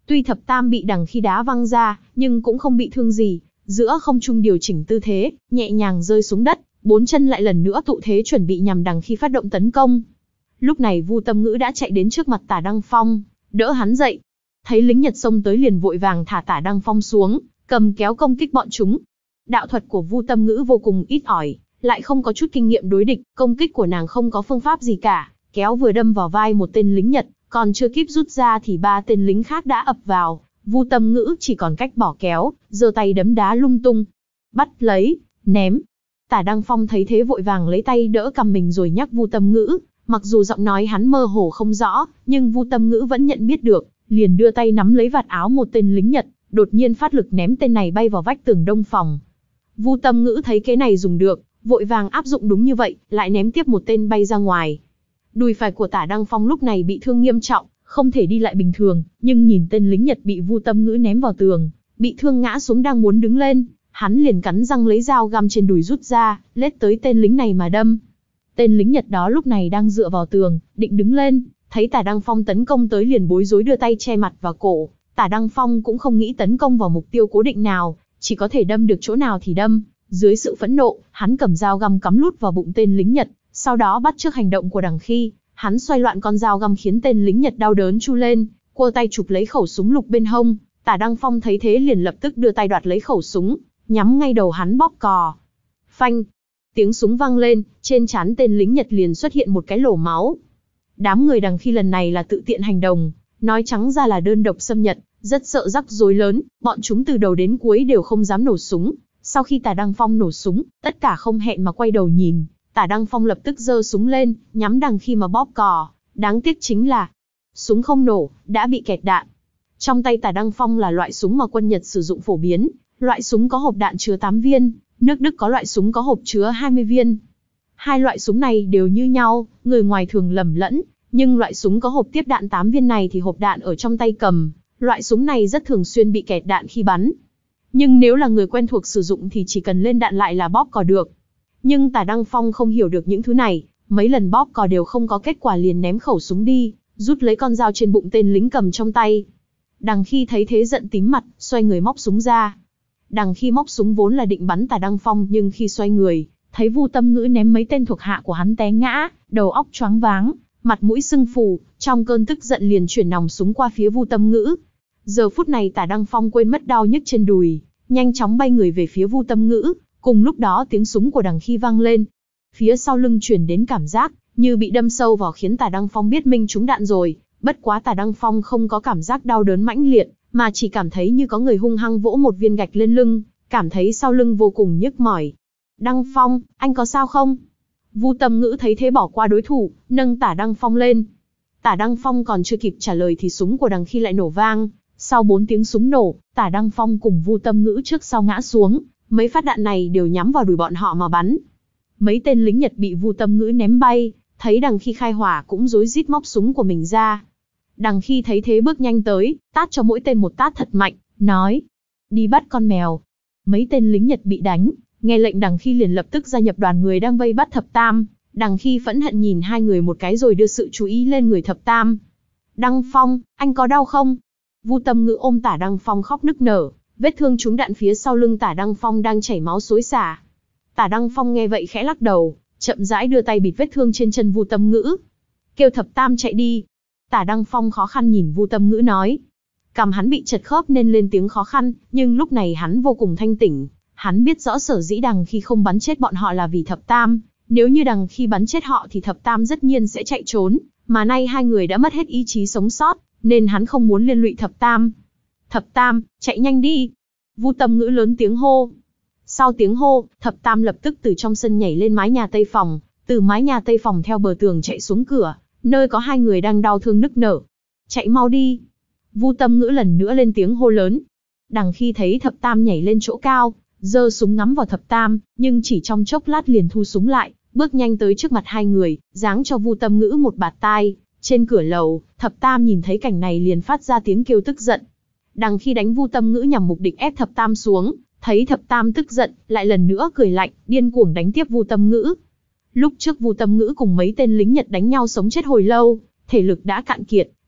Tuy thập tam bị đằng khi đá văng ra, nhưng cũng không bị thương gì, giữa không trung điều chỉnh tư thế, nhẹ nhàng rơi xuống đất, bốn chân lại lần nữa tụ thế chuẩn bị nhằm đằng khi phát động tấn công. Lúc này Vu Tâm Ngữ đã chạy đến trước mặt Tả Đăng Phong, đỡ hắn dậy. Thấy lính Nhật xông tới liền vội vàng thả Tả Đăng Phong xuống, cầm kéo công kích bọn chúng. Đạo thuật của Vu Tâm Ngữ vô cùng ít ỏi, lại không có chút kinh nghiệm đối địch, công kích của nàng không có phương pháp gì cả, kéo vừa đâm vào vai một tên lính Nhật, còn chưa kịp rút ra thì ba tên lính khác đã ập vào. Vu Tâm Ngữ chỉ còn cách bỏ kéo, giơ tay đấm đá lung tung. Bắt lấy, ném. Tả Đăng Phong thấy thế vội vàng lấy tay đỡ cằm mình rồi nhắc Vu Tâm Ngữ, mặc dù giọng nói hắn mơ hồ không rõ, nhưng Vu Tâm Ngữ vẫn nhận biết được, liền đưa tay nắm lấy vạt áo một tên lính Nhật, đột nhiên phát lực ném tên này bay vào vách tường đông phòng. Vu Tâm Ngữ thấy cái này dùng được, vội vàng áp dụng đúng như vậy, lại ném tiếp một tên bay ra ngoài. Đùi phải của Tả Đăng Phong lúc này bị thương nghiêm trọng, không thể đi lại bình thường, nhưng nhìn tên lính Nhật bị Vu Tâm Ngữ ném vào tường, bị thương ngã xuống đang muốn đứng lên, hắn liền cắn răng lấy dao găm trên đùi rút ra, lết tới tên lính này mà đâm. Tên lính Nhật đó lúc này đang dựa vào tường, định đứng lên, thấy Tả Đăng Phong tấn công tới liền bối rối đưa tay che mặt và cổ. Tả Đăng Phong cũng không nghĩ tấn công vào mục tiêu cố định nào, chỉ có thể đâm được chỗ nào thì đâm. Dưới sự phẫn nộ, hắn cầm dao găm cắm lút vào bụng tên lính Nhật, sau đó bắt chước hành động của đằng khi, hắn xoay loạn con dao găm khiến tên lính Nhật đau đớn chu lên, quơ tay chụp lấy khẩu súng lục bên hông. Tả Đăng Phong thấy thế liền lập tức đưa tay đoạt lấy khẩu súng, nhắm ngay đầu hắn bóp cò. Phanh! Tiếng súng vang lên, trên trán tên lính Nhật liền xuất hiện một cái lỗ máu. Đám người đằng khi lần này là tự tiện hành động, nói trắng ra là đơn độc xâm Nhật, rất sợ rắc rối lớn, bọn chúng từ đầu đến cuối đều không dám nổ súng. Sau khi Tả Đăng Phong nổ súng, tất cả không hẹn mà quay đầu nhìn, Tả Đăng Phong lập tức giơ súng lên, nhắm đằng khi mà bóp cò. Đáng tiếc chính là, súng không nổ, đã bị kẹt đạn. Trong tay Tả Đăng Phong là loại súng mà quân Nhật sử dụng phổ biến, loại súng có hộp đạn chứa tám viên, nước Đức có loại súng có hộp chứa hai mươi viên. Hai loại súng này đều như nhau, người ngoài thường lầm lẫn, nhưng loại súng có hộp tiếp đạn tám viên này thì hộp đạn ở trong tay cầm, loại súng này rất thường xuyên bị kẹt đạn khi bắn. Nhưng nếu là người quen thuộc sử dụng thì chỉ cần lên đạn lại là bóp cò được. Nhưng Tả Đăng Phong không hiểu được những thứ này, mấy lần bóp cò đều không có kết quả liền ném khẩu súng đi, rút lấy con dao trên bụng tên lính cầm trong tay. Đằng khi thấy thế giận tím mặt, xoay người móc súng ra. Đằng khi móc súng vốn là định bắn Tả Đăng Phong, nhưng khi xoay người, thấy Vu Tâm Ngữ ném mấy tên thuộc hạ của hắn té ngã, đầu óc choáng váng, mặt mũi sưng phù, trong cơn tức giận liền chuyển nòng súng qua phía Vu Tâm Ngữ. Giờ phút này Tả Đăng Phong quên mất đau nhức trên đùi, nhanh chóng bay người về phía Vu Tâm Ngữ, cùng lúc đó tiếng súng của đằng khi vang lên. Phía sau lưng truyền đến cảm giác như bị đâm sâu vào khiến Tả Đăng Phong biết mình trúng đạn rồi, bất quá Tả Đăng Phong không có cảm giác đau đớn mãnh liệt, mà chỉ cảm thấy như có người hung hăng vỗ một viên gạch lên lưng, cảm thấy sau lưng vô cùng nhức mỏi. Đăng Phong, anh có sao không? Vu Tâm Ngữ thấy thế bỏ qua đối thủ, nâng Tả Đăng Phong lên. Tả Đăng Phong còn chưa kịp trả lời thì súng của đằng khi lại nổ vang. Sau bốn tiếng súng nổ, Tả Đăng Phong cùng Vu Tâm Ngữ trước sau ngã xuống, mấy phát đạn này đều nhắm vào đùi bọn họ mà bắn. Mấy tên lính Nhật bị Vu Tâm Ngữ ném bay, thấy đằng khi khai hỏa cũng rối rít móc súng của mình ra. Đằng khi thấy thế bước nhanh tới, tát cho mỗi tên một tát thật mạnh, nói: đi bắt con mèo. Mấy tên lính Nhật bị đánh, nghe lệnh đằng khi liền lập tức gia nhập đoàn người đang vây bắt Thập Tam. Đằng khi phẫn hận nhìn hai người một cái rồi đưa sự chú ý lên người Thập Tam. Đăng Phong, anh có đau không? Vu Tâm Ngữ ôm Tả Đăng Phong khóc nức nở, vết thương trúng đạn phía sau lưng Tả Đăng Phong đang chảy máu xối xả. Tả Đăng Phong nghe vậy khẽ lắc đầu, chậm rãi đưa tay bịt vết thương trên chân Vu Tâm Ngữ. Kêu Thập Tam chạy đi. Tả Đăng Phong khó khăn nhìn Vu Tâm Ngữ nói. Cằm hắn bị chật khớp nên lên tiếng khó khăn, nhưng lúc này hắn vô cùng thanh tỉnh. Hắn biết rõ sở dĩ đằng khi không bắn chết bọn họ là vì Thập Tam. Nếu như đằng khi bắn chết họ thì Thập Tam tất nhiên sẽ chạy trốn, mà nay hai người đã mất hết ý chí sống sót, nên hắn không muốn liên lụy Thập Tam. Thập Tam, chạy nhanh đi! Vu Tâm Ngữ lớn tiếng hô. Sau tiếng hô, Thập Tam lập tức từ trong sân nhảy lên mái nhà tây phòng, từ mái nhà tây phòng theo bờ tường chạy xuống cửa, nơi có hai người đang đau thương nức nở. Chạy mau đi! Vu Tâm Ngữ lần nữa lên tiếng hô lớn. Đằng khi thấy Thập Tam nhảy lên chỗ cao, giơ súng ngắm vào Thập Tam, nhưng chỉ trong chốc lát liền thu súng lại, bước nhanh tới trước mặt hai người, giáng cho Vu Tâm Ngữ một bạt tai. Trên cửa lầu, Thập Tam nhìn thấy cảnh này liền phát ra tiếng kêu tức giận. Đằng khi đánh Vu Tâm Ngữ nhằm mục đích ép Thập Tam xuống, thấy Thập Tam tức giận, lại lần nữa cười lạnh, điên cuồng đánh tiếp Vu Tâm Ngữ. Lúc trước Vu Tâm Ngữ cùng mấy tên lính Nhật đánh nhau sống chết hồi lâu, thể lực đã cạn kiệt,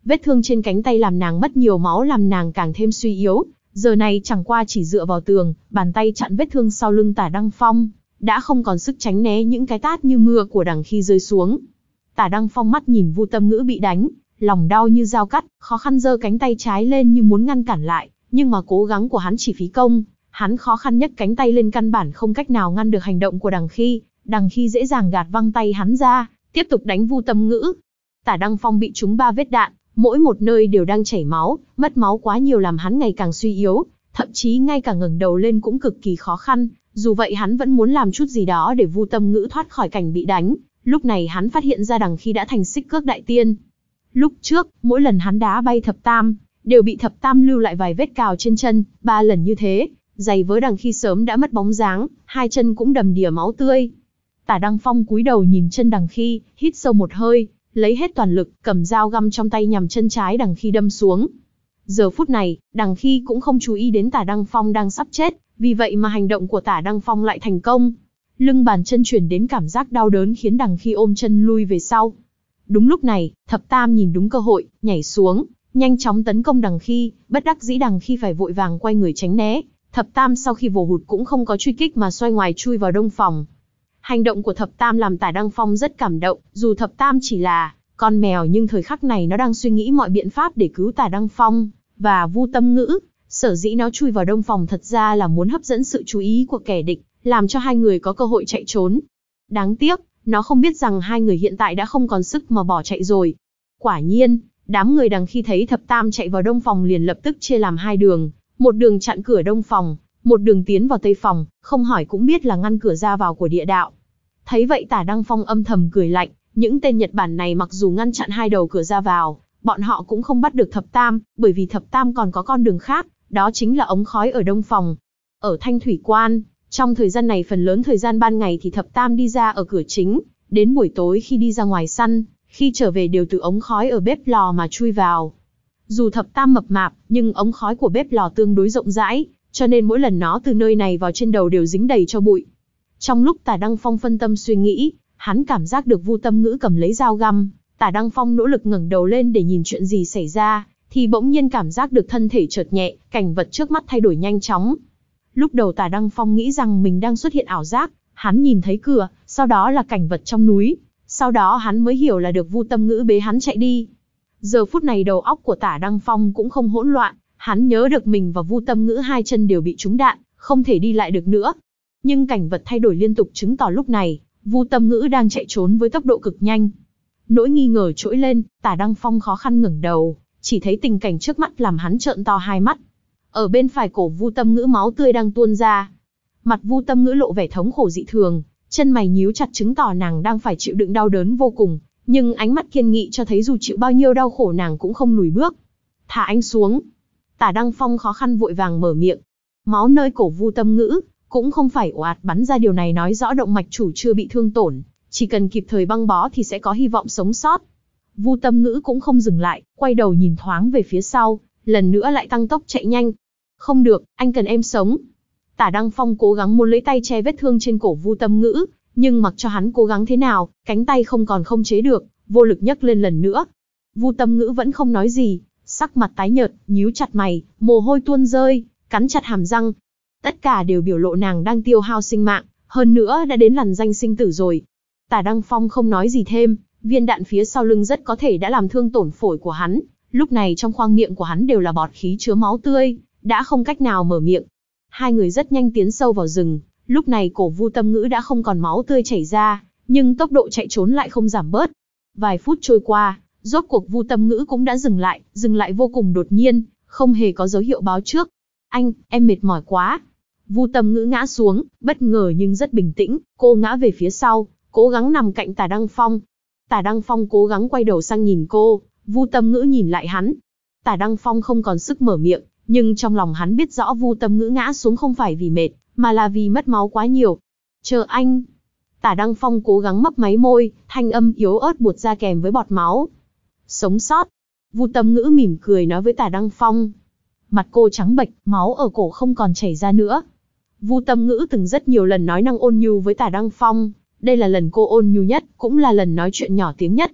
Vết thương trên cánh tay làm nàng mất nhiều máu, làm nàng càng thêm suy yếu, giờ này chẳng qua chỉ dựa vào tường, bàn tay chặn vết thương sau lưng Tả Đăng Phong, đã không còn sức tránh né những cái tát như mưa của Đằng Khi rơi xuống. Tả Đăng Phong mắt nhìn Vu Tâm Ngữ bị đánh, lòng đau như dao cắt, khó khăn giơ cánh tay trái lên như muốn ngăn cản lại, nhưng mà cố gắng của hắn chỉ phí công, hắn khó khăn nhấc cánh tay lên căn bản không cách nào ngăn được hành động của Đằng Khi, Đằng Khi dễ dàng gạt văng tay hắn ra, tiếp tục đánh Vu Tâm Ngữ. Tả Đăng Phong bị trúng ba vết đạn, mỗi một nơi đều đang chảy máu, mất máu quá nhiều làm hắn ngày càng suy yếu, thậm chí ngay cả ngẩng đầu lên cũng cực kỳ khó khăn, dù vậy hắn vẫn muốn làm chút gì đó để Vu Tâm Ngữ thoát khỏi cảnh bị đánh. Lúc này hắn phát hiện ra Đằng Khi đã thành Xích Cước Đại Tiên. Lúc trước, mỗi lần hắn đá bay Thập Tam, đều bị Thập Tam lưu lại vài vết cào trên chân, ba lần như thế, giày với Đằng Khi sớm đã mất bóng dáng, hai chân cũng đầm đìa máu tươi. Tả Đăng Phong cúi đầu nhìn chân Đằng Khi, hít sâu một hơi, lấy hết toàn lực, cầm dao găm trong tay nhằm chân trái Đằng Khi đâm xuống. Giờ phút này, Đằng Khi cũng không chú ý đến Tả Đăng Phong đang sắp chết, vì vậy mà hành động của Tả Đăng Phong lại thành công. Lưng bàn chân chuyển đến cảm giác đau đớn khiến Đằng Khi ôm chân lui về sau. Đúng lúc này, Thập Tam nhìn đúng cơ hội, nhảy xuống, nhanh chóng tấn công Đằng Khi, bất đắc dĩ Đằng Khi phải vội vàng quay người tránh né. Thập Tam sau khi vồ hụt cũng không có truy kích mà xoay ngoài chui vào đông phòng. Hành động của Thập Tam làm Tả Đăng Phong rất cảm động, dù Thập Tam chỉ là con mèo nhưng thời khắc này nó đang suy nghĩ mọi biện pháp để cứu Tả Đăng Phong và Vu Tâm Ngữ. Sở dĩ nó chui vào đông phòng thật ra là muốn hấp dẫn sự chú ý của kẻ địch, làm cho hai người có cơ hội chạy trốn. Đáng tiếc, nó không biết rằng hai người hiện tại đã không còn sức mà bỏ chạy rồi. Quả nhiên, đám người Đằng Khi thấy Thập Tam chạy vào đông phòng liền lập tức chia làm hai đường, một đường chặn cửa đông phòng, một đường tiến vào tây phòng, không hỏi cũng biết là ngăn cửa ra vào của địa đạo. Thấy vậy Tả Đăng Phong âm thầm cười lạnh, những tên Nhật Bản này mặc dù ngăn chặn hai đầu cửa ra vào, bọn họ cũng không bắt được Thập Tam, bởi vì Thập Tam còn có con đường khác, đó chính là ống khói ở đông phòng. Ở Thanh Thủy Quan, trong thời gian này phần lớn thời gian ban ngày thì Thập Tam đi ra ở cửa chính, đến buổi tối khi đi ra ngoài săn, khi trở về đều từ ống khói ở bếp lò mà chui vào. Dù Thập Tam mập mạp, nhưng ống khói của bếp lò tương đối rộng rãi, cho nên mỗi lần nó từ nơi này vào trên đầu đều dính đầy cho bụi. Trong lúc Tả Đăng Phong phân tâm suy nghĩ, hắn cảm giác được Vu Tâm Ngữ cầm lấy dao găm. Tả Đăng Phong nỗ lực ngẩng đầu lên để nhìn chuyện gì xảy ra, thì bỗng nhiên cảm giác được thân thể chợt nhẹ, cảnh vật trước mắt thay đổi nhanh chóng. Lúc đầu Tả Đăng Phong nghĩ rằng mình đang xuất hiện ảo giác, hắn nhìn thấy cửa, sau đó là cảnh vật trong núi, sau đó hắn mới hiểu là được Vu Tâm Ngữ bế hắn chạy đi. Giờ phút này đầu óc của Tả Đăng Phong cũng không hỗn loạn, hắn nhớ được mình và Vu Tâm Ngữ hai chân đều bị trúng đạn, không thể đi lại được nữa. Nhưng cảnh vật thay đổi liên tục chứng tỏ lúc này, Vu Tâm Ngữ đang chạy trốn với tốc độ cực nhanh. Nỗi nghi ngờ trỗi lên, Tả Đăng Phong khó khăn ngẩng đầu, chỉ thấy tình cảnh trước mắt làm hắn trợn to hai mắt. Ở bên phải cổ Vu Tâm Ngữ máu tươi đang tuôn ra. Mặt Vu Tâm Ngữ lộ vẻ thống khổ dị thường, chân mày nhíu chặt chứng tỏ nàng đang phải chịu đựng đau đớn vô cùng, nhưng ánh mắt kiên nghị cho thấy dù chịu bao nhiêu đau khổ nàng cũng không lùi bước. Thả anh xuống. Tả Đăng Phong khó khăn vội vàng mở miệng. Máu nơi cổ Vu Tâm Ngữ cũng không phải ồ ạt bắn ra, điều này nói rõ động mạch chủ chưa bị thương tổn, chỉ cần kịp thời băng bó thì sẽ có hy vọng sống sót. Vu Tâm Ngữ cũng không dừng lại, quay đầu nhìn thoáng về phía sau, lần nữa lại tăng tốc chạy nhanh. Không được, anh cần em sống. Tả Đăng Phong cố gắng muốn lấy tay che vết thương trên cổ Vu Tâm Ngữ, nhưng mặc cho hắn cố gắng thế nào, cánh tay không còn không chế được, vô lực nhấc lên lần nữa. Vu Tâm Ngữ vẫn không nói gì, sắc mặt tái nhợt, nhíu chặt mày, mồ hôi tuôn rơi, cắn chặt hàm răng. Tất cả đều biểu lộ nàng đang tiêu hao sinh mạng, hơn nữa đã đến lằn ranh sinh tử rồi. Tả Đăng Phong không nói gì thêm, viên đạn phía sau lưng rất có thể đã làm thương tổn phổi của hắn, lúc này trong khoang miệng của hắn đều là bọt khí chứa máu tươi, đã không cách nào mở miệng. Hai người rất nhanh tiến sâu vào rừng, lúc này cổ Vu Tâm Ngữ đã không còn máu tươi chảy ra, nhưng tốc độ chạy trốn lại không giảm bớt. Vài phút trôi qua, rốt cuộc Vu Tâm Ngữ cũng đã dừng lại, dừng lại vô cùng đột nhiên, không hề có dấu hiệu báo trước. Anh, em mệt mỏi quá. Vu Tâm Ngữ ngã xuống, bất ngờ nhưng rất bình tĩnh, cô ngã về phía sau, cố gắng nằm cạnh Tả Đăng Phong. Tả Đăng Phong cố gắng quay đầu sang nhìn cô, Vu Tâm Ngữ nhìn lại hắn. Tả Đăng Phong không còn sức mở miệng, nhưng trong lòng hắn biết rõ Vu Tâm Ngữ ngã xuống không phải vì mệt, mà là vì mất máu quá nhiều. Chờ anh. Tả Đăng Phong cố gắng mấp máy môi, thanh âm yếu ớt buột ra kèm với bọt máu. Sống sót. Vu Tâm Ngữ mỉm cười nói với Tả Đăng Phong. Mặt cô trắng bệch, máu ở cổ không còn chảy ra nữa. Vu Tâm Ngữ từng rất nhiều lần nói năng ôn nhu với Tả Đăng Phong, đây là lần cô ôn nhu nhất, cũng là lần nói chuyện nhỏ tiếng nhất.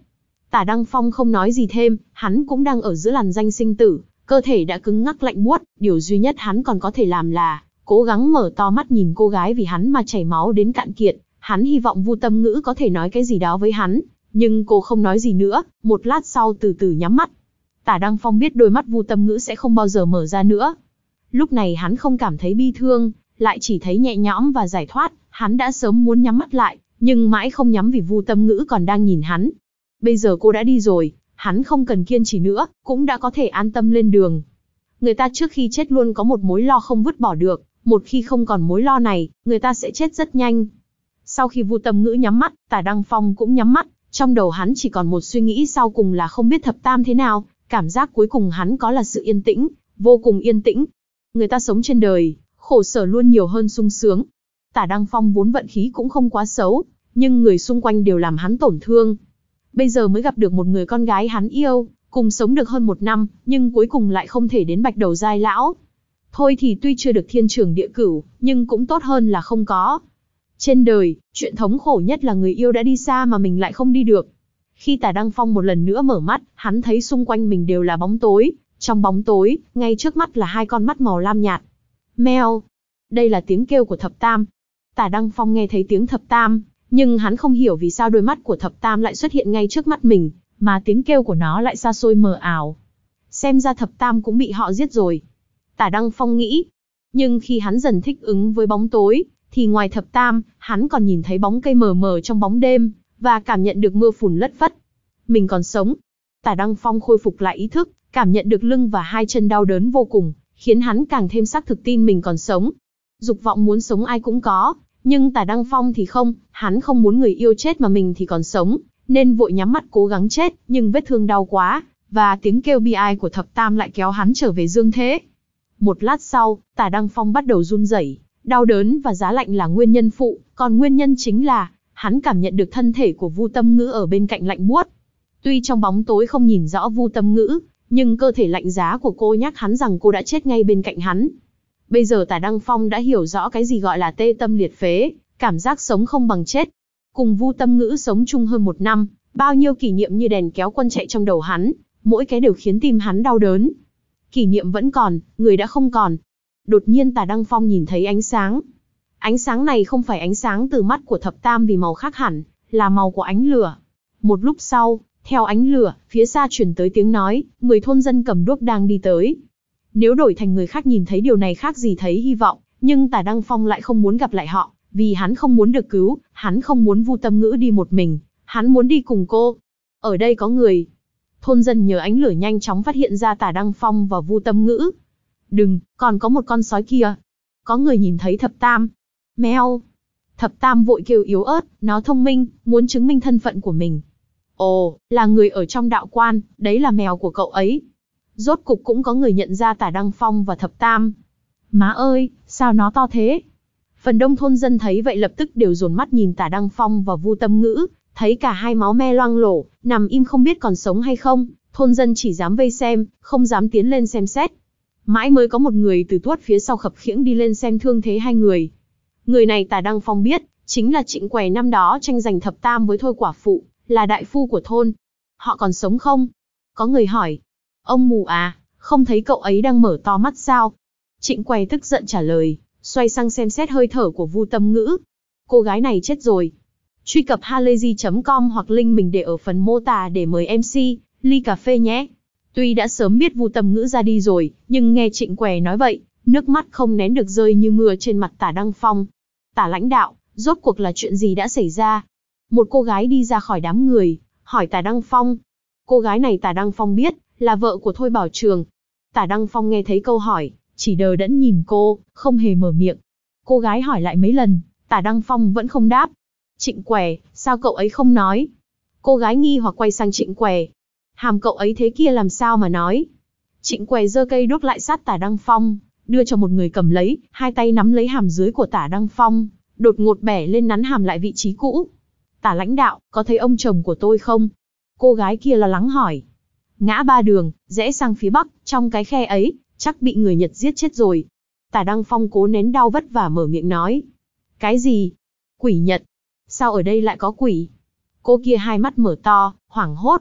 Tả Đăng Phong không nói gì thêm, hắn cũng đang ở giữa làn danh sinh tử, cơ thể đã cứng ngắc lạnh buốt, điều duy nhất hắn còn có thể làm là cố gắng mở to mắt nhìn cô gái vì hắn mà chảy máu đến cạn kiệt. Hắn hy vọng Vu Tâm Ngữ có thể nói cái gì đó với hắn, nhưng cô không nói gì nữa, một lát sau từ từ nhắm mắt. Tả Đăng Phong biết đôi mắt Vu Tâm Ngữ sẽ không bao giờ mở ra nữa. Lúc này hắn không cảm thấy bi thương, lại chỉ thấy nhẹ nhõm và giải thoát. Hắn đã sớm muốn nhắm mắt lại, nhưng mãi không nhắm vì Vu Tâm Ngữ còn đang nhìn hắn. Bây giờ cô đã đi rồi, hắn không cần kiên trì nữa, cũng đã có thể an tâm lên đường. Người ta trước khi chết luôn có một mối lo không vứt bỏ được, một khi không còn mối lo này, người ta sẽ chết rất nhanh. Sau khi Vu Tâm Ngữ nhắm mắt, Tả Đăng Phong cũng nhắm mắt, trong đầu hắn chỉ còn một suy nghĩ sau cùng là không biết thập tam thế nào, cảm giác cuối cùng hắn có là sự yên tĩnh, vô cùng yên tĩnh. Người ta sống trên đời, khổ sở luôn nhiều hơn sung sướng. Tả Đăng Phong vốn vận khí cũng không quá xấu, nhưng người xung quanh đều làm hắn tổn thương. Bây giờ mới gặp được một người con gái hắn yêu, cùng sống được hơn một năm, nhưng cuối cùng lại không thể đến bạch đầu giai lão. Thôi thì tuy chưa được thiên trường địa cửu, nhưng cũng tốt hơn là không có. Trên đời, chuyện thống khổ nhất là người yêu đã đi xa mà mình lại không đi được. Khi Tả Đăng Phong một lần nữa mở mắt, hắn thấy xung quanh mình đều là bóng tối. Trong bóng tối, ngay trước mắt là hai con mắt màu lam nhạt. Meo. Đây là tiếng kêu của thập tam. Tả Đăng Phong nghe thấy tiếng thập tam, nhưng hắn không hiểu vì sao đôi mắt của thập tam lại xuất hiện ngay trước mắt mình, mà tiếng kêu của nó lại xa xôi mờ ảo. Xem ra thập tam cũng bị họ giết rồi. Tả Đăng Phong nghĩ. Nhưng khi hắn dần thích ứng với bóng tối, thì ngoài thập tam, hắn còn nhìn thấy bóng cây mờ mờ trong bóng đêm, và cảm nhận được mưa phùn lất phất. Mình còn sống. Tả Đăng Phong khôi phục lại ý thức, cảm nhận được lưng và hai chân đau đớn vô cùng, khiến hắn càng thêm xác thực tin mình còn sống. Dục vọng muốn sống ai cũng có, nhưng Tả Đăng Phong thì không, hắn không muốn người yêu chết mà mình thì còn sống, nên vội nhắm mắt cố gắng chết, nhưng vết thương đau quá, và tiếng kêu bi ai của thập tam lại kéo hắn trở về dương thế. Một lát sau, Tả Đăng Phong bắt đầu run rẩy, đau đớn và giá lạnh là nguyên nhân phụ, còn nguyên nhân chính là hắn cảm nhận được thân thể của Vu Tâm Ngữ ở bên cạnh lạnh buốt. Tuy trong bóng tối không nhìn rõ Vu Tâm Ngữ, nhưng cơ thể lạnh giá của cô nhắc hắn rằng cô đã chết ngay bên cạnh hắn. Bây giờ Tả Đăng Phong đã hiểu rõ cái gì gọi là tê tâm liệt phế, cảm giác sống không bằng chết. Cùng Vu Tâm Ngữ sống chung hơn một năm, bao nhiêu kỷ niệm như đèn kéo quân chạy trong đầu hắn, mỗi cái đều khiến tim hắn đau đớn. Kỷ niệm vẫn còn, người đã không còn. Đột nhiên Tả Đăng Phong nhìn thấy ánh sáng. Ánh sáng này không phải ánh sáng từ mắt của thập tam vì màu khác hẳn, là màu của ánh lửa. Một lúc sau, theo ánh lửa, phía xa truyền tới tiếng nói, mười thôn dân cầm đuốc đang đi tới. Nếu đổi thành người khác nhìn thấy điều này khác gì thấy hy vọng, nhưng Tả Đăng Phong lại không muốn gặp lại họ, vì hắn không muốn được cứu, hắn không muốn Vu Tâm Ngữ đi một mình, hắn muốn đi cùng cô. Ở đây có người. Thôn dân nhờ ánh lửa nhanh chóng phát hiện ra Tả Đăng Phong và Vu Tâm Ngữ. Đừng, còn có một con sói kia. Có người nhìn thấy thập tam. Meo. Thập tam vội kêu yếu ớt, nó thông minh, muốn chứng minh thân phận của mình. Ồ, là người ở trong đạo quan, đấy là mèo của cậu ấy. Rốt cục cũng có người nhận ra Tả Đăng Phong và thập tam. Má ơi, sao nó to thế? Phần đông thôn dân thấy vậy lập tức đều dồn mắt nhìn Tả Đăng Phong và Vu Tâm Ngữ, thấy cả hai máu me loang lổ, nằm im không biết còn sống hay không, thôn dân chỉ dám vây xem, không dám tiến lên xem xét. Mãi mới có một người từ tuốt phía sau khập khiễng đi lên xem thương thế hai người. Người này Tả Đăng Phong biết, chính là Trịnh Què năm đó tranh giành thập tam với Thôi quả phụ, là đại phu của thôn. Họ còn sống không? Có người hỏi. Ông mù à, không thấy cậu ấy đang mở to mắt sao? Trịnh Què tức giận trả lời, xoay sang xem xét hơi thở của Vu Tâm Ngữ. Cô gái này chết rồi. Truy cập halayzi chấm com hoặc link mình để ở phần mô tả để mời em xê, ly cà phê nhé. Tuy đã sớm biết Vu Tâm Ngữ ra đi rồi, nhưng nghe Trịnh Què nói vậy, nước mắt không nén được rơi như mưa trên mặt Tả Đăng Phong. Tả lãnh đạo, rốt cuộc là chuyện gì đã xảy ra? Một cô gái đi ra khỏi đám người, hỏi Tả Đăng Phong. Cô gái này Tả Đăng Phong biết, là vợ của Thôi Bảo Trường. Tả Đăng Phong nghe thấy câu hỏi, chỉ đờ đẫn nhìn cô, không hề mở miệng. Cô gái hỏi lại mấy lần, Tả Đăng Phong vẫn không đáp. Trịnh Què, sao cậu ấy không nói? Cô gái nghi hoặc quay sang Trịnh Què. Hàm cậu ấy thế kia làm sao mà nói? Trịnh Què giơ cây đuốc lại sát Tả Đăng Phong, đưa cho một người cầm lấy, hai tay nắm lấy hàm dưới của Tả Đăng Phong, đột ngột bẻ lên nắn hàm lại vị trí cũ. Tả lãnh đạo, có thấy ông chồng của tôi không? Cô gái kia lo lắng hỏi. Ngã ba đường, rẽ sang phía bắc, trong cái khe ấy, chắc bị người Nhật giết chết rồi. Tả Đăng Phong cố nén đau vất vả mở miệng nói. Cái gì? Quỷ Nhật? Sao ở đây lại có quỷ? Cô kia hai mắt mở to, hoảng hốt.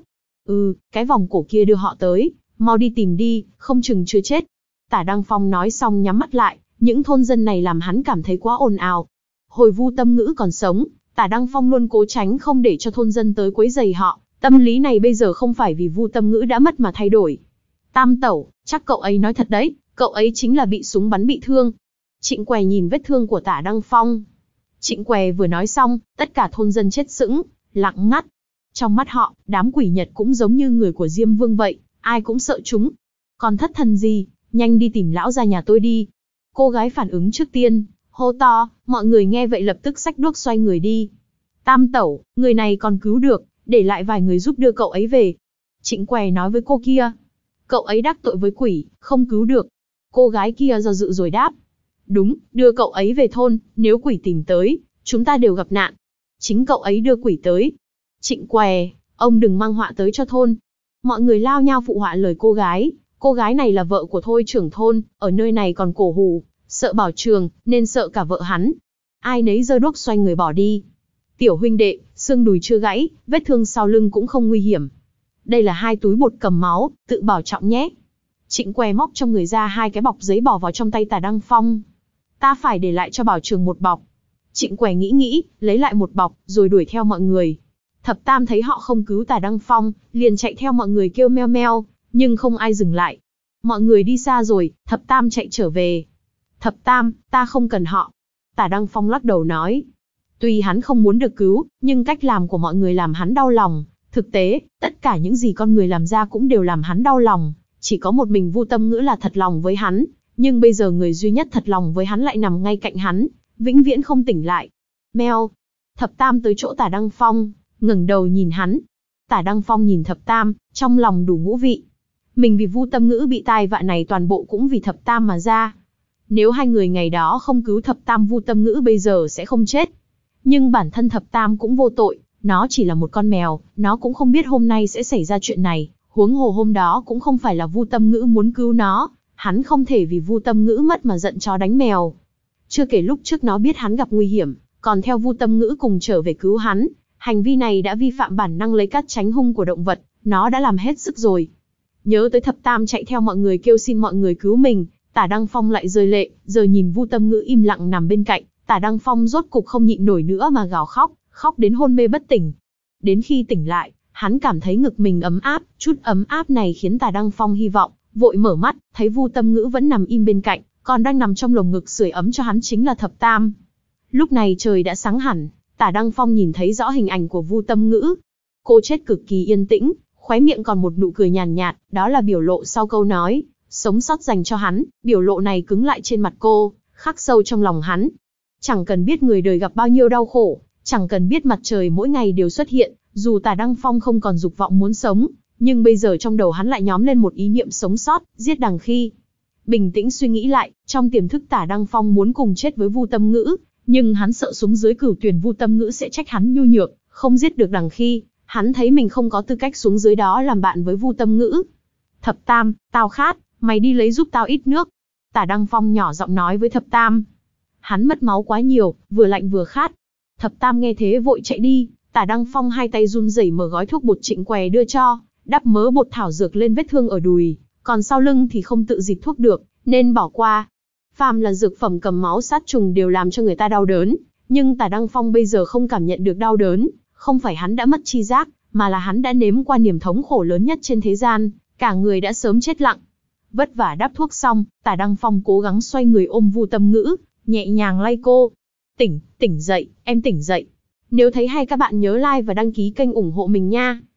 Ừ, cái vòng cổ kia đưa họ tới, mau đi tìm đi, không chừng chưa chết. Tả Đăng Phong nói xong nhắm mắt lại, những thôn dân này làm hắn cảm thấy quá ồn ào. Hồi Vu Tâm Ngữ còn sống, Tả Đăng Phong luôn cố tránh không để cho thôn dân tới quấy rầy họ, tâm lý này bây giờ không phải vì Vu Tâm Ngữ đã mất mà thay đổi. Tam tẩu, chắc cậu ấy nói thật đấy, cậu ấy chính là bị súng bắn bị thương. Trịnh Què nhìn vết thương của Tả Đăng Phong. Trịnh Què vừa nói xong, tất cả thôn dân chết sững, lặng ngắt. Trong mắt họ, đám quỷ Nhật cũng giống như người của Diêm Vương vậy, ai cũng sợ chúng. Còn thất thần gì, nhanh đi tìm lão gia nhà tôi đi. Cô gái phản ứng trước tiên, hô to, mọi người nghe vậy lập tức xách đuốc xoay người đi. Tam tẩu, người này còn cứu được, để lại vài người giúp đưa cậu ấy về. Trịnh Què nói với cô kia, cậu ấy đắc tội với quỷ, không cứu được. Cô gái kia do dự rồi đáp, đúng, đưa cậu ấy về thôn, nếu quỷ tìm tới, chúng ta đều gặp nạn. Chính cậu ấy đưa quỷ tới. Trịnh Què, ông đừng mang họa tới cho thôn. Mọi người lao nhau phụ họa lời cô gái. Cô gái này là vợ của Thôi trưởng thôn, ở nơi này còn cổ hủ, sợ Bảo Trường, nên sợ cả vợ hắn. Ai nấy giơ đuốc xoay người bỏ đi. Tiểu huynh đệ, xương đùi chưa gãy, vết thương sau lưng cũng không nguy hiểm. Đây là hai túi bột cầm máu, tự bảo trọng nhé. Trịnh Què móc trong người ra hai cái bọc giấy bỏ vào trong tay Tả Đăng Phong. Ta phải để lại cho Bảo Trường một bọc. Trịnh Què nghĩ nghĩ, lấy lại một bọc, rồi đuổi theo mọi người. Thập Tam thấy họ không cứu Tả Đăng Phong, liền chạy theo mọi người kêu meo meo, nhưng không ai dừng lại. Mọi người đi xa rồi, Thập Tam chạy trở về. Thập Tam, ta không cần họ. Tả Đăng Phong lắc đầu nói. Tuy hắn không muốn được cứu, nhưng cách làm của mọi người làm hắn đau lòng. Thực tế, tất cả những gì con người làm ra cũng đều làm hắn đau lòng. Chỉ có một mình Vu Tâm Ngữ là thật lòng với hắn. Nhưng bây giờ người duy nhất thật lòng với hắn lại nằm ngay cạnh hắn, vĩnh viễn không tỉnh lại. Meo. Thập Tam tới chỗ Tả Đăng Phong, ngẩng đầu nhìn hắn. Tả Đăng Phong nhìn Thập Tam, trong lòng đủ ngũ vị. Mình vì Vu Tâm Ngữ bị tai vạ này toàn bộ cũng vì Thập Tam mà ra. Nếu hai người ngày đó không cứu Thập Tam, Vu Tâm Ngữ bây giờ sẽ không chết. Nhưng bản thân Thập Tam cũng vô tội, nó chỉ là một con mèo, nó cũng không biết hôm nay sẽ xảy ra chuyện này. Huống hồ hôm đó cũng không phải là Vu Tâm Ngữ muốn cứu nó, hắn không thể vì Vu Tâm Ngữ mất mà giận chó đánh mèo. Chưa kể lúc trước nó biết hắn gặp nguy hiểm, còn theo Vu Tâm Ngữ cùng trở về cứu hắn. Hành vi này đã vi phạm bản năng lấy cắt tránh hung của động vật, nó đã làm hết sức rồi. Nhớ tới Thập Tam chạy theo mọi người kêu xin mọi người cứu mình, Tả Đăng Phong lại rơi lệ, giờ nhìn Vu Tâm Ngữ im lặng nằm bên cạnh, Tả Đăng Phong rốt cục không nhịn nổi nữa mà gào khóc, khóc đến hôn mê bất tỉnh. Đến khi tỉnh lại, hắn cảm thấy ngực mình ấm áp, chút ấm áp này khiến Tả Đăng Phong hy vọng, vội mở mắt, thấy Vu Tâm Ngữ vẫn nằm im bên cạnh, còn đang nằm trong lồng ngực sưởi ấm cho hắn chính là Thập Tam. Lúc này trời đã sáng hẳn, Tả Đăng Phong nhìn thấy rõ hình ảnh của Vu Tâm Ngữ. Cô chết cực kỳ yên tĩnh, khóe miệng còn một nụ cười nhàn nhạt, đó là biểu lộ sau câu nói sống sót dành cho hắn. Biểu lộ này cứng lại trên mặt cô, khắc sâu trong lòng hắn. Chẳng cần biết người đời gặp bao nhiêu đau khổ, chẳng cần biết mặt trời mỗi ngày đều xuất hiện, dù Tả Đăng Phong không còn dục vọng muốn sống, nhưng bây giờ trong đầu hắn lại nhóm lên một ý niệm sống sót, giết Đằng Khi. Bình tĩnh suy nghĩ lại, trong tiềm thức Tả Đăng Phong muốn cùng chết với Vu Tâm Ngữ, nhưng hắn sợ xuống dưới Cửu Tuyển Vu Tâm Ngữ sẽ trách hắn nhu nhược, không giết được Đằng Khi. Hắn thấy mình không có tư cách xuống dưới đó làm bạn với Vu Tâm Ngữ. Thập Tam, tao khát, mày đi lấy giúp tao ít nước. Tả Đăng Phong nhỏ giọng nói với Thập Tam. Hắn mất máu quá nhiều, vừa lạnh vừa khát. Thập Tam nghe thế vội chạy đi. Tả Đăng Phong hai tay run rẩy mở gói thuốc bột Trịnh Què đưa cho, đắp mớ bột thảo dược lên vết thương ở đùi, còn sau lưng thì không tự dịch thuốc được, nên bỏ qua. Phàm là dược phẩm cầm máu sát trùng đều làm cho người ta đau đớn, nhưng Tả Đăng Phong bây giờ không cảm nhận được đau đớn. Không phải hắn đã mất tri giác, mà là hắn đã nếm qua niềm thống khổ lớn nhất trên thế gian, cả người đã sớm chết lặng. Vất vả đắp thuốc xong, Tả Đăng Phong cố gắng xoay người ôm Vu Tâm Ngữ, nhẹ nhàng lay cô. Tỉnh, tỉnh dậy, em tỉnh dậy. Nếu thấy hay các bạn nhớ like và đăng ký kênh ủng hộ mình nha.